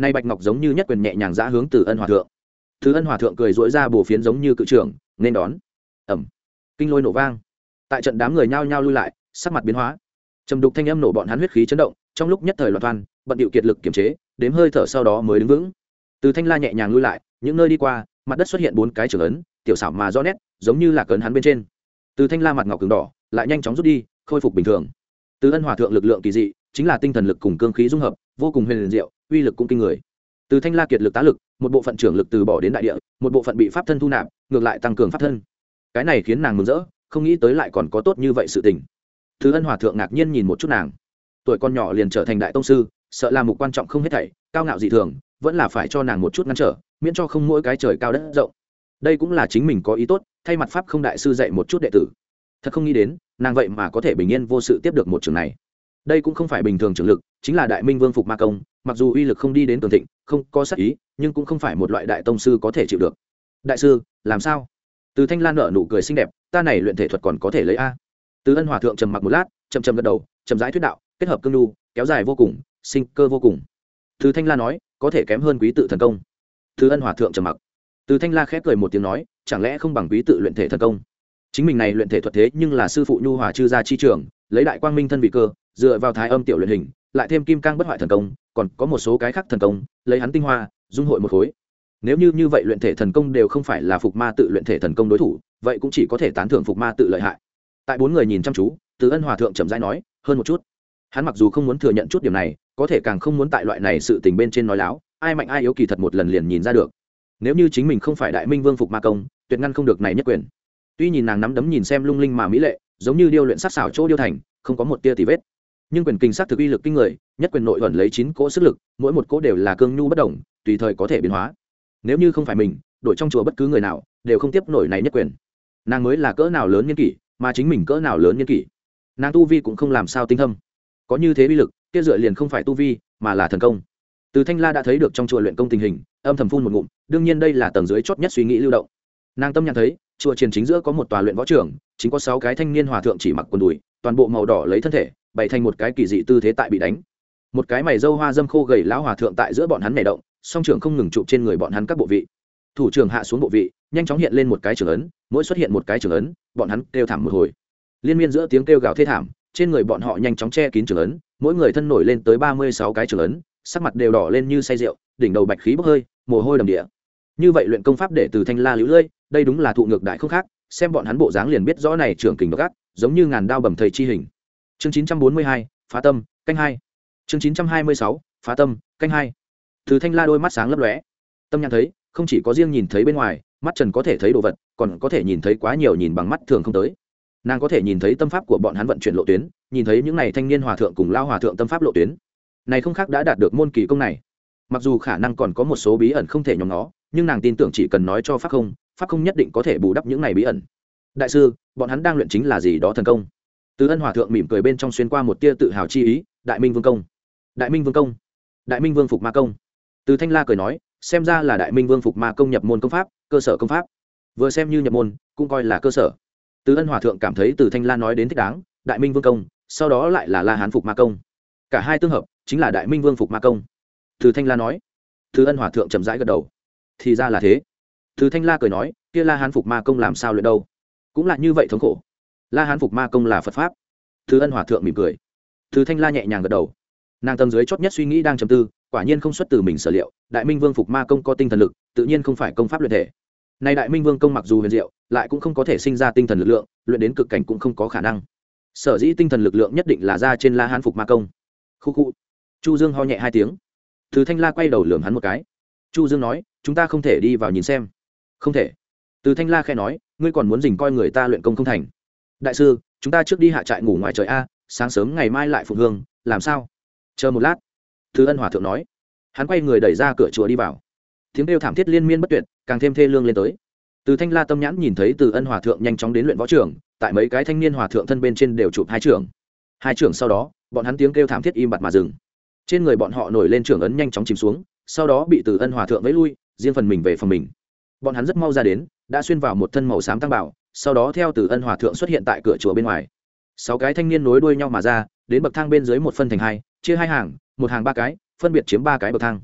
nay bạch ngọc giống như nhất quyền nhẹ nhàng giã hướng từ ân hòa thượng. Từ ân hòa thượng cười dỗi ra bổ phiến giống như cự trưởng nên đón. Ẩm, kinh lôi nổ vang, tại trận đám người nhao nhao lui lại, sắc mặt biến hóa, trầm đục thanh âm nổ bọn hắn huyết khí chấn động, trong lúc nhất thời loạn toan, bận điệu kiệt lực kiểm chế, đếm hơi thở sau đó mới đứng vững. Từ thanh la nhẹ nhàng lui lại, những nơi đi qua, mặt đất xuất hiện bốn cái trưởng ấn, tiểu xảo mà rõ nét, giống như là cấn hắn bên trên. Từ thanh la mặt ngọc cứng đỏ, lại nhanh chóng rút đi, khôi phục bình thường. Từ ân hòa thượng lực lượng kỳ dị, chính là tinh thần lực cùng cương khí dung hợp, vô cùng huyền diệu, uy lực cũng kinh người. Từ thanh la kiệt lực tá lực, một bộ phận trưởng lực từ bỏ đến đại địa, một bộ phận bị pháp thân thu nạp, ngược lại tăng cường pháp thân. Cái này khiến nàng mừng rỡ, không nghĩ tới lại còn có tốt như vậy sự tình. Từ ân hòa thượng ngạc nhiên nhìn một chút nàng, tuổi con nhỏ liền trở thành đại tông sư, sợ là mục quan trọng không hết thảy, cao ngạo dị thường, vẫn là phải cho nàng một chút ngăn trở, miễn cho không mỗi cái trời cao đất rộng. Đây cũng là chính mình có ý tốt, thay mặt pháp không đại sư dạy một chút đệ tử. Thật không nghĩ đến, nàng vậy mà có thể bình yên vô sự tiếp được một trường này. Đây cũng không phải bình thường trường lực, chính là đại minh vương phục ma công, mặc dù uy lực không đi đến cường thịnh, không có sát ý, nhưng cũng không phải một loại đại tông sư có thể chịu được. Đại sư, làm sao? Từ thanh lan nở nụ cười xinh đẹp, ta này luyện thể thuật còn có thể lấy a. Từ ân hòa thượng trầm mặc một lát, chậm chậm gật đầu, chậm rãi thuyết đạo, kết hợp cương nhu, kéo dài vô cùng, sinh cơ vô cùng. Từ thanh la nói, có thể kém hơn quý tự thần công. Từ ân hòa thượng trầm mặc. Từ thanh la khép cười một tiếng nói, chẳng lẽ không bằng quý tự luyện thể thần công? Chính mình này luyện thể thuật thế nhưng là sư phụ nhu hòa chư gia chi trường, lấy đại quang minh thân vị cơ, dựa vào thái âm tiểu luyện hình, lại thêm kim cang bất hoại thần công, còn có một số cái khác thần công, lấy hắn tinh hoa, dung hội một khối. Nếu như như vậy luyện thể thần công đều không phải là phục ma tự luyện thể thần công đối thủ, vậy cũng chỉ có thể tán thưởng phục ma tự lợi hại. Tại bốn người nhìn chăm chú, Từ ân hòa thượng chậm rãi nói, hơn một chút. Hắn mặc dù không muốn thừa nhận chút điểm này, có thể càng không muốn tại loại này sự tình bên trên nói láo, ai mạnh ai yếu kỳ thật một lần liền nhìn ra được. Nếu như chính mình không phải đại minh vương phục ma công, tuyệt ngăn không được này nhất quyền. Tuy nhìn nàng nắm đấm nhìn xem lung linh mà mỹ lệ, giống như điêu luyện sắc xảo chỗ điêu thành, không có một tia tì vết, nhưng quyền kinh sắc thực uy lực kinh người, nhất quyền nội ẩn lấy chín cỗ sức lực, mỗi một cỗ đều là cương nhu bất động, tùy thời có thể biến hóa. Nếu như không phải mình, đổi trong chùa bất cứ người nào đều không tiếp nổi này nhất quyền. Nàng mới là cỡ nào lớn nhân kỷ, mà chính mình cỡ nào lớn nhân kỷ. Nàng tu vi cũng không làm sao tinh thâm, có như thế uy lực, kia dựa liền không phải tu vi, mà là thần công. Từ thanh la đã thấy được trong chùa luyện công tình hình, âm thầm phun một ngụm, đương nhiên đây là tầng dưới chót nhất suy nghĩ lưu động. Nàng tâm nhận thấy, chùa triền chính giữa có một tòa luyện võ trường, chính có sáu cái thanh niên hòa thượng chỉ mặc quần đùi, toàn bộ màu đỏ lấy thân thể, bày thành một cái kỳ dị tư thế tại bị đánh. Một cái mày râu hoa dâm khô gầy lão hòa thượng tại giữa bọn hắn nhảy động, song trưởng không ngừng chụp trên người bọn hắn các bộ vị. Thủ trưởng hạ xuống bộ vị, nhanh chóng hiện lên một cái trưởng ấn, mỗi xuất hiện một cái trưởng ấn, bọn hắn kêu thảm một hồi. Liên miên giữa tiếng kêu gào thê thảm, trên người bọn họ nhanh chóng che kín trưởng ấn, mỗi người thân nổi lên tới ba mươi sáu cái trưởng ấn, sắc mặt đều đỏ lên như say rượu, đỉnh đầu bạch khí bốc hơi, mồ hôi đầm địa. Như vậy luyện công pháp để từ thanh la liễu lơi, đây đúng là thụ ngược đại không khác, xem bọn hắn bộ dáng liền biết rõ này trưởng kình độc ác, giống như ngàn đao bầm thầy chi hình. Chương chín trăm bốn mươi hai, phá tâm, canh hai. Chương chín trăm hai mươi sáu, phá tâm, canh hai. Từ thanh la đôi mắt sáng lấp lóe, tâm nhãn thấy, không chỉ có riêng nhìn thấy bên ngoài, mắt trần có thể thấy đồ vật, còn có thể nhìn thấy quá nhiều nhìn bằng mắt thường không tới. Nàng có thể nhìn thấy tâm pháp của bọn hắn vận chuyển lộ tuyến, nhìn thấy những này thanh niên hòa thượng cùng lao hòa thượng tâm pháp lộ tuyến. Này không khác đã đạt được môn kỳ công này. Mặc dù khả năng còn có một số bí ẩn không thể nhóm nó, nhưng nàng tin tưởng chỉ cần nói cho pháp không, pháp không nhất định có thể bù đắp những này bí ẩn. Đại sư, bọn hắn đang luyện chính là gì đó thần công? Từ ân hòa thượng mỉm cười bên trong xuyên qua một tia tự hào chi ý, đại minh vương công, đại minh vương công, đại minh vương phục ma công. Từ thanh la cười nói, xem ra là đại minh vương phục ma công nhập môn công pháp, cơ sở công pháp. Vừa xem như nhập môn, cũng coi là cơ sở. Từ ân hòa thượng cảm thấy từ thanh la nói đến thích đáng, đại minh vương công, sau đó lại là la hán phục ma công, cả hai tương hợp chính là đại minh vương phục ma công. Từ thanh la nói. Từ ân hòa thượng chậm rãi gật đầu, thì ra là thế. Từ thanh la cười nói, kia la hán phục ma công làm sao luyện đâu? Cũng là như vậy thống khổ. La hán phục ma công là Phật pháp. Từ ân hòa thượng mỉm cười. Từ thanh la nhẹ nhàng gật đầu. Nàng tầng dưới chót nhất suy nghĩ đang trầm tư, quả nhiên không xuất từ mình sở liệu, đại minh vương phục ma công có tinh thần lực, tự nhiên không phải công pháp luyện thể. Này đại minh vương công mặc dù huyền diệu, lại cũng không có thể sinh ra tinh thần lực lượng, luyện đến cực cảnh cũng không có khả năng. Sở dĩ tinh thần lực lượng nhất định là ra trên la hán phục ma công. Khu khu. Chu Dương ho nhẹ hai tiếng. Từ thanh la quay đầu lườm hắn một cái. Chu Dương nói, chúng ta không thể đi vào nhìn xem. Không thể. Từ thanh la khẽ nói, ngươi còn muốn dình coi người ta luyện công không thành. Đại sư, chúng ta trước đi hạ trại ngủ ngoài trời a, sáng sớm ngày mai lại phụng hương, làm sao? Chờ một lát. Từ ân hòa thượng nói. Hắn quay người đẩy ra cửa chùa đi vào. Tiếng kêu thảm thiết liên miên bất tuyệt, càng thêm thê lương lên tới. Từ thanh la tâm nhãn nhìn thấy từ ân hòa thượng nhanh chóng đến luyện võ trường, tại mấy cái thanh niên hòa thượng thân bên trên đều chụp hai trưởng. Hai trưởng sau đó, bọn hắn tiếng kêu thảm thiết im bặt mà dừng. Trên người bọn họ nổi lên trưởng ấn nhanh chóng chìm xuống, sau đó bị từ ân hòa thượng vẫy lui, riêng phần mình về phòng mình. Bọn hắn rất mau ra đến, đã xuyên vào một thân màu xám tăng bảo, sau đó theo từ ân hòa thượng xuất hiện tại cửa chùa bên ngoài. Sáu cái thanh niên nối đuôi nhau mà ra, đến bậc thang bên dưới một phân thành hai, chia hai hàng, một hàng ba cái, phân biệt chiếm ba cái bậc thang.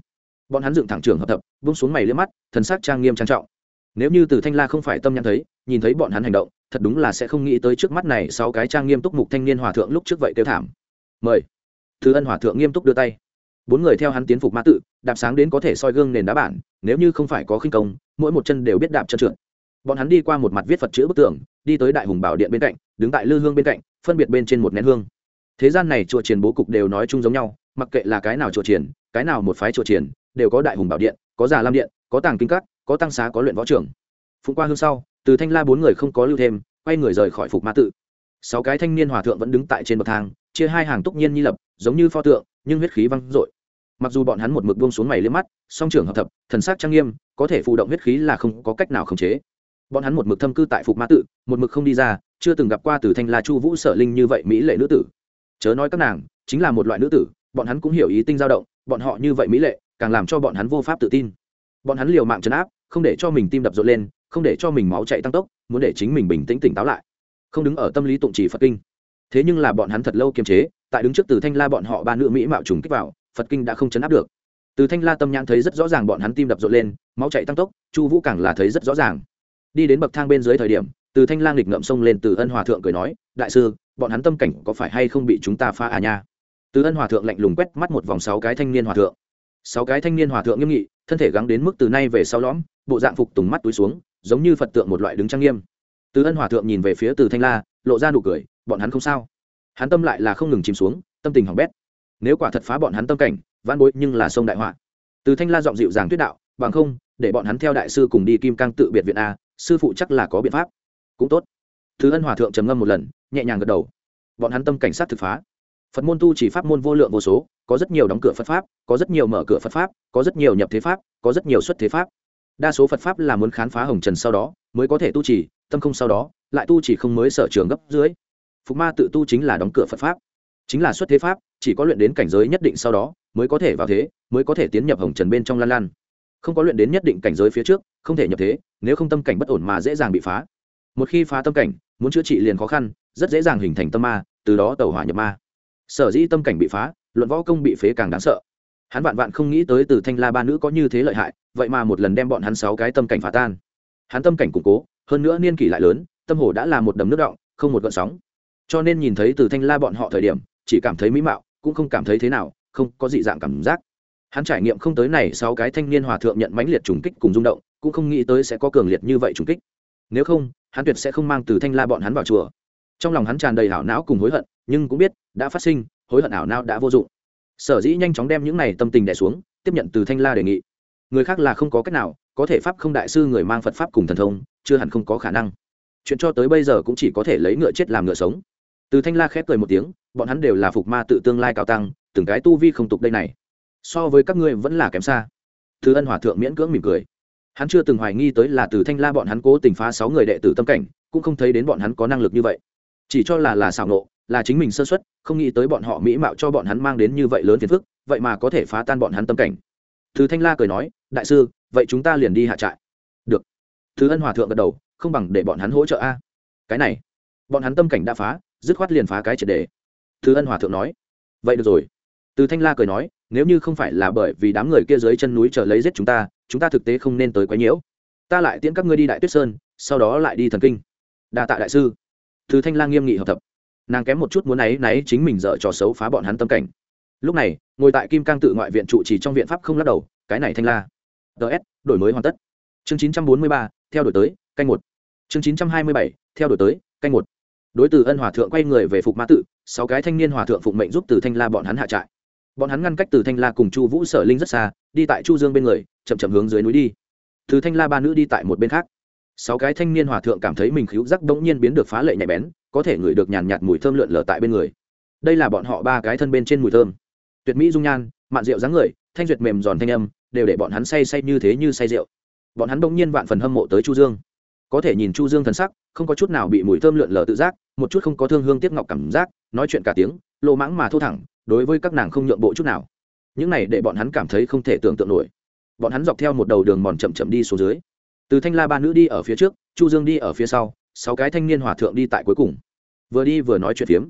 bọn hắn dựng thẳng trường hợp thập vung xuống mày liếc mắt thần sắc trang nghiêm trang trọng. Nếu như Từ Thanh La không phải tâm nhãn thấy, nhìn thấy bọn hắn hành động, thật đúng là sẽ không nghĩ tới trước mắt này sáu cái trang nghiêm túc mục thanh niên hòa thượng lúc trước vậy kêu thảm. Mời. Từ Ân hòa thượng nghiêm túc đưa tay. Bốn người theo hắn tiến phục ma tự, đạp sáng đến có thể soi gương nền đá bản, nếu như không phải có khinh công, mỗi một chân đều biết đạp chân trượt. Bọn hắn đi qua một mặt viết Phật chữ bức tường, đi tới Đại Hùng Bảo Điện bên cạnh, đứng tại lư hương bên cạnh, phân biệt bên trên một nén hương. Thế gian này chùa chiền bố cục đều nói chung giống nhau, mặc kệ là cái nào chùa chiền, cái nào một phái chùa chiền, đều có Đại Hùng Bảo Điện, có Già Lam Điện, có Tàng Kinh Các, có tăng xá, có luyện võ trường. Phụng qua hương sau, Từ Thanh La bốn người không có lưu thêm, quay người rời khỏi phục ma tự. Sáu cái thanh niên hòa thượng vẫn đứng tại trên bậc thang, chia hai hàng túc nhiên nhi lập, giống như pho tượng, nhưng huyết khí văng dội. Mặc dù bọn hắn một mực buông xuống mày liếc mắt, song trưởng hợp thập, thần sắc trang nghiêm, có thể phụ động huyết khí là không có cách nào khống chế. Bọn hắn một mực thâm cư tại phục ma tự, một mực không đi ra, chưa từng gặp qua Từ Thanh La Chu Vũ Sở Linh như vậy mỹ lệ nữ tử. Chớ nói các nàng, chính là một loại nữ tử, bọn hắn cũng hiểu ý tinh dao động, bọn họ như vậy mỹ lệ, càng làm cho bọn hắn vô pháp tự tin. Bọn hắn liều mạng trấn áp, không để cho mình tim đập rộn lên, không để cho mình máu chạy tăng tốc, muốn để chính mình bình tĩnh tỉnh táo lại, không đứng ở tâm lý tụng chỉ Phật kinh. Thế nhưng là bọn hắn thật lâu kiềm chế, tại đứng trước Từ Thanh La bọn họ ba nữ mỹ mạo trùng kích vào, Phật kinh đã không chấn áp được. Từ Thanh La tâm nhãn thấy rất rõ ràng bọn hắn tim đập rộn lên, máu chạy tăng tốc, Chu Vũ càng là thấy rất rõ ràng. Đi đến bậc thang bên dưới thời điểm, Từ Thanh La nghịch ngợm xông lên, Từ Ân hòa thượng cười nói, đại sư, bọn hắn tâm cảnh có phải hay không bị chúng ta phá à nha? Từ Ân hòa thượng lạnh lùng quét mắt một vòng sáu cái thanh niên hòa thượng. Sáu cái thanh niên hòa thượng nghiêm nghị, thân thể gắng đến mức từ nay về sau lõm, bộ dạng phục tùng mắt túi xuống, giống như Phật tượng một loại đứng trang nghiêm. Từ Ân hòa thượng nhìn về phía Từ Thanh La, lộ ra nụ cười, bọn hắn không sao. Hắn tâm lại là không ngừng chìm xuống, tâm tình hỏng bét. Nếu quả thật phá bọn hắn tâm cảnh, vãn bối nhưng là sông đại họa. Từ Thanh La giọng dịu dàng thuyết đạo, bằng không, để bọn hắn theo đại sư cùng đi Kim Cang tự biệt viện a, sư phụ chắc là có biện pháp. Cũng tốt. Từ Ân hòa thượng trầm ngâm một lần, nhẹ nhàng gật đầu. Bọn hắn tâm cảnh sát thực phá. Phật môn tu chỉ pháp môn vô lượng vô số, có rất nhiều đóng cửa Phật pháp, có rất nhiều mở cửa Phật pháp, có rất nhiều nhập thế pháp, có rất nhiều xuất thế pháp. Đa số Phật pháp là muốn khám phá hồng trần sau đó mới có thể tu trì, tâm không sau đó lại tu chỉ không mới sở trường gấp dưới. Phục ma tự tu chính là đóng cửa Phật pháp, chính là xuất thế pháp, chỉ có luyện đến cảnh giới nhất định sau đó mới có thể vào thế, mới có thể tiến nhập hồng trần bên trong lan lan. Không có luyện đến nhất định cảnh giới phía trước, không thể nhập thế, nếu không tâm cảnh bất ổn mà dễ dàng bị phá. Một khi phá tâm cảnh, muốn chữa trị liền khó khăn, rất dễ dàng hình thành tâm ma, từ đó tẩu hỏa nhập ma. Sở dĩ tâm cảnh bị phá, luận võ công bị phế càng đáng sợ. Hắn vạn vạn không nghĩ tới Từ Thanh La ba nữ có như thế lợi hại, vậy mà một lần đem bọn hắn sáu cái tâm cảnh phá tan. Hắn tâm cảnh củng cố, hơn nữa niên kỷ lại lớn, tâm hồ đã là một đầm nước động, không một gợn sóng. Cho nên nhìn thấy Từ Thanh La bọn họ thời điểm, chỉ cảm thấy mỹ mạo, cũng không cảm thấy thế nào, không có dị dạng cảm giác. Hắn trải nghiệm không tới này sáu cái thanh niên hòa thượng nhận mãnh liệt trùng kích cùng rung động, cũng không nghĩ tới sẽ có cường liệt như vậy trùng kích. Nếu không, hắn tuyệt sẽ không mang Từ Thanh La bọn hắn vào chùa. Trong lòng hắn tràn đầy ảo não cùng hối hận, nhưng cũng biết đã phát sinh, hối hận ảo não đã vô dụng. Sở dĩ nhanh chóng đem những này tâm tình đè xuống, tiếp nhận Từ Thanh La đề nghị. Người khác là không có cách nào, có thể pháp không đại sư người mang Phật pháp cùng thần thông, chưa hẳn không có khả năng. Chuyện cho tới bây giờ cũng chỉ có thể lấy ngựa chết làm ngựa sống. Từ Thanh La khép cười một tiếng, bọn hắn đều là phục ma tự tương lai cao tăng, từng cái tu vi không tục đây này, so với các ngươi vẫn là kém xa. Từ Ân hòa thượng miễn cưỡng mỉm cười. Hắn chưa từng hoài nghi tới là Từ Thanh La bọn hắn cố tình phá sáu người đệ tử tâm cảnh, cũng không thấy đến bọn hắn có năng lực như vậy, chỉ cho là là xảo nộ, là chính mình sơ suất, không nghĩ tới bọn họ mỹ mạo cho bọn hắn mang đến như vậy lớn phiền phức, vậy mà có thể phá tan bọn hắn tâm cảnh. Từ Thanh La cười nói, đại sư, vậy chúng ta liền đi hạ trại. Được. Từ Ân hòa thượng gật đầu, không bằng để bọn hắn hỗ trợ a. Cái này, bọn hắn tâm cảnh đã phá, dứt khoát liền phá cái triệt đề. Từ Ân hòa thượng nói, vậy được rồi. Từ Thanh La cười nói, nếu như không phải là bởi vì đám người kia dưới chân núi chờ lấy giết chúng ta, chúng ta thực tế không nên tới quấy nhiễu. Ta lại tiễn các ngươi đi Đại Tuyết Sơn, sau đó lại đi Thần Kinh. Đa tạ đại sư. Từ Thanh La nghiêm nghị hợp thập. Nàng kém một chút muốn ấy náy chính mình dở trò xấu phá bọn hắn tâm cảnh. Lúc này, ngồi tại Kim Cang tự ngoại viện trụ trì trong viện pháp không lắc đầu, cái này Thanh La. ds đổi mới hoàn tất. Chương chín trăm bốn mươi ba, theo đổi tới, canh một. Chương chín trăm hai mươi bảy, theo đổi tới, canh một. Đối Từ Ân hòa thượng quay người về phục ma tự, sáu cái thanh niên hòa thượng phụng mệnh giúp Từ Thanh La bọn hắn hạ trại. Bọn hắn ngăn cách Từ Thanh La cùng Chu Vũ Sở Linh rất xa, đi tại Chu Dương bên người, chậm chậm hướng dưới núi đi. Từ Thanh La ba nữ đi tại một bên khác. Sáu cái thanh niên hòa thượng cảm thấy mình khứu giác bỗng nhiên biến được phá lệ nhạy bén, có thể ngửi được nhàn nhạt mùi thơm lượn lờ tại bên người. Đây là bọn họ ba cái thân bên trên mùi thơm. Tuyệt mỹ dung nhan, mạn rượu dáng người, thanh duyệt mềm giòn thanh âm, đều để bọn hắn say say như thế như say rượu. Bọn hắn bỗng nhiên vạn phần hâm mộ tới Chu Dương. Có thể nhìn Chu Dương thần sắc, không có chút nào bị mùi thơm lượn lờ tự giác, một chút không có thương hương tiếc ngọc cảm giác, nói chuyện cả tiếng, lô mãng mà thô thẳng, đối với các nàng không nhượng bộ chút nào. Những này để bọn hắn cảm thấy không thể tưởng tượng nổi. Bọn hắn dọc theo một đầu đường mòn chậm chậm đi xuống dưới. Từ Thanh La ba nữ đi ở phía trước, Chu Dương đi ở phía sau, sáu cái thanh niên hòa thượng đi tại cuối cùng. Vừa đi vừa nói chuyện phiếm.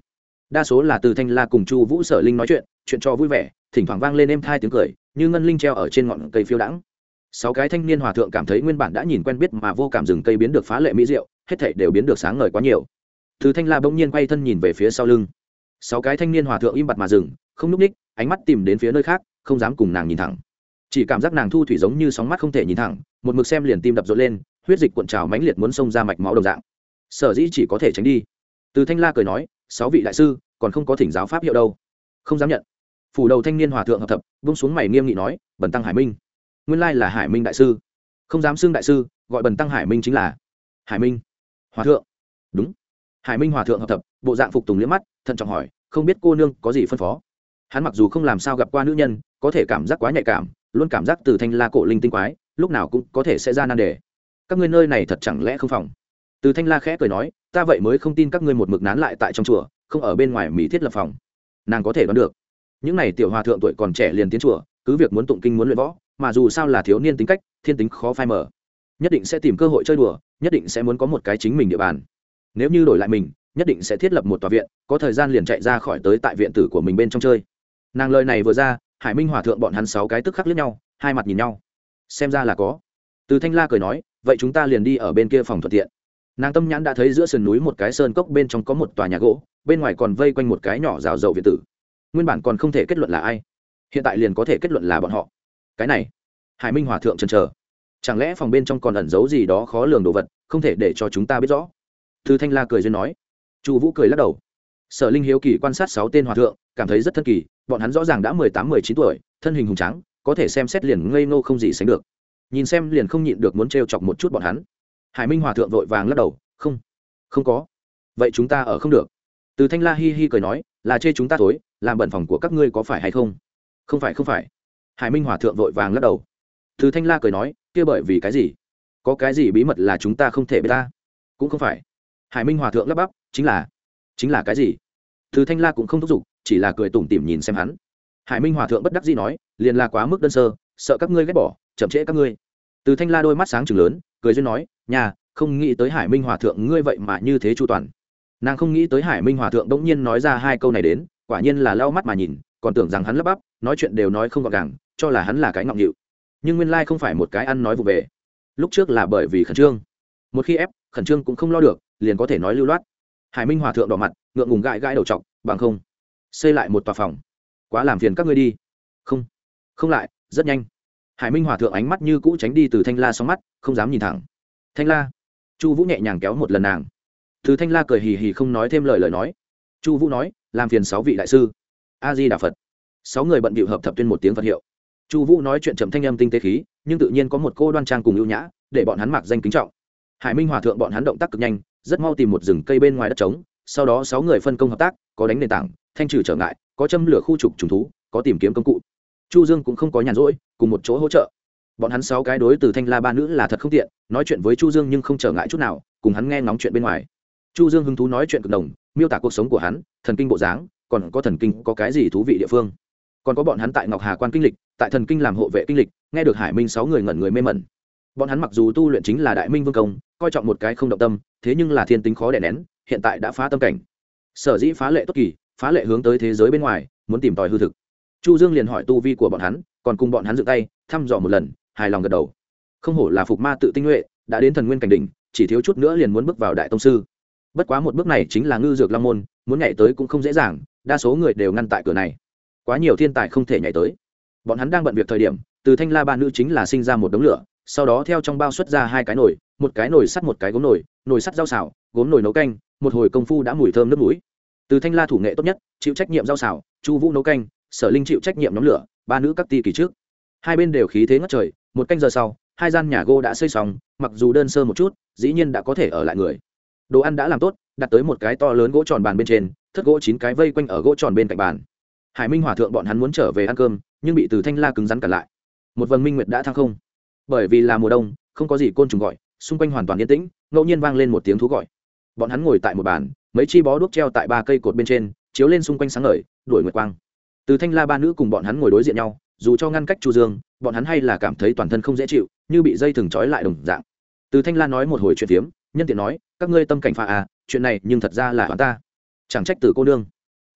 đa số là từ thanh la cùng chu vũ sở linh nói chuyện chuyện cho vui vẻ, thỉnh thoảng vang lên êm thai tiếng cười như ngân linh treo ở trên ngọn cây phiêu đãng. Sáu cái thanh niên hòa thượng cảm thấy nguyên bản đã nhìn quen biết mà vô cảm rừng cây biến được phá lệ mỹ diệu, hết thảy đều biến được sáng ngời quá nhiều. Từ thanh la bỗng nhiên quay thân nhìn về phía sau lưng. Sáu cái thanh niên hòa thượng im bặt mà dừng, không núp ních, ánh mắt tìm đến phía nơi khác, không dám cùng nàng nhìn thẳng. Chỉ cảm giác nàng thu thủy giống như sóng mắt không thể nhìn thẳng, một mực xem liền tim đập rộn lên, huyết dịch cuộn trào mãnh liệt muốn xông ra mạch máu đồng dạng. Sở dĩ chỉ có thể tránh đi. Từ thanh la cười nói, sáu vị đại sư còn không có thỉnh giáo pháp hiệu đâu. Không dám nhận. Phủ đầu thanh niên hòa thượng hợp thập, buông xuống mày nghiêm nghị nói, bần tăng Hải Minh. Nguyên lai là Hải Minh đại sư. Không dám xưng đại sư, gọi bần tăng Hải Minh chính là Hải Minh hòa thượng. Đúng. Hải Minh hòa thượng hợp thập, bộ dạng phục tùng liếc mắt, thận trọng hỏi, không biết cô nương có gì phân phó. Hắn mặc dù không làm sao gặp qua nữ nhân, có thể cảm giác quá nhạy cảm, luôn cảm giác từ thanh la cổ linh tinh quái, lúc nào cũng có thể sẽ ra nan đề. Các ngươi nơi này thật chẳng lẽ không phòng? Từ thanh la khẽ cười nói, ta vậy mới không tin các ngươi một mực nán lại tại trong chùa, không ở bên ngoài mỹ thiết lập phòng. Nàng có thể đoán được, những này tiểu hòa thượng tuổi còn trẻ liền tiến chùa, cứ việc muốn tụng kinh muốn luyện võ, mà dù sao là thiếu niên tính cách, thiên tính khó phai mở, nhất định sẽ tìm cơ hội chơi đùa, nhất định sẽ muốn có một cái chính mình địa bàn. Nếu như đổi lại mình, nhất định sẽ thiết lập một tòa viện, có thời gian liền chạy ra khỏi tới tại viện tử của mình bên trong chơi. Nàng lời này vừa ra, Hải Minh hòa thượng bọn hắn sáu cái tức khắc liếc nhau, hai mặt nhìn nhau. Xem ra là có. Từ thanh la cười nói, vậy chúng ta liền đi ở bên kia phòng thuận tiện. Nàng tâm nhãn đã thấy giữa sườn núi một cái sơn cốc bên trong có một tòa nhà gỗ, bên ngoài còn vây quanh một cái nhỏ rào rậu viện tử. Nguyên bản còn không thể kết luận là ai, hiện tại liền có thể kết luận là bọn họ. Cái này, Hải Minh hòa thượng chần chờ, chẳng lẽ phòng bên trong còn ẩn giấu gì đó khó lường đồ vật, không thể để cho chúng ta biết rõ. Từ thanh la cười duyên nói. Chu Vũ cười lắc đầu. Sở Linh hiếu kỳ quan sát sáu tên hòa thượng, cảm thấy rất thân kỳ, bọn hắn rõ ràng đã mười tám mười chín tuổi, thân hình hùng tráng, có thể xem xét liền ngây ngô không gì sánh được. Nhìn xem liền không nhịn được muốn trêu chọc một chút bọn hắn. Hải Minh hòa thượng vội vàng lắc đầu, "Không, không có." "Vậy chúng ta ở không được." Từ thanh la hi hi cười nói, "Là chê chúng ta thối, làm bẩn phòng của các ngươi có phải hay không?" "Không phải không phải." Hải Minh hòa thượng vội vàng lắc đầu. Từ thanh la cười nói, "Kia bởi vì cái gì? Có cái gì bí mật là chúng ta không thể biết ta?" "Cũng không phải." Hải Minh hòa thượng lắp bắp, "Chính là chính là cái gì?" Từ thanh la cũng không thúc giục, chỉ là cười tủm tỉm nhìn xem hắn. Hải Minh hòa thượng bất đắc dĩ nói, liền là quá mức đơn sơ, sợ các ngươi ghét bỏ, chậm trễ các ngươi. Từ thanh la đôi mắt sáng trừng lớn, cười duyên nói, nhà không nghĩ tới Hải Minh hòa thượng ngươi vậy mà như thế chu toàn. Nàng không nghĩ tới Hải Minh hòa thượng đống nhiên nói ra hai câu này đến, quả nhiên là lau mắt mà nhìn, còn tưởng rằng hắn lắp bắp, nói chuyện đều nói không gọn gàng, cho là hắn là cái ngọng nghịu. Nhưng nguyên lai không phải một cái ăn nói vụ về. Lúc trước là bởi vì khẩn trương, một khi ép, khẩn trương cũng không lo được, liền có thể nói lưu loát. Hải Minh hòa thượng đỏ mặt, ngượng ngùng gãi gãi đầu trọc, bằng không xây lại một tòa phòng, quá làm phiền các ngươi đi. Không, không lại, rất nhanh. Hải Minh hòa thượng ánh mắt như cũ tránh đi từ thanh la sóng mắt, không dám nhìn thẳng. Thanh la. Chu Vũ nhẹ nhàng kéo một lần nàng. Từ thanh la cười hì hì không nói thêm lời lời nói. Chu Vũ nói, làm phiền sáu vị đại sư. A Di Đà Phật. Sáu người bận bịu hợp thập tuyên một tiếng Phật hiệu. Chu Vũ nói chuyện trầm thanh âm tinh tế khí, nhưng tự nhiên có một cô đoan trang cùng ưu nhã, để bọn hắn mặc danh kính trọng. Hải Minh hòa thượng bọn hắn động tác cực nhanh, rất mau tìm một rừng cây bên ngoài đất trống, sau đó sáu người phân công hợp tác, có đánh nền tảng, thanh trừ trở ngại, có châm lửa khu trục trùng thú, có tìm kiếm công cụ. Chu Dương cũng không có nhàn rỗi, cùng một chỗ hỗ trợ. Bọn hắn sáu cái đối từ thanh la ba nữ là thật không tiện, nói chuyện với Chu Dương nhưng không trở ngại chút nào, cùng hắn nghe ngóng chuyện bên ngoài. Chu Dương hứng thú nói chuyện cực đồng, miêu tả cuộc sống của hắn, thần kinh bộ dáng, còn có thần kinh có cái gì thú vị địa phương. Còn có bọn hắn tại Ngọc Hà quan kinh lịch, tại thần kinh làm hộ vệ kinh lịch, nghe được Hải Minh sáu người ngẩn người mê mẩn. Bọn hắn mặc dù tu luyện chính là Đại Minh Vương công, coi trọng một cái không động tâm, thế nhưng là thiên tính khó đè nén, hiện tại đã phá tâm cảnh. Sở dĩ phá lệ tốt kỳ, phá lệ hướng tới thế giới bên ngoài, muốn tìm tòi hư thực. Chu Dương liền hỏi tu vi của bọn hắn, còn cùng bọn hắn dựng tay, thăm dò một lần, hài lòng gật đầu. Không hổ là phục ma tự tinh nhuệ, đã đến thần nguyên cảnh đỉnh, chỉ thiếu chút nữa liền muốn bước vào đại tông sư. Bất quá một bước này chính là ngư dược long môn, muốn nhảy tới cũng không dễ dàng, đa số người đều ngăn tại cửa này. Quá nhiều thiên tài không thể nhảy tới. Bọn hắn đang bận việc thời điểm, từ thanh la ba nữ chính là sinh ra một đống lửa, sau đó theo trong bao xuất ra hai cái nồi, một cái nồi sắt một cái gốm nồi, nồi sắt rau xào, gốm nồi nấu canh, một hồi công phu đã mùi thơm nước mũi. Từ thanh la thủ nghệ tốt nhất, chịu trách nhiệm rau xào, Chu Vũ nấu canh, Sở Linh chịu trách nhiệm nhóm lửa, ba nữ các ti kỳ trước. Hai bên đều khí thế ngất trời, một canh giờ sau, hai gian nhà gỗ đã xây xong, mặc dù đơn sơ một chút, dĩ nhiên đã có thể ở lại người. Đồ ăn đã làm tốt, đặt tới một cái to lớn gỗ tròn bàn bên trên, thất gỗ chín cái vây quanh ở gỗ tròn bên cạnh bàn. Hải Minh hòa thượng bọn hắn muốn trở về ăn cơm, nhưng bị Từ thanh la cứng rắn cản lại. Một vầng minh nguyệt đã thăng không. Bởi vì là mùa đông, không có gì côn trùng gọi, xung quanh hoàn toàn yên tĩnh, ngẫu nhiên vang lên một tiếng thú gọi. Bọn hắn ngồi tại một bàn, mấy chi bó đuốc treo tại ba cây cột bên trên, chiếu lên xung quanh sáng ngời, đuổi nguyệt quang. Từ thanh la ba nữ cùng bọn hắn ngồi đối diện nhau, dù cho ngăn cách Chu Dương, bọn hắn hay là cảm thấy toàn thân không dễ chịu, như bị dây thừng trói lại đồng dạng. Từ thanh la nói một hồi chuyện phiếm, nhân tiện nói, các ngươi tâm cảnh pha à, chuyện này nhưng thật ra là hắn ta, chẳng trách Từ cô nương.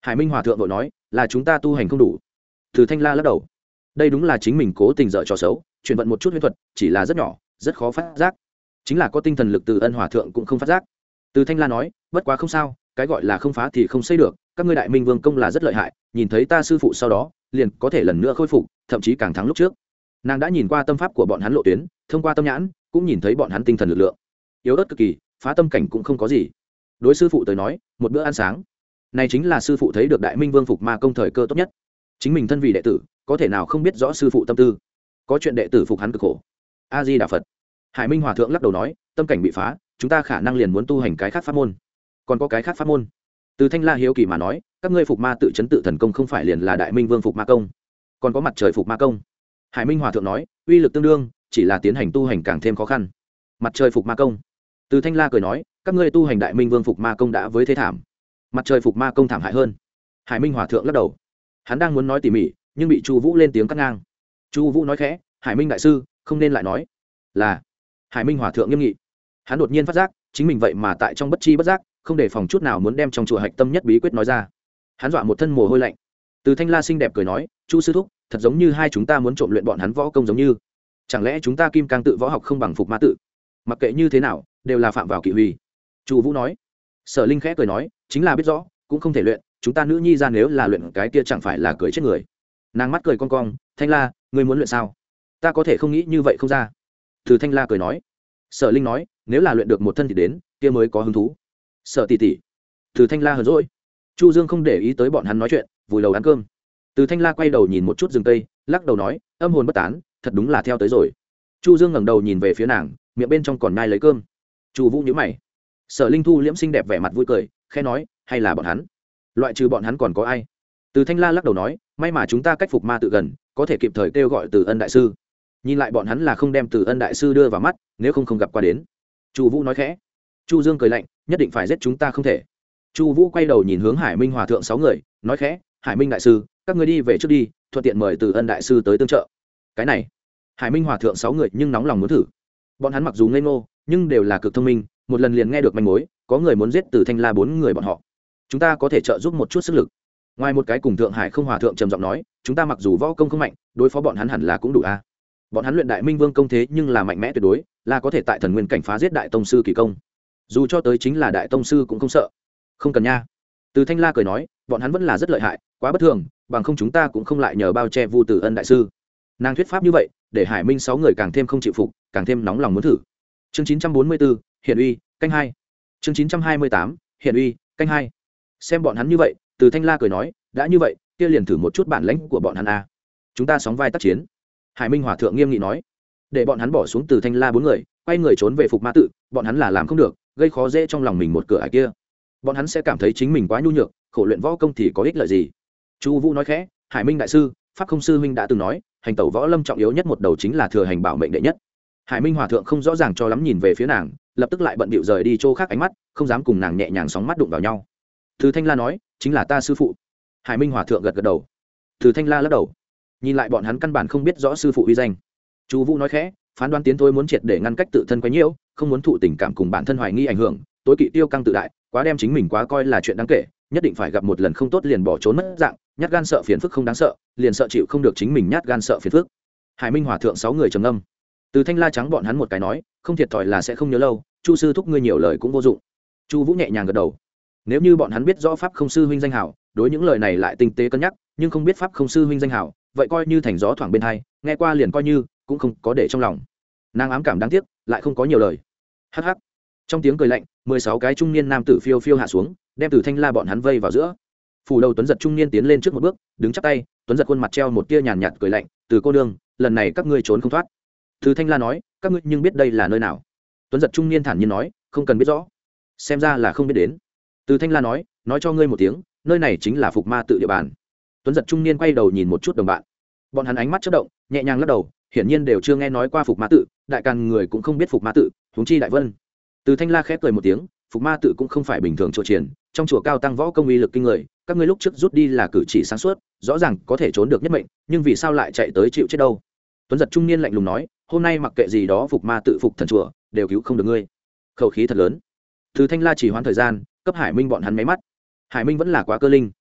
Hải Minh hòa thượng vội nói, là chúng ta tu hành không đủ. Từ Thanh La lắc đầu, đây đúng là chính mình cố tình dở trò xấu, chuyển vận một chút huyễn thuật, chỉ là rất nhỏ, rất khó phát giác. Chính là có tinh thần lực Từ Ân hòa thượng cũng không phát giác. Từ Thanh La nói, bất quá không sao, cái gọi là không phá thì không xây được, các ngươi Đại Minh Vương công là rất lợi hại, nhìn thấy ta sư phụ sau đó, liền có thể lần nữa khôi phục, thậm chí càng thắng lúc trước. Nàng đã nhìn qua tâm pháp của bọn hắn lộ tuyến, thông qua tâm nhãn, cũng nhìn thấy bọn hắn tinh thần lực lượng yếu ớt cực kỳ, phá tâm cảnh cũng không có gì. Đối sư phụ tới nói, một bữa ăn sáng, này chính là sư phụ thấy được Đại Minh Vương phục ma công thời cơ tốt nhất. Chính mình thân vì đệ tử, có thể nào không biết rõ sư phụ tâm tư, có chuyện đệ tử phục hắn cực khổ. A Di Đà Phật. Hải Minh hòa thượng lắc đầu nói, tâm cảnh bị phá, chúng ta khả năng liền muốn tu hành cái khác pháp môn. Còn có cái khác pháp môn? Từ Thanh La hiếu kỳ mà nói, các ngươi phục ma tự chấn tự thần công không phải liền là Đại Minh Vương phục ma công? Còn có mặt trời phục ma công. Hải Minh hòa thượng nói, uy lực tương đương, chỉ là tiến hành tu hành càng thêm khó khăn. Mặt trời phục ma công. Từ Thanh La cười nói, các ngươi tu hành Đại Minh Vương phục ma công đã với thế thảm, mặt trời phục ma công thảm hại hơn. Hải Minh hòa thượng lắc đầu, hắn đang muốn nói tỉ mỉ, nhưng bị Chu Vũ lên tiếng cắt ngang. Chu Vũ nói khẽ, Hải Minh đại sư, không nên lại nói. Là. Hải Minh hòa thượng nghiêm nghị, hắn đột nhiên phát giác chính mình vậy mà tại trong bất chi bất giác không để phòng chút nào muốn đem trong chùa hạch tâm nhất bí quyết nói ra. Hắn dọa một thân mồ hôi lạnh. Từ Thanh La xinh đẹp cười nói, Chu sư thúc, thật giống như hai chúng ta muốn trộm luyện bọn hắn võ công giống như. Chẳng lẽ chúng ta kim cang tự võ học không bằng phục ma tự? Mặc kệ như thế nào, đều là phạm vào kỵ huy. Chu Vũ nói. Sở Linh khẽ cười nói, chính là biết rõ, cũng không thể luyện, chúng ta nữ nhi ra nếu là luyện cái kia chẳng phải là cười chết người. Nàng mắt cười cong cong, Thanh La, ngươi muốn luyện sao? Ta có thể không nghĩ như vậy không ra. Từ Thanh La cười nói. Sở Linh nói, nếu là luyện được một thân thì đến, kia mới có hứng thú. Sở tỷ tỷ. Từ Thanh La hờn dỗi. Chu Dương không để ý tới bọn hắn nói chuyện, vùi đầu ăn cơm. Từ Thanh La quay đầu nhìn một chút rừng cây, lắc đầu nói, âm hồn bất tán, thật đúng là theo tới rồi. Chu Dương ngẩng đầu nhìn về phía nàng, miệng bên trong còn nhai lấy cơm. Chu Vũ nhíu mày. Sở Linh thu liễm xinh đẹp vẻ mặt vui cười, khẽ nói, hay là bọn hắn? Loại trừ bọn hắn còn có ai? Từ Thanh La lắc đầu nói, may mà chúng ta cách phục ma tự gần, có thể kịp thời kêu gọi Từ Ân đại sư. Nhìn lại bọn hắn là không đem Từ Ân đại sư đưa vào mắt, nếu không không gặp qua đến. Chu Vũ nói khẽ. Chu Dương cười lạnh, nhất định phải giết chúng ta không thể. Chu Vũ quay đầu nhìn hướng Hải Minh hòa thượng sáu người, nói khẽ, Hải Minh đại sư, các ngươi đi về trước đi, thuận tiện mời Từ Ân đại sư tới tương trợ. Cái này, Hải Minh hòa thượng sáu người nhưng nóng lòng muốn thử. Bọn hắn mặc dù ngây ngô, nhưng đều là cực thông minh, một lần liền nghe được manh mối, có người muốn giết Từ Thanh La bốn người bọn họ. Chúng ta có thể trợ giúp một chút sức lực. Ngoài một cái cùng Thượng Hải không hòa thượng trầm giọng nói, chúng ta mặc dù võ công không mạnh, đối phó bọn hắn hẳn là cũng đủ a. Bọn hắn luyện Đại Minh Vương công thế nhưng là mạnh mẽ tuyệt đối, là có thể tại thần nguyên cảnh phá giết đại tông sư kỳ công. Dù cho tới chính là đại tông sư cũng không sợ. Không cần nha. Từ Thanh La cười nói, bọn hắn vẫn là rất lợi hại, quá bất thường, bằng không chúng ta cũng không lại nhờ bao che Vu Tử Ân đại sư. Nàng thuyết pháp như vậy, để Hải Minh sáu người càng thêm không chịu phục, càng thêm nóng lòng muốn thử. Chương chín trăm bốn mươi bốn, Hiển uy, canh hai. Chương chín trăm hai mươi tám, Hiển uy, canh hai. Xem bọn hắn như vậy, Từ Thanh La cười nói, đã như vậy, kia liền thử một chút bản lĩnh của bọn hắn a. Chúng ta sóng vai tác chiến. Hải Minh hòa thượng nghiêm nghị nói, để bọn hắn bỏ xuống Từ Thanh La bốn người, quay người trốn về phục ma tự, bọn hắn là làm không được, gây khó dễ trong lòng mình một cửa ải kia. Bọn hắn sẽ cảm thấy chính mình quá nhu nhược, khổ luyện võ công thì có ích lợi gì? Chu Vũ nói khẽ, Hải Minh đại sư, pháp không sư huynh đã từng nói, hành tẩu võ lâm trọng yếu nhất một đầu chính là thừa hành bảo mệnh đệ nhất. Hải Minh hòa thượng không rõ ràng cho lắm nhìn về phía nàng, lập tức lại bận bịu rời đi chỗ khác ánh mắt, không dám cùng nàng nhẹ nhàng sóng mắt đụng vào nhau. Từ Thanh La nói, chính là ta sư phụ. Hải Minh hòa thượng gật gật đầu. Từ Thanh La lắc đầu, nhìn lại bọn hắn căn bản không biết rõ sư phụ uy danh. Chu Vũ nói khẽ, phán đoán tiến tôi muốn triệt để ngăn cách tự thân quá nhiễu, không muốn thụ tình cảm cùng bản thân hoài nghi ảnh hưởng, tối kỵ tiêu căng tự đại, quá đem chính mình quá coi là chuyện đáng kể, nhất định phải gặp một lần không tốt liền bỏ trốn mất dạng, nhát gan sợ phiền phức không đáng sợ, liền sợ chịu không được chính mình nhát gan sợ phiền phức. Hải Minh hòa thượng sáu người trầm ngâm. Từ Thanh La trắng bọn hắn một cái nói, không thiệt thòi là sẽ không nhớ lâu, Chu sư thúc ngươi nhiều lời cũng vô dụng. Chu Vũ nhẹ nhàng gật đầu. Nếu như bọn hắn biết rõ pháp không sư huynh danh hảo, đối những lời này lại tinh tế cân nhắc, nhưng không biết pháp không sư huynh danh hảo, vậy coi như thành gió thoảng bên hai, nghe qua liền coi như cũng không có để trong lòng. Nàng ám cảm đáng tiếc, lại không có nhiều lời. Hắc hắc. Trong tiếng cười lạnh, mười sáu cái trung niên nam tử phiêu phiêu hạ xuống, đem Từ Thanh La bọn hắn vây vào giữa. Phủ đầu Tuấn Giật trung niên tiến lên trước một bước, đứng chắp tay, Tuấn Giật khuôn mặt treo một tia nhàn nhạt cười lạnh, "Từ cô nương, lần này các ngươi trốn không thoát." Từ Thanh La nói, "Các ngươi nhưng biết đây là nơi nào?" Tuấn Giật trung niên thản nhiên nói, "Không cần biết rõ." Xem ra là không biết đến. Từ Thanh La nói, "Nói cho ngươi một tiếng, nơi này chính là Phục Ma tự địa bàn." Tuấn Giật trung niên quay đầu nhìn một chút đồng bạn. Bọn hắn ánh mắt chớp động, nhẹ nhàng lắc đầu, hiển nhiên đều chưa nghe nói qua Phục Ma tự, đại càn người cũng không biết Phục Ma tự, huống chi Đại Vân. Từ Thanh La khép cười một tiếng, Phục Ma tự cũng không phải bình thường chùa triển, trong chùa cao tăng võ công uy lực kinh người, các ngươi lúc trước rút đi là cử chỉ sáng suốt, rõ ràng có thể trốn được nhất mệnh, nhưng vì sao lại chạy tới chịu chết đâu? Tuấn Giật trung niên lạnh lùng nói, hôm nay mặc kệ gì đó Phục Ma tự phục thần chùa, đều cứu không được ngươi. Khẩu khí thật lớn. Từ Thanh La chỉ hoãn thời gian, cấp Hải Minh bọn hắn mấy mắt. Hải Minh vẫn là quá cơ linh,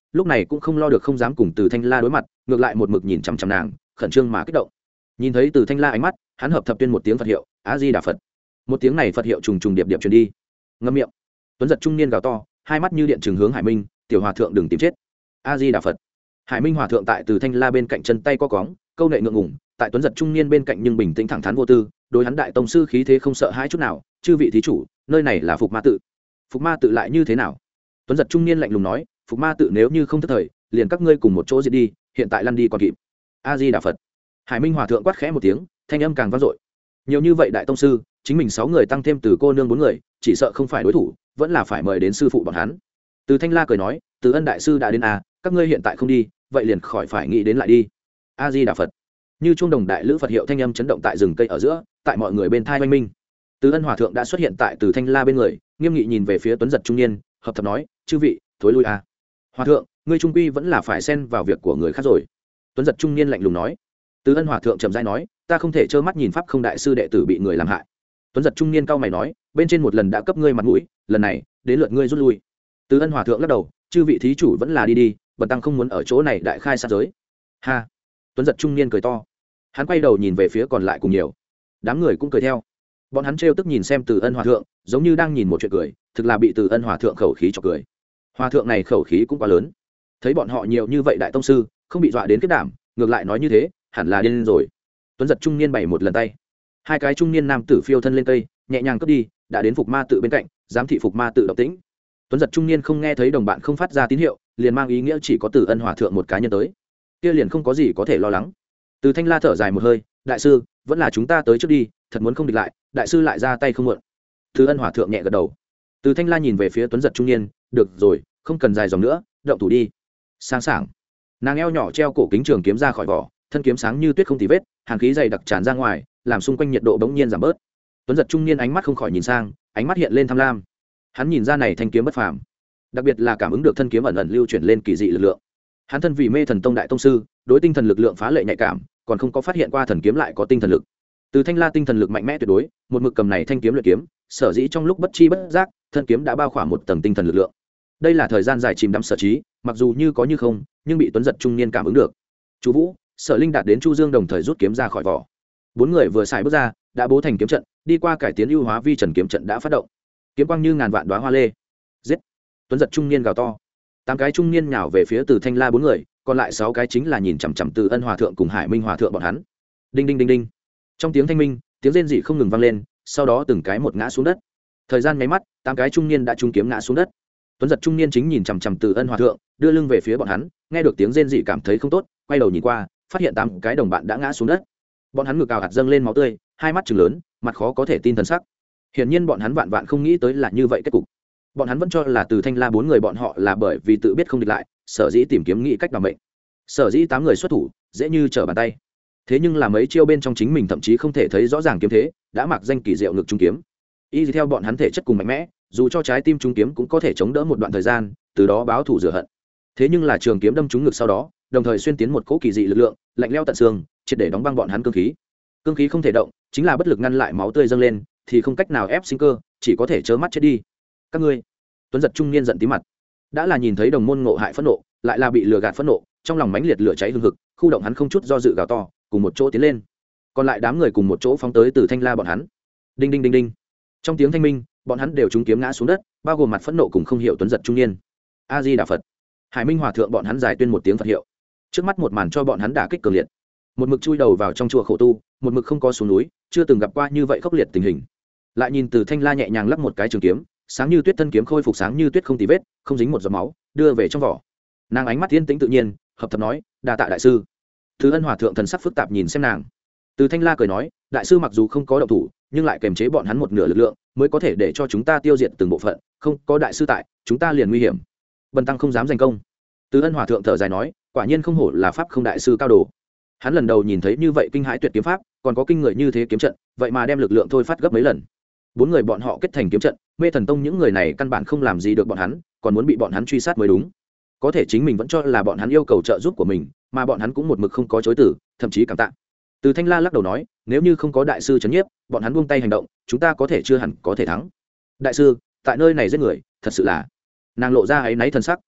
lúc này cũng không lo được không dám cùng từ thanh la đối mặt, ngược lại một mực nhìn chằm chằm nàng, khẩn trương mà kích động. Nhìn thấy từ thanh la ánh mắt, hắn hợp thập tuyên một tiếng Phật hiệu, a di đà Phật. Một tiếng này Phật hiệu trùng trùng điệp điệp truyền đi. Ngậm miệng. Tuấn giật trung niên gào to, hai mắt như điện trừng hướng Hải Minh, tiểu hòa thượng đừng tìm chết. A di đà Phật. Hải Minh hòa thượng tại từ thanh la bên cạnh chân tay co cóng, câu nệ ngượng ngùng, tại Tuấn giật trung niên bên cạnh nhưng bình tĩnh thẳng thắn vô tư, đối hắn đại tông sư khí thế không sợ hãi chút nào. Chư vị thí chủ, nơi này là Phục Ma tự. Phục Ma tự lại như thế nào? Tuấn giật trung niên lạnh lùng nói, Phục Ma tự nếu như không thất thời, liền các ngươi cùng một chỗ diệt đi, hiện tại lăn đi còn kịp. A di đà Phật. Hải Minh hòa thượng quát khẽ một tiếng, thanh âm càng vang dội. Nhiều như vậy đại tông sư, chính mình sáu người tăng thêm từ cô nương bốn người, chỉ sợ không phải đối thủ, vẫn là phải mời đến sư phụ bọn hắn. Từ thanh la cười nói, từ ân đại sư đã đến à, các ngươi hiện tại không đi, vậy liền khỏi phải nghĩ đến lại đi. A di đà Phật. Như chuông đồng đại lữ Phật hiệu thanh âm chấn động tại rừng cây ở giữa, tại mọi người bên thai oanh minh. Từ ân hòa thượng đã xuất hiện tại từ thanh la bên người, nghiêm nghị nhìn về phía Tuấn giật trung niên, hợp thập nói, chư vị thối lui à. Hòa thượng, ngươi trung quy vẫn là phải xen vào việc của người khác rồi. Tuấn giật trung niên lạnh lùng nói. Từ ân hòa thượng trầm rãi nói, ta không thể trơ mắt nhìn pháp không đại sư đệ tử bị người làm hại. Tuấn giật trung niên cao mày nói, bên trên một lần đã cấp ngươi mặt mũi, lần này đến lượt ngươi rút lui. Từ ân hòa thượng lắc đầu, chư vị thí chủ vẫn là đi đi, bần tăng không muốn ở chỗ này đại khai sát giới. Ha. Tuấn giật trung niên cười to, hắn quay đầu nhìn về phía còn lại cùng nhiều đám người cũng cười theo. Bọn hắn trêu tức nhìn xem từ ân hòa thượng, giống như đang nhìn một chuyện cười, thực là bị từ ân hòa thượng khẩu khí cho cười. Hòa thượng này khẩu khí cũng quá lớn, thấy bọn họ nhiều như vậy đại tông sư không bị dọa đến kết đảm, ngược lại nói như thế hẳn là điên rồi. Tuấn giật trung niên bày một lần tay, hai cái trung niên nam tử phiêu thân lên cây, nhẹ nhàng cướp đi, đã đến Phục Ma tự bên cạnh, giám thị Phục Ma tự động tĩnh. Tuấn giật trung niên không nghe thấy đồng bạn không phát ra tín hiệu, liền mang ý nghĩa chỉ có từ ân hòa thượng một cá nhân tới, kia liền không có gì có thể lo lắng. Từ thanh la thở dài một hơi, đại sư vẫn là chúng ta tới trước đi, thật muốn không địch lại, đại sư lại ra tay không muộn. Từ ân hòa thượng nhẹ gật đầu. Từ thanh la nhìn về phía Tuấn giật trung niên, được rồi, không cần dài dòng nữa, động thủ đi. Sáng sảng, nàng eo nhỏ treo cổ kính trường kiếm ra khỏi vỏ, thân kiếm sáng như tuyết không tì vết, hàn khí dày đặc tràn ra ngoài, làm xung quanh nhiệt độ bỗng nhiên giảm bớt. Tuấn giật trung niên ánh mắt không khỏi nhìn sang, ánh mắt hiện lên tham lam. Hắn nhìn ra này thanh kiếm bất phàm, đặc biệt là cảm ứng được thân kiếm ẩn ẩn lưu chuyển lên kỳ dị lực lượng. Hắn thân vì mê thần tông đại tông sư, đối tinh thần lực lượng phá lệ nhạy cảm, còn không có phát hiện qua thần kiếm lại có tinh thần lực. Từ thanh la tinh thần lực mạnh mẽ tuyệt đối, một mực cầm này thanh kiếm luyện kiếm, sở dĩ trong lúc bất chi bất giác, thân kiếm đã bao khỏa một tầng tinh thần lực lượng. Đây là thời gian dài chìm đắm sở trí, mặc dù như có như không, nhưng bị Tuấn giật trung niên cảm ứng được. Chú Vũ, Sở Linh đạt đến Chu Dương đồng thời rút kiếm ra khỏi vỏ. Bốn người vừa xài bước ra, đã bố thành kiếm trận, đi qua cải tiến ưu hóa vi trần kiếm trận đã phát động. Kiếm quang như ngàn vạn đóa hoa lê. Giết! Tuấn giật trung niên gào to. Tám cái trung niên nhào về phía Từ thanh la bốn người, còn lại sáu cái chính là nhìn chằm chằm Từ ân hòa thượng cùng Hải Minh hòa thượng bọn hắn. Đinh đinh đinh đinh. Trong tiếng thanh minh, tiếng rên rỉ không ngừng vang lên, sau đó từng cái một ngã xuống đất. Thời gian nháy mắt, tám cái trung niên đã trúng kiếm ngã xuống đất. Tuấn giật trung niên chính nhìn chằm chằm Từ ân hòa thượng, đưa lưng về phía bọn hắn, nghe được tiếng rên rỉ cảm thấy không tốt, quay đầu nhìn qua, phát hiện tám cái đồng bạn đã ngã xuống đất. Bọn hắn ngực ào ạt dâng lên máu tươi, hai mắt trừng lớn, mặt khó có thể tin thần sắc. Hiển nhiên bọn hắn vạn vạn không nghĩ tới là như vậy kết cục. Bọn hắn vẫn cho là Từ thanh la bốn người bọn họ là bởi vì tự biết không địch lại, sở dĩ tìm kiếm nghĩ cách bảo mệnh. Sở dĩ tám người xuất thủ, dễ như trở bàn tay. Thế nhưng là mấy chiêu bên trong chính mình thậm chí không thể thấy rõ ràng kiếm thế, đã mặc danh kỳ diệu ngực trung kiếm. Y theo bọn hắn thể chất cùng mạnh mẽ, dù cho trái tim trung kiếm cũng có thể chống đỡ một đoạn thời gian, từ đó báo thù rửa hận. Thế nhưng là trường kiếm đâm trúng ngực sau đó, đồng thời xuyên tiến một cỗ kỳ dị lực lượng, lạnh lẽo tận xương, triệt để đóng băng bọn hắn cương khí. Cương khí không thể động, chính là bất lực ngăn lại máu tươi dâng lên, thì không cách nào ép sinh cơ, chỉ có thể trơ mắt chết đi. Các ngươi! Tuấn giật trung niên giận tí mặt. Đã là nhìn thấy đồng môn ngộ hại phẫn nộ, lại là bị lừa gạt phẫn nộ, trong lòng mãnh liệt lửa cháy hừng hực, khu động hắn không chút do dự gào to, cùng một chỗ tiến lên. Còn lại đám người cùng một chỗ phóng tới Từ thanh la bọn hắn. Đinh đinh đinh đinh. Trong tiếng thanh minh, bọn hắn đều trúng kiếm ngã xuống đất, bao gồm mặt phẫn nộ cùng không hiểu Tuấn giật trung niên. A Di Đà Phật. Hải Minh hòa thượng bọn hắn giải tuyên một tiếng Phật hiệu. Trước mắt một màn cho bọn hắn đả kích cường liệt. Một mực chui đầu vào trong chùa khổ tu, một mực không có xuống núi, chưa từng gặp qua như vậy khốc liệt tình hình. Lại nhìn Từ thanh la nhẹ nhàng lắc một cái trường kiếm, sáng như tuyết thân kiếm khôi phục sáng như tuyết không tì vết, không dính một giọt máu, đưa về trong vỏ. Nàng ánh mắt thiên tĩnh tự nhiên, hợp thập nói, đa tạ đại sư. Từ ân hòa thượng thần sắc phức tạp nhìn xem nàng. Từ thanh la cười nói, đại sư mặc dù không có động thủ, nhưng lại kềm chế bọn hắn một nửa lực lượng, mới có thể để cho chúng ta tiêu diệt từng bộ phận, không có đại sư tại, chúng ta liền nguy hiểm. Bần tăng không dám giành công. Từ ân hòa thượng thở dài nói, quả nhiên không hổ là pháp không đại sư cao đồ. Hắn lần đầu nhìn thấy như vậy kinh hãi tuyệt kiếm pháp, còn có kinh người như thế kiếm trận, vậy mà đem lực lượng thôi phát gấp mấy lần. Bốn người bọn họ kết thành kiếm trận, mê thần tông những người này căn bản không làm gì được bọn hắn, còn muốn bị bọn hắn truy sát mới đúng. Có thể chính mình vẫn cho là bọn hắn yêu cầu trợ giúp của mình, mà bọn hắn cũng một mực không có chối từ, thậm chí cảm tạ. Từ thanh la lắc đầu nói, nếu như không có đại sư trấn nhiếp, bọn hắn buông tay hành động, chúng ta có thể chưa hẳn có thể thắng. Đại sư tại nơi này giết người, thật sự là. Nàng lộ ra áy náy thần sắc.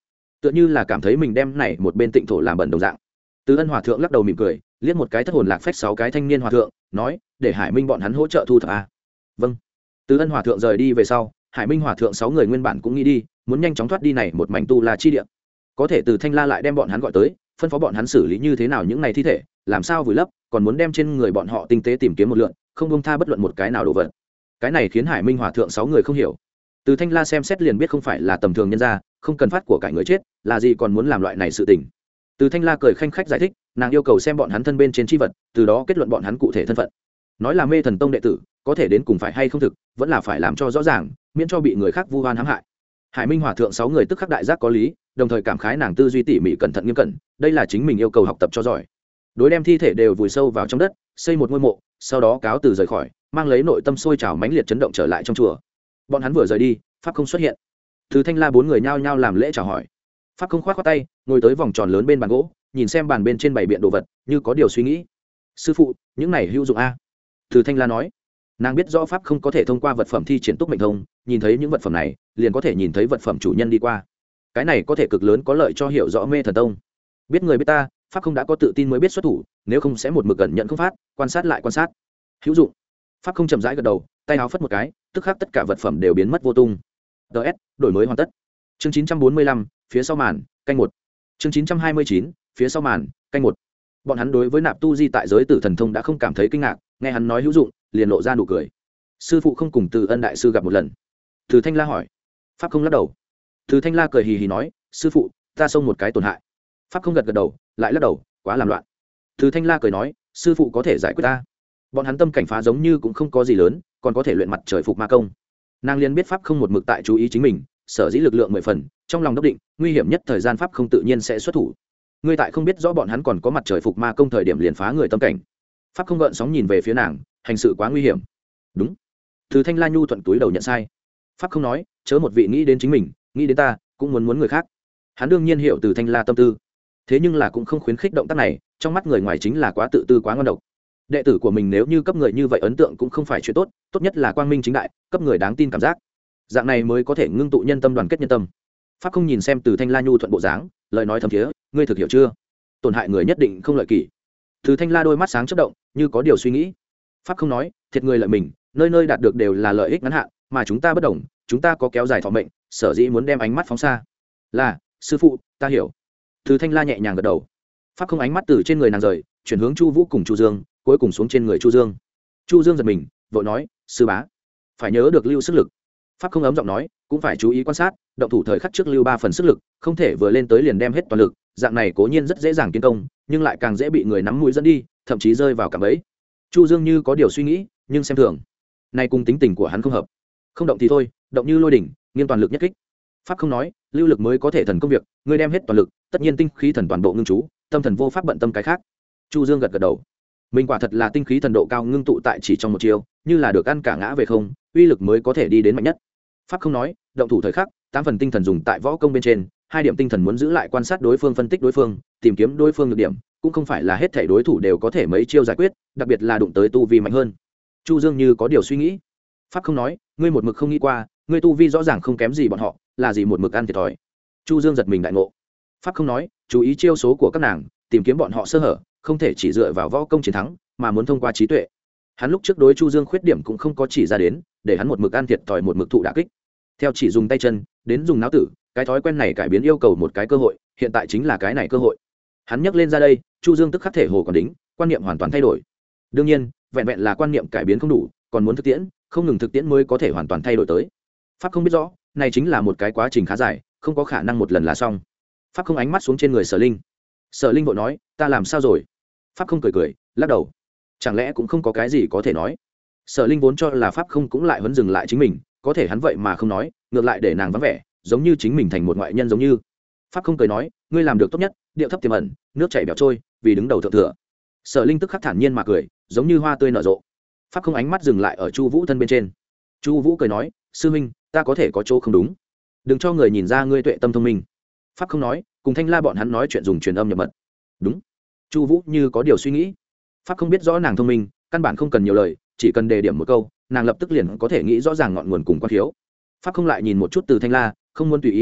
tựa như là cảm thấy mình đem này một bên tịnh thổ làm bẩn đồng dạng. Từ Ân hòa thượng lắc đầu mỉm cười, liếc một cái thất hồn lạc phách sáu cái thanh niên hòa thượng, nói, để Hải Minh bọn hắn hỗ trợ thu thập a. Vâng. Từ Ân hòa thượng rời đi về sau, Hải Minh hòa thượng sáu người nguyên bản cũng nghĩ đi, muốn nhanh chóng thoát đi này một mảnh tu la chi địa. Có thể Từ Thanh La lại đem bọn hắn gọi tới, phân phó bọn hắn xử lý như thế nào những này thi thể, làm sao vùi lấp, còn muốn đem trên người bọn họ tinh tế tìm kiếm một lượt, không buông tha bất luận một cái nào đồ vật. Cái này khiến Hải Minh hòa thượng sáu người không hiểu. Từ Thanh La xem xét liền biết không phải là tầm thường nhân gia, không cần phát của cải người chết, là gì còn muốn làm loại này sự tình. Từ Thanh La cười khanh khách giải thích, nàng yêu cầu xem bọn hắn thân bên trên chi vật, từ đó kết luận bọn hắn cụ thể thân phận. Nói là Mê Thần Tông đệ tử, có thể đến cùng phải hay không thực, vẫn là phải làm cho rõ ràng, miễn cho bị người khác vu oan hãm hại. Hải Minh hòa thượng sáu người tức khắc đại giác có lý, đồng thời cảm khái nàng tư duy tỉ mỉ cẩn thận nghiêm cẩn, đây là chính mình yêu cầu học tập cho giỏi. Đối đem thi thể đều vùi sâu vào trong đất, xây một ngôi mộ, sau đó cáo từ rời khỏi, mang lấy nội tâm sôi trào mãnh liệt chấn động trở lại trong chùa. Bọn hắn vừa rời đi, pháp không xuất hiện. Từ Thanh La bốn người nhao nhao làm lễ chào hỏi. Pháp không khoát khoát tay, ngồi tới vòng tròn lớn bên bàn gỗ, nhìn xem bàn bên trên bảy biện đồ vật, như có điều suy nghĩ. Sư phụ, những này hữu dụng a? Từ Thanh La nói. Nàng biết rõ pháp không có thể thông qua vật phẩm thi triển túc mệnh thông, nhìn thấy những vật phẩm này, liền có thể nhìn thấy vật phẩm chủ nhân đi qua. Cái này có thể cực lớn có lợi cho hiểu rõ Mê Thần Tông. Biết người biết ta, pháp không đã có tự tin mới biết xuất thủ, nếu không sẽ một mực cẩn nhận không phát, quan sát lại quan sát. Hữu dụng. Pháp không chậm rãi gật đầu, tay áo phất một cái, tức khắc tất cả vật phẩm đều biến mất vô tung. ds đổi mới hoàn tất. Chương chín trăm bốn mươi lăm, phía sau màn, canh một. Chương chín trăm hai mươi chín, phía sau màn, canh một. Bọn hắn đối với Nạp Tu Di tại giới tử thần thông đã không cảm thấy kinh ngạc, nghe hắn nói hữu dụng, liền lộ ra nụ cười. Sư phụ không cùng Từ Ân đại sư gặp một lần? Từ Thanh La hỏi. Pháp không lắc đầu. Từ Thanh La cười hì hì nói, sư phụ, ta xông một cái tổn hại. Pháp không gật gật đầu, lại lắc đầu, quá làm loạn. Từ Thanh La cười nói, sư phụ có thể giải quyết ta. Bọn hắn tâm cảnh phá giống như cũng không có gì lớn, còn có thể luyện mặt trời phục ma công. Nàng liền biết pháp không một mực tại chú ý chính mình, sở dĩ lực lượng mười phần, trong lòng đốc định, nguy hiểm nhất thời gian pháp không tự nhiên sẽ xuất thủ. Ngươi tại không biết rõ bọn hắn còn có mặt trời phục ma công thời điểm liền phá người tâm cảnh. Pháp không gợn sóng nhìn về phía nàng, hành sự quá nguy hiểm. Đúng. Từ Thanh La nhu thuận túi đầu nhận sai. Pháp không nói, chớ một vị nghĩ đến chính mình, nghĩ đến ta, cũng muốn muốn người khác. Hắn đương nhiên hiểu Từ Thanh La tâm tư, thế nhưng là cũng không khuyến khích động tác này, trong mắt người ngoài chính là quá tự tư quá ngon độc. Đệ tử của mình nếu như cấp người như vậy ấn tượng cũng không phải chuyện tốt, tốt nhất là quang minh chính đại, cấp người đáng tin cảm giác, dạng này mới có thể ngưng tụ nhân tâm đoàn kết nhân tâm. Pháp không nhìn xem Từ Thanh La nhu thuận bộ dáng, lời nói thầm thiế, ngươi thực hiểu chưa? Tổn hại người nhất định không lợi kỷ. Từ Thanh La đôi mắt sáng chớp động, như có điều suy nghĩ. Pháp không nói, thiệt người lợi mình, nơi nơi đạt được đều là lợi ích ngắn hạn, mà chúng ta bất đồng, chúng ta có kéo dài thọ mệnh, sở dĩ muốn đem ánh mắt phóng xa. Là, sư phụ, ta hiểu. Từ Thanh La nhẹ nhàng gật đầu. Pháp không ánh mắt từ trên người nàng rời, chuyển hướng Chu Vũ cùng Chu Dương, cuối cùng xuống trên người Chu Dương. Chu Dương giật mình, vội nói, sư bá, phải nhớ được lưu sức lực. Pháp không ấm giọng nói, cũng phải chú ý quan sát, động thủ thời khắc trước lưu ba phần sức lực, không thể vừa lên tới liền đem hết toàn lực, dạng này cố nhiên rất dễ dàng tiến công, nhưng lại càng dễ bị người nắm mũi dẫn đi, thậm chí rơi vào cạm bẫy. Chu Dương như có điều suy nghĩ, nhưng xem thường, này cùng tính tình của hắn không hợp. Không động thì thôi, động như lôi đỉnh, nghiêng toàn lực nhất kích. Pháp không nói, lưu lực mới có thể thần công việc, ngươi đem hết toàn lực, tất nhiên tinh khí thần toàn bộ ngưng chú, tâm thần vô pháp bận tâm cái khác. Chu Dương gật gật đầu. Mình quả thật là tinh khí thần độ cao ngưng tụ tại chỉ trong một chiều, như là được ăn cả ngã về không, uy lực mới có thể đi đến mạnh nhất. Pháp không nói, động thủ thời khắc, tám phần tinh thần dùng tại võ công bên trên, hai điểm tinh thần muốn giữ lại quan sát đối phương, phân tích đối phương, tìm kiếm đối phương nhược điểm, cũng không phải là hết thảy đối thủ đều có thể mấy chiêu giải quyết, đặc biệt là đụng tới tu vi mạnh hơn. Chu Dương như có điều suy nghĩ. Pháp không nói, ngươi một mực không nghĩ qua, ngươi tu vi rõ ràng không kém gì bọn họ, là gì một mực ăn thiệt thòi. Chu Dương giật mình đại ngộ. Pháp không nói, chú ý chiêu số của các nàng, tìm kiếm bọn họ sơ hở, không thể chỉ dựa vào võ công chiến thắng, mà muốn thông qua trí tuệ. Hắn lúc trước đối Chu Dương khuyết điểm cũng không có chỉ ra đến, để hắn một mực ăn thiệt thòi một mực thụ đả kích. Theo chỉ dùng tay chân, đến dùng não tử, cái thói quen này cải biến yêu cầu một cái cơ hội, hiện tại chính là cái này cơ hội. Hắn nhắc lên ra đây, Chu Dương tức khắc thể hồ còn đính, quan niệm hoàn toàn thay đổi. Đương nhiên, vẹn vẹn là quan niệm cải biến không đủ, còn muốn thực tiễn, không ngừng thực tiễn mới có thể hoàn toàn thay đổi tới. Pháp không biết rõ, này chính là một cái quá trình khá dài, không có khả năng một lần là xong. Pháp không ánh mắt xuống trên người Sở Linh. Sở Linh vội nói, ta làm sao rồi? Pháp không cười cười, lắc đầu. Chẳng lẽ cũng không có cái gì có thể nói? Sở Linh vốn cho là Pháp không cũng lại huấn dừng lại chính mình, có thể hắn vậy mà không nói, ngược lại để nàng vắng vẻ, giống như chính mình thành một ngoại nhân giống như. Pháp không cười nói, ngươi làm được tốt nhất, điệu thấp tiềm ẩn, nước chảy bẻo trôi, vì đứng đầu thượng thừa. Sở Linh tức khắc thản nhiên mà cười, giống như hoa tươi nở rộ. Pháp không ánh mắt dừng lại ở Chu Vũ thân bên trên. Chu Vũ cười nói, sư minh, ta có thể có chỗ không đúng, đừng cho người nhìn ra ngươi tuệ tâm thông minh. Pháp không nói, cùng Thanh La bọn hắn nói chuyện dùng truyền âm nhập mật. Đúng. Chu Vũ như có điều suy nghĩ. Pháp không biết rõ nàng thông minh, căn bản không cần nhiều lời, chỉ cần đề điểm một câu, nàng lập tức liền có thể nghĩ rõ ràng ngọn nguồn cùng quan thiếu. Pháp không lại nhìn một chút Từ Thanh La, không muốn tùy ý hành sự,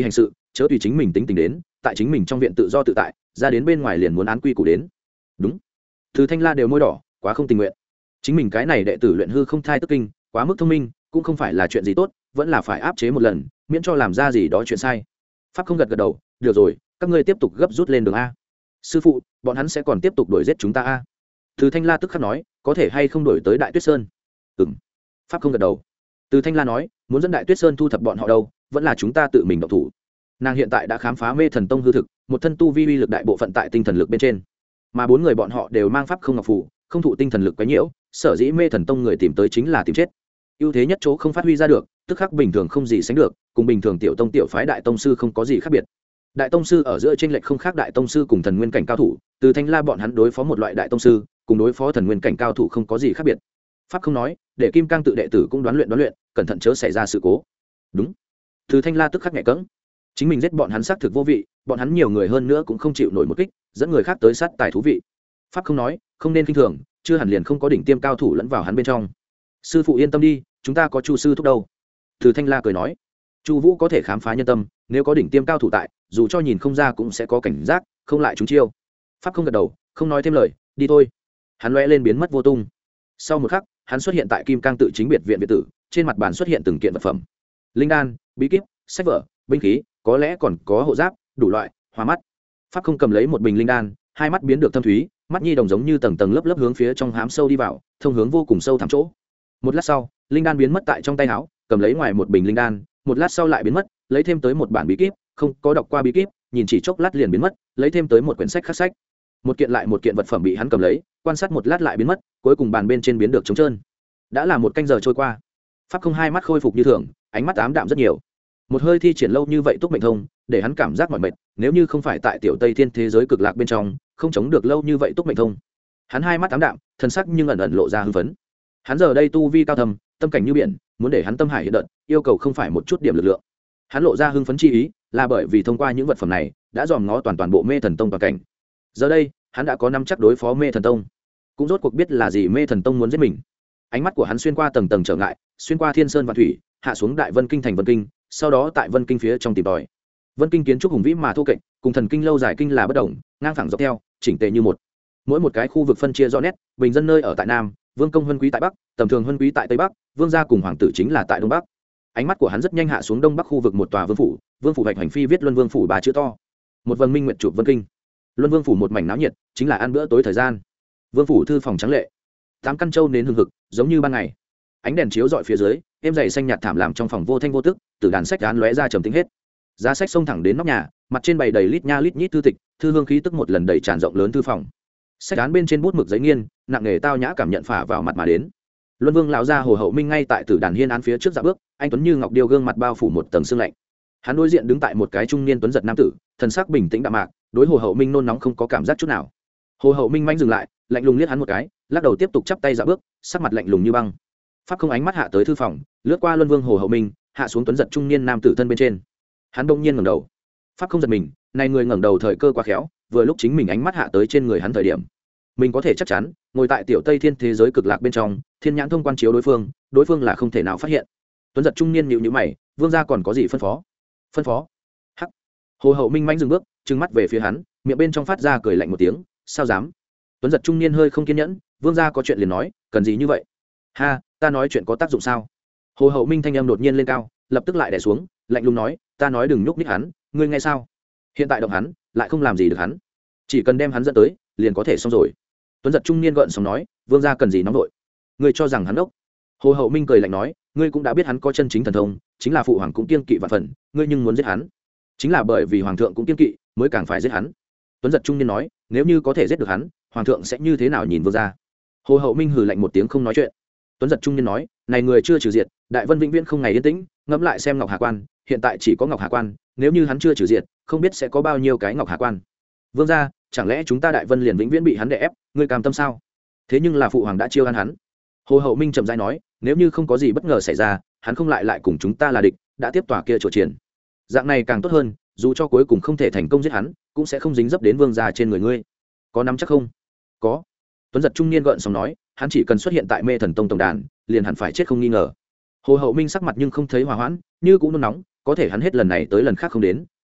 chớ tùy chính mình tính tình đến, tại chính mình trong viện tự do tự tại, ra đến bên ngoài liền muốn án quy củ đến. Đúng. Từ Thanh La đều môi đỏ, quá không tình nguyện. Chính mình cái này đệ tử luyện hư không thai tức kinh, quá mức thông minh, cũng không phải là chuyện gì tốt, vẫn là phải áp chế một lần, miễn cho làm ra gì đó chuyện sai. Pháp không gật gật đầu, được rồi, các ngươi tiếp tục gấp rút lên đường a. Sư phụ, bọn hắn sẽ còn tiếp tục đuổi giết chúng ta a. Từ Thanh La tức khắc nói, có thể hay không đuổi tới Đại Tuyết Sơn? Ừm. Pháp không gật đầu. Từ Thanh La nói, muốn dẫn Đại Tuyết Sơn thu thập bọn họ đâu, vẫn là chúng ta tự mình động thủ. Nàng hiện tại đã khám phá Mê Thần Tông hư thực, một thân tu vi uy lực đại bộ phận tại tinh thần lực bên trên, mà bốn người bọn họ đều mang pháp không ngọc phù, không thụ tinh thần lực quấy nhiễu, sở dĩ Mê Thần Tông người tìm tới chính là tìm chết. Ưu thế nhất chỗ không phát huy ra được, tức khắc bình thường không gì sánh được, cùng bình thường tiểu tông tiểu phái đại tông sư không có gì khác biệt. Đại tông sư ở giữa chênh lệch không khác đại tông sư cùng thần nguyên cảnh cao thủ, Từ Thanh La bọn hắn đối phó một loại đại tông sư, cùng đối phó thần nguyên cảnh cao thủ không có gì khác biệt. Pháp không nói, để Kim Cang tự đệ tử cũng đoán luyện đoán luyện, cẩn thận chớ xảy ra sự cố. Đúng. Từ Thanh La tức khắc nhẹ cẫng. Chính mình giết bọn hắn xác thực vô vị, bọn hắn nhiều người hơn nữa cũng không chịu nổi một kích, dẫn người khác tới sát tài thú vị. Pháp không nói, không nên khinh thường, chưa hẳn liền không có đỉnh tiêm cao thủ lẫn vào hắn bên trong. Sư phụ yên tâm đi, chúng ta có Chu sư thúc đâu. Từ Thanh La cười nói, Chu Vũ có thể khám phá nhân tâm, nếu có đỉnh tiêm cao thủ tại, dù cho nhìn không ra cũng sẽ có cảnh giác, không lại chúng chiêu. Pháp không gật đầu, không nói thêm lời, đi thôi. Hắn lóe lên biến mất vô tung. Sau một khắc, hắn xuất hiện tại Kim Cang tự chính biệt viện biệt tử, trên mặt bàn xuất hiện từng kiện vật phẩm, linh đan, bí kíp, sách vở, binh khí, có lẽ còn có hộ giáp, đủ loại, hoa mắt. Pháp không cầm lấy một bình linh đan, hai mắt biến được thâm thúy, mắt nhi đồng giống như tầng tầng lớp lớp hướng phía trong hám sâu đi vào, thông hướng vô cùng sâu thẳm chỗ. Một lát sau, linh đan biến mất tại trong tay áo, cầm lấy ngoài một bình linh đan, một lát sau lại biến mất, lấy thêm tới một bản bí kíp, không có đọc qua bí kíp, nhìn chỉ chốc lát liền biến mất, lấy thêm tới một quyển sách khắc sách. Một kiện lại một kiện vật phẩm bị hắn cầm lấy, quan sát một lát lại biến mất, cuối cùng bàn bên trên biến được trống trơn. Đã là một canh giờ trôi qua. Pháp không hai mắt khôi phục như thường, ánh mắt ám đạm rất nhiều. Một hơi thi triển lâu như vậy túc mệnh thông, để hắn cảm giác mỏi mệt, nếu như không phải tại tiểu Tây Thiên thế giới cực lạc bên trong, không chống được lâu như vậy túc mệnh thông. Hắn hai mắt ám đạm, thân sắc nhưng ẩn ẩn lộ ra hưng phấn. Hắn giờ đây tu vi cao thâm, tâm cảnh như biển, muốn để hắn tâm hải hiện đợt, yêu cầu không phải một chút điểm lực lượng. Hắn lộ ra hưng phấn chi ý, là bởi vì thông qua những vật phẩm này, đã dòm ngó toàn toàn bộ Mê Thần Tông toàn cảnh. Giờ đây, hắn đã có nắm chắc đối phó Mê Thần Tông, cũng rốt cuộc biết là gì Mê Thần Tông muốn giết mình. Ánh mắt của hắn xuyên qua tầng tầng trở ngại, xuyên qua thiên sơn và thủy, hạ xuống Đại Vân Kinh thành Vân Kinh, sau đó tại Vân Kinh phía trong tìm tòi. Vân Kinh kiến trúc hùng vĩ mà thô kệch, cùng Thần Kinh lâu dài kinh là bất động, ngang thẳng dọc theo, chỉnh tề như một. Mỗi một cái khu vực phân chia rõ nét, bình dân nơi ở tại Nam, vương công huân quý tại Bắc, tầm thường huân quý tại Tây Bắc, vương gia cùng hoàng tử chính là tại Đông Bắc. Ánh mắt của hắn rất nhanh hạ xuống Đông Bắc khu vực một tòa vương phủ, vương phủ hoạch hành phi viết Luân Vương phủ ba chữ to. Một vầng minh nguyệt chụp Vân Kinh. Luân Vương phủ một mảnh náo nhiệt, chính là ăn bữa tối thời gian. Vương phủ thư phòng trắng lệ, tám căn châu nến hừng hực, giống như ban ngày. Ánh đèn chiếu rọi phía dưới, êm dày xanh nhạt thảm làm trong phòng vô thanh vô tức, từ đàn sách án lóe ra trầm tĩnh hết. Giá sách xông thẳng đến nóc nhà, mặt trên bày đầy lít nha lít nhít thư tịch, thư hương khí tức một lần đầy tràn rộng lớn thư phòng. Sách án bên trên bút mực giấy nghiên, nặng nề tao nhã cảm nhận phả vào mặt mà đến. Luân Vương lão gia Hồ Hậu Minh ngay tại tử đàn hiên án phía trước dạ bước, anh tuấn như ngọc điêu gương mặt bao phủ một tầng sương lạnh. Hắn đối diện đứng tại một cái trung niên tuấn giật nam tử, thần sắc bình tĩnh đạm mạc, đối Hồ Hậu Minh nôn nóng không có cảm giác chút nào. Hồ Hậu Minh manh dừng lại, lạnh lùng liếc hắn một cái, lắc đầu tiếp tục chắp tay dạ bước, sắc mặt lạnh lùng như băng. Pháp không ánh mắt hạ tới thư phòng, lướt qua Luân Vương Hồ Hậu Minh, hạ xuống tuấn giật trung niên nam tử thân bên trên. Hắn đông nhiên ngẩng đầu. Pháp không giật mình, này người ngẩng đầu thời cơ quá khéo, vừa lúc chính mình ánh mắt hạ tới trên người hắn thời điểm, mình có thể chắc chắn ngồi tại tiểu Tây Thiên thế giới cực lạc bên trong, thiên nhãn thông quan chiếu đối phương, đối phương là không thể nào phát hiện. Tuấn giật trung niên nhíu nhíu mày, vương gia còn có gì phân phó? Phân phó? Hắc. Hồ Hậu Minh manh dừng bước, trừng mắt về phía hắn, miệng bên trong phát ra cười lạnh một tiếng, sao dám? Tuấn giật trung niên hơi không kiên nhẫn, vương gia có chuyện liền nói, cần gì như vậy? Ha, ta nói chuyện có tác dụng sao? Hồ Hậu Minh thanh âm đột nhiên lên cao, lập tức lại đè xuống, lạnh lùng nói, ta nói đừng nhúc nhích hắn, ngươi nghe sao? Hiện tại động hắn, lại không làm gì được hắn, chỉ cần đem hắn dẫn tới, liền có thể xong rồi. Tuấn giật trung niên gợn sóng nói, vương gia cần gì nóng đội? Ngươi cho rằng hắn đốc? Hồ Hậu Minh cười lạnh nói, ngươi cũng đã biết hắn có chân chính thần thông, chính là phụ hoàng cũng kiên kỵ vạn phần, ngươi nhưng muốn giết hắn, chính là bởi vì hoàng thượng cũng kiên kỵ, mới càng phải giết hắn. Tuấn giật trung niên nói, nếu như có thể giết được hắn, hoàng thượng sẽ như thế nào nhìn vương gia? Hồ Hậu Minh hừ lạnh một tiếng không nói chuyện. Tuấn giật trung niên nói, này người chưa trừ diệt, Đại Vân vĩnh viễn không ngày yên tĩnh, ngẫm lại xem Ngọc Hà Quan, hiện tại chỉ có Ngọc Hà Quan, nếu như hắn chưa trừ diệt, không biết sẽ có bao nhiêu cái Ngọc Hà Quan. Vương gia, chẳng lẽ chúng ta Đại Vân liền vĩnh viễn bị hắn đè ép, ngươi cam tâm sao? Thế nhưng là phụ hoàng đã chiêu an hắn. Hồ Hậu Minh chậm rãi nói, nếu như không có gì bất ngờ xảy ra, hắn không lại lại cùng chúng ta là địch, đã tiếp tòa kia chỗ triển. Dạng này càng tốt hơn, dù cho cuối cùng không thể thành công giết hắn, cũng sẽ không dính dấp đến vương gia trên người ngươi. Có nắm chắc không? Có. Tuấn giật trung niên gợn sóng nói, hắn chỉ cần xuất hiện tại Mê Thần Tông tổng đàn, liền hẳn phải chết không nghi ngờ. Hồ Hậu Minh sắc mặt nhưng không thấy hòa hoãn, như cũng nôn nóng, có thể hắn hết lần này tới lần khác không đến,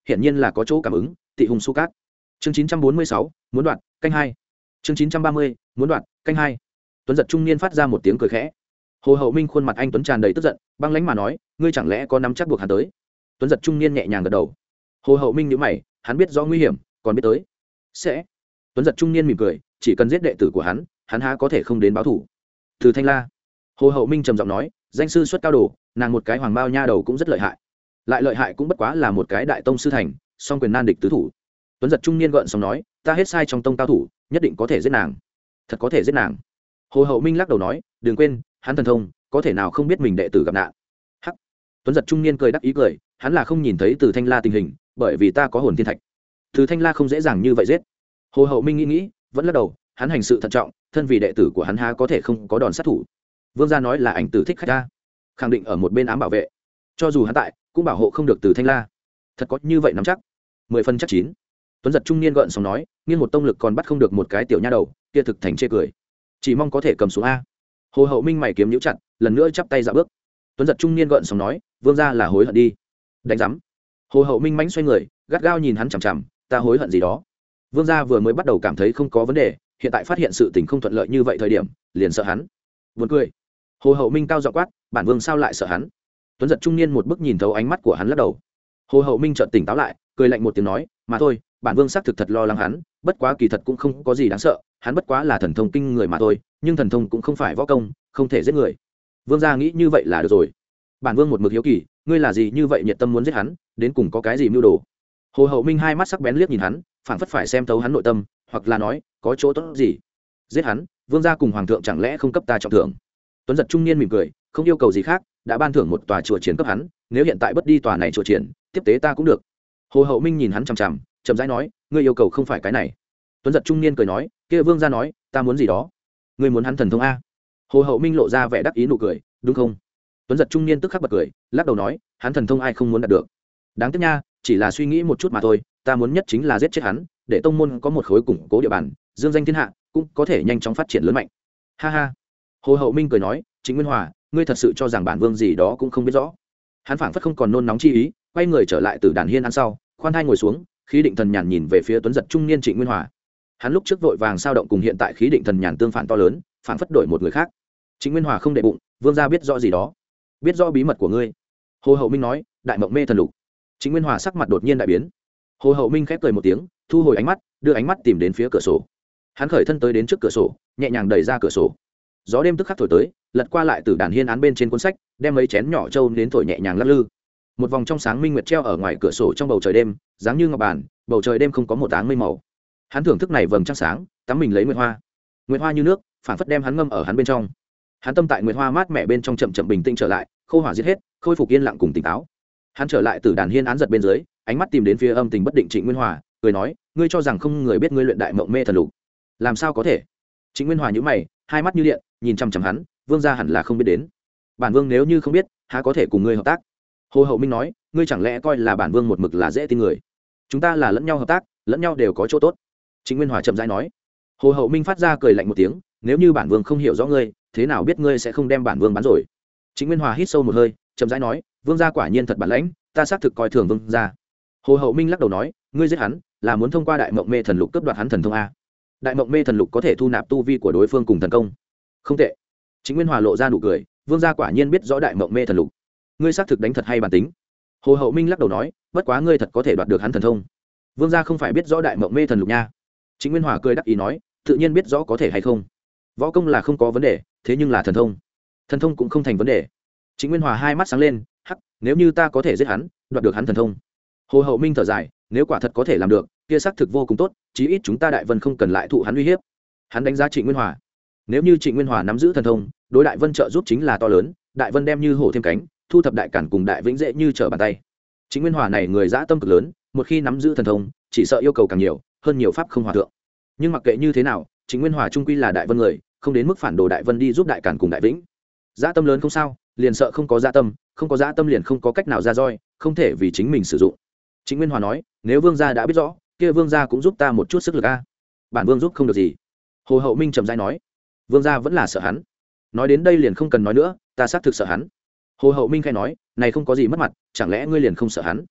hiển nhiên là có chỗ cảm ứng. Tị hùng su cát. Chương chín trăm bốn mươi sáu, muốn đoạt, canh hai. Chương chín trăm ba mươi, muốn đoạt, canh hai. Tuấn giật trung niên phát ra một tiếng cười khẽ. Hồ Hậu Minh khuôn mặt anh tuấn tràn đầy tức giận, băng lãnh mà nói, ngươi chẳng lẽ có nắm chắc buộc hắn tới? Tuấn giật trung niên nhẹ nhàng gật đầu. Hồ Hậu Minh nhíu mày, hắn biết rõ nguy hiểm, còn biết tới. Sẽ. Tuấn giật trung niên mỉm cười, chỉ cần giết đệ tử của hắn, hắn há có thể không đến báo thủ. Từ Thanh La. Hồ Hậu Minh trầm giọng nói, danh sư xuất cao đồ, nàng một cái hoàng bao nha đầu cũng rất lợi hại. Lại lợi hại cũng bất quá là một cái đại tông sư thành, song quyền nan địch tứ thủ. Tuấn giật trung niên gợn sóng nói, ta hết sai trong tông cao thủ, nhất định có thể giết nàng. Thật có thể giết nàng. Hồ Hậu Minh lắc đầu nói, đừng quên, hắn thần thông, có thể nào không biết mình đệ tử gặp nạn. Hắc. Tuấn giật trung niên cười đắc ý cười, hắn là không nhìn thấy Từ Thanh La tình hình, bởi vì ta có hồn thiên thạch. Từ Thanh La không dễ dàng như vậy giết. Hồ Hậu Minh nghĩ nghĩ, vẫn lắc đầu, hắn hành sự thận trọng, thân vì đệ tử của hắn há có thể không có đòn sát thủ. Vương gia nói là ảnh tử thích khách ta, khẳng định ở một bên ám bảo vệ, cho dù hắn tại cũng bảo hộ không được Từ Thanh La. Thật có như vậy nắm chắc? Mười phần chắc chín. Tuấn giật trung niên gợn sóng nói, nghiêng một tông lực còn bắt không được một cái tiểu nha đầu, kia thực thành chê cười, chỉ mong có thể cầm xuống a. Hồ Hậu Minh mày kiếm nhíu chặt, lần nữa chắp tay dạo bước. Tuấn giật trung niên gợn sóng nói, vương gia là hối hận đi. Đánh giám. Hồ Hậu Minh mánh xoay người, gắt gao nhìn hắn chằm chằm, ta hối hận gì đó? Vương gia vừa mới bắt đầu cảm thấy không có vấn đề, hiện tại phát hiện sự tình không thuận lợi như vậy thời điểm, liền sợ hắn. Buồn cười. Hồ Hậu Minh cao giọng quát, bản vương sao lại sợ hắn? Tuấn giật trung niên một bức nhìn thấu ánh mắt của hắn lắc đầu. Hồ Hậu Minh chợt tỉnh táo lại, cười lạnh một tiếng nói, mà thôi, bản vương xác thực thật lo lắng hắn, bất quá kỳ thật cũng không có gì đáng sợ, hắn bất quá là thần thông kinh người mà thôi, nhưng thần thông cũng không phải võ công, không thể giết người. Vương gia nghĩ như vậy là được rồi. Bản vương một mực hiếu kỳ, ngươi là gì như vậy nhiệt tâm muốn giết hắn, đến cùng có cái gì mưu đồ? Hồ Hậu Minh hai mắt sắc bén liếc nhìn hắn, phảng phất phải xem thấu hắn nội tâm, hoặc là nói, có chỗ tốt gì? Giết hắn, vương gia cùng hoàng thượng chẳng lẽ không cấp ta trọng thưởng? Tuấn giật trung niên mỉm cười, không yêu cầu gì khác, đã ban thưởng một tòa chùa triển cấp hắn, nếu hiện tại bất đi tòa này chùa triển, tiếp tế ta cũng được. Hồ Hậu Minh nhìn hắn chằm chằm, chậm rãi nói, ngươi yêu cầu không phải cái này. Tuấn giật trung niên cười nói, kia vương gia nói, ta muốn gì đó? Ngươi muốn hắn thần thông a? Hồ Hậu Minh lộ ra vẻ đắc ý nụ cười, đúng không? Tuấn giật trung niên tức khắc bật cười, lắc đầu nói, hắn thần thông ai không muốn đạt được? Đáng tiếc nha, chỉ là suy nghĩ một chút mà thôi, ta muốn nhất chính là giết chết hắn, để tông môn có một khối củng cố địa bàn, dương danh thiên hạ, cũng có thể nhanh chóng phát triển lớn mạnh. Ha ha. Hồ Hậu Minh cười nói, Trịnh Nguyên Hòa, ngươi thật sự cho rằng bản vương gì đó cũng không biết rõ? Hắn phảng phất không còn nôn nóng chi ý, quay người trở lại từ đàn hiên ăn sau, khoan thai ngồi xuống, khí định thần nhàn nhìn về phía Tuấn giật trung niên Trịnh Nguyên Hòa. Hắn lúc trước vội vàng sao động cùng hiện tại khí định thần nhàn tương phản to lớn, phảng phất đổi một người khác. Trịnh Nguyên Hòa không để bụng, vương gia biết rõ gì đó? Biết rõ bí mật của ngươi. Hồ Hậu Minh nói, đại mộng mê thần lục. Trịnh Nguyên Hòa sắc mặt đột nhiên đại biến. Hồ Hậu Minh khép cười một tiếng, thu hồi ánh mắt, đưa ánh mắt tìm đến phía cửa sổ. Hắn khởi thân tới đến trước cửa sổ, nhẹ nhàng đẩy ra cửa sổ. Gió đêm tức khắc thổi tới, lật qua lại từ đàn hiên án bên trên cuốn sách, đem mấy chén nhỏ trâu đến thổi nhẹ nhàng lắc lư. Một vòng trong sáng minh nguyệt treo ở ngoài cửa sổ trong bầu trời đêm, dáng như ngọc bàn, bầu trời đêm không có một áng mây màu. Hắn thưởng thức này vầng trăng sáng, tắm mình lấy nguyệt hoa. Nguyệt hoa như nước, phảng phất đem hắn ngâm ở hắn bên trong. Hắn tâm tại nguyệt hoa mát mẻ bên trong chậm chậm bình tĩnh trở lại, khô hỏa giết hết, khôi phục yên lặng cùng tỉnh táo. Hắn trở lại từ đàn hiên án giật bên dưới, ánh mắt tìm đến phía âm tình bất định Trịnh Nguyên Hòa, cười nói, ngươi cho rằng không người biết ngươi luyện đại mộng mê thần lục? Làm sao có thể? Trịnh Nguyên Hòa nhíu mày, hai mắt như điện, nhìn chằm chằm hắn, vương gia hẳn là không biết đến. Bản vương nếu như không biết, há có thể cùng ngươi hợp tác? Hồ Hậu Minh nói, ngươi chẳng lẽ coi là bản vương một mực là dễ tin người? Chúng ta là lẫn nhau hợp tác, lẫn nhau đều có chỗ tốt. Trịnh Nguyên Hòa chậm rãi nói. Hồ Hậu Minh phát ra cười lạnh một tiếng, nếu như bản vương không hiểu rõ ngươi, thế nào biết ngươi sẽ không đem bản vương bán rồi? Trịnh Nguyên Hòa hít sâu một hơi, chậm rãi nói, vương gia quả nhiên thật bản lãnh, ta xác thực coi thường vương gia. Hồ Hậu Minh lắc đầu nói, ngươi giết hắn là muốn thông qua đại mộng mê thần lục cướp đoạt hắn thần thông a? Đại mộng mê thần lục có thể thu nạp tu vi của đối phương cùng thần công. Không tệ. Trịnh Nguyên Hòa lộ ra nụ cười, vương gia quả nhiên biết rõ đại mộng mê thần lục. Ngươi xác thực đánh thật hay bản tính. Hồ Hậu Minh lắc đầu nói, bất quá ngươi thật có thể đoạt được hắn thần thông. Vương gia không phải biết rõ đại mộng mê thần lục nha. Trịnh Nguyên Hòa cười đắc ý nói, tự nhiên biết rõ có thể hay không. Võ công là không có vấn đề, thế nhưng là thần thông, thần thông cũng không thành vấn đề. Trịnh Nguyên Hòa hai mắt sáng lên, hắc, nếu như ta có thể giết hắn, đoạt được hắn thần thông. Hồ Hậu Minh thở dài, nếu quả thật có thể làm được, kia xác thực vô cùng tốt, chí ít chúng ta Đại Vân không cần lại thụ hắn uy hiếp. Hắn đánh giá Trịnh Nguyên Hòa, nếu như Trịnh Nguyên Hòa nắm giữ thần thông, đối Đại Vân trợ giúp chính là to lớn, Đại Vân đem như hổ thêm cánh, thu thập Đại Cản cùng Đại Vĩnh dễ như trở bàn tay. Trịnh Nguyên Hòa này người dã tâm cực lớn, một khi nắm giữ thần thông, chỉ sợ yêu cầu càng nhiều, hơn nhiều pháp không hòa thượng. Nhưng mặc kệ như thế nào, Trịnh Nguyên Hòa trung quy là Đại Vân người, không đến mức phản đồ Đại Vân đi giúp Đại Cản cùng Đại Vĩnh. Dã tâm lớn không sao, liền sợ không có dã tâm, không có dã tâm liền không có cách nào ra roi, không thể vì chính mình sử dụng. Trịnh Nguyên Hòa nói, nếu vương gia đã biết rõ, kia vương gia cũng giúp ta một chút sức lực a. Bản vương giúp không được gì. Hồ Hậu Minh trầm rãi nói, vương gia vẫn là sợ hắn. Nói đến đây liền không cần nói nữa, ta xác thực sợ hắn. Hồ Hậu Minh khẽ nói, này không có gì mất mặt, chẳng lẽ ngươi liền không sợ hắn?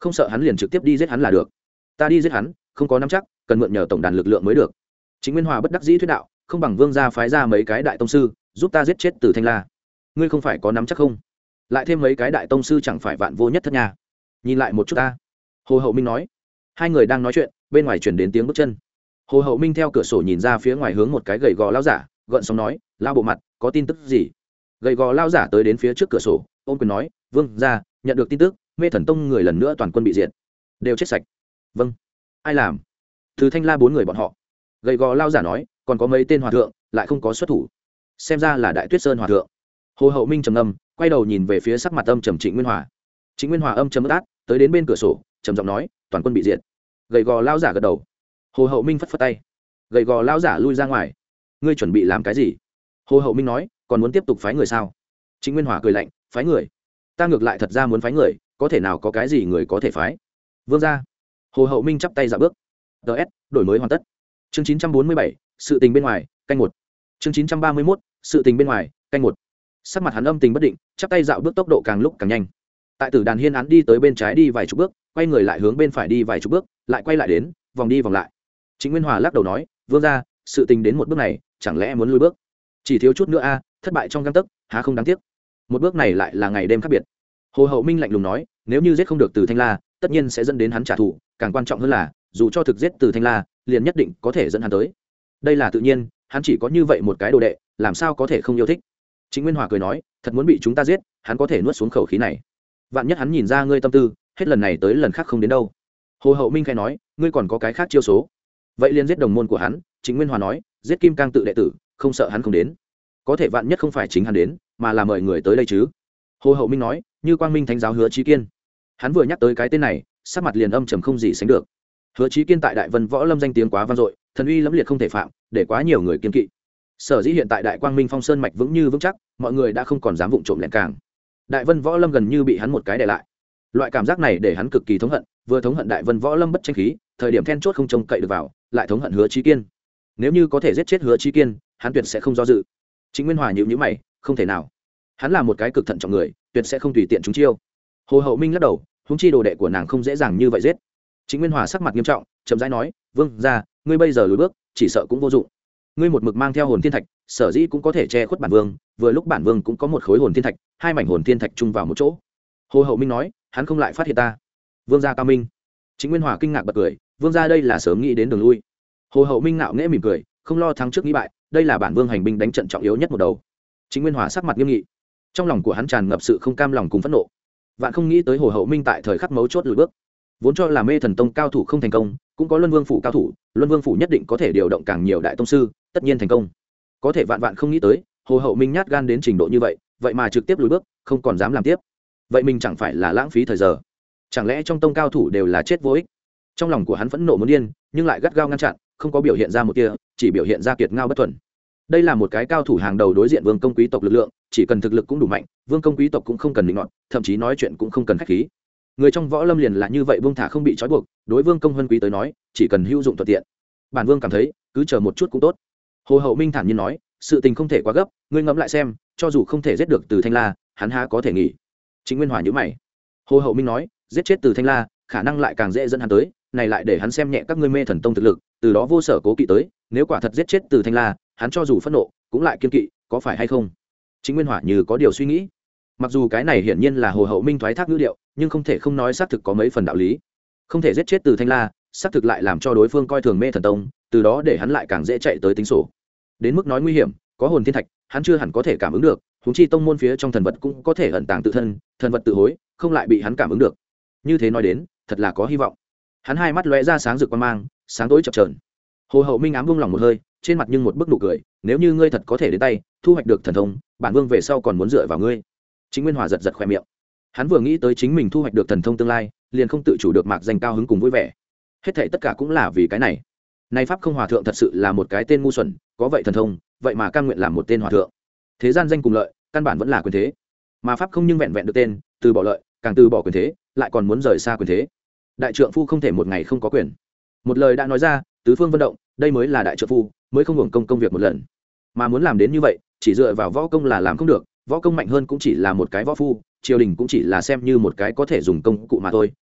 không sợ hắn liền trực tiếp đi giết hắn là được. Ta đi giết hắn không có nắm chắc, cần mượn nhờ tổng đàn lực lượng mới được. Trịnh Nguyên Hòa bất đắc dĩ thuyết đạo, không bằng Vương gia phái ra mấy cái đại tông sư giúp ta giết chết Từ Thanh La. Ngươi không phải có nắm chắc không? Lại thêm mấy cái đại tông sư chẳng phải vạn vô nhất thất nha. Nhìn lại một chút ta. Hồ Hậu Minh nói. Hai người đang nói chuyện, bên ngoài chuyển đến tiếng bước chân. Hồ Hậu Minh theo cửa sổ nhìn ra phía ngoài hướng một cái gầy gò lão giả, gợn sóng nói, lao bộ mặt, có tin tức gì? Gầy gò lão giả tới đến phía trước cửa sổ, ôm quyền nói, Vương gia, nhận được tin tức, Mê Thần Tông người lần nữa toàn quân bị diệt, đều chết sạch. Vâng. Ai làm? Từ Thanh La bốn người bọn họ. Gầy gò lão giả nói, còn có mấy tên hòa thượng lại không có xuất thủ, xem ra là Đại Tuyết Sơn hòa thượng. Hồ Hậu Minh trầm ngâm, quay đầu nhìn về phía sắc mặt âm trầm Trịnh Nguyên Hòa. Trịnh Nguyên Hòa âm trầm át, tới đến bên cửa sổ, trầm giọng nói, toàn quân bị diệt. Gầy gò lão giả gật đầu. Hồ Hậu Minh phất phất tay. Gầy gò lão giả lui ra ngoài. Ngươi chuẩn bị làm cái gì? Hồ Hậu Minh nói, còn muốn tiếp tục phái người sao? Trịnh Nguyên Hòa cười lạnh, phái người? Ta ngược lại thật ra muốn phái người, có thể nào có cái gì người có thể phái? Vương gia. Hồ Hậu Minh chắp tay dạ bước. ts đổi mới hoàn tất. Chương chín trăm bốn mươi bảy, sự tình bên ngoài, canh một. Chương chín trăm ba mươi mốt, sự tình bên ngoài, canh một. Sắc mặt hắn âm tình bất định, chắp tay dạo bước tốc độ càng lúc càng nhanh. Tại Tử Đàn Hiên án đi tới bên trái đi vài chục bước, quay người lại hướng bên phải đi vài chục bước, lại quay lại đến, vòng đi vòng lại. Trịnh Nguyên Hòa lắc đầu nói, Vương gia, sự tình đến một bước này, chẳng lẽ muốn lùi bước? Chỉ thiếu chút nữa a, thất bại trong gang tấc, há không đáng tiếc. Một bước này lại là ngày đêm khác biệt. Hồ Hậu Minh lạnh lùng nói, nếu như giết không được Từ Thanh La, tất nhiên sẽ dẫn đến hắn trả thù, càng quan trọng hơn là, dù cho thực giết Từ Thanh La, liền nhất định có thể dẫn hắn tới. Đây là tự nhiên, hắn chỉ có như vậy một cái đồ đệ, làm sao có thể không yêu thích. Trịnh Nguyên Hòa cười nói, thật muốn bị chúng ta giết, hắn có thể nuốt xuống khẩu khí này. Vạn nhất hắn nhìn ra ngươi tâm tư, hết lần này tới lần khác không đến đâu. Hồ Hậu Minh khai nói, ngươi còn có cái khác chiêu số. Vậy liền giết đồng môn của hắn. Trịnh Nguyên Hòa nói, giết Kim Cang tự đệ tử, không sợ hắn không đến. Có thể vạn nhất không phải chính hắn đến, mà là mời người tới đây chứ. Hồ Hậu Minh nói, như Quang Minh Thánh giáo Hứa Chí Kiên. Hắn vừa nhắc tới cái tên này, sắc mặt liền âm trầm không gì sánh được. Hứa Chí Kiên tại Đại Vân Võ Lâm danh tiếng quá vang dội, thần uy lẫm liệt không thể phạm, để quá nhiều người kiên kỵ. Sở dĩ hiện tại Đại Quang Minh Phong Sơn mạch vững như vững chắc, mọi người đã không còn dám vụng trộm lẻn càng. Đại Vân Võ Lâm gần như bị hắn một cái đè lại. Loại cảm giác này để hắn cực kỳ thống hận, vừa thống hận Đại Vân Võ Lâm bất tranh khí, thời điểm then chốt không trông cậy được vào, lại thống hận Hứa Chí Kiên. Nếu như có thể giết chết Hứa Chí Kiên, hắn tuyệt sẽ không do dự. Trịnh Nguyên Hòa nhíu nhíu mày, không thể nào. Hắn là một cái cực thận trọng người, tuyệt sẽ không tùy tiện trúng chiêu. Hồ Hậu Minh lắc đầu, huống chi đồ đệ của nàng không dễ dàng như vậy giết. Trịnh Nguyên Hòa sắc mặt nghiêm trọng, chậm rãi nói, Vương gia, ngươi bây giờ lùi bước, chỉ sợ cũng vô dụng. Ngươi một mực mang theo hồn thiên thạch, sở dĩ cũng có thể che khuất bản vương, vừa lúc bản vương cũng có một khối hồn thiên thạch, hai mảnh hồn thiên thạch chung vào một chỗ. Hồ Hậu Minh nói, hắn không lại phát hiện ta. Vương gia cao minh. Trịnh Nguyên Hòa kinh ngạc bật cười, vương gia đây là sớm nghĩ đến đường lui. Hồ Hậu Minh ngạo nghễ mỉm cười, không lo thắng trước nghĩ bại, đây là bản vương hành binh đánh trận trọng yếu nhất một đầu. Trịnh Nguyên Hòa sắc mặt nghiêm nghị, trong lòng của hắn tràn ngập sự không cam lòng cùng phẫn nộ. Vạn không nghĩ tới Hồ Hậu Minh tại thời khắc mấu chốt lùi bước. Vốn cho là Mê Thần Tông cao thủ không thành công, cũng có Luân Vương phủ cao thủ, Luân Vương phủ nhất định có thể điều động càng nhiều đại tông sư, tất nhiên thành công. Có thể vạn vạn không nghĩ tới, Hồ Hậu Minh nhát gan đến trình độ như vậy, vậy mà trực tiếp lùi bước, không còn dám làm tiếp. Vậy mình chẳng phải là lãng phí thời giờ? Chẳng lẽ trong tông cao thủ đều là chết vô ích? Trong lòng của hắn phẫn nộ muốn điên, nhưng lại gắt gao ngăn chặn, không có biểu hiện ra một tia, chỉ biểu hiện ra kiệt ngao bất thuần. Đây là một cái cao thủ hàng đầu đối diện vương công quý tộc lực lượng, chỉ cần thực lực cũng đủ mạnh, vương công quý tộc cũng không cần định nọt, thậm chí nói chuyện cũng không cần khách khí. Người trong võ lâm liền là như vậy, buông thả không bị trói buộc, đối vương công huân quý tới nói, chỉ cần hữu dụng thuận tiện. Bản vương cảm thấy, cứ chờ một chút cũng tốt. Hồ Hậu Minh thản nhiên nói, sự tình không thể quá gấp, ngươi ngẫm lại xem, cho dù không thể giết được Từ Thanh La, hắn há có thể nghỉ. Trịnh Nguyên Hòa nhíu mày. Hồ Hậu Minh nói, giết chết Từ Thanh La, khả năng lại càng dễ dẫn hắn tới, này lại để hắn xem nhẹ các ngươi Mê Thần Tông thực lực, từ đó vô sở cố kỵ tới, nếu quả thật giết chết Từ Thanh La, hắn cho dù phẫn nộ, cũng lại kiên kỵ, có phải hay không? Trịnh Nguyên Hòa như có điều suy nghĩ. Mặc dù cái này hiển nhiên là Hồ Hậu Minh thoái thác ngữ điệu, nhưng không thể không nói xác thực có mấy phần đạo lý. Không thể giết chết Từ Thanh La, xác thực lại làm cho đối phương coi thường Mê Thần Tông, từ đó để hắn lại càng dễ chạy tới tính sổ. Đến mức nói nguy hiểm, có hồn thiên thạch, hắn chưa hẳn có thể cảm ứng được, huống chi tông môn phía trong thần vật cũng có thể ẩn tàng tự thân, thần vật tự hối, không lại bị hắn cảm ứng được. Như thế nói đến, thật là có hy vọng. Hắn hai mắt lóe ra sáng rực quan mang, sáng tối chập chờn. Hồ Hậu Minh ám buông lòng một hơi, trên mặt nhưng một bức nụ cười, nếu như ngươi thật có thể đến tay, thu hoạch được thần thông, bản vương về sau còn muốn dựa vào ngươi. Trịnh Nguyên Hòa giật giật khóe miệng. Hắn vừa nghĩ tới chính mình thu hoạch được thần thông tương lai, liền không tự chủ được mạc danh cao hứng cùng vui vẻ. Hết thảy tất cả cũng là vì cái này. Này pháp không hòa thượng thật sự là một cái tên ngu xuẩn, có vậy thần thông, vậy mà cam nguyện làm một tên hòa thượng. Thế gian danh cùng lợi, căn bản vẫn là quyền thế. Mà pháp không nhưng vẹn vẹn được tên, từ bỏ lợi, càng từ bỏ quyền thế, lại còn muốn rời xa quyền thế. Đại trượng phu không thể một ngày không có quyền. Một lời đã nói ra, tứ phương vận động, đây mới là đại trượng phu, mới không hưởng công công việc một lần. Mà muốn làm đến như vậy, chỉ dựa vào võ công là làm không được, võ công mạnh hơn cũng chỉ là một cái võ phu, triều đình cũng chỉ là xem như một cái có thể dùng công cụ mà thôi,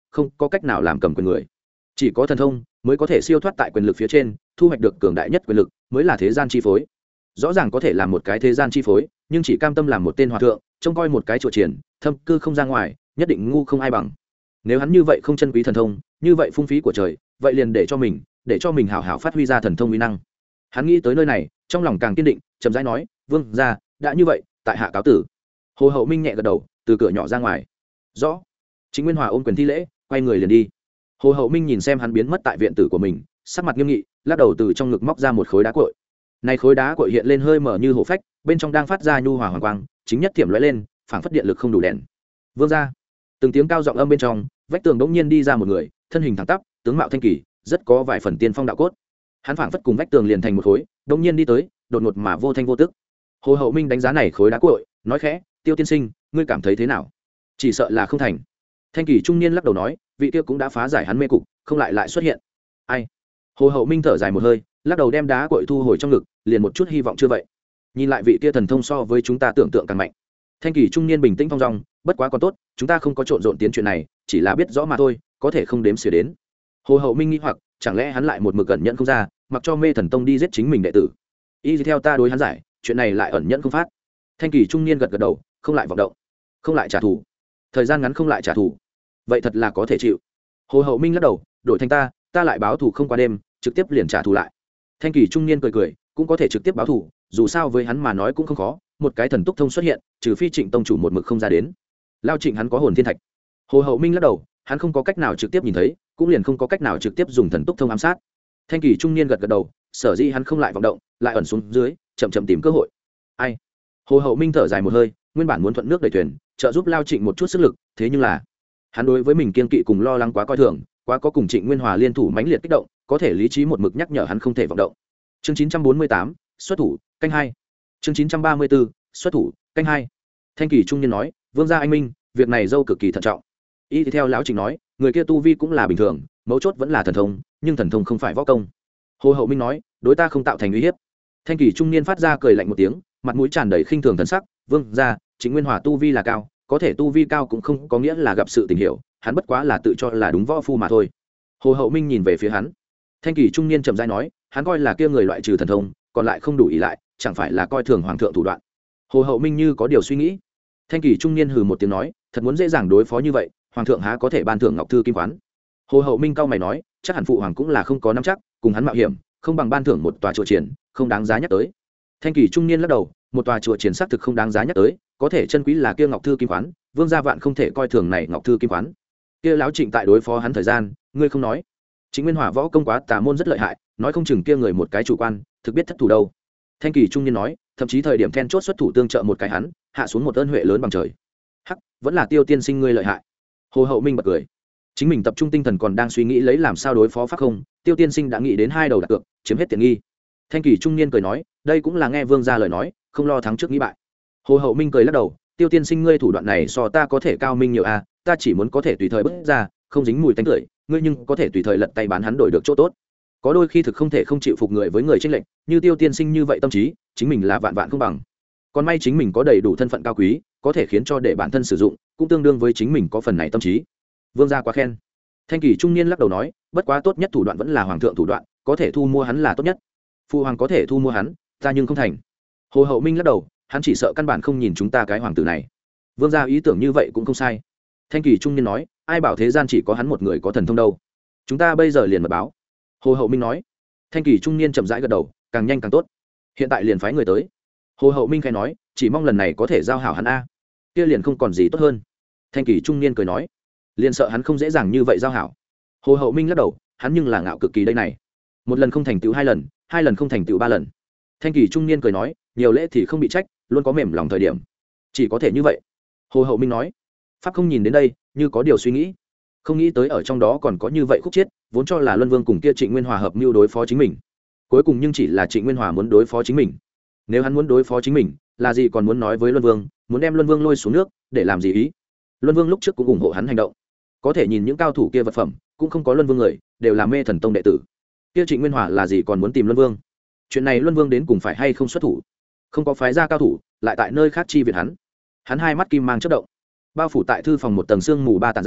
không có cách nào làm cầm quyền người. Chỉ có thần thông mới có thể siêu thoát tại quyền lực phía trên, thu hoạch được cường đại nhất quyền lực mới là thế gian chi phối. Rõ ràng có thể làm một cái thế gian chi phối, nhưng chỉ cam tâm làm một tên hòa thượng, trông coi một cái chùa triển, thâm cư không ra ngoài, nhất định ngu không ai bằng. Nếu hắn như vậy không chân quý thần thông, như vậy phung phí của trời, vậy liền để cho mình, để cho mình hảo hảo phát huy ra thần thông uy năng. Hắn nghĩ tới nơi này, trong lòng càng kiên định, chậm rãi nói, "Vương gia, đã như vậy, tại hạ cáo tử." Hồ Hậu Minh nhẹ gật đầu, từ cửa nhỏ ra ngoài. "Rõ." Trịnh Nguyên Hòa ôm quyền thi lễ, quay người liền đi. Hồ Hậu Minh nhìn xem hắn biến mất tại viện tử của mình, sắc mặt nghiêm nghị, lắc đầu từ trong ngực móc ra một khối đá cuội. Này khối đá cuội hiện lên hơi mở như hổ phách, bên trong đang phát ra nhu hòa hoàng quang, chính nhất thiểm lóe lên, phảng phất điện lực không đủ đèn. "Vương gia." Từng tiếng cao giọng âm bên trong, vách tường đống nhiên đi ra một người, thân hình thẳng tắp, tướng mạo thanh kỳ, rất có vài phần tiên phong đạo cốt. Hắn phảng phất cùng vách tường liền thành một khối, đống nhiên đi tới, đột ngột mà vô thanh vô tức. Hồ Hậu Minh đánh giá này khối đá cuội, nói khẽ, "Tiêu tiên sinh, ngươi cảm thấy thế nào?" "Chỉ sợ là không thành." Thanh kỳ trung niên lắc đầu nói, "Vị kia cũng đã phá giải hắn mê cục, không lại lại xuất hiện." "Ai?" Hồ Hậu Minh thở dài một hơi, lắc đầu đem đá cuội thu hồi trong ngực, liền một chút hy vọng chưa vậy. Nhìn lại vị kia thần thông so với chúng ta tưởng tượng càng mạnh. Thanh kỳ trung niên bình tĩnh phong dong, "Bất quá còn tốt, chúng ta không có trộn rộn tiến chuyện này, chỉ là biết rõ mà thôi, có thể không đếm xỉa đến." Hồ Hậu Minh nghĩ hoặc, chẳng lẽ hắn lại một mực ẩn nhẫn không ra, mặc cho Mê Thần Tông đi giết chính mình đệ tử. Y theo ta đối hắn giải, chuyện này lại ẩn nhẫn không phát. Thanh kỳ trung niên gật gật đầu, không lại vọng động, không lại trả thù. Thời gian ngắn không lại trả thù, vậy thật là có thể chịu. Hồ Hậu Minh lắc đầu, "Đổi thành ta, ta lại báo thù không qua đêm, trực tiếp liền trả thù lại." Thanh kỳ trung niên cười cười, cũng có thể trực tiếp báo thù, dù sao với hắn mà nói cũng không khó, một cái thần túc thông xuất hiện, trừ phi Trịnh tông chủ một mực không ra đến. Lao Trịnh hắn có hồn thiên thạch. Hồ Hậu Minh lắc đầu, hắn không có cách nào trực tiếp nhìn thấy, cũng liền không có cách nào trực tiếp dùng thần túc thông ám sát. Thanh kỳ trung niên gật gật đầu, sở dĩ hắn không lại vọng động, lại ẩn xuống dưới, chậm chậm tìm cơ hội. Ai? Hồ Hậu Minh thở dài một hơi, nguyên bản muốn thuận nước đẩy thuyền, trợ giúp Lao Trịnh một chút sức lực, thế nhưng là hắn đối với mình kiên kỵ cùng lo lắng quá coi thường, quá có cùng Trịnh Nguyên Hòa liên thủ mãnh liệt kích động, có thể lý trí một mực nhắc nhở hắn không thể vọng động. Chương chín trăm bốn mươi tám, xuất thủ, canh hai. Chương chín trăm ba mươi tư, xuất thủ, canh hai. Thanh kỳ trung niên nói, "Vương gia anh minh, việc này dâu cực kỳ thận trọng." Y theo lão Trịnh nói, "Người kia tu vi cũng là bình thường, mấu chốt vẫn là thần thông, nhưng thần thông không phải võ công." Hồ Hậu Minh nói, "Đối ta không tạo thành uy hiếp." Thanh kỳ trung niên phát ra cười lạnh một tiếng, mặt mũi tràn đầy khinh thường thần sắc, "Vương gia, Trịnh Nguyên Hòa tu vi là cao, có thể tu vi cao cũng không có nghĩa là gặp sự tình hiểu, hắn bất quá là tự cho là đúng võ phu mà thôi." Hồ Hậu Minh nhìn về phía hắn. Thanh kỳ trung niên chậm rãi nói, hắn coi là kia người loại trừ thần thông, còn lại không đủ ý lại, chẳng phải là coi thường hoàng thượng thủ đoạn. Hồ Hậu Minh như có điều suy nghĩ. Thanh kỳ trung niên hừ một tiếng nói, "Thật muốn dễ dàng đối phó như vậy, hoàng thượng há có thể ban thưởng ngọc thư kim khoán?" Hồ Hậu Minh cau mày nói, "Chắc hẳn phụ hoàng cũng là không có nắm chắc, cùng hắn mạo hiểm, không bằng ban thưởng một tòa chùa triển, không đáng giá nhắc tới." Thanh kỳ trung niên lắc đầu, "Một tòa chùa triển xác thực không đáng giá nhắc tới, có thể chân quý là kia ngọc thư kim khoán, vương gia vạn không thể coi thường này ngọc thư kim khoán. Kia lão Trịnh tại đối phó hắn thời gian, ngươi không nói. Chính Nguyên Hòa võ công quá tà môn rất lợi hại, nói không chừng kia người một cái chủ quan, thực biết thất thủ đâu." Thanh kỳ trung niên nói, "Thậm chí thời điểm then chốt xuất thủ tương trợ một cái hắn, hạ xuống một ơn huệ lớn bằng trời." "Hắc, vẫn là Tiêu tiên sinh ngươi lợi hại." Hồ Hậu Minh bật cười. Chính mình tập trung tinh thần còn đang suy nghĩ lấy làm sao đối phó pháp không, Tiêu tiên sinh đã nghĩ đến hai đầu đặt cược, chiếm hết tiện nghi. Thanh kỳ trung niên cười nói, "Đây cũng là nghe vương gia lời nói, không lo thắng trước nghĩ bại." Hồ Hậu Minh cười lắc đầu, "Tiêu tiên sinh ngươi thủ đoạn này so ta có thể cao minh nhiều a, ta chỉ muốn có thể tùy thời bước ra, không dính mùi tanh tưởi, ngươi nhưng có thể tùy thời lật tay bán hắn đổi được chỗ tốt. Có đôi khi thực không thể không chịu phục người với người chênh lệch, như Tiêu tiên sinh như vậy tâm trí, chính mình là vạn vạn không bằng. Còn may chính mình có đầy đủ thân phận cao quý, có thể khiến cho để bản thân sử dụng, cũng tương đương với chính mình có phần này tâm trí." Vương gia quá khen. Thanh kỳ trung niên lắc đầu nói, "Bất quá tốt nhất thủ đoạn vẫn là hoàng thượng thủ đoạn, có thể thu mua hắn là tốt nhất. Phụ hoàng có thể thu mua hắn, ta nhưng không thành." Hồ Hậu Minh lắc đầu, hắn chỉ sợ căn bản không nhìn chúng ta cái hoàng tử này. Vương gia ý tưởng như vậy cũng không sai. Thanh kỳ trung niên nói, "Ai bảo thế gian chỉ có hắn một người có thần thông đâu. Chúng ta bây giờ liền mật báo." Hồ Hậu Minh nói. Thanh kỳ trung niên chậm rãi gật đầu, "Càng nhanh càng tốt. Hiện tại liền phái người tới." Hồ Hậu Minh khai nói, "Chỉ mong lần này có thể giao hảo hắn a." Kia liền không còn gì tốt hơn. Thanh kỳ trung niên cười nói, "Liền sợ hắn không dễ dàng như vậy giao hảo." Hồ Hậu Minh lắc đầu, "Hắn nhưng là ngạo cực kỳ đây này. Một lần không thành tựu hai lần, hai lần không thành tựu ba lần." Thanh kỳ trung niên cười nói, "Nhiều lễ thì không bị trách, luôn có mềm lòng thời điểm. Chỉ có thể như vậy." Hồ Hậu Minh nói. Pháp không nhìn đến đây, như có điều suy nghĩ, không nghĩ tới ở trong đó còn có như vậy khúc chiết, vốn cho là Luân Vương cùng kia Trịnh Nguyên Hòa hợp mưu đối phó chính mình, cuối cùng nhưng chỉ là Trịnh Nguyên Hòa muốn đối phó chính mình. Nếu hắn muốn đối phó chính mình, là gì còn muốn nói với Luân Vương, muốn đem Luân Vương lôi xuống nước, để làm gì ý? Luân Vương lúc trước cũng ủng hộ hắn hành động, có thể nhìn những cao thủ kia vật phẩm, cũng không có Luân Vương người, đều là Mê Thần Tông đệ tử. Kia Trịnh Nguyên Hòa là gì còn muốn tìm Luân Vương? Chuyện này Luân Vương đến cùng phải hay không xuất thủ? Không có phái ra cao thủ, lại tại nơi khác chi viện hắn. Hắn hai mắt kim mang chớp động. Bao phủ tại thư phòng một tầng sương mù ba tản ra,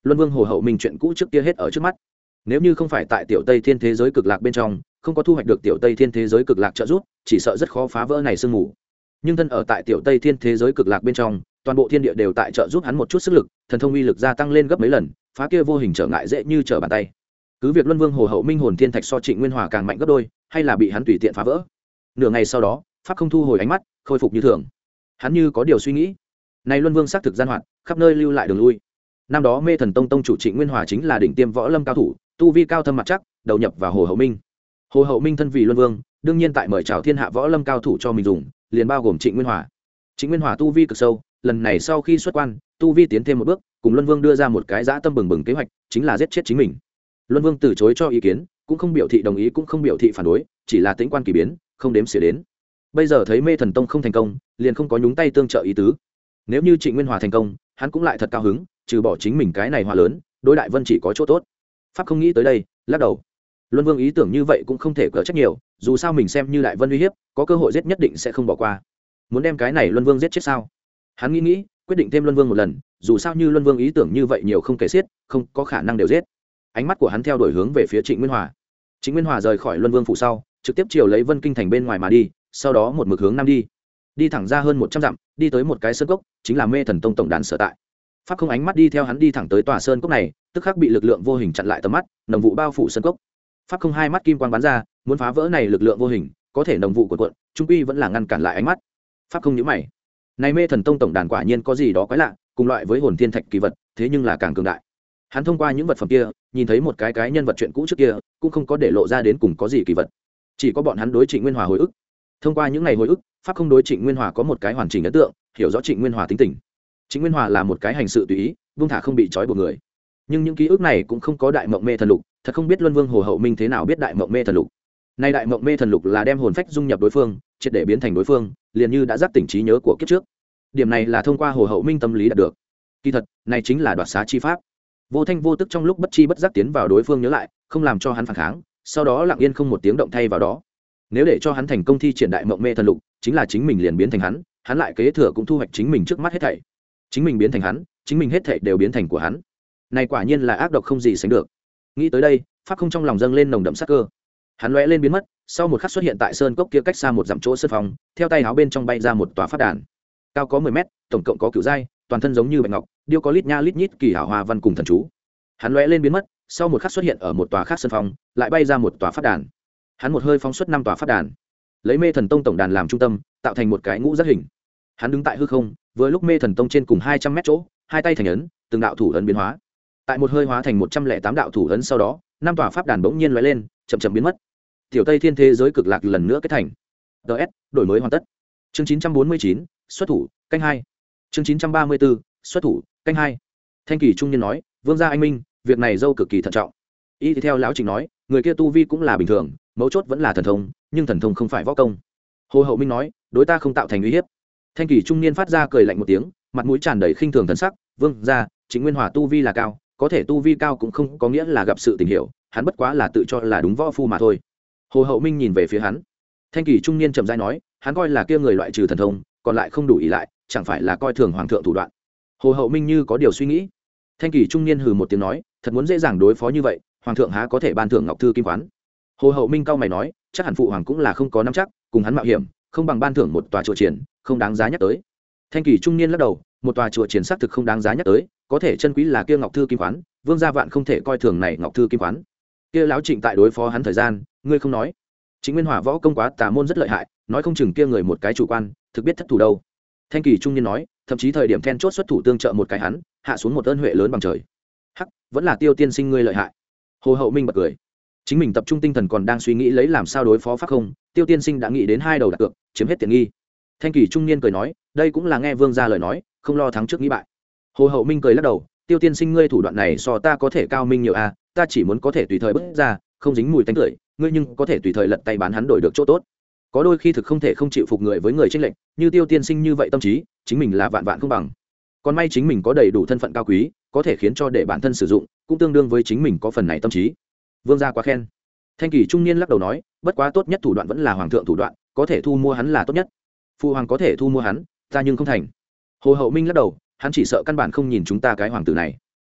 luân vương hồ hậu minh chuyện cũ trước kia hết ở trước mắt. Nếu như không phải tại tiểu tây thiên thế giới cực lạc bên trong không có thu hoạch được tiểu tây thiên thế giới cực lạc trợ giúp, chỉ sợ rất khó phá vỡ này sương mù. Nhưng thân ở tại tiểu tây thiên thế giới cực lạc bên trong, toàn bộ thiên địa đều tại trợ giúp hắn một chút sức lực, thần thông uy lực gia tăng lên gấp mấy lần, phá kia vô hình trở ngại dễ như trở bàn tay. Cứ việc luân vương hồ hậu minh hồn thiên thạch so Trịnh Nguyên Hòa càng mạnh gấp đôi, hay là bị hắn tùy tiện phá vỡ. Nửa ngày sau đó, pháp không thu hồi ánh mắt, khôi phục như thường. Hắn như có điều suy nghĩ. Này luân vương xác thực gian hoạt, khắp nơi lưu lại đường lui. Năm đó Mê Thần Tông tông chủ Trịnh Nguyên Hòa chính là đỉnh tiêm võ lâm cao thủ, tu vi cao thâm mặt chắc, đầu nhập vào hồ hậu minh. Hồ hậu minh thân vì luân vương, đương nhiên tại mời chào thiên hạ võ lâm cao thủ cho mình dùng, liền bao gồm Trịnh Nguyên Hòa. Trịnh Nguyên Hòa tu vi cực sâu, lần này sau khi xuất quan, tu vi tiến thêm một bước, cùng luân vương đưa ra một cái dã tâm bừng bừng kế hoạch, chính là giết chết chính mình. Luân vương từ chối cho ý kiến, cũng không biểu thị đồng ý cũng không biểu thị phản đối, chỉ là tĩnh quan kỳ biến, không đếm xỉa đến. Bây giờ thấy Mê Thần Tông không thành công, liền không có nhúng tay tương trợ ý tứ. Nếu như Trịnh Nguyên Hòa thành công, hắn cũng lại thật cao hứng, trừ bỏ chính mình cái này hòa lớn, đối đại vân chỉ có chỗ tốt. Pháp không nghĩ tới đây, lắc đầu. Luân vương ý tưởng như vậy cũng không thể cỡ trách nhiều, dù sao mình xem như đại vân uy hiếp, có cơ hội giết nhất định sẽ không bỏ qua. Muốn đem cái này Luân vương giết chết sao? Hắn nghĩ nghĩ, quyết định thêm Luân vương một lần, dù sao như Luân vương ý tưởng như vậy nhiều không kể xiết, không có khả năng đều giết. Ánh mắt của hắn theo đuổi hướng về phía Trịnh Nguyên Hòa. Trịnh Nguyên Hòa rời khỏi Luân vương phủ sau, trực tiếp chiều lấy Vân Kinh thành bên ngoài mà đi, sau đó một mực hướng nam đi, đi thẳng ra hơn một trăm dặm, đi tới một cái sơn cốc, chính là Mê Thần Tông tổng đàn sở tại. Pháp không ánh mắt đi theo hắn đi thẳng tới tòa sơn cốc này, tức khắc bị lực lượng vô hình chặn lại tầm mắt, nồng vụ bao phủ sơn cốc. Pháp không hai mắt kim quang bắn ra, muốn phá vỡ này lực lượng vô hình, có thể nồng vụ cuộn cuộn, trung quy vẫn là ngăn cản lại ánh mắt. Pháp không nhíu mày. Này Mê Thần Tông tổng đàn quả nhiên có gì đó quái lạ, cùng loại với hồn thiên thạch kỳ vật, thế nhưng là càng cường đại. Hắn thông qua những vật phẩm kia, nhìn thấy một cái cái nhân vật chuyện cũ trước kia, cũng không có để lộ ra đến cùng có gì kỳ vật. Chỉ có bọn hắn đối Trịnh Nguyên Hòa hồi ức. Thông qua những ngày hồi ức, Pháp không đối Trịnh Nguyên Hòa có một cái hoàn chỉnh ấn tượng, hiểu rõ Trịnh Nguyên Hòa tính tình. Trịnh Nguyên Hòa là một cái hành sự tùy ý, buông thả không bị trói buộc người. Nhưng những ký ức này cũng không có đại mộng mê thần lục, thật không biết Luân Vương Hồ Hậu Minh thế nào biết đại mộng mê thần lục. Nay đại mộng mê thần lục là đem hồn phách dung nhập đối phương, triệt để biến thành đối phương, liền như đã giác tỉnh trí nhớ của kiếp trước. Điểm này là thông qua Hồ Hậu Minh tâm lý đạt được. Kỳ thật, này chính là đoạt xá chi pháp. Vô thanh vô tức trong lúc bất chi bất giác tiến vào đối phương nhớ lại, không làm cho hắn phản kháng, sau đó lặng yên không một tiếng động thay vào đó. Nếu để cho hắn thành công thi triển đại mộng mê thần lục, chính là chính mình liền biến thành hắn, hắn lại kế thừa cũng thu hoạch chính mình trước mắt hết thảy. Chính mình biến thành hắn, chính mình hết thảy đều biến thành của hắn. Này quả nhiên là ác độc không gì sánh được. Nghĩ tới đây, pháp không trong lòng dâng lên nồng đậm sát cơ. Hắn lóe lên biến mất, sau một khắc xuất hiện tại sơn cốc kia cách xa một dặm chỗ sân phòng, theo tay áo bên trong bay ra một tòa pháp đàn. Cao có mười mét, tổng cộng có cửu giai, toàn thân giống như bạch ngọc, điêu có lít nha lít nhít kỳ hảo hoa văn cùng thần chú. Hắn lóe lên biến mất, sau một khắc xuất hiện ở một tòa khác sân phòng, lại bay ra một tòa pháp đàn. Hắn một hơi phóng xuất năm tòa pháp đàn, lấy Mê Thần Tông tổng đàn làm trung tâm, tạo thành một cái ngũ giác hình. Hắn đứng tại hư không, vừa lúc Mê Thần Tông trên cùng hai trăm mét chỗ, hai tay thành ấn, từng đạo thủ ấn biến hóa. Tại một hơi hóa thành một trăm lẻ tám đạo thủ ấn sau đó, năm tòa pháp đàn bỗng nhiên lóe lên, chậm chậm biến mất. Tiểu Tây Thiên thế giới cực lạc lần nữa kết thành. ds đổi mới hoàn tất. Chương chín trăm bốn mươi chín, xuất thủ, canh hai. Chương chín trăm ba mươi bốn, xuất thủ, canh hai. Thanh Kỳ trung niên nói, vương gia anh minh, việc này dâu cực kỳ thận trọng. Y theo lão Trịnh nói, người kia tu vi cũng là bình thường, mấu chốt vẫn là thần thông, nhưng thần thông không phải võ công. Hồ Hậu Minh nói, đối ta không tạo thành uy hiếp. Thanh Kỳ trung niên phát ra cười lạnh một tiếng, mặt mũi tràn đầy khinh thường thần sắc, vương gia, Trịnh Nguyên Hòa tu vi là cao, có thể tu vi cao cũng không có nghĩa là gặp sự tình hiểu, hắn bất quá là tự cho là đúng võ phu mà thôi. Hồ Hậu Minh nhìn về phía hắn. Thanh Kỳ trung niên trầm rãi nói, hắn coi là kia người loại trừ thần thông, còn lại không đủ ý lại, chẳng phải là coi thường hoàng thượng thủ đoạn. Hồ Hậu Minh như có điều suy nghĩ. Thanh Kỳ trung niên hừ một tiếng nói, thật muốn dễ dàng đối phó như vậy, hoàng thượng há có thể ban thưởng ngọc thư kim khoán. Hồ Hậu Minh cao mày nói, chắc hẳn phụ hoàng cũng là không có nắm chắc, cùng hắn mạo hiểm, không bằng ban thưởng một tòa chùa triển, không đáng giá nhắc tới. Thanh Kỳ trung niên lắc đầu, một tòa chùa triển xác thực không đáng giá nhắc tới, có thể chân quý là kia ngọc thư kim khoán, vương gia vạn không thể coi thường này ngọc thư kim khoán. Kia lão Trịnh tại đối phó hắn thời gian, ngươi không nói. Trịnh Nguyên Hòa võ công quá tà môn rất lợi hại, nói không chừng kia người một cái chủ quan, thực biết thất thủ đâu. Thanh Kỳ trung niên nói, thậm chí thời điểm then chốt xuất thủ tương trợ một cái hắn, hạ xuống một ơn huệ lớn bằng trời. Hắc, vẫn là Tiêu tiên sinh ngươi lợi hại. Hồ Hậu Minh bật cười. Chính mình tập trung tinh thần còn đang suy nghĩ lấy làm sao đối phó pháp không, Tiêu tiên sinh đã nghĩ đến hai đầu đặt cược, chiếm hết tiện nghi. Thanh Kỳ trung niên cười nói, đây cũng là nghe vương gia lời nói, không lo thắng trước nghĩ bại. Hồ Hậu Minh cười lắc đầu, Tiêu tiên sinh ngươi thủ đoạn này so ta có thể cao minh nhiều a, ta chỉ muốn có thể tùy thời bước ra, không dính mùi tanh tưởi, ngươi nhưng có thể tùy thời lật tay bán hắn đổi được chỗ tốt. Có đôi khi thực không thể không chịu phục người với người chênh lệch, như Tiêu tiên sinh như vậy tâm trí, chính mình là vạn vạn không bằng. Còn may chính mình có đầy đủ thân phận cao quý, có thể khiến cho để bản thân sử dụng, cũng tương đương với chính mình có phần này tâm trí. Vương gia quá khen. Thanh Kỳ trung niên lắc đầu nói, bất quá tốt nhất thủ đoạn vẫn là hoàng thượng thủ đoạn, có thể thu mua hắn là tốt nhất. Phụ hoàng có thể thu mua hắn, ta nhưng không thành. Hồ Hậu Minh lắc đầu, hắn chỉ sợ căn bản không nhìn chúng ta cái hoàng tử này.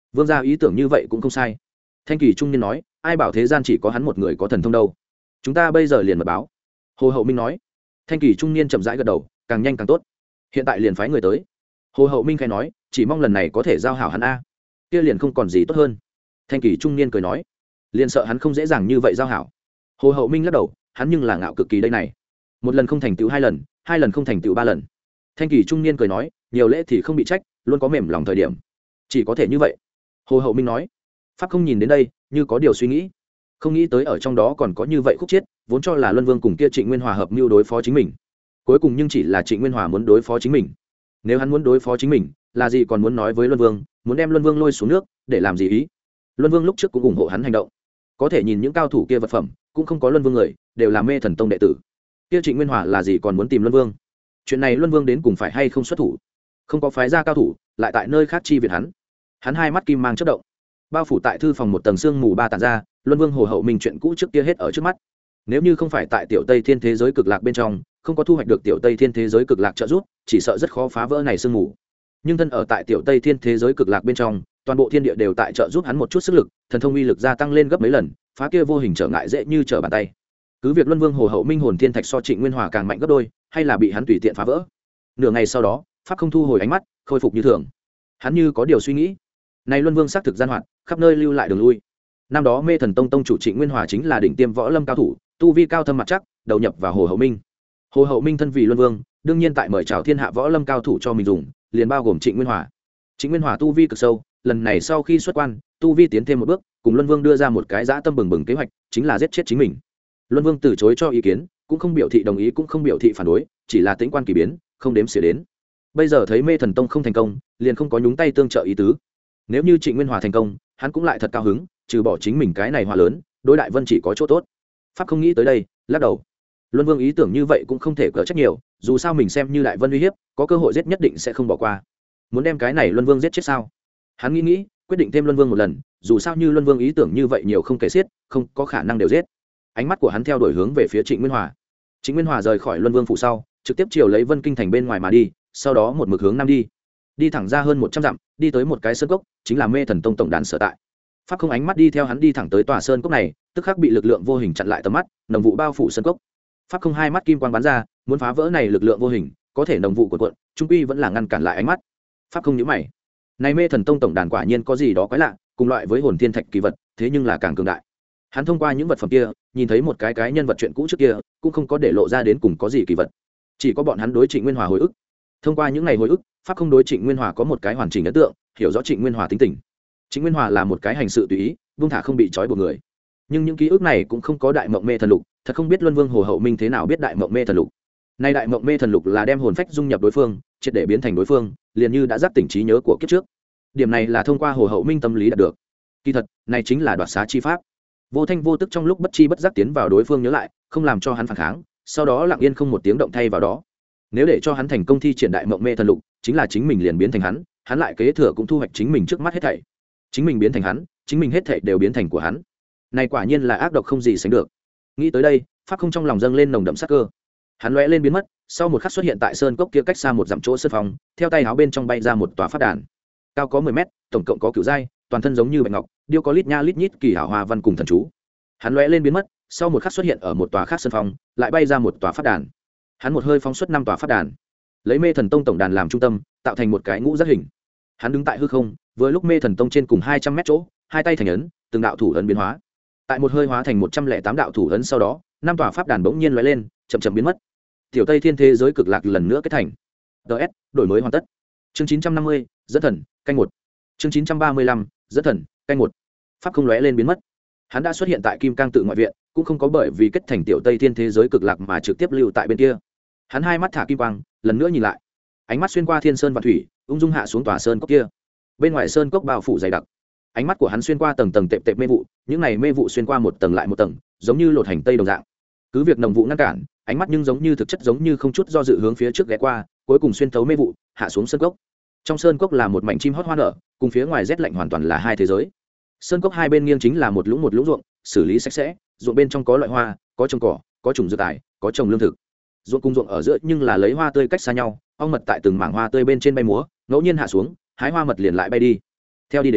Vương gia ý tưởng như vậy cũng không sai. Thanh Kỳ trung niên nói, ai bảo thế gian chỉ có hắn một người có thần thông đâu. Chúng ta bây giờ liền mật báo. Hồ Hậu Minh nói. Thanh Kỳ trung niên chậm rãi gật đầu, càng nhanh càng tốt. Hiện tại liền phái người tới. Hồ Hậu Minh khai nói, chỉ mong lần này có thể giao hảo hắn a. Kia liền không còn gì tốt hơn. Thanh Kỳ trung niên cười nói, liền sợ hắn không dễ dàng như vậy giao hảo. Hồ Hậu Minh lắc đầu, hắn nhưng là ngạo cực kỳ đây này. Một lần không thành tựu hai lần, hai lần không thành tựu ba lần. Thanh Kỳ trung niên cười nói, nhiều lễ thì không bị trách, luôn có mềm lòng thời điểm, chỉ có thể như vậy. Hồ Hậu Minh nói. Pháp không nhìn đến đây, như có điều suy nghĩ, không nghĩ tới ở trong đó còn có như vậy khúc chiết, vốn cho là Luân Vương cùng kia Trịnh Nguyên Hòa hợp mưu đối phó chính mình, cuối cùng nhưng chỉ là Trịnh Nguyên Hòa muốn đối phó chính mình. Nếu hắn muốn đối phó chính mình, là gì còn muốn nói với Luân Vương, muốn đem Luân Vương lôi xuống nước, để làm gì ý? Luân Vương lúc trước cũng ủng hộ hắn hành động, có thể nhìn những cao thủ kia vật phẩm, cũng không có Luân Vương người, đều là Mê Thần Tông đệ tử. Kia Trịnh Nguyên Hòa là gì còn muốn tìm Luân Vương? Chuyện này Luân Vương đến cùng phải hay không xuất thủ? Không có phái ra cao thủ, lại tại nơi khác chi viện hắn. Hắn hai mắt kim mang chớp động, bao phủ tại thư phòng một tầng sương mù ba tàn ra. Luân Vương Hồ Hậu Minh chuyện cũ trước kia hết ở trước mắt. Nếu như không phải tại tiểu Tây Thiên thế giới cực lạc bên trong, không có thu hoạch được tiểu Tây Thiên thế giới cực lạc trợ giúp, chỉ sợ rất khó phá vỡ này sương mù. Nhưng thân ở tại tiểu Tây Thiên thế giới cực lạc bên trong, toàn bộ thiên địa đều tại trợ giúp hắn một chút sức lực, thần thông uy lực gia tăng lên gấp mấy lần, phá kia vô hình trở ngại dễ như trở bàn tay. Cứ việc Luân Vương Hồ Hậu Minh hồn thiên thạch so Trịnh Nguyên Hòa càng mạnh gấp đôi, hay là bị hắn tùy tiện phá vỡ. Nửa ngày sau đó, pháp không thu hồi ánh mắt, khôi phục như thường. Hắn như có điều suy nghĩ. Này Luân Vương xác thực gian hoạt, khắp nơi lưu lại đường lui. Năm đó Mê Thần Tông tông chủ Trịnh Nguyên Hòa chính là đỉnh tiêm võ lâm cao thủ, tu vi cao thâm mặt chắc, đầu nhập vào Hồ Hậu Minh. Hồ Hậu Minh thân vì Luân Vương, đương nhiên tại mời chào thiên hạ võ lâm cao thủ cho mình dùng, liền bao gồm Trịnh Nguyên Hòa. Trịnh Nguyên Hòa tu vi cực sâu, lần này sau khi xuất quan, tu vi tiến thêm một bước, cùng Luân Vương đưa ra một cái dã tâm bừng bừng kế hoạch, chính là giết chết chính mình. Luân Vương từ chối cho ý kiến, cũng không biểu thị đồng ý cũng không biểu thị phản đối, chỉ là tĩnh quan kỳ biến, không đếm xỉa đến. Bây giờ thấy Mê Thần Tông không thành công, liền không có nhúng tay tương trợ ý tứ. Nếu như Trịnh Nguyên Hòa thành công, hắn cũng lại thật cao hứng, trừ bỏ chính mình cái này hòa lớn, đối Đại Vân chỉ có chỗ tốt. Pháp không nghĩ tới đây, lắc đầu. Luân Vương ý tưởng như vậy cũng không thể cỡ trách nhiều, dù sao mình xem như Đại Vân uy hiếp, có cơ hội giết nhất định sẽ không bỏ qua. Muốn đem cái này Luân Vương giết chết sao? Hắn nghĩ nghĩ, quyết định thêm Luân Vương một lần, dù sao như Luân Vương ý tưởng như vậy nhiều không kể xiết, không có khả năng đều giết. Ánh mắt của hắn theo đuổi hướng về phía Trịnh Nguyên Hòa. Trịnh Nguyên Hòa rời khỏi Luân Vương phủ sau, trực tiếp chiều lấy Vân Kinh thành bên ngoài mà đi, sau đó một mực hướng nam đi, đi thẳng ra hơn một trăm dặm, đi tới một cái sơn cốc, chính là Mê Thần Tông tổng đàn sở tại. Pháp không ánh mắt đi theo hắn đi thẳng tới tòa sơn cốc này, tức khắc bị lực lượng vô hình chặn lại tầm mắt, nồng vụ bao phủ sơn cốc. Pháp không hai mắt kim quang bắn ra, muốn phá vỡ này lực lượng vô hình, có thể nồng vụ của quận, trung quy vẫn là ngăn cản lại ánh mắt. Pháp không nhíu mày. Này Mê Thần Tông tổng đàn quả nhiên có gì đó quái lạ, cùng loại với hồn thiên thạch kỳ vật, thế nhưng là càng cường đại. Hắn thông qua những vật phẩm kia, nhìn thấy một cái cái nhân vật chuyện cũ trước kia, cũng không có để lộ ra đến cùng có gì kỳ vật. Chỉ có bọn hắn đối Trịnh Nguyên Hòa hồi ức. Thông qua những ngày hồi ức, Pháp không đối Trịnh Nguyên Hòa có một cái hoàn chỉnh ấn tượng, hiểu rõ Trịnh Nguyên Hòa tính tình. Trịnh Nguyên Hòa là một cái hành sự tùy ý, buông thả không bị trói buộc người. Nhưng những ký ức này cũng không có Đại Mộng Mê Thần Lục, thật không biết Luân Vương Hồ Hậu Minh thế nào biết Đại Mộng Mê Thần Lục. Nay Đại Mộng Mê Thần Lục là đem hồn phách dung nhập đối phương, triệt để biến thành đối phương, liền như đã giác tỉnh trí nhớ của kiếp trước. Điểm này là thông qua Hồ Hậu Minh tâm lý đạt được. Kỳ thật, này chính là đoạt xá chi pháp. Vô thanh vô tức trong lúc bất chi bất giác tiến vào đối phương nhớ lại, không làm cho hắn phản kháng, sau đó lặng yên không một tiếng động thay vào đó. Nếu để cho hắn thành công thi triển Đại Mộng Mê Thần Lục, chính là chính mình liền biến thành hắn, hắn lại kế thừa cũng thu hoạch chính mình trước mắt hết thảy. Chính mình biến thành hắn, chính mình hết thảy đều biến thành của hắn. Này quả nhiên là ác độc không gì sánh được. Nghĩ tới đây, Pháp không trong lòng dâng lên nồng đậm sát cơ. Hắn lóe lên biến mất, sau một khắc xuất hiện tại sơn cốc kia cách xa một dặm chỗ sân phòng, theo tay áo bên trong bay ra một tòa pháp đàn. Cao có mười mét, tổng cộng có cửu giai, toàn thân giống như bạch ngọc, điêu có lít nha lít nhít kỳ hảo hoa văn cùng thần chú. Hắn lóe lên biến mất, sau một khắc xuất hiện ở một tòa khác sân phòng, lại bay ra một tòa pháp đàn. Hắn một hơi phóng xuất năm tòa pháp đàn, lấy Mê Thần Tông tổng đàn làm trung tâm, tạo thành một cái ngũ giác hình. Hắn đứng tại hư không, vừa lúc Mê Thần Tông trên cùng hai trăm mét chỗ, hai tay thành ấn, từng đạo thủ ấn biến hóa. Tại một hơi hóa thành một trăm lẻ tám đạo thủ ấn sau đó, năm tòa pháp đàn bỗng nhiên lóe lên, chậm chậm biến mất. Tiểu Tây Thiên thế giới cực lạc lần nữa kết thành. đê ét đổi mới hoàn tất. Chương chín trăm năm mươi, dẫn thần, canh một. Chương chín trăm ba mươi lăm, dẫn thần, canh một. Pháp không lóe lên biến mất. Hắn đã xuất hiện tại Kim Cang tự ngoại viện, cũng không có bởi vì kết thành Tiểu Tây Thiên thế giới cực lạc mà trực tiếp lưu tại bên kia. Hắn hai mắt thả kim quang, lần nữa nhìn lại. Ánh mắt xuyên qua thiên sơn và thủy, ung dung hạ xuống tòa sơn cốc kia. Bên ngoài sơn cốc bao phủ dày đặc. Ánh mắt của hắn xuyên qua tầng tầng tệp tệp mê vụ, những này mê vụ xuyên qua một tầng lại một tầng, giống như lột hành tây đồng dạng. Cứ việc nồng vụ ngăn cản, ánh mắt nhưng giống như thực chất giống như không chút do dự hướng phía trước ghé qua, cuối cùng xuyên thấu mê vụ, hạ xuống sơn cốc. Trong sơn cốc là một mảnh chim hót hoa nở, cùng phía ngoài rét lạnh hoàn toàn là hai thế giới. Sơn cốc hai bên nghiêng chính là một lũng một lũng ruộng, xử lý sạch sẽ, ruộng bên trong có loại hoa, có trồng cỏ, có trồng dược tài, có trồng lương thực. Ruộng cùng ruộng ở giữa nhưng là lấy hoa tươi cách xa nhau, ong mật tại từng mảng hoa tươi bên trên bay múa, ngẫu nhiên hạ xuống, hái hoa mật liền lại bay đi. Theo đi đến,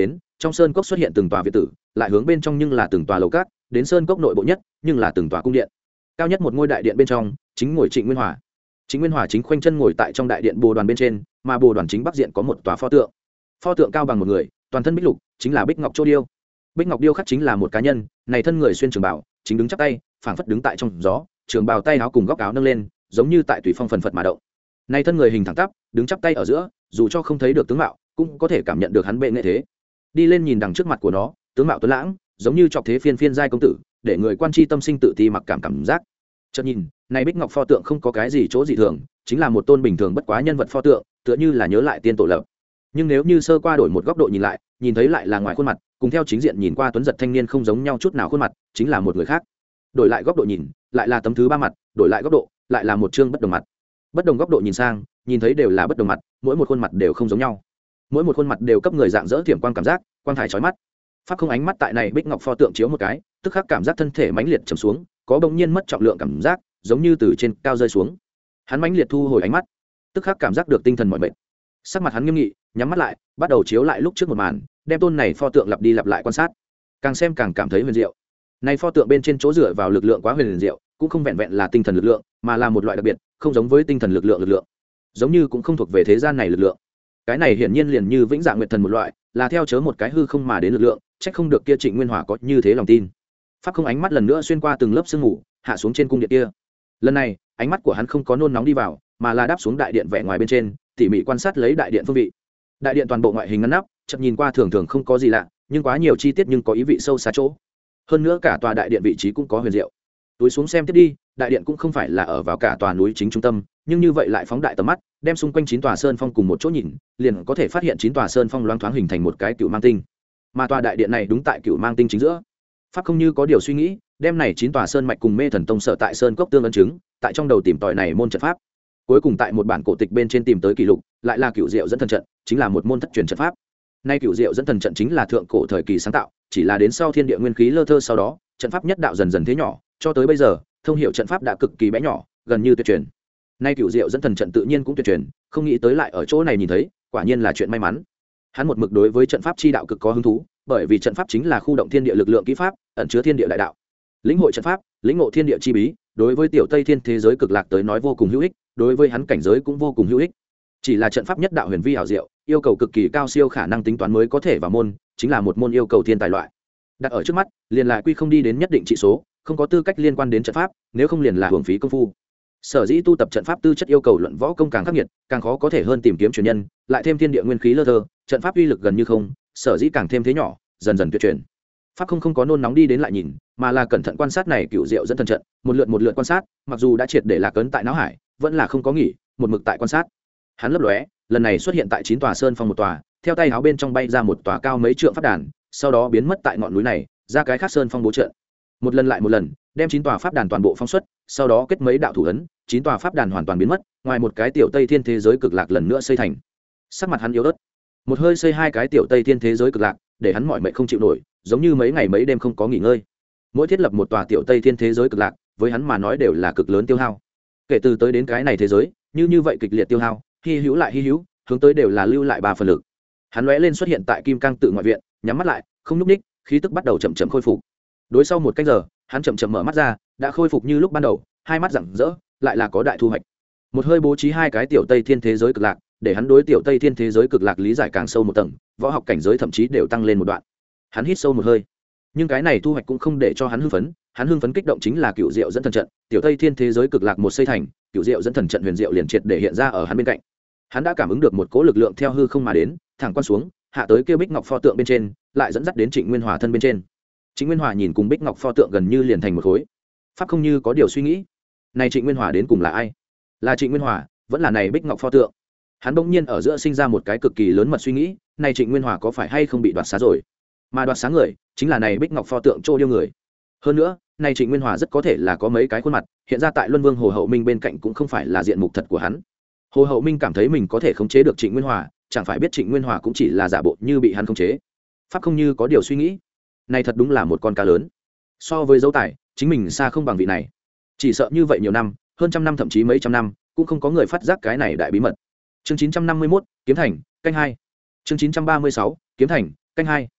trong sơn cốc xuất hiện từng tòa viện tử, lại hướng bên trong nhưng là từng tòa lầu cát, đến sơn cốc nội bộ nhất nhưng là từng tòa cung điện. Cao nhất một ngôi đại điện bên trong chính ngồi Trịnh Nguyên Hòa. Trịnh Nguyên Hòa chính khoanh chân ngồi tại trong đại điện bồ đoàn bên trên, mà bồ đoàn chính bắc diện có một tòa pho tượng. Pho tượng cao bằng một người, toàn thân bích lục, chính là bích ngọc châu điêu. Bích ngọc điêu khắc chính là một cá nhân, này thân người xuyên trường bào, chính đứng chắp tay, phảng phất đứng tại trong gió, trường bào tay áo cùng góc áo nâng lên, giống như tại tùy phong phần phật mà động. Này thân người hình thẳng tắp, đứng chắp tay ở giữa, dù cho không thấy được tướng mạo, cũng có thể cảm nhận được hắn bệ nghệ thế. Đi lên nhìn đằng trước mặt của nó, tướng mạo tuấn lãng, giống như trọc thế phiên phiên giai công tử, để người quan chi tâm sinh tự ti mặc cảm cảm giác. Chợt nhìn, này bích ngọc pho tượng không có cái gì chỗ dị thường, chính là một tôn bình thường bất quá nhân vật pho tượng, tựa như là nhớ lại tiên tổ lập. Nhưng nếu như sơ qua đổi một góc độ nhìn lại, nhìn thấy lại là ngoài khuôn mặt, cùng theo chính diện nhìn qua tuấn giật thanh niên không giống nhau chút nào khuôn mặt, chính là một người khác. Đổi lại góc độ nhìn, lại là tấm thứ ba mặt, đổi lại góc độ, lại là một chương bất đồng mặt. Bất đồng góc độ nhìn sang, nhìn thấy đều là bất đồng mặt, mỗi một khuôn mặt đều không giống nhau. Mỗi một khuôn mặt đều cấp người dạng dỡ thiểm quang cảm giác, quang thải chói mắt. Pháp không ánh mắt tại này bích ngọc pho tượng chiếu một cái, tức khắc cảm giác thân thể mãnh liệt trầm xuống, có bỗng nhiên mất trọng lượng cảm giác, giống như từ trên cao rơi xuống. Hắn mãnh liệt thu hồi ánh mắt, tức khắc cảm giác được tinh thần mỏi mệt. Sắc mặt hắn nghiêm nghị, nhắm mắt lại, bắt đầu chiếu lại lúc trước một màn, đem tôn này pho tượng lặp đi lặp lại quan sát. Càng xem càng cảm thấy huyền diệu. Này pho tượng bên trên chỗ dựa vào lực lượng quá huyền diệu, cũng không vẹn vẹn là tinh thần lực lượng, mà là một loại đặc biệt, không giống với tinh thần lực lượng lực lượng, giống như cũng không thuộc về thế gian này lực lượng. Cái này hiển nhiên liền như vĩnh dạng nguyệt thần một loại, là theo chớ một cái hư không mà đến lực lượng, trách không được kia Trịnh Nguyên Hòa có như thế lòng tin. Pháp không ánh mắt lần nữa xuyên qua từng lớp sương mù, hạ xuống trên cung điện kia. Lần này, ánh mắt của hắn không có nôn nóng đi vào, mà là đáp xuống đại điện vẻ ngoài bên trên, tỉ mỉ quan sát lấy đại điện phương vị. Đại điện toàn bộ ngoại hình ngăn nắp, chợt nhìn qua thường thường không có gì lạ, nhưng quá nhiều chi tiết nhưng có ý vị sâu xa chỗ. Hơn nữa cả tòa đại điện vị trí cũng có huyền diệu. Túi xuống xem tiếp đi, đại điện cũng không phải là ở vào cả tòa núi chính trung tâm, nhưng như vậy lại phóng đại tầm mắt, đem xung quanh chín tòa sơn phong cùng một chỗ nhìn, liền có thể phát hiện chín tòa sơn phong loáng thoáng hình thành một cái cựu mang tinh. Mà tòa đại điện này đúng tại cựu mang tinh chính giữa. Pháp không như có điều suy nghĩ, đem này chín tòa sơn mạch cùng Mê Thần Tông sở tại sơn cốc tương ấn chứng, tại trong đầu tìm tòi này môn trận pháp. Cuối cùng tại một bản cổ tịch bên trên tìm tới kỷ lục, lại là cựu diệu dẫn thần trận, chính là một môn thất truyền trận pháp. Nay cựu diệu dẫn thần trận chính là thượng cổ thời kỳ sáng tạo, chỉ là đến sau thiên địa nguyên khí lơ thơ sau đó, trận pháp nhất đạo dần dần thế nhỏ, cho tới bây giờ, thông hiểu trận pháp đã cực kỳ bé nhỏ, gần như tuyệt truyền. Nay cựu diệu dẫn thần trận tự nhiên cũng tuyệt truyền, không nghĩ tới lại ở chỗ này nhìn thấy, quả nhiên là chuyện may mắn. Hắn một mực đối với trận pháp chi đạo cực có hứng thú, bởi vì trận pháp chính là khu động thiên địa lực lượng kỹ pháp, ẩn chứa thiên địa đại đạo. Lĩnh hội trận pháp, lĩnh ngộ thiên địa chi bí, đối với tiểu Tây Thiên thế giới cực lạc tới nói vô cùng hữu ích, đối với hắn cảnh giới cũng vô cùng hữu ích. Chỉ là trận pháp nhất đạo huyền vi hảo diệu, yêu cầu cực kỳ cao siêu khả năng tính toán mới có thể vào môn, chính là một môn yêu cầu thiên tài loại. Đặt ở trước mắt, liền là quy không đi đến nhất định trị số, không có tư cách liên quan đến trận pháp, nếu không liền là hưởng phí công phu. Sở dĩ tu tập trận pháp tư chất yêu cầu luận võ công càng khắc nghiệt, càng khó có thể hơn tìm kiếm truyền nhân, lại thêm thiên địa nguyên khí lơ thơ, trận pháp uy lực gần như không, sở dĩ càng thêm thế nhỏ, dần dần tuyệt truyền. Pháp không không có nôn nóng đi đến lại nhìn, mà là cẩn thận quan sát này cựu diệu dẫn thần trận, một lượt một lượt quan sát, mặc dù đã triệt để lạc ấn tại não hải, vẫn là không có nghỉ, một mực tại quan sát. Hắn lấp lóe, lần này xuất hiện tại chín tòa sơn phong một tòa, theo tay áo bên trong bay ra một tòa cao mấy trượng pháp đàn, sau đó biến mất tại ngọn núi này, ra cái khác sơn phong bố trận. Một lần lại một lần, đem chín tòa pháp đàn toàn bộ phong xuất, sau đó kết mấy đạo thủ ấn, chín tòa pháp đàn hoàn toàn biến mất, ngoài một cái tiểu Tây Thiên thế giới cực lạc lần nữa xây thành. Sắc mặt hắn yếu ớt, một hơi xây hai cái tiểu Tây Thiên thế giới cực lạc, để hắn mỏi mệt không chịu nổi, giống như mấy ngày mấy đêm không có nghỉ ngơi. Mỗi thiết lập một tòa tiểu Tây Thiên thế giới cực lạc, với hắn mà nói đều là cực lớn tiêu hao. Kể từ tới đến cái này thế giới, như như vậy kịch liệt tiêu hao, hy hữu lại hy hữu, hướng tới đều là lưu lại ba phần lực. Hắn lóe lên xuất hiện tại Kim Cang tự ngoại viện, nhắm mắt lại, không nhúc ních, khí tức bắt đầu chậm chậm khôi phục. Đối sau một canh giờ, hắn chậm chậm mở mắt ra, đã khôi phục như lúc ban đầu, hai mắt rạng rỡ, lại là có đại thu hoạch. Một hơi bố trí hai cái tiểu Tây Thiên thế giới cực lạc, để hắn đối tiểu Tây Thiên thế giới cực lạc lý giải càng sâu một tầng, võ học cảnh giới thậm chí đều tăng lên một đoạn. Hắn hít sâu một hơi, nhưng cái này thu hoạch cũng không để cho hắn hưng phấn, hắn hưng phấn kích động chính là cựu diệu dẫn thần trận, tiểu Tây Thiên thế giới cực lạc một xây thành, cựu diệu dẫn thần trận huyền diệu liền triệt để hiện ra ở hắn bên cạnh. Hắn đã cảm ứng được một cỗ lực lượng theo hư không mà đến, thẳng quan xuống, hạ tới kia bích ngọc pho tượng bên trên, lại dẫn dắt đến Trịnh Nguyên Hòa thân bên trên. Trịnh Nguyên Hòa nhìn cùng bích ngọc pho tượng gần như liền thành một khối. Pháp không như có điều suy nghĩ, này Trịnh Nguyên Hòa đến cùng là ai? Là Trịnh Nguyên Hòa, vẫn là này bích ngọc pho tượng? Hắn bỗng nhiên ở giữa sinh ra một cái cực kỳ lớn mật suy nghĩ, này Trịnh Nguyên Hòa có phải hay không bị đoạt xá rồi? Mà đoạt xá người, chính là này bích ngọc pho tượng trô điêu người. Hơn nữa, này Trịnh Nguyên Hòa rất có thể là có mấy cái khuôn mặt, hiện ra tại Luân Vương Hồ Hậu Minh bên cạnh cũng không phải là diện mục thật của hắn. Hồ Hậu Minh cảm thấy mình có thể khống chế được Trịnh Nguyên Hòa, chẳng phải biết Trịnh Nguyên Hòa cũng chỉ là giả bộ như bị hắn khống chế. Pháp không như có điều suy nghĩ, này thật đúng là một con cá lớn. So với dấu tài, chính mình xa không bằng vị này. Chỉ sợ như vậy nhiều năm, hơn trăm năm thậm chí mấy trăm năm, cũng không có người phát giác cái này đại bí mật. Chương chín trăm năm mươi mốt, kiếm thành, canh hai. Chương chín trăm ba mươi sáu, kiếm thành, canh hai.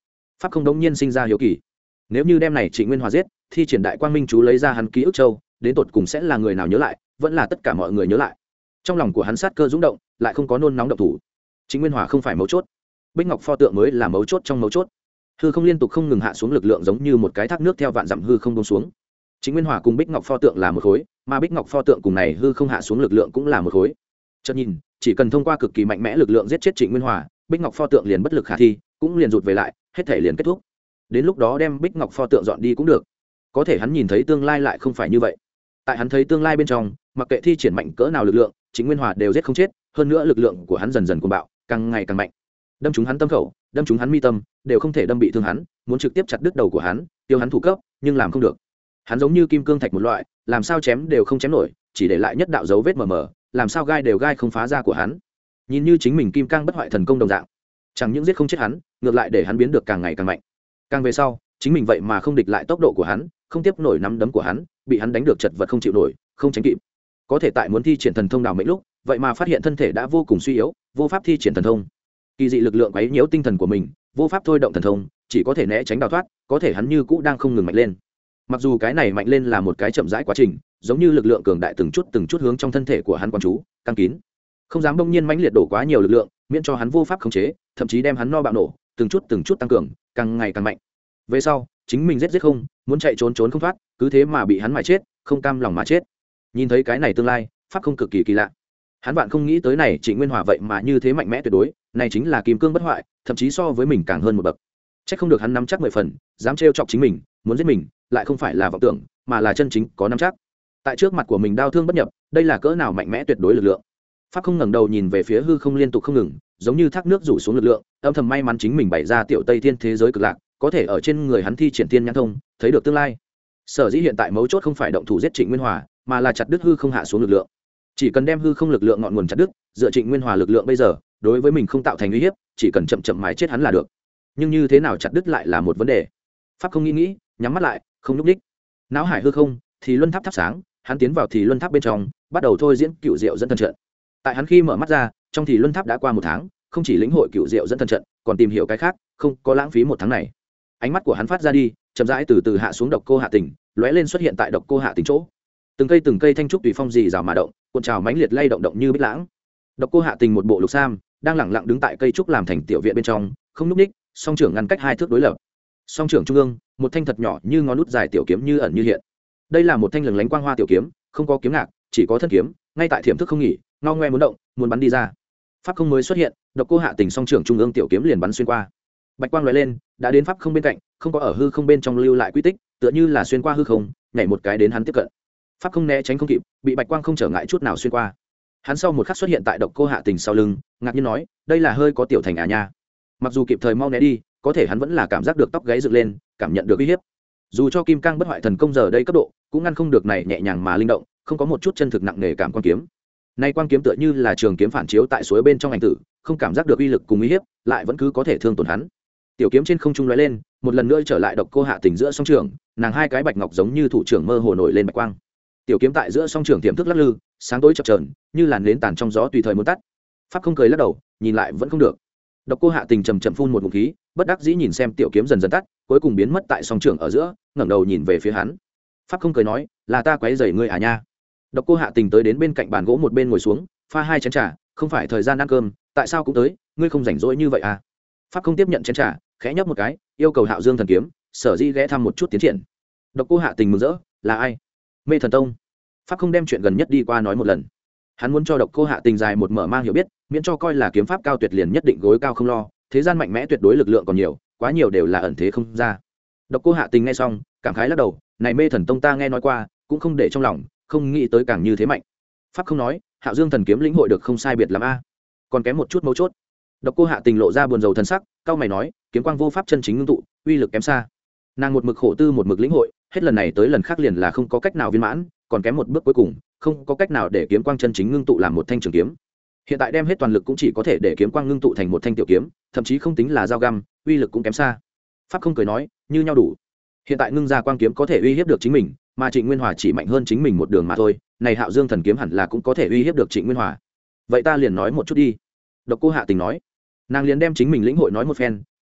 pháp không đống nhiên sinh ra hiếu kỳ. Nếu như đem này Trịnh Nguyên Hòa giết, thi triển đại quang minh chú lấy ra hắn ký ức châu, đến tột cùng sẽ là người nào nhớ lại, vẫn là tất cả mọi người nhớ lại. Trong lòng của hắn sát cơ dũng động, lại không có nôn nóng động thủ. Trịnh Nguyên Hòa không phải mấu chốt, Bích Ngọc pho tượng mới là mấu chốt trong mấu chốt. Hư không liên tục không ngừng hạ xuống lực lượng giống như một cái thác nước theo vạn dặm hư không buông xuống. Trịnh Nguyên Hòa cùng Bích Ngọc pho tượng là một khối, mà Bích Ngọc pho tượng cùng này hư không hạ xuống lực lượng cũng là một khối. Chợt nhìn, chỉ cần thông qua cực kỳ mạnh mẽ lực lượng giết chết Trịnh Nguyên Hòa, Bích Ngọc pho tượng liền bất lực khả thi, cũng liền rụt về lại, hết thể liền kết thúc. Đến lúc đó đem Bích Ngọc pho tượng dọn đi cũng được. Có thể hắn nhìn thấy tương lai lại không phải như vậy. Tại hắn thấy tương lai bên trong, mặc kệ thi triển mạnh cỡ nào lực lượng, Trịnh Nguyên Hòa đều giết không chết, hơn nữa lực lượng của hắn dần dần cuồng bạo, càng ngày càng mạnh. Đâm trúng hắn tâm khẩu, đâm trúng hắn mi tâm, đều không thể đâm bị thương hắn, muốn trực tiếp chặt đứt đầu của hắn, tiêu hắn thủ cấp, nhưng làm không được. Hắn giống như kim cương thạch một loại, làm sao chém đều không chém nổi, chỉ để lại nhất đạo dấu vết mờ mờ, làm sao gai đều gai không phá ra của hắn. Nhìn như chính mình kim cang bất hoại thần công đồng dạng, chẳng những giết không chết hắn, ngược lại để hắn biến được càng ngày càng mạnh. Càng về sau, chính mình vậy mà không địch lại tốc độ của hắn, không tiếp nổi nắm đấm của hắn, bị hắn đánh được chật vật không chịu nổi, không tránh kịp. Có thể tại muốn thi triển thần thông đào mệnh lúc, vậy mà phát hiện thân thể đã vô cùng suy yếu, vô pháp thi triển thần thông. Kỳ dị lực lượng quấy nhiễu tinh thần của mình, vô pháp thôi động thần thông, chỉ có thể né tránh đào thoát, có thể hắn như cũ đang không ngừng mạnh lên. Mặc dù cái này mạnh lên là một cái chậm rãi quá trình, giống như lực lượng cường đại từng chút từng chút hướng trong thân thể của hắn quán chú, căng kín, không dám bỗng nhiên mãnh liệt đổ quá nhiều lực lượng, miễn cho hắn vô pháp khống chế, thậm chí đem hắn no bạo nổ, từng chút từng chút tăng cường, càng ngày càng mạnh. Về sau, chính mình giết giết không, muốn chạy trốn trốn không thoát, cứ thế mà bị hắn mài chết, không cam lòng mà chết. Nhìn thấy cái này tương lai, pháp không cực kỳ kỳ lạ. Hắn bạn không nghĩ tới này Trịnh Nguyên Hòa vậy mà như thế mạnh mẽ tuyệt đối, này chính là kim cương bất hoại, thậm chí so với mình càng hơn một bậc. Chắc không được hắn nắm chắc mười phần, dám trêu chọc chính mình, muốn giết mình, lại không phải là vọng tưởng, mà là chân chính có nắm chắc. Tại trước mặt của mình đau thương bất nhập, đây là cỡ nào mạnh mẽ tuyệt đối lực lượng. Pháp không ngẩng đầu nhìn về phía hư không liên tục không ngừng, giống như thác nước rủ xuống lực lượng, âm thầm may mắn chính mình bày ra tiểu Tây Thiên thế giới cực lạc, có thể ở trên người hắn thi triển tiên nhãn thông, thấy được tương lai. Sở dĩ hiện tại mấu chốt không phải động thủ giết Trịnh Nguyên Hòa, mà là chặt đứt hư không hạ xuống lực lượng. Chỉ cần đem hư không lực lượng ngọn nguồn chặt đứt, dựa Trịnh Nguyên Hòa lực lượng bây giờ, đối với mình không tạo thành uy hiếp, chỉ cần chậm chậm mài chết hắn là được. Nhưng như thế nào chặt đứt lại là một vấn đề. Pháp không nghĩ nghĩ, nhắm mắt lại, không nhúc nhích. Náo hải hư không, thì luân tháp thắp sáng, hắn tiến vào thì luân tháp bên trong, bắt đầu thôi diễn cựu diệu dẫn thần trận. Tại hắn khi mở mắt ra, trong thì luân tháp đã qua một tháng, không chỉ lĩnh hội cựu diệu dẫn thần trận, còn tìm hiểu cái khác, không có lãng phí một tháng này. Ánh mắt của hắn phát ra đi, chậm rãi từ từ hạ xuống độc cô hạ tỉnh, lóe lên xuất hiện tại độc cô hạ tỉnh chỗ. Từng cây từng cây thanh trúc tùy phong dì rào mà động, cuộn trào mãnh liệt lay động động như bích lãng. Độc cô hạ tình một bộ lục sam, đang lẳng lặng đứng tại cây trúc làm thành tiểu viện bên trong, không núp ních, song trưởng ngăn cách hai thước đối lập. Song trưởng trung ương, một thanh thật nhỏ như ngón nút dài tiểu kiếm như ẩn như hiện. Đây là một thanh lừng lánh quang hoa tiểu kiếm, không có kiếm ngạc, chỉ có thân kiếm, ngay tại thiểm thức không nghỉ, ngao ngoe muốn động, muốn bắn đi ra. Pháp không mới xuất hiện, độc cô hạ tình song trưởng trung ương tiểu kiếm liền bắn xuyên qua. Bạch quang lóe lên, đã đến pháp không bên cạnh, không có ở hư không bên trong lưu lại quy tích, tựa như là xuyên qua hư không, nhảy một cái đến hắn tiếp cận. Pháp không né tránh không kịp, bị bạch quang không trở ngại chút nào xuyên qua. Hắn sau một khắc xuất hiện tại độc cô hạ tình sau lưng, ngạc nhiên nói, đây là hơi có tiểu thành à nha. Mặc dù kịp thời mau né đi, có thể hắn vẫn là cảm giác được tóc gáy dựng lên, cảm nhận được uy hiếp. Dù cho kim cang bất hoại thần công giờ đây cấp độ, cũng ngăn không được này nhẹ nhàng mà linh động, không có một chút chân thực nặng nề cảm quan kiếm. Nay quang kiếm tựa như là trường kiếm phản chiếu tại suối bên trong ảnh tử, không cảm giác được uy lực cùng uy hiếp, lại vẫn cứ có thể thương tổn hắn. Tiểu kiếm trên không trung lóe lên, một lần nữa trở lại độc cô hạ tình giữa song trường, nàng hai cái bạch ngọc giống như thủ trưởng mơ hồ nổi lên bạch quang. Tiểu kiếm tại giữa song trường tiềm thức lắc lư, sáng tối chập chờn, như làn nến tàn trong gió tùy thời muốn tắt. Pháp không cười lắc đầu, nhìn lại vẫn không được. Độc cô hạ tình trầm trầm phun một ngụm khí, bất đắc dĩ nhìn xem tiểu kiếm dần dần tắt, cuối cùng biến mất tại song trường ở giữa, ngẩng đầu nhìn về phía hắn. Pháp không cười nói, là ta quấy rầy ngươi à nha. Độc cô hạ tình tới đến bên cạnh bàn gỗ một bên ngồi xuống, pha hai chén trà, không phải thời gian ăn cơm, tại sao cũng tới, ngươi không rảnh rỗi như vậy à? Pháp không tiếp nhận chén trà, khẽ nhấp một cái, yêu cầu Hạo Dương thần kiếm, sở dĩ ghé thăm một chút tiến triển. Độc cô hạ tình mừng rỡ, là ai? Mê Thần Tông. Pháp không đem chuyện gần nhất đi qua nói một lần. Hắn muốn cho độc cô hạ tình dài một mở mang hiểu biết, miễn cho coi là kiếm pháp cao tuyệt liền nhất định gối cao không lo, thế gian mạnh mẽ tuyệt đối lực lượng còn nhiều, quá nhiều đều là ẩn thế không ra. Độc cô hạ tình nghe xong, cảm khái lắc đầu, này Mê Thần Tông ta nghe nói qua, cũng không để trong lòng, không nghĩ tới càng như thế mạnh. Pháp không nói, Hạo Dương thần kiếm lĩnh hội được không sai biệt lắm a, còn kém một chút mấu chốt. Độc cô hạ tình lộ ra buồn rầu thần sắc, cao mày nói, kiếm quang vô pháp chân chính ngưng tụ, uy lực kém xa. Nàng một mực khổ tư một mực lĩnh hội, hết lần này tới lần khác liền là không có cách nào viên mãn, còn kém một bước cuối cùng, không có cách nào để kiếm quang chân chính ngưng tụ làm một thanh trường kiếm. Hiện tại đem hết toàn lực cũng chỉ có thể để kiếm quang ngưng tụ thành một thanh tiểu kiếm, thậm chí không tính là dao găm, uy lực cũng kém xa. Pháp không cười nói, như nhau đủ. Hiện tại ngưng ra quang kiếm có thể uy hiếp được chính mình, mà Trịnh Nguyên Hòa chỉ mạnh hơn chính mình một đường mà thôi, này Hạo Dương thần kiếm hẳn là cũng có thể uy hiếp được Trịnh Nguyên Hòa. Vậy ta liền nói một chút đi. Độc cô hạ tình nói. Nàng liền đem chính mình lĩnh hội nói một phen,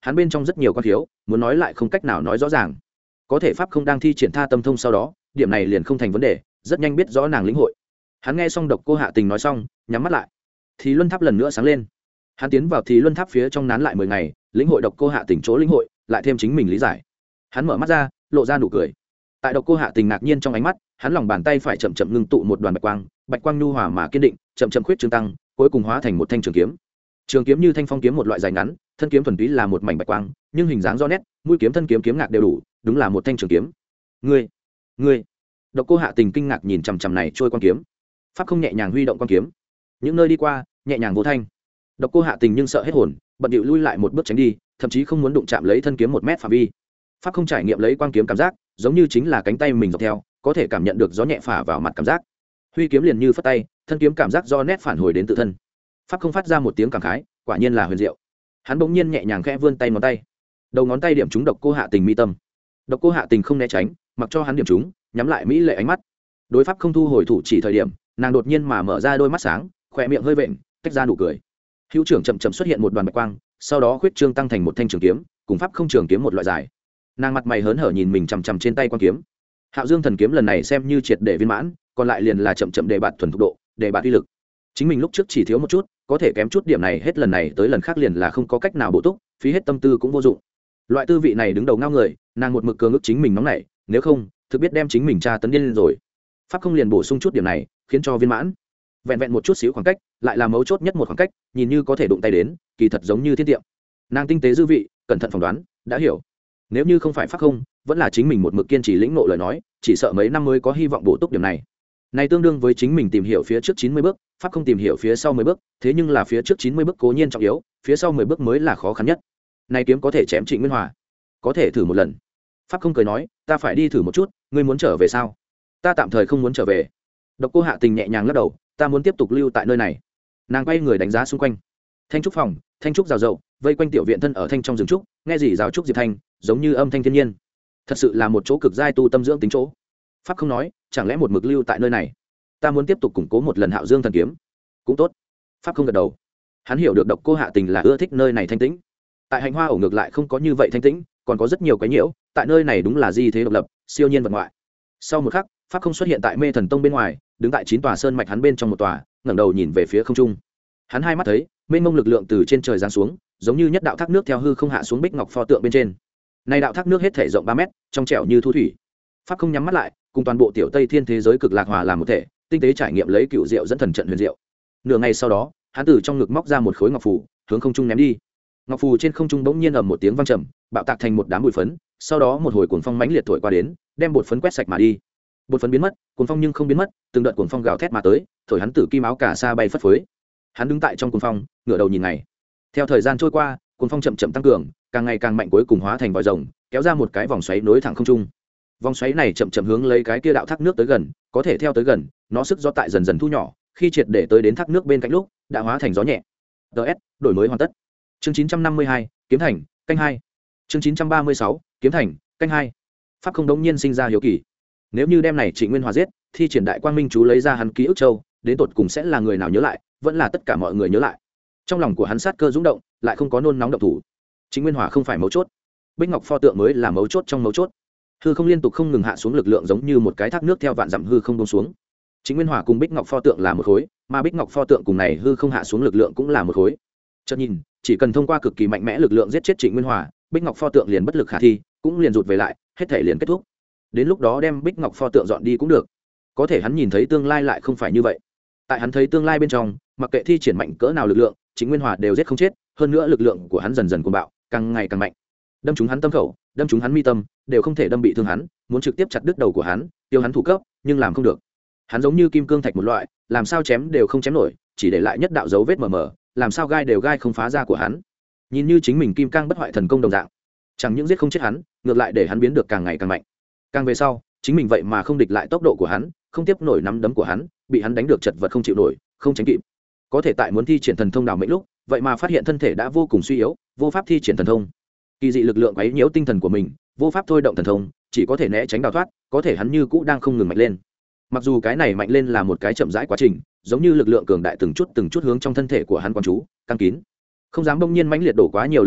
hắn bên trong rất nhiều con thiếu muốn nói lại không cách nào nói rõ ràng. Có thể pháp không đang thi triển tha tâm thông sau đó, điểm này liền không thành vấn đề, rất nhanh biết rõ nàng lĩnh hội. Hắn nghe xong Độc Cô Hạ Tình nói xong, nhắm mắt lại. Thì luân tháp lần nữa sáng lên. Hắn tiến vào thì luân tháp phía trong nán lại mười ngày, lĩnh hội Độc Cô Hạ Tình chỗ lĩnh hội, lại thêm chính mình lý giải. Hắn mở mắt ra, lộ ra nụ cười. Tại Độc Cô Hạ Tình ngạc nhiên trong ánh mắt, hắn lòng bàn tay phải chậm chậm ngưng tụ một đoàn bạch quang, bạch quang nhu hòa mà kiên định, chậm chậm khuyết trương tăng, cuối cùng hóa thành một thanh trường kiếm. Trường kiếm như thanh phong kiếm một loại dài ngắn, thân kiếm thuần túy là một mảnh bạch quang, nhưng hình dáng rõ nét, mũi kiếm thân kiếm kiếm ngạc đều đủ, đúng là một thanh trường kiếm. Ngươi, ngươi. Độc Cô Hạ Tình kinh ngạc nhìn chằm chằm này trôi quan kiếm. Pháp không nhẹ nhàng huy động quan kiếm, những nơi đi qua, nhẹ nhàng vô thanh. Độc Cô Hạ Tình nhưng sợ hết hồn, bận điệu lui lại một bước tránh đi, thậm chí không muốn đụng chạm lấy thân kiếm một mét phạm vi. Pháp không trải nghiệm lấy quan kiếm cảm giác, giống như chính là cánh tay mình dọc theo, có thể cảm nhận được gió nhẹ phả vào mặt cảm giác. Huy kiếm liền như phất tay, thân kiếm cảm giác do nét phản hồi đến tự thân. Pháp không phát ra một tiếng cảm khái, quả nhiên là huyền diệu. Hắn bỗng nhiên nhẹ nhàng khẽ vươn tay ngón tay, đầu ngón tay điểm trúng Độc Cô Hạ Tình mi tâm. Độc Cô Hạ Tình không né tránh, mặc cho hắn điểm trúng, nhắm lại mỹ lệ ánh mắt. Đối pháp không thu hồi thủ chỉ thời điểm, nàng đột nhiên mà mở ra đôi mắt sáng, khỏe miệng hơi vện, tách ra nụ cười. Hữu trưởng chậm chậm xuất hiện một đoàn bạch quang, sau đó khuyết trương tăng thành một thanh trường kiếm, cùng pháp không trường kiếm một loại dài. Nàng mặt mày hớn hở nhìn mình chằm chằm trên tay quan kiếm. Hạo Dương thần kiếm lần này xem như triệt để viên mãn, còn lại liền là chậm chậm đề bạt thuần thục độ, đề bạt uy lực. Chính mình lúc trước chỉ thiếu một chút, có thể kém chút điểm này hết lần này tới lần khác liền là không có cách nào bổ túc, phí hết tâm tư cũng vô dụng. Loại tư vị này đứng đầu ngao người, nàng một mực cường ức chính mình nóng nảy, nếu không, thực biết đem chính mình tra tấn điên lên rồi. Pháp không liền bổ sung chút điểm này, khiến cho viên mãn. Vẹn vẹn một chút xíu khoảng cách, lại là mấu chốt nhất một khoảng cách, nhìn như có thể đụng tay đến, kỳ thật giống như thiên tiệm. Nàng tinh tế dư vị, cẩn thận phỏng đoán, đã hiểu. Nếu như không phải pháp không, vẫn là chính mình một mực kiên trì lĩnh ngộ lời nói, chỉ sợ mấy năm mới có hy vọng bổ túc điểm này. Này tương đương với chính mình tìm hiểu phía trước chín mươi bước, pháp không tìm hiểu phía sau mười bước, thế nhưng là phía trước chín mươi bước cố nhiên trọng yếu, phía sau mười bước mới là khó khăn nhất. Này kiếm có thể chém Trịnh Nguyên Hòa, có thể thử một lần. Pháp không cười nói, ta phải đi thử một chút, ngươi muốn trở về sao? Ta tạm thời không muốn trở về. Độc Cô Hạ Tình nhẹ nhàng lắc đầu, ta muốn tiếp tục lưu tại nơi này. Nàng quay người đánh giá xung quanh. Thanh trúc phòng, thanh trúc rào rậu, vây quanh tiểu viện thân ở thanh trong rừng trúc, nghe gì rào trúc diệp thanh, giống như âm thanh thiên nhiên. Thật sự là một chỗ cực giai tu tâm dưỡng tính chỗ. Pháp không nói, chẳng lẽ một mực lưu tại nơi này? Ta muốn tiếp tục củng cố một lần Hạo Dương thần kiếm. Cũng tốt. Pháp không gật đầu. Hắn hiểu được Độc Cô Hạ Tình là ưa thích nơi này thanh tĩnh. Tại Hành Hoa ổ ngược lại không có như vậy thanh tĩnh, còn có rất nhiều cái nhiễu, tại nơi này đúng là di thế độc lập, siêu nhiên vật ngoại. Sau một khắc, pháp không xuất hiện tại Mê Thần Tông bên ngoài, đứng tại chín tòa sơn mạch hắn bên trong một tòa, ngẩng đầu nhìn về phía không trung. Hắn hai mắt thấy, mênh mông lực lượng từ trên trời giáng xuống, giống như nhất đạo thác nước theo hư không hạ xuống bích ngọc pho tượng bên trên. Này đạo thác nước hết thể rộng ba mét, trong trẻo như thu thủy. Pháp không nhắm mắt lại, cùng toàn bộ tiểu Tây Thiên thế giới cực lạc hòa làm một thể, tinh tế trải nghiệm lấy cựu diệu dẫn thần trận huyền diệu. Nửa ngày sau đó, hắn từ trong ngực móc ra một khối ngọc phù, hướng không trung ném đi. Ngọc phù trên không trung bỗng nhiên ầm một tiếng vang trầm, bạo tạc thành một đám bụi phấn, sau đó một hồi cuồng phong mãnh liệt thổi qua đến, đem bột phấn quét sạch mà đi. Bột phấn biến mất, cuồng phong nhưng không biến mất, từng đợt cuồng phong gào thét mà tới, thổi hắn tử kim áo cả sa bay phất phới. Hắn đứng tại trong cuồng phong, ngửa đầu nhìn ngày. Theo thời gian trôi qua, cuồng phong chậm chậm tăng cường, càng ngày càng mạnh, cuối cùng hóa thành vòi rồng, kéo ra một cái vòng xoáy nối thẳng không trung. Vòng xoáy này chậm chậm hướng lấy cái kia đạo thác nước tới gần, có thể theo tới gần, nó sức gió tại dần dần thu nhỏ, khi triệt để tới đến thác nước bên cạnh lúc, đã hóa thành gió nhẹ. ds đổi mới hoàn tất. Chương chín trăm năm mươi hai, kiếm thành, canh hai. Chương chín trăm ba mươi sáu, kiếm thành, canh hai. Pháp không đống nhiên sinh ra hiếu kỳ. Nếu như đem này Trịnh Nguyên Hòa giết, thi triển đại quang minh chú lấy ra hắn ký ức châu, đến tột cùng sẽ là người nào nhớ lại, vẫn là tất cả mọi người nhớ lại. Trong lòng của hắn sát cơ dũng động, lại không có nôn nóng động thủ. Trịnh Nguyên Hòa không phải mấu chốt, bích ngọc pho tượng mới là mấu chốt trong mấu chốt. Hư không liên tục không ngừng hạ xuống lực lượng, giống như một cái thác nước theo vạn dặm hư không buông xuống. Trịnh Nguyên Hòa cùng bích ngọc pho tượng là một khối, mà bích ngọc pho tượng cùng này hư không hạ xuống lực lượng cũng là một khối. Chợt nhìn, chỉ cần thông qua cực kỳ mạnh mẽ lực lượng giết chết Trịnh Nguyên Hòa, bích ngọc pho tượng liền bất lực khả thi, cũng liền rụt về lại, hết thể liền kết thúc. Đến lúc đó đem bích ngọc pho tượng dọn đi cũng được. Có thể hắn nhìn thấy tương lai lại không phải như vậy. Tại hắn thấy tương lai bên trong, mặc kệ thi triển mạnh cỡ nào lực lượng, Trịnh Nguyên Hòa đều giết không chết, hơn nữa lực lượng của hắn dần dần cuồng bạo, càng ngày càng mạnh. Đâm trúng hắn tâm khẩu, đâm trúng hắn mi tâm, đều không thể đâm bị thương hắn, muốn trực tiếp chặt đứt đầu của hắn, tiêu hắn thủ cấp, nhưng làm không được. Hắn giống như kim cương thạch một loại, làm sao chém đều không chém nổi, chỉ để lại nhất đạo dấu vết mờ mờ, làm sao gai đều gai không phá ra của hắn. Nhìn như chính mình kim cang bất hoại thần công đồng dạng, chẳng những giết không chết hắn, ngược lại để hắn biến được càng ngày càng mạnh. Càng về sau, chính mình vậy mà không địch lại tốc độ của hắn, không tiếp nổi nắm đấm của hắn, bị hắn đánh được chật vật không chịu nổi, không tránh kịp. Có thể tại muốn thi triển thần thông đào mệnh lúc, vậy mà phát hiện thân thể đã vô cùng suy yếu, vô pháp thi triển thần thông. Kỳ dị lực lượng quấy nhiễu tinh thần của mình, vô pháp thôi động thần thông, chỉ có thể né tránh đào thoát, có thể hắn như cũ đang không ngừng mạnh lên. Mặc dù cái này mạnh lên là một cái chậm rãi quá trình, giống như lực lượng cường đại từng chút từng chút hướng trong thân thể của hắn quan chú, căng kín. Không dám bỗng nhiên mãnh liệt đổ quá nhiều lực lượng,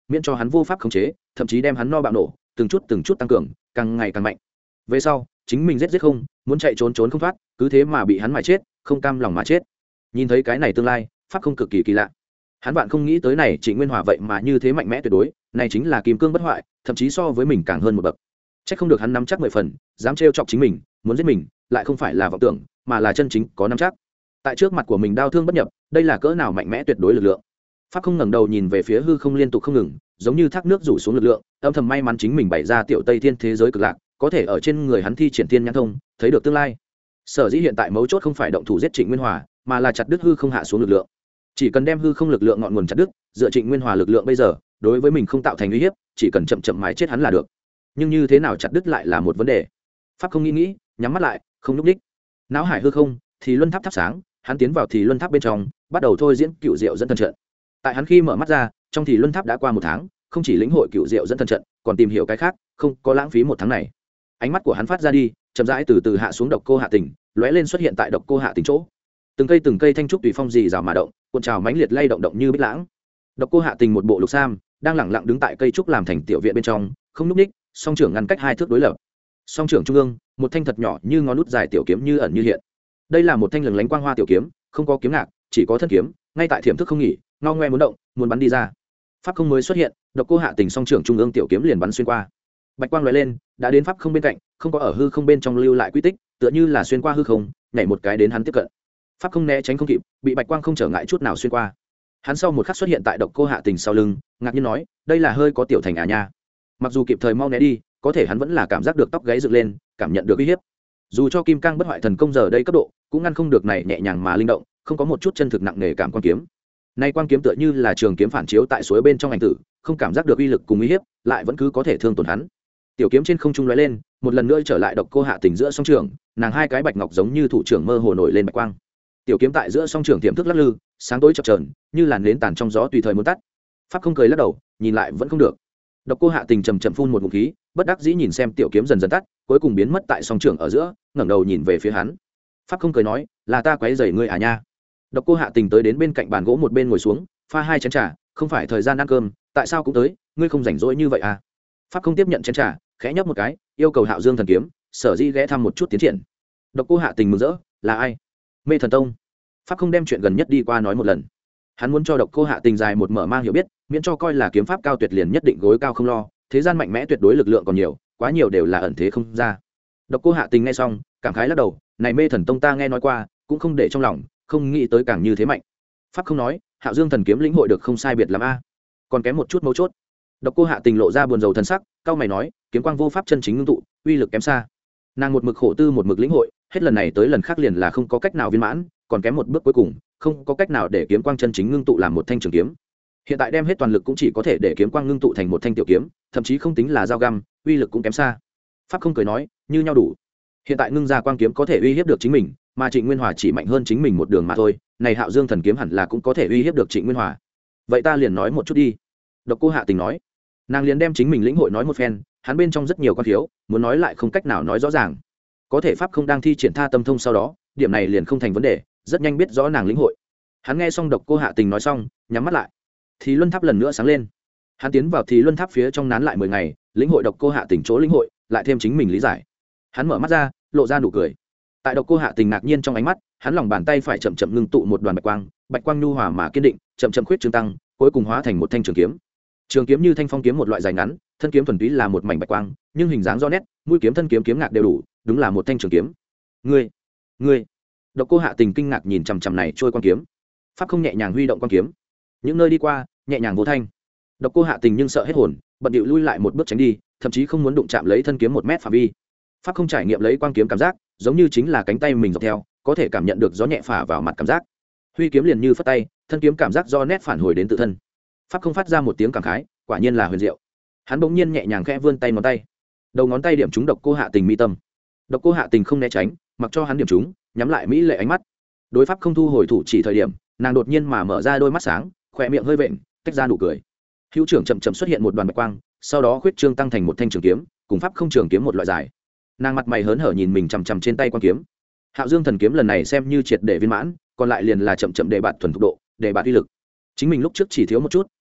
miễn cho hắn vô pháp khống chế, thậm chí đem hắn no bạo nổ, từng chút từng chút tăng cường, càng ngày càng mạnh. Về sau chính mình giết giết không, muốn chạy trốn trốn không thoát, cứ thế mà bị hắn mài chết, không cam lòng mà chết. Nhìn thấy cái này tương lai, pháp không cực kỳ kỳ lạ. Hắn bạn không nghĩ tới này Trịnh Nguyên Hòa vậy mà như thế mạnh mẽ tuyệt đối, này chính là kim cương bất hoại, thậm chí so với mình càng hơn một bậc. Chắc không được hắn nắm chắc mười phần, dám trêu chọc chính mình, muốn giết mình, lại không phải là vọng tưởng, mà là chân chính có nắm chắc. Tại trước mặt của mình đau thương bất nhập, đây là cỡ nào mạnh mẽ tuyệt đối lực lượng. Pháp không ngẩng đầu nhìn về phía hư không liên tục không ngừng, giống như thác nước rủ xuống lực lượng, âm thầm may mắn chính mình bày ra tiểu Tây Thiên thế giới cực lạc, có thể ở trên người hắn thi triển thiên nhãn thông, thấy được tương lai. Sở dĩ hiện tại mấu chốt không phải động thủ giết Trịnh Nguyên Hòa, mà là chặt đứt hư không hạ xuống lực lượng. Chỉ cần đem hư không lực lượng ngọn nguồn chặt đứt, dựa Trịnh Nguyên Hòa lực lượng bây giờ, đối với mình không tạo thành uy hiếp, chỉ cần chậm chậm mái chết hắn là được. Nhưng như thế nào chặt đứt lại là một vấn đề. Pháp không nghĩ nghĩ, nhắm mắt lại, không nhúc đích. Náo hải hư không, thì luân tháp thắp sáng, hắn tiến vào thì luân tháp bên trong, bắt đầu thôi diễn cựu diệu dẫn thần trận. Tại hắn khi mở mắt ra, trong thì luân tháp đã qua một tháng, không chỉ lĩnh hội cựu diệu dẫn thần trận, còn tìm hiểu cái khác, không có lãng phí một tháng này. Ánh mắt của hắn phát ra đi, chậm rãi từ từ hạ xuống độc cô hạ tỉnh, lóe lên xuất hiện tại độc cô hạ tỉnh chỗ. Từng cây từng cây thanh trúc tùy phong rì rào mà động, cuộn trào mãnh liệt lay động động như bích lãng. Độc cô hạ tình một bộ lục sam, đang lẳng lặng đứng tại cây trúc làm thành tiểu viện bên trong, không núp ních, song trưởng ngăn cách hai thước đối lập. Song trưởng trung ương, một thanh thật nhỏ như ngón nút dài tiểu kiếm như ẩn như hiện. Đây là một thanh lừng lánh quang hoa tiểu kiếm, không có kiếm ngạc, chỉ có thân kiếm, ngay tại thiểm thức không nghỉ, ngao ngoe muốn động, muốn bắn đi ra. Pháp không mới xuất hiện, độc cô hạ tình song trưởng trung ương tiểu kiếm liền bắn xuyên qua. Bạch quang lóe lên, đã đến pháp không bên cạnh, không có ở hư không bên trong lưu lại quy tích, tựa như là xuyên qua hư không, nhảy một cái đến hắn tiếp cận. Pháp không né tránh không kịp, bị bạch quang không trở ngại chút nào xuyên qua. Hắn sau một khắc xuất hiện tại độc cô hạ tình sau lưng, ngạc nhiên nói, đây là hơi có tiểu thành à nha. Mặc dù kịp thời mau né đi, có thể hắn vẫn là cảm giác được tóc gáy dựng lên, cảm nhận được uy hiếp. Dù cho kim cang bất hoại thần công giờ đây cấp độ, cũng ngăn không được này nhẹ nhàng mà linh động, không có một chút chân thực nặng nề cảm quan kiếm. Nay quang kiếm tựa như là trường kiếm phản chiếu tại suối bên trong ảnh tử, không cảm giác được uy lực cùng uy hiếp, lại vẫn cứ có thể thương tổn hắn. Tiểu kiếm trên không trung lóe lên, một lần nữa trở lại độc cô hạ tình giữa song trường, nàng hai cái bạch ngọc giống như thủ trưởng mơ hồ nổi lên bạch quang. Tiểu kiếm tại giữa song trường tiềm thức lắc lư, sáng tối chập chờn, như làn nến tàn trong gió tùy thời muốn tắt. Pháp không cười lắc đầu, nhìn lại vẫn không được. Độc cô hạ tình trầm trầm phun một ngụm khí, bất đắc dĩ nhìn xem tiểu kiếm dần dần tắt, cuối cùng biến mất tại song trường ở giữa, ngẩng đầu nhìn về phía hắn. Pháp không cười nói, là ta quấy rầy ngươi à nha. Độc cô hạ tình tới đến bên cạnh bàn gỗ một bên ngồi xuống, pha hai chén trà, không phải thời gian ăn cơm, tại sao cũng tới, ngươi không rảnh rỗi như vậy à? Pháp không tiếp nhận chén trà, khẽ nhấp một cái, yêu cầu Hạo Dương thần kiếm, sở dĩ ghé thăm một chút tiến triển. Độc cô hạ tình mừng rỡ, là ai? Mê Thần Tông. Pháp không đem chuyện gần nhất đi qua nói một lần. Hắn muốn cho độc cô hạ tình dài một mở mang hiểu biết, miễn cho coi là kiếm pháp cao tuyệt liền nhất định gối cao không lo, thế gian mạnh mẽ tuyệt đối lực lượng còn nhiều, quá nhiều đều là ẩn thế không ra. Độc cô hạ tình nghe xong, cảm khái lắc đầu, này Mê Thần Tông ta nghe nói qua, cũng không để trong lòng, không nghĩ tới càng như thế mạnh. Pháp không nói, Hạo Dương thần kiếm lĩnh hội được không sai biệt lắm a, còn kém một chút mấu chốt. Độc cô hạ tình lộ ra buồn rầu thần sắc, cao mày nói, kiếm quang vô pháp chân chính ngưng tụ, uy lực kém xa. Nàng một mực khổ tư một mực lĩnh hội, hết lần này tới lần khác liền là không có cách nào viên mãn, còn kém một bước cuối cùng, không có cách nào để kiếm quang chân chính ngưng tụ làm một thanh trường kiếm. Hiện tại đem hết toàn lực cũng chỉ có thể để kiếm quang ngưng tụ thành một thanh tiểu kiếm, thậm chí không tính là dao găm, uy lực cũng kém xa. Pháp không cười nói, như nhau đủ. Hiện tại ngưng ra quang kiếm có thể uy hiếp được chính mình, mà Trịnh Nguyên Hòa chỉ mạnh hơn chính mình một đường mà thôi, này Hạo Dương thần kiếm hẳn là cũng có thể uy hiếp được Trịnh Nguyên Hòa. Vậy ta liền nói một chút đi. Độc cô hạ tình nói. Nàng liền đem chính mình lĩnh hội nói một phen, hắn bên trong rất nhiều con thiếu, muốn nói lại không cách nào nói rõ ràng. Có thể pháp không đang thi triển tha tâm thông sau đó, điểm này liền không thành vấn đề, rất nhanh biết rõ nàng lĩnh hội. Hắn nghe xong độc cô hạ tình nói xong, nhắm mắt lại. Thì luân tháp lần nữa sáng lên. Hắn tiến vào thì luân tháp phía trong nán lại mười ngày, lĩnh hội độc cô hạ tình chỗ lĩnh hội, lại thêm chính mình lý giải. Hắn mở mắt ra, lộ ra nụ cười. Tại độc cô hạ tình ngạc nhiên trong ánh mắt, hắn lòng bàn tay phải chậm chậm ngưng tụ một đoàn bạch quang, bạch quang nhu hòa mà kiên định, chậm chậm khuyết trương tăng, cuối cùng hóa thành một thanh trường kiếm. Trường kiếm như thanh phong kiếm một loại dài ngắn, thân kiếm thuần túy là một mảnh bạch quang, nhưng hình dáng rõ nét, mũi kiếm thân kiếm kiếm ngạc đều đủ, đúng là một thanh trường kiếm. Ngươi, ngươi. Độc cô hạ tình kinh ngạc nhìn chằm chằm này trôi quang kiếm. Pháp không nhẹ nhàng huy động quang kiếm, những nơi đi qua, nhẹ nhàng vô thanh. Độc cô hạ tình nhưng sợ hết hồn, bận điệu lui lại một bước tránh đi, thậm chí không muốn đụng chạm lấy thân kiếm một mét phạm vi. Pháp không trải nghiệm lấy quang kiếm cảm giác, giống như chính là cánh tay mình dọc theo, có thể cảm nhận được gió nhẹ phả vào mặt cảm giác. Huy kiếm liền như phất tay, thân kiếm cảm giác do nét phản hồi đến tự thân. Pháp không phát ra một tiếng cảm khái, quả nhiên là huyền diệu. Hắn bỗng nhiên nhẹ nhàng khẽ vươn tay ngón tay, đầu ngón tay điểm trúng độc cô hạ tình mi tâm. Độc cô hạ tình không né tránh, mặc cho hắn điểm trúng, nhắm lại mỹ lệ ánh mắt. Đối pháp không thu hồi thủ chỉ thời điểm, nàng đột nhiên mà mở ra đôi mắt sáng, khỏe miệng hơi vện, tách ra nụ cười. Hữu trưởng chậm chậm xuất hiện một đoàn bạch quang, sau đó khuyết trương tăng thành một thanh trường kiếm, cùng pháp không trường kiếm một loại dài. Nàng mặt mày hớn hở nhìn mình chằm chằm trên tay quang kiếm. Hạo Dương thần kiếm lần này xem như triệt để viên mãn, còn lại liền là chậm chậm để bạt thuần thục độ, để bạt uy lực. Chính mình lúc trước chỉ thiếu một chút,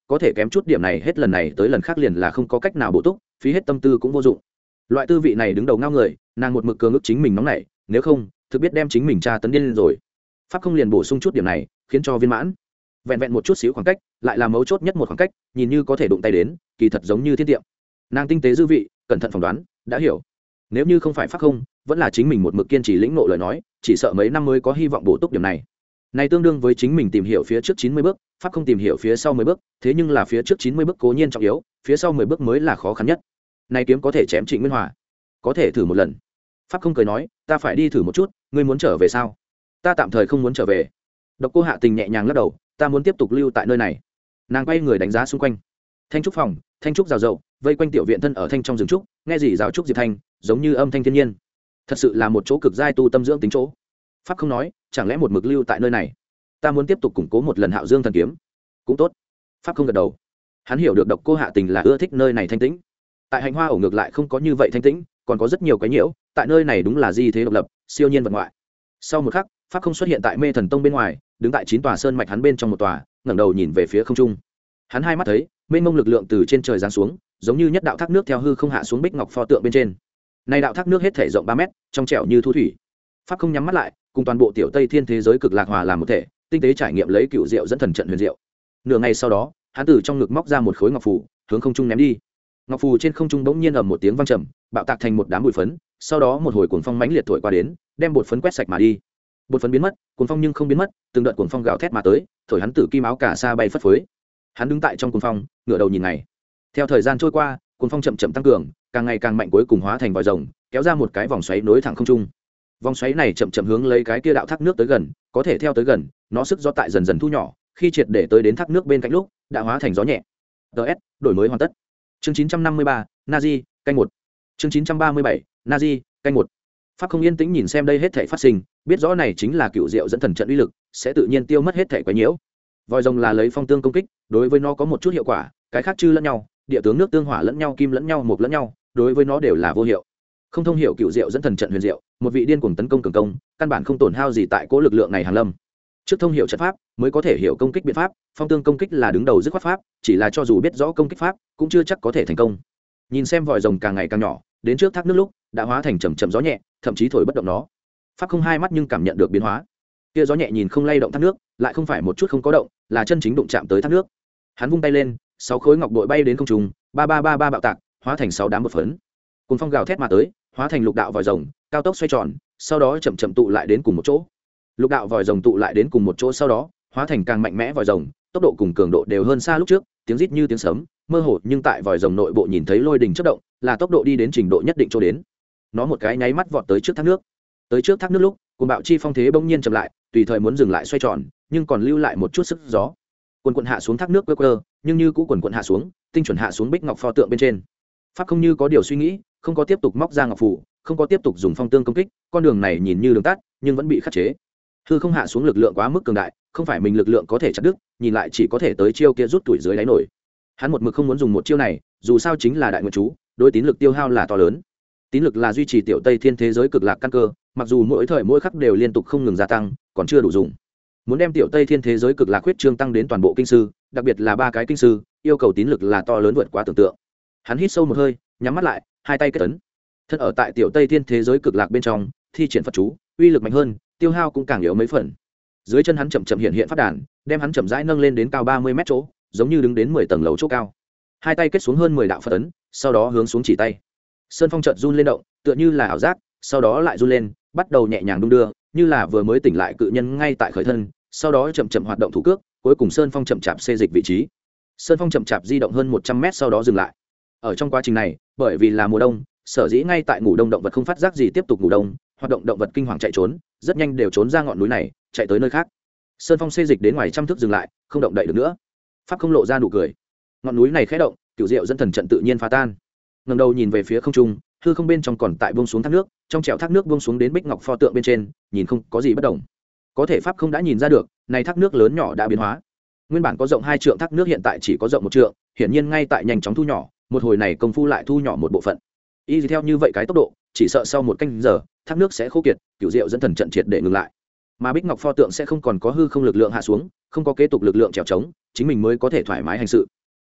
có thể kém chút điểm này hết lần này tới lần khác liền là không có cách nào bổ túc, phí hết tâm tư cũng vô dụng. Loại tư vị này đứng đầu ngao người, nàng một mực cường ức chính mình nóng nảy, nếu không thực biết đem chính mình tra tấn điên lên rồi. Pháp không liền bổ sung chút điểm này, khiến cho viên mãn. Vẹn vẹn một chút xíu khoảng cách, lại là mấu chốt nhất một khoảng cách, nhìn như có thể đụng tay đến, kỳ thật giống như thiên tiệm. Nàng tinh tế dư vị, cẩn thận phỏng đoán, đã hiểu. Nếu như không phải pháp không, vẫn là chính mình một mực kiên trì lĩnh ngộ lời nói, chỉ sợ mấy năm mới có hy vọng bổ túc điểm này. Này tương đương với chính mình tìm hiểu phía trước chín mươi bước, pháp không tìm hiểu phía sau mười bước, thế nhưng là phía trước chín mươi bước cố nhiên trọng yếu, phía sau mười bước mới là khó khăn nhất. Này kiếm có thể chém Trịnh Nguyên Hòa, có thể thử một lần. Pháp không cười nói, ta phải đi thử một chút, ngươi muốn trở về sao? Ta tạm thời không muốn trở về. Độc Cô Hạ Tình nhẹ nhàng lắc đầu, ta muốn tiếp tục lưu tại nơi này. Nàng quay người đánh giá xung quanh. Thanh trúc phòng, thanh trúc rào rậu, vây quanh tiểu viện thân ở thanh trong rừng trúc, nghe gì rào trúc diệp thanh, giống như âm thanh thiên nhiên. Thật sự là một chỗ cực giai tu tâm dưỡng tính chỗ. Pháp không nói, chẳng lẽ một mực lưu tại nơi này? Ta muốn tiếp tục củng cố một lần Hạo Dương thần kiếm. Cũng tốt. Pháp không gật đầu. Hắn hiểu được Độc Cô Hạ Tình là ưa thích nơi này thanh tĩnh. Tại Hành Hoa ổ ngược lại không có như vậy thanh tĩnh, còn có rất nhiều cái nhiễu, tại nơi này đúng là di thế độc lập, siêu nhiên vật ngoại. Sau một khắc, Pháp không xuất hiện tại Mê Thần Tông bên ngoài, đứng tại chín tòa sơn mạch hắn bên trong một tòa, ngẩng đầu nhìn về phía không trung. Hắn hai mắt thấy, mênh mông lực lượng từ trên trời giáng xuống, giống như nhất đạo thác nước theo hư không hạ xuống bích ngọc pho tượng bên trên. Này đạo thác nước hết thể rộng ba mét, trong trẻo như thu thủy. Pháp không nhắm mắt lại, cùng toàn bộ tiểu Tây Thiên thế giới cực lạc hòa làm một thể, tinh tế trải nghiệm lấy cựu diệu dẫn thần trận huyền diệu. Nửa ngày sau đó, hắn từ trong ngực móc ra một khối ngọc phù, hướng không trung ném đi. Ngọc phù trên không trung bỗng nhiên ầm một tiếng vang trầm, bạo tạc thành một đám bụi phấn, sau đó một hồi cuồng phong mãnh liệt thổi qua đến, đem bột phấn quét sạch mà đi. Bột phấn biến mất, cuồng phong nhưng không biến mất, từng đợt cuồng phong gào thét mà tới, thổi hắn tử kim áo cả sa bay phất phới. Hắn đứng tại trong cuồng phong, ngửa đầu nhìn ngày. Theo thời gian trôi qua, cuồng phong chậm chậm tăng cường, càng ngày càng mạnh, cuối cùng hóa thành vòi rồng, kéo ra một cái vòng xoáy nối thẳng không trung. Vòng xoáy này chậm chậm hướng lấy cái kia đạo thác nước tới gần, có thể theo tới gần, nó sức gió tại dần dần thu nhỏ, khi triệt để tới đến thác nước bên cạnh lúc, đã hóa thành gió nhẹ. ds đổi mới hoàn tất. Chương chín trăm năm mươi ba, Nazi, canh một. Chương chín trăm ba mươi bảy, Nazi, canh một. Pháp không yên tĩnh nhìn xem đây hết thảy phát sinh, biết rõ này chính là cựu diệu dẫn thần trận uy lực, sẽ tự nhiên tiêu mất hết thảy quấy nhiễu. Vòi rồng là lấy phong tương công kích, đối với nó có một chút hiệu quả, cái khác chư lẫn nhau, địa tướng nước tương hỏa lẫn nhau, kim lẫn nhau, mộc lẫn nhau, đối với nó đều là vô hiệu. Không thông hiểu cựu diệu dẫn thần trận huyền diệu, một vị điên cuồng tấn công cường công, căn bản không tổn hao gì tại cố lực lượng này hàng lâm. Trước thông hiểu trận pháp, mới có thể hiểu công kích biện pháp, phong tương công kích là đứng đầu dứt khoát pháp, chỉ là cho dù biết rõ công kích pháp, cũng chưa chắc có thể thành công. Nhìn xem vòi rồng càng ngày càng nhỏ, đến trước thác nước lúc, đã hóa thành chậm chậm gió nhẹ, thậm chí thổi bất động nó. Pháp không hai mắt nhưng cảm nhận được biến hóa. Kia gió nhẹ nhìn không lay động thác nước, lại không phải một chút không có động, là chân chính đụng chạm tới thác nước. Hắn vung tay lên, sáu khối ngọc bội bay đến không trung, ba ba ba ba bạo tạc, hóa thành sáu đám bột phấn. Cuồng phong gào thét mà tới, hóa thành lục đạo vòi rồng, cao tốc xoay tròn, sau đó chậm chậm tụ lại đến cùng một chỗ. Lục đạo vòi rồng tụ lại đến cùng một chỗ sau đó, hóa thành càng mạnh mẽ vòi rồng, tốc độ cùng cường độ đều hơn xa lúc trước, tiếng rít như tiếng sấm, mơ hồ nhưng tại vòi rồng nội bộ nhìn thấy lôi đình chớp động, là tốc độ đi đến trình độ nhất định cho đến. Nó một cái nháy mắt vọt tới trước thác nước. Tới trước thác nước lúc, cuồng bạo chi phong thế bỗng nhiên chậm lại, tùy thời muốn dừng lại xoay tròn, nhưng còn lưu lại một chút sức gió. Quần quần hạ xuống thác nước quơ quơ, nhưng như cũ quần quần hạ xuống, tinh chuẩn hạ xuống bích ngọc pho tượng bên trên. Pháp không như có điều suy nghĩ, không có tiếp tục móc ra ngọc phù, không có tiếp tục dùng phong tương công kích, con đường này nhìn như đường tắt, nhưng vẫn bị khắc chế. Hư không hạ xuống lực lượng quá mức cường đại, không phải mình lực lượng có thể chặt đứt, nhìn lại chỉ có thể tới chiêu kia rút tuổi dưới đáy nổi. Hắn một mực không muốn dùng một chiêu này, dù sao chính là đại nguyện chú, đối tín lực tiêu hao là to lớn. Tín lực là duy trì tiểu Tây Thiên thế giới cực lạc căn cơ, mặc dù mỗi thời mỗi khắc đều liên tục không ngừng gia tăng, còn chưa đủ dùng. Muốn đem tiểu Tây Thiên thế giới cực lạc huyết trương tăng đến toàn bộ kinh sư, đặc biệt là ba cái kinh sư, yêu cầu tín lực là to lớn vượt quá tưởng tượng. Hắn hít sâu một hơi, nhắm mắt lại, hai tay kết ấn. Thân ở tại tiểu Tây Thiên thế giới cực lạc bên trong, thi triển Phật chú, uy lực mạnh hơn, tiêu hao cũng càng yếu mấy phần. Dưới chân hắn chậm chậm hiện hiện phát đàn, đem hắn chậm rãi nâng lên đến cao ba mươi mét chỗ, giống như đứng đến mười tầng lầu chỗ cao. Hai tay kết xuống hơn mười đạo Phật ấn, sau đó hướng xuống chỉ tay. Sơn phong chợt run lên động, tựa như là ảo giác, sau đó lại run lên, bắt đầu nhẹ nhàng đung đưa, như là vừa mới tỉnh lại cự nhân ngay tại khởi thân, sau đó chậm chậm hoạt động thủ cước, cuối cùng sơn phong chậm chạp xê dịch vị trí. Sơn phong chậm chạp di động hơn một trăm mét sau đó dừng lại. Ở trong quá trình này, bởi vì là mùa đông, sở dĩ ngay tại ngủ đông động vật không phát giác gì tiếp tục ngủ đông, hoạt động động vật kinh hoàng chạy trốn, rất nhanh đều trốn ra ngọn núi này, chạy tới nơi khác. Sơn phong xê dịch đến ngoài trăm thước dừng lại, không động đậy được nữa. Pháp không lộ ra nụ cười. Ngọn núi này khẽ động, cửu diệu dẫn thần trận tự nhiên phá tan. Ngẩng đầu nhìn về phía không trung, hư không bên trong còn tại buông xuống thác nước, trong chèo thác nước buông xuống đến bích ngọc pho tượng bên trên, nhìn không có gì bất động. Có thể Pháp không đã nhìn ra được, này thác nước lớn nhỏ đã biến hóa. Nguyên bản có rộng hai trượng thác nước hiện tại chỉ có rộng một trượng, hiển nhiên ngay tại nhanh chóng thu nhỏ, một hồi này công phu lại thu nhỏ một bộ phận. Y theo như vậy cái tốc độ, chỉ sợ sau một canh giờ, thác nước sẽ khô kiệt, cửu diệu dẫn thần trận triệt để ngừng lại. Mà bích ngọc pho tượng sẽ không còn có hư không lực lượng hạ xuống, không có kế tục lực lượng trèo trống, chính mình mới có thể thoải mái hành sự.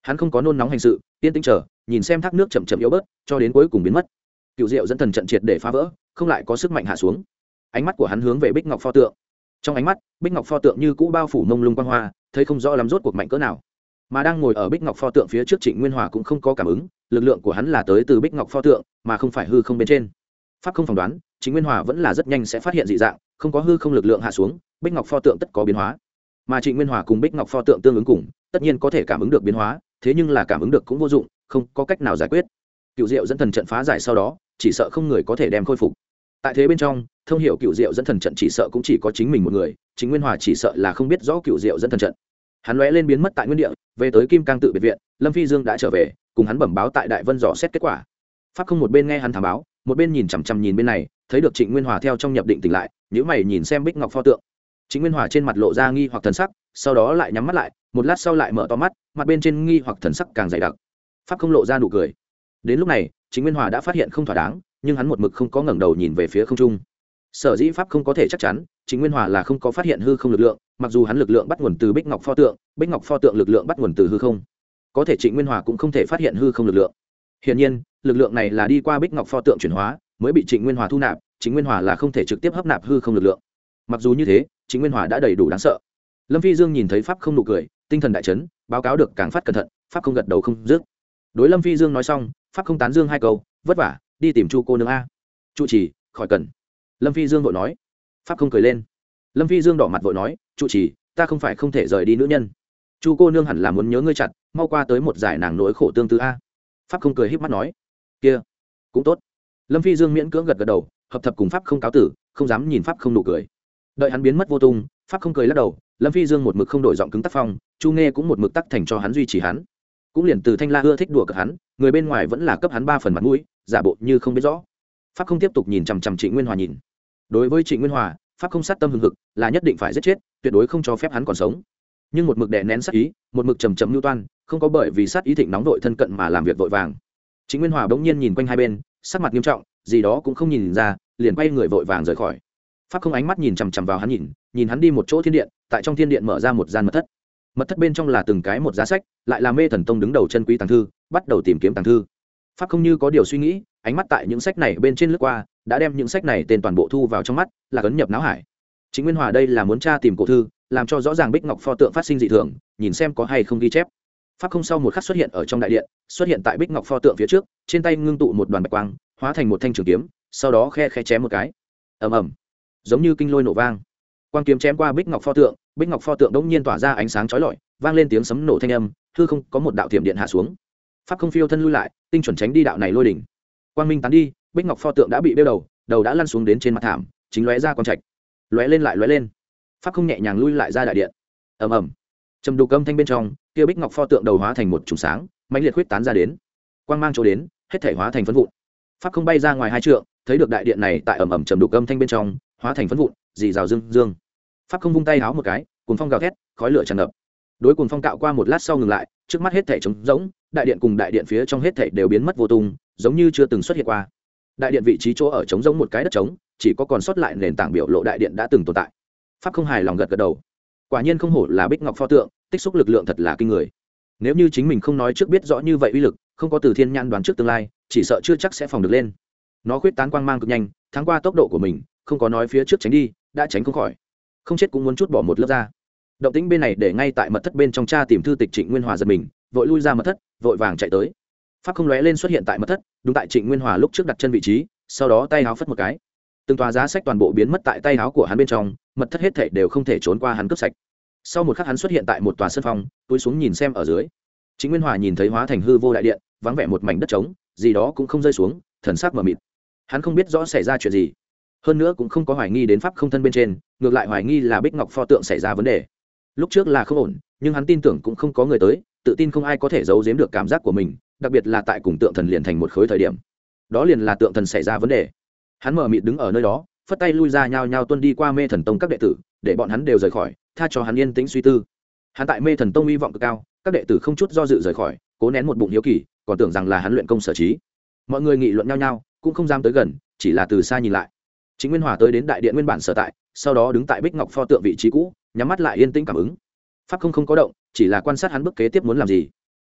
hắn không có nôn nóng hành sự, yên tĩnh chờ, nhìn xem thác nước chậm chậm yếu bớt cho đến cuối cùng biến mất. Cựu diệu dẫn thần trận triệt để phá vỡ, không lại có sức mạnh hạ xuống. Ánh mắt của hắn hướng về bích ngọc pho tượng. Trong ánh mắt, bích ngọc pho tượng như cũ bao phủ mông lung quang hoa, thấy không rõ lắm rốt cuộc mạnh cỡ nào. Mà đang ngồi ở bích ngọc pho tượng phía trước Trịnh Nguyên Hòa cũng không có cảm ứng, lực lượng của hắn là tới từ bích ngọc pho tượng mà không phải hư không bên trên. Pháp không phỏng đoán, Trịnh Nguyên Hòa vẫn là rất nhanh sẽ phát hiện dị dạng, không có hư không lực lượng hạ xuống, bích ngọc pho tượng tất có biến hóa. Mà Trịnh Nguyên Hòa cùng bích ngọc pho tượng tương ứng cùng, tất nhiên có thể cảm ứng được biến hóa, thế nhưng là cảm ứng được cũng vô dụng, không có cách nào giải quyết. Cựu diệu dẫn thần trận phá giải sau đó, chỉ sợ không người có thể đem khôi phục. Tại thế bên trong, thông hiểu cựu diệu dẫn thần trận chỉ sợ cũng chỉ có chính mình một người, Trịnh Nguyên Hòa chỉ sợ là không biết rõ cựu diệu dẫn thần trận. Hắn lóe lên biến mất tại nguyên địa, về tới Kim Cang tự biệt viện, Lâm Phi Dương đã trở về, cùng hắn bẩm báo tại Đại Vân dò xét kết quả. Pháp không một bên nghe hắn thám báo, một bên nhìn chằm chằm nhìn bên này, thấy được Trịnh Nguyên Hòa theo trong nhập định tỉnh lại, nhíu mày nhìn xem bích ngọc pho tượng. Trịnh Nguyên Hòa trên mặt lộ ra nghi hoặc thần sắc, sau đó lại nhắm mắt lại, một lát sau lại mở to mắt, mặt bên trên nghi hoặc thần sắc càng dày đặc. Pháp không lộ ra nụ cười. Đến lúc này, Trịnh Nguyên Hòa đã phát hiện không thỏa đáng, nhưng hắn một mực không có ngẩng đầu nhìn về phía không trung. Sở dĩ Pháp không có thể chắc chắn, Trịnh Nguyên Hòa là không có phát hiện hư không lực lượng, mặc dù hắn lực lượng bắt nguồn từ bích ngọc pho tượng, bích ngọc pho tượng lực lượng bắt nguồn từ hư không, có thể Trịnh Nguyên Hòa cũng không thể phát hiện hư không lực lượng. Hiển nhiên, lực lượng này là đi qua bích ngọc pho tượng chuyển hóa, mới bị Trịnh Nguyên Hòa thu nạp, Trịnh Nguyên Hòa là không thể trực tiếp hấp nạp hư không lực lượng. Mặc dù như thế, Trịnh Nguyên Hòa đã đầy đủ đáng sợ. Lâm Phi Dương nhìn thấy Pháp không nụ cười, tinh thần đại chấn, báo cáo được càng phát cẩn thận, Pháp không gật đầu không dứt. Đối Lâm Phi Dương nói xong, Pháp không tán dương hai câu, vất vả, đi tìm Chu cô nương a. Chu Chỉ, khỏi cần. Lâm Phi Dương vội nói. Pháp không cười lên. Lâm Phi Dương đỏ mặt vội nói, Chu Chỉ, ta không phải không thể rời đi nữ nhân. Chu cô nương hẳn là muốn nhớ ngươi chặt, mau qua tới một giải nàng nỗi khổ tương tư a. Pháp không cười híp mắt nói, kia cũng tốt. Lâm Phi Dương miễn cưỡng gật gật đầu, hợp thập cùng Pháp không cáo tử, không dám nhìn Pháp không nụ cười. Đợi hắn biến mất vô tung, Pháp không cười lắc đầu, Lâm Phi Dương một mực không đổi giọng cứng tác phong, Chu Nghe cũng một mực tắc thành cho hắn duy trì hắn. Cũng liền từ Thanh La ưa thích đùa cợt hắn, người bên ngoài vẫn là cấp hắn ba phần mặt mũi, giả bộ như không biết rõ. Pháp không tiếp tục nhìn chằm chằm Trịnh Nguyên Hòa nhìn. Đối với Trịnh Nguyên Hòa, Pháp không sát tâm hừng hực, là nhất định phải giết chết, tuyệt đối không cho phép hắn còn sống. Nhưng một mực đè nén sát ý, một mực trầm trầm lưu toan, không có bởi vì sát ý thịnh nóng vội thân cận mà làm việc vội vàng. Trịnh Nguyên Hòa bỗng nhiên nhìn quanh hai bên, sắc mặt nghiêm trọng, gì đó cũng không nhìn ra, liền quay người vội vàng rời khỏi. Pháp không ánh mắt nhìn chằm chằm vào hắn nhìn, nhìn hắn đi một chỗ thiên điện, tại trong thiên điện mở ra một gian mật thất. Mật thất bên trong là từng cái một giá sách, lại là Mê Thần Tông đứng đầu chân quý tàng thư, bắt đầu tìm kiếm tàng thư. Pháp không như có điều suy nghĩ, ánh mắt tại những sách này bên trên lướt qua, đã đem những sách này tên toàn bộ thu vào trong mắt, là cấn nhập não hải. Trịnh Nguyên Hòa đây là muốn tra tìm cổ thư, làm cho rõ ràng bích ngọc pho tượng phát sinh dị thường, nhìn xem có hay không ghi chép. Pháp không sau một khắc xuất hiện ở trong đại điện, xuất hiện tại bích ngọc pho tượng phía trước, trên tay ngưng tụ một đoàn bạch quang, hóa thành một thanh trường kiếm, sau đó khe khe chém một cái. Ầm ầm, giống như kinh lôi nổ vang. Quang kiếm chém qua bích ngọc pho tượng, bích ngọc pho tượng đống nhiên tỏa ra ánh sáng chói lọi, vang lên tiếng sấm nổ thanh âm, hư không có một đạo thiểm điện hạ xuống. Pháp không phiêu thân lui lại, tinh chuẩn tránh đi đạo này lôi đỉnh. Quang minh tán đi, bích ngọc pho tượng đã bị bêu đầu, đầu đã lăn xuống đến trên mặt thảm, chính lóe ra quang trạch. Lóe lên lại lóe lên. Pháp không nhẹ nhàng lui lại ra đại điện. Ầm ầm, trầm đục âm thanh bên trong, kia bích ngọc pho tượng đầu hóa thành một chùm sáng, mãnh liệt huyết tán ra đến. Quang mang chỗ đến, hết thể hóa thành phấn vụn. Pháp không bay ra ngoài hai trượng, thấy được đại điện này tại ầm ầm trầm đục âm thanh bên trong, hóa thành phấn vụn, dì rào dương dương. Pháp không vung tay háo một cái, cuồng phong gào thét, khói lửa tràn ngập. Đối cuồng phong cạo qua một lát sau ngừng lại, trước mắt hết thảy trống rỗng, đại điện cùng đại điện phía trong hết thảy đều biến mất vô tung, giống như chưa từng xuất hiện qua. Đại điện vị trí chỗ ở trống rỗng một cái đất trống, chỉ có còn sót lại nền tảng biểu lộ đại điện đã từng tồn tại. Pháp không hài lòng gật gật đầu. Quả nhiên không hổ là bích ngọc pho tượng, tích xúc lực lượng thật là kinh người. Nếu như chính mình không nói trước biết rõ như vậy uy lực, không có từ thiên nhãn đoán trước tương lai, chỉ sợ chưa chắc sẽ phòng được lên. Nó khuyết tán quang mang cực nhanh, thắng qua tốc độ của mình, không có nói phía trước tránh đi, đã tránh không khỏi. Không chết cũng muốn chút bỏ một lớp ra. Động tĩnh bên này để ngay tại mật thất bên trong tra tìm thư tịch Trịnh Nguyên Hòa giật mình, vội lui ra mật thất, vội vàng chạy tới. Pháp không lóe lên xuất hiện tại mật thất, đúng tại Trịnh Nguyên Hòa lúc trước đặt chân vị trí, sau đó tay áo phất một cái, từng tòa giá sách toàn bộ biến mất tại tay áo của hắn bên trong, mật thất hết thảy đều không thể trốn qua hắn cướp sạch. Sau một khắc hắn xuất hiện tại một tòa sân phong, túi xuống nhìn xem ở dưới. Trịnh Nguyên Hòa nhìn thấy hóa thành hư vô đại điện, vắng vẻ một mảnh đất trống, gì đó cũng không rơi xuống, thần sắc mờ mịt. Hắn không biết rõ xảy ra chuyện gì, hơn nữa cũng không có hoài nghi đến pháp không thân bên trên, ngược lại hoài nghi là bích ngọc pho tượng xảy ra vấn đề. Lúc trước là không ổn, nhưng hắn tin tưởng cũng không có người tới, tự tin không ai có thể giấu giếm được cảm giác của mình, đặc biệt là tại cùng tượng thần liền thành một khối thời điểm, đó liền là tượng thần xảy ra vấn đề. Hắn mờ mịt đứng ở nơi đó, phất tay lui ra, nhao nhao tuân đi qua Mê Thần Tông các đệ tử, để bọn hắn đều rời khỏi, tha cho hắn yên tĩnh suy tư. Hắn tại Mê Thần Tông hy vọng cực cao, các đệ tử không chút do dự rời khỏi, cố nén một bụng hiếu kỳ, còn tưởng rằng là hắn luyện công sở trí. Mọi người nghị luận nhau nhau, cũng không dám tới gần, chỉ là từ xa nhìn lại. Trịnh Nguyên Hòa tới đến đại điện nguyên bản sở tại, sau đó đứng tại bích ngọc pho tượng vị trí cũ, nhắm mắt lại yên tĩnh cảm ứng. Pháp không không có động, chỉ là quan sát hắn bước kế tiếp muốn làm gì.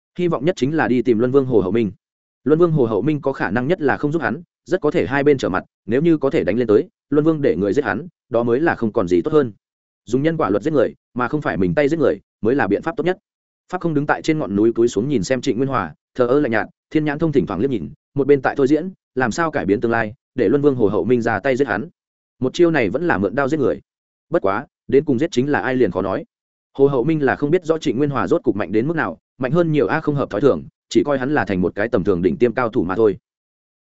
hy vọng nhất chính là đi tìm luân vương hồ hậu minh. Luân vương hồ hậu minh có khả năng nhất là không giúp hắn, rất có thể hai bên trở mặt, nếu như có thể đánh lên tới luân vương để người giết hắn, đó mới là không còn gì tốt hơn. Dùng nhân quả luật giết người mà không phải mình tay giết người mới là biện pháp tốt nhất. Pháp không đứng tại trên ngọn núi cúi xuống nhìn xem Trịnh Nguyên Hòa, thờ ơ lạnh nhạt, thiên nhãn thông thỉnh thoảng liếc nhìn, một bên tại thôi diễn làm sao cải biến tương lai để luân vương hồ hậu minh ra tay giết hắn. Một chiêu này vẫn là mượn đao giết người, bất quá đến cùng giết chính là ai liền khó nói. Hồ hậu minh là không biết rõ Trịnh Nguyên Hòa rốt cục mạnh đến mức nào, mạnh hơn nhiều a không hợp thói thường, chỉ coi hắn là thành một cái tầm thường đỉnh tiêm cao thủ mà thôi.